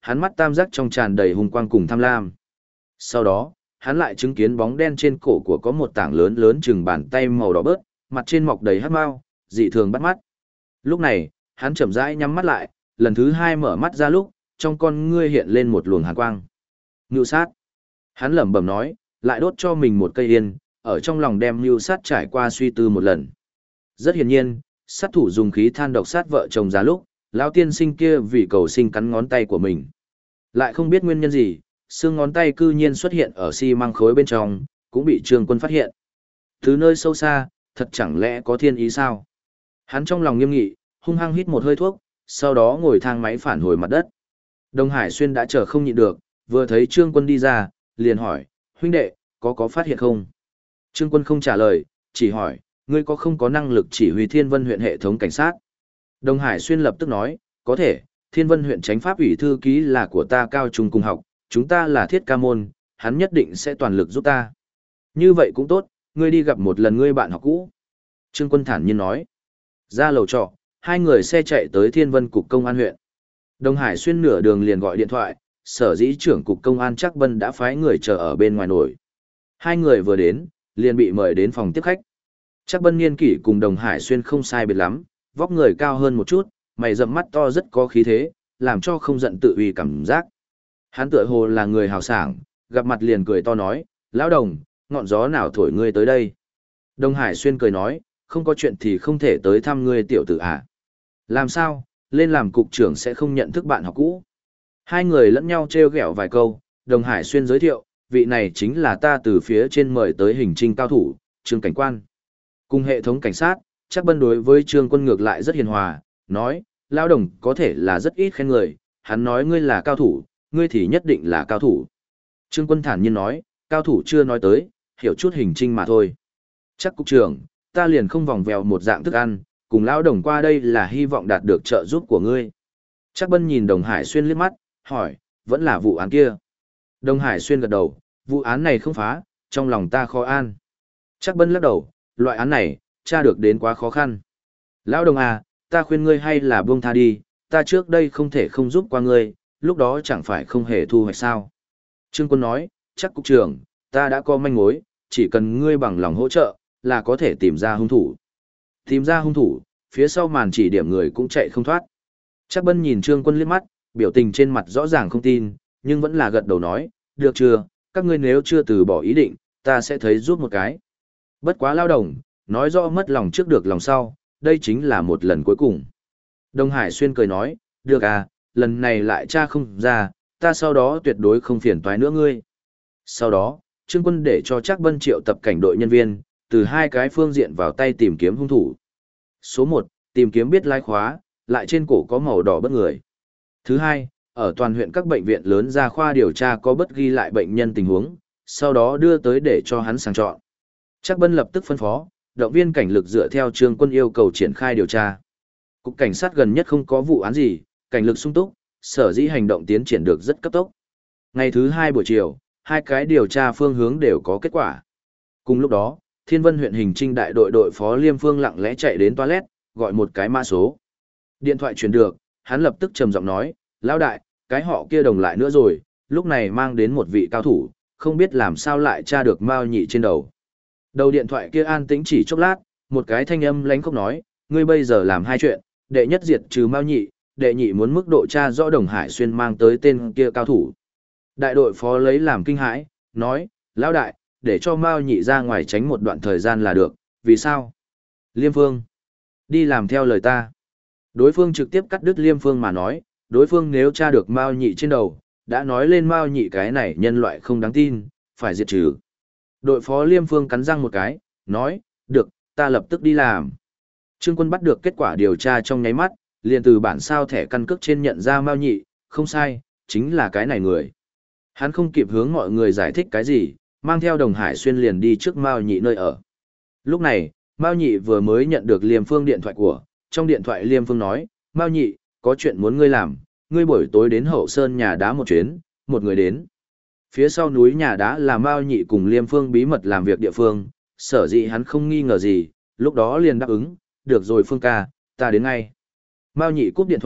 [SPEAKER 1] hắn mắt tam giác trong tràn đầy hung quang cùng tham lam. Sau đó, hắn lại chứng kiến bóng đen trên cổ của có một tảng lớn lớn chừng bàn tay màu đỏ bớt, mặt trên mọc đầy hắc mao, dị thường bắt mắt. Lúc này, hắn chậm rãi nhắm mắt lại, lần thứ hai mở mắt ra lúc, trong con ngươi hiện lên một luồng hàn quang. Mưu sát. Hắn lẩm bẩm nói, lại đốt cho mình một cây yên, ở trong lòng đem mưu sát trải qua suy tư một lần. Rất hiển nhiên, sát thủ dùng khí than độc sát vợ chồng già lúc, lão tiên sinh kia vì cầu sinh cắn ngón tay của mình. Lại không biết nguyên nhân gì, xương ngón tay cư nhiên xuất hiện ở xi măng khối bên trong, cũng bị Trương Quân phát hiện. Từ nơi sâu xa, thật chẳng lẽ có thiên ý sao? Hắn trong lòng nghiêm nghị, hung hăng hít một hơi thuốc, sau đó ngồi thang máy phản hồi mặt đất. Đông Hải Xuyên đã chờ không nhịn được, vừa thấy Trương Quân đi ra, liền hỏi, huynh đệ, có phát hiện không? Trương Quân không trả lời, chỉ hỏi, ngươi có không có năng lực chỉ huy Thiên Vân huyện hệ thống cảnh sát? Đông Hải Xuyên lập tức nói, có thể, Thiên Vân huyện chánh pháp ủy thư ký là của ta cao trung cùng học, chúng ta là thiết ca môn, hắn nhất định sẽ toàn lực giúp ta. Như vậy cũng tốt, ngươi đi gặp một lần ngươi bạn học cũ. Trương Quân thản nhiên nói. Ra lầu trọ, hai người xe chạy tới Thiên Vân cục công an huyện. Đông Hải Xuyên nửa đường liền gọi điện thoại, sở dĩ trưởng cục công an Trác Bân đã phái người chờ ở bên ngoài nổi. Hai người vừa đến, liền bị mời đến phòng tiếp khách. Trác Bân niên kỷ cùng Đông Hải Xuyên không sai biệt lắm, vóc người cao hơn một chút, mày rậm mắt to rất có khí thế, làm cho không giận tự uy cảm giác. Hắn tựa hồ là người hào sảng, gặp mặt liền cười to nói, lão Đồng, ngọn gió nào thổi ngươi tới đây? Đông Hải Xuyên cười nói, không có chuyện thì không thể tới thăm ngươi tiểu tử à? Làm sao, lên làm cục trưởng sẽ không nhận thức bạn học cũ? Hai người lẫn nhau trêu ghẹo vài câu, Đông Hải Xuyên giới thiệu, vị này chính là ta từ phía trên mời tới hình trinh cao thủ, Trương Cảnh Quan. Cùng hệ thống cảnh sát, Trác Bân đối với Trương Quân ngược lại rất hiền hòa, nói, lão Đồng có thể là rất ít khen người, hắn nói ngươi là cao thủ, ngươi thì nhất định là cao thủ. Trương Quân thản nhiên nói, cao thủ chưa nói tới, hiểu chút hình trinh mà thôi. Chắc cục trưởng, ta liền không vòng vèo một dạng thức ăn, cùng lão Đồng qua đây là hy vọng đạt được trợ giúp của ngươi. Trác Bân nhìn Đồng Hải Xuyên liếc mắt, hỏi, vẫn là vụ án kia. Đồng Hải Xuyên gật đầu, vụ án này không phá, trong lòng ta khó an. Trác Bân lắc đầu, loại án này, tra được đến quá khó khăn. Lão Đồng à, ta khuyên ngươi hay là buông tha đi, ta trước đây không thể không giúp qua ngươi, lúc đó chẳng phải không hề thu hoạch sao. Trương Quân nói, chắc cục trưởng, ta đã có manh mối, chỉ cần ngươi bằng lòng hỗ trợ, là có thể tìm ra hung thủ. Tìm ra hung thủ, phía sau màn chỉ điểm người cũng chạy không thoát. Trác Bân nhìn Trương Quân liếc mắt, biểu tình trên mặt rõ ràng không tin, nhưng vẫn là gật đầu nói, được chưa, các ngươi nếu chưa từ bỏ ý định, ta sẽ thấy giúp một cái. Bất quá lao đồng, nói rõ mất lòng trước được lòng sau, đây chính là một lần cuối cùng. Đông Hải Xuyên cười nói, được à, lần này lại tra không ra, ta sau đó tuyệt đối không phiền toái nữa ngươi. Sau đó, Trương Quân để cho Trác Bân triệu tập cảnh đội nhân viên, từ hai cái phương diện vào tay tìm kiếm hung thủ. Số 1, tìm kiếm biết lái khóa, lại trên cổ có màu đỏ bất người. Thứ hai, ở toàn huyện các bệnh viện lớn ra khoa điều tra có bất ghi lại bệnh nhân tình huống, sau đó đưa tới để cho hắn sàng chọn. Trác Bân lập tức phân phó, động viên cảnh lực dựa theo Trương Quân yêu cầu triển khai điều tra. Cục cảnh sát gần nhất không có vụ án gì, cảnh lực sung túc, sở dĩ hành động tiến triển được rất cấp tốc. Ngày thứ 2 buổi chiều, hai cái điều tra phương hướng đều có kết quả. Cùng lúc đó, Thiên Vân huyện hình trinh đại đội đội phó Liêm Phương lặng lẽ chạy đến toilet, gọi một cái mã số. Điện thoại truyền được, hắn lập tức trầm giọng nói, lão đại, cái họ kia đồng lại nữa rồi, lúc này mang đến một vị cao thủ, không biết làm sao lại tra được Mao Nhị trên đầu. Đầu điện thoại kia an tĩnh chỉ chốc lát, một cái thanh âm lánh khóc nói, ngươi bây giờ làm hai chuyện, đệ nhất diệt trừ Mao Nhị, đệ nhị muốn mức độ tra rõ Đồng Hải Xuyên mang tới tên kia cao thủ. Đại đội phó lấy làm kinh hãi, nói, lão đại, để cho Mao Nhị ra ngoài tránh một đoạn thời gian là được, vì sao? Liêm Phương, đi làm theo lời ta. Đối phương trực tiếp cắt đứt Liêm Phương mà nói, đối phương nếu tra được Mao Nhị trên đầu, đã nói lên Mao Nhị cái này nhân loại không đáng tin, phải diệt trừ. Đội phó Liêm Phương cắn răng một cái, nói, được, ta lập tức đi làm. Trương Quân bắt được kết quả điều tra trong nháy mắt, liền từ bản sao thẻ căn cước trên nhận ra Mao Nhị, không sai, chính là cái này người. Hắn không kịp hướng mọi người giải thích cái gì, mang theo Đồng Hải Xuyên liền đi trước Mao Nhị nơi ở. Lúc này, Mao Nhị vừa mới nhận được Liêm Phương điện thoại của, trong điện thoại Liêm Phương nói, Mao Nhị, có chuyện muốn ngươi làm, ngươi buổi tối đến Hậu Sơn nhà đá một chuyến, một người đến. Phía sau núi nhà đá là Mao Nhị cùng Liêm Phương bí mật làm việc địa phương, sở dĩ hắn không nghi ngờ gì, lúc đó liền đáp ứng, được rồi Phương ca, ta đến ngay. Mao Nhị cúp điện thoại,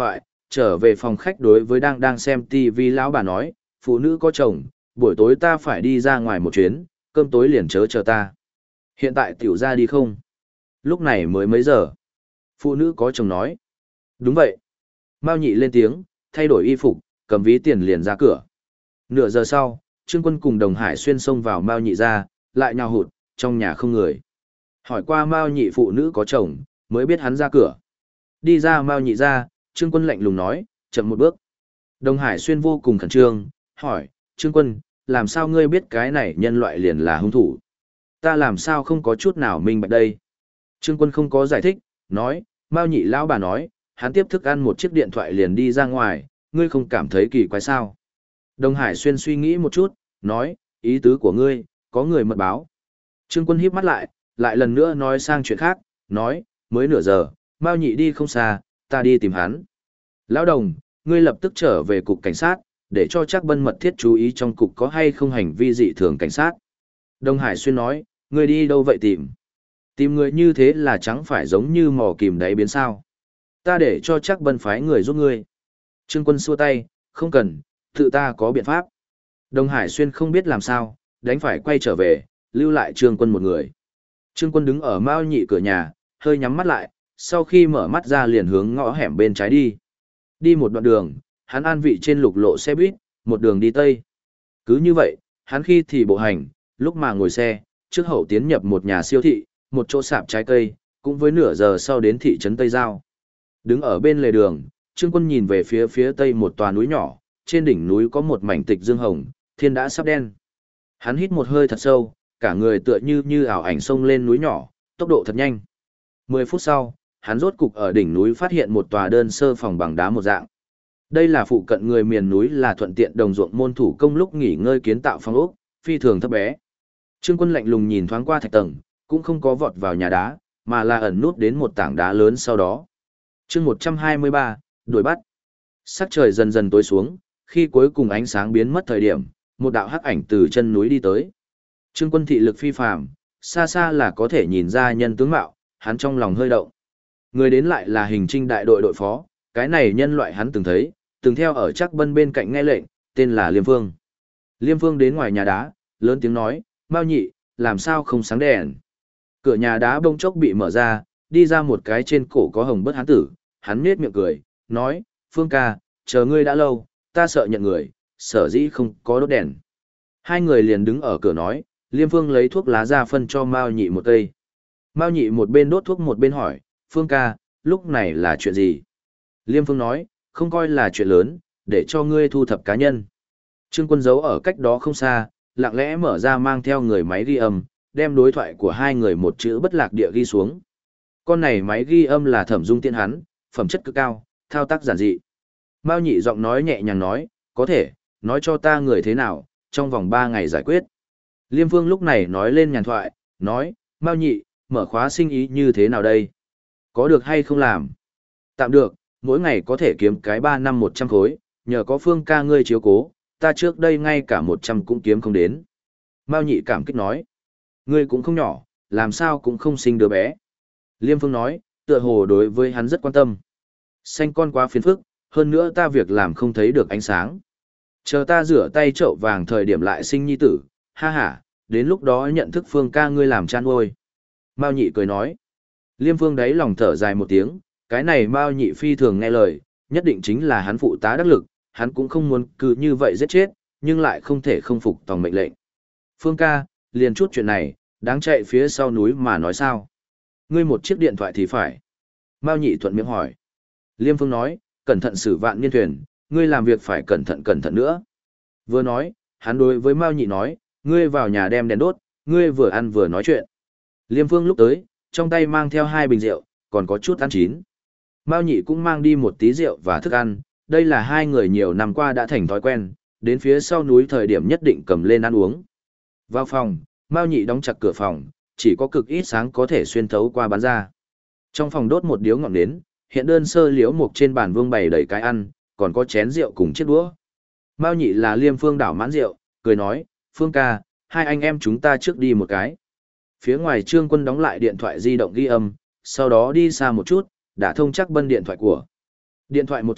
[SPEAKER 1] trở về phòng khách đối với đang xem TV lão bà nói, phụ nữ có chồng, buổi tối ta phải đi ra ngoài một chuyến, cơm tối liền chớ chờ ta. Hiện tại tiểu ra đi không? Lúc này mới mấy giờ? Phụ nữ có chồng nói. Đúng vậy. Mao Nhị lên tiếng, thay đổi y phục, cầm ví tiền liền ra cửa. Nửa giờ sau, Trương Quân cùng Đồng Hải Xuyên xông vào Mao Nhị ra, lại nhào hụt, trong nhà không người. Hỏi qua Mao Nhị phụ nữ có chồng, mới biết hắn ra cửa. Đi ra Mao Nhị ra, Trương Quân lạnh lùng nói, chậm một bước. Đồng Hải Xuyên vô cùng khẩn trương, hỏi, Trương Quân, làm sao ngươi biết cái này nhân loại liền là hung thủ? Ta làm sao không có chút nào minh bạch đây? Trương Quân không có giải thích, nói, Mao Nhị lão bà nói, hắn tiếp thức ăn một chiếc điện thoại liền đi ra ngoài, ngươi không cảm thấy kỳ quái sao? Đồng Hải Xuyên suy nghĩ một chút, nói, ý tứ của ngươi, có người mật báo. Trương Quân híp mắt lại lần nữa nói sang chuyện khác, nói, mới nửa giờ, Mao Nhị đi không xa, ta đi tìm hắn. Lão Đồng, ngươi lập tức trở về cục cảnh sát, để cho Trác Bân mật thiết chú ý trong cục có hay không hành vi dị thường cảnh sát. Đồng Hải Xuyên nói, ngươi đi đâu vậy tìm? Tìm người như thế là chẳng phải giống như mò kìm đáy biến sao. Ta để cho Trác Bân phái người giúp ngươi. Trương Quân xua tay, không cần, tự ta có biện pháp. Đồng Hải Xuyên không biết làm sao, đánh phải quay trở về, lưu lại Trương Quân một người. Trương Quân đứng ở Mao Nhị cửa nhà, hơi nhắm mắt lại, sau khi mở mắt ra liền hướng ngõ hẻm bên trái đi. Đi một đoạn đường, hắn an vị trên lục lộ xe buýt, một đường đi tây. Cứ như vậy, hắn khi thì bộ hành, lúc mà ngồi xe, trước hậu tiến nhập một nhà siêu thị, một chỗ sạp trái cây, cũng với nửa giờ sau đến thị trấn Tây Giao. Đứng ở bên lề đường, Trương Quân nhìn về phía tây một tòa núi nhỏ, trên đỉnh núi có một mảnh tịch dương hồng, thiên đã sắp đen. Hắn hít một hơi thật sâu, cả người tựa như ảo ảnh xông lên núi nhỏ, tốc độ thật nhanh. 10 phút sau, hắn rốt cục ở đỉnh núi phát hiện một tòa đơn sơ phòng bằng đá một dạng. Đây là phụ cận người miền núi là thuận tiện đồng ruộng môn thủ công lúc nghỉ ngơi kiến tạo phòng ốc, phi thường thấp bé. Trương Quân lạnh lùng nhìn thoáng qua thạch tầng, cũng không có vọt vào nhà đá, mà là ẩn nút đến một tảng đá lớn sau đó. Chương 123, đuổi bắt. Sắc trời dần dần tối xuống, khi cuối cùng ánh sáng biến mất thời điểm, một đạo hắc ảnh từ chân núi đi tới. Trương Quân thị lực phi phàm, xa xa là có thể nhìn ra nhân tướng mạo, hắn trong lòng hơi động. Người đến lại là Hình Trinh đại đội đội phó, cái này nhân loại hắn từng thấy, từng theo ở Trác Bân bên cạnh nghe lệnh, tên là Liêm Phương. Liêm Phương đến ngoài nhà đá, lớn tiếng nói, Mao Nhị, làm sao không sáng đèn? Cửa nhà đá bỗng chốc bị mở ra, đi ra một cái trên cổ có hồng bất hán tử, hắn nhếch miệng cười, nói, Phương ca, chờ ngươi đã lâu, ta sợ nhận người, sở dĩ không có đốt đèn. Hai người liền đứng ở cửa nói, Liêm Phương lấy thuốc lá ra phân cho Mao Nhị một cây. Mao Nhị một bên đốt thuốc một bên hỏi, Phương ca, lúc này là chuyện gì? Liêm Phương nói, không coi là chuyện lớn, để cho ngươi thu thập cá nhân. Trương Quân giấu ở cách đó không xa, lặng lẽ mở ra mang theo người máy ghi âm, đem đối thoại của hai người một chữ bất lạc địa ghi xuống. Con này máy ghi âm là Thẩm Dung Tiên hắn, phẩm chất cực cao, thao tác giản dị. Mao Nhị giọng nói nhẹ nhàng nói, có thể, nói cho ta người thế nào, trong vòng 3 ngày giải quyết. Liêm Phương lúc này nói lên nhàn thoại, nói, Mao Nhị, mở khóa sinh ý như thế nào đây? Có được hay không làm? Tạm được, mỗi ngày có thể kiếm cái 3 năm 100 khối, nhờ có Phương ca ngươi chiếu cố, ta trước đây ngay cả 100 cũng kiếm không đến. Mao Nhị cảm kích nói, ngươi cũng không nhỏ, làm sao cũng không sinh đứa bé. Liêm Phương nói, tựa hồ đối với hắn rất quan tâm. Sanh con quá phiền phức, hơn nữa ta việc làm không thấy được ánh sáng. Chờ ta rửa tay chậu vàng thời điểm lại sinh nhi tử, ha ha, đến lúc đó nhận thức Phương ca ngươi làm chan nuôi. Mao Nhị cười nói. Liêm Phương đáy lòng thở dài một tiếng, cái này Mao Nhị phi thường nghe lời, nhất định chính là hắn phụ tá đắc lực, hắn cũng không muốn cứ như vậy giết chết, nhưng lại không thể không phục tòng mệnh lệnh. Phương ca, liền chút chuyện này, đáng chạy phía sau núi mà nói sao? Ngươi một chiếc điện thoại thì phải. Mao Nhị thuận miệng hỏi. Liêm Phương nói, cẩn thận xử vạn niên thuyền, ngươi làm việc phải cẩn thận nữa. Vừa nói, hắn đối với Mao Nhị nói, ngươi vào nhà đem đèn đốt, ngươi vừa ăn vừa nói chuyện. Liêm Phương lúc tới, trong tay mang theo 2 bình rượu, còn có chút ăn chín. Mao Nhị cũng mang đi một tí rượu và thức ăn, đây là hai người nhiều năm qua đã thành thói quen, đến phía sau núi thời điểm nhất định cầm lên ăn uống. Vào phòng, Mao Nhị đóng chặt cửa phòng, chỉ có cực ít sáng có thể xuyên thấu qua bán ra. Trong phòng đốt một điếu ngọn nến, hiện đơn sơ liễu mục trên bàn vương bày đầy cái ăn, còn có chén rượu cùng chiếc đũa. Mao Nhị là Liêm Phương đảo mãn rượu, cười nói, Phương ca, hai anh em chúng ta trước đi một cái. Phía ngoài Trương Quân đóng lại điện thoại di động ghi âm, sau đó đi xa một chút, đã thông chắc bân điện thoại của. Điện thoại một trận,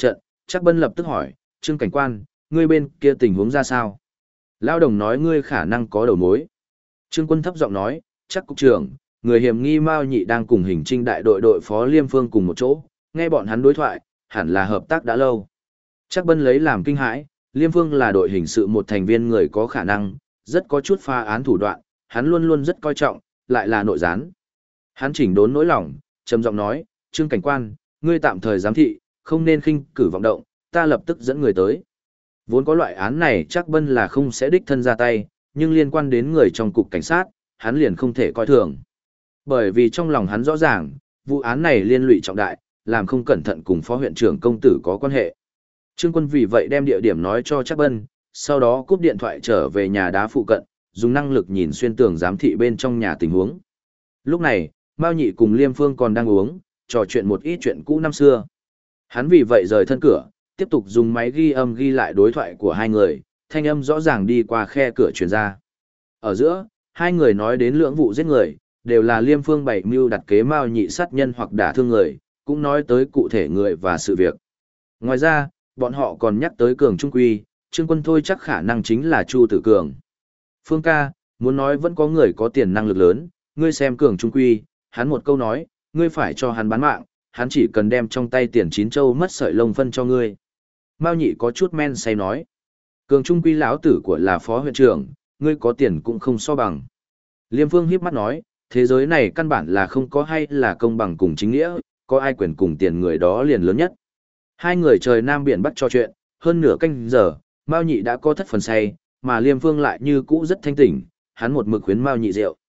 [SPEAKER 1] Trác Bân lập tức hỏi, Trương cảnh quan, ngươi bên kia tình huống ra sao? Lão đồng nói ngươi khả năng có đầu mối. Trương Quân thấp giọng nói, chắc cục trưởng, người hiểm nghi Mao Nhị đang cùng hình trinh đại đội đội phó Liêm Phương cùng một chỗ, nghe bọn hắn đối thoại, hẳn là hợp tác đã lâu. Trác Bân lấy làm kinh hãi, Liêm Phương là đội hình sự một thành viên người có khả năng, rất có chút pha án thủ đoạn, hắn luôn luôn rất coi trọng, lại là nội gián. Hắn chỉnh đốn nỗi lòng, trầm giọng nói, Trương cảnh quan, ngươi tạm thời giám thị, không nên khinh cử vọng động, ta lập tức dẫn người tới. Vốn có loại án này Trác Bân là không sẽ đích thân ra tay, nhưng liên quan đến người trong cục cảnh sát, hắn liền không thể coi thường. Bởi vì trong lòng hắn rõ ràng, vụ án này liên lụy trọng đại, làm không cẩn thận cùng phó huyện trưởng công tử có quan hệ. Trương Quân vì vậy đem địa điểm nói cho Trác Bân, sau đó cúp điện thoại trở về nhà đá phụ cận, dùng năng lực nhìn xuyên tường giám thị bên trong nhà tình huống. Lúc này, Mao Nhị cùng Liêm Phương còn đang uống, trò chuyện một ít chuyện cũ năm xưa. Hắn vì vậy rời thân cửa, tiếp tục dùng máy ghi âm ghi lại đối thoại của hai người, thanh âm rõ ràng đi qua khe cửa truyền ra. Ở giữa, hai người nói đến lưỡng vụ giết người, đều là Liêm Phương bày mưu đặt kế Mao Nhị sát nhân hoặc đả thương người, cũng nói tới cụ thể người và sự việc. Ngoài ra, bọn họ còn nhắc tới Cường Trung Quy, Trương Quân thôi chắc khả năng chính là Chu Tử Cường. Phương ca, muốn nói vẫn có người có tiền năng lực lớn, ngươi xem Cường Trung Quy, hắn một câu nói, ngươi phải cho hắn bán mạng, hắn chỉ cần đem trong tay tiền chín châu mất sợi lông phân cho ngươi. Mao Nhị có chút men say nói, Cường Trung Quy lão tử của là phó huyện trưởng, ngươi có tiền cũng không so bằng. Liêm Phương hiếp mắt nói, thế giới này căn bản là không có hay là công bằng cùng chính nghĩa, có ai quyền cùng tiền người đó liền lớn nhất. Hai người trời Nam Biển Bắc trò chuyện, hơn nửa canh giờ, Mao Nhị đã có thất phần say, mà Liêm Phương lại như cũ rất thanh tỉnh, hắn một mực khuyến Mao Nhị rượu.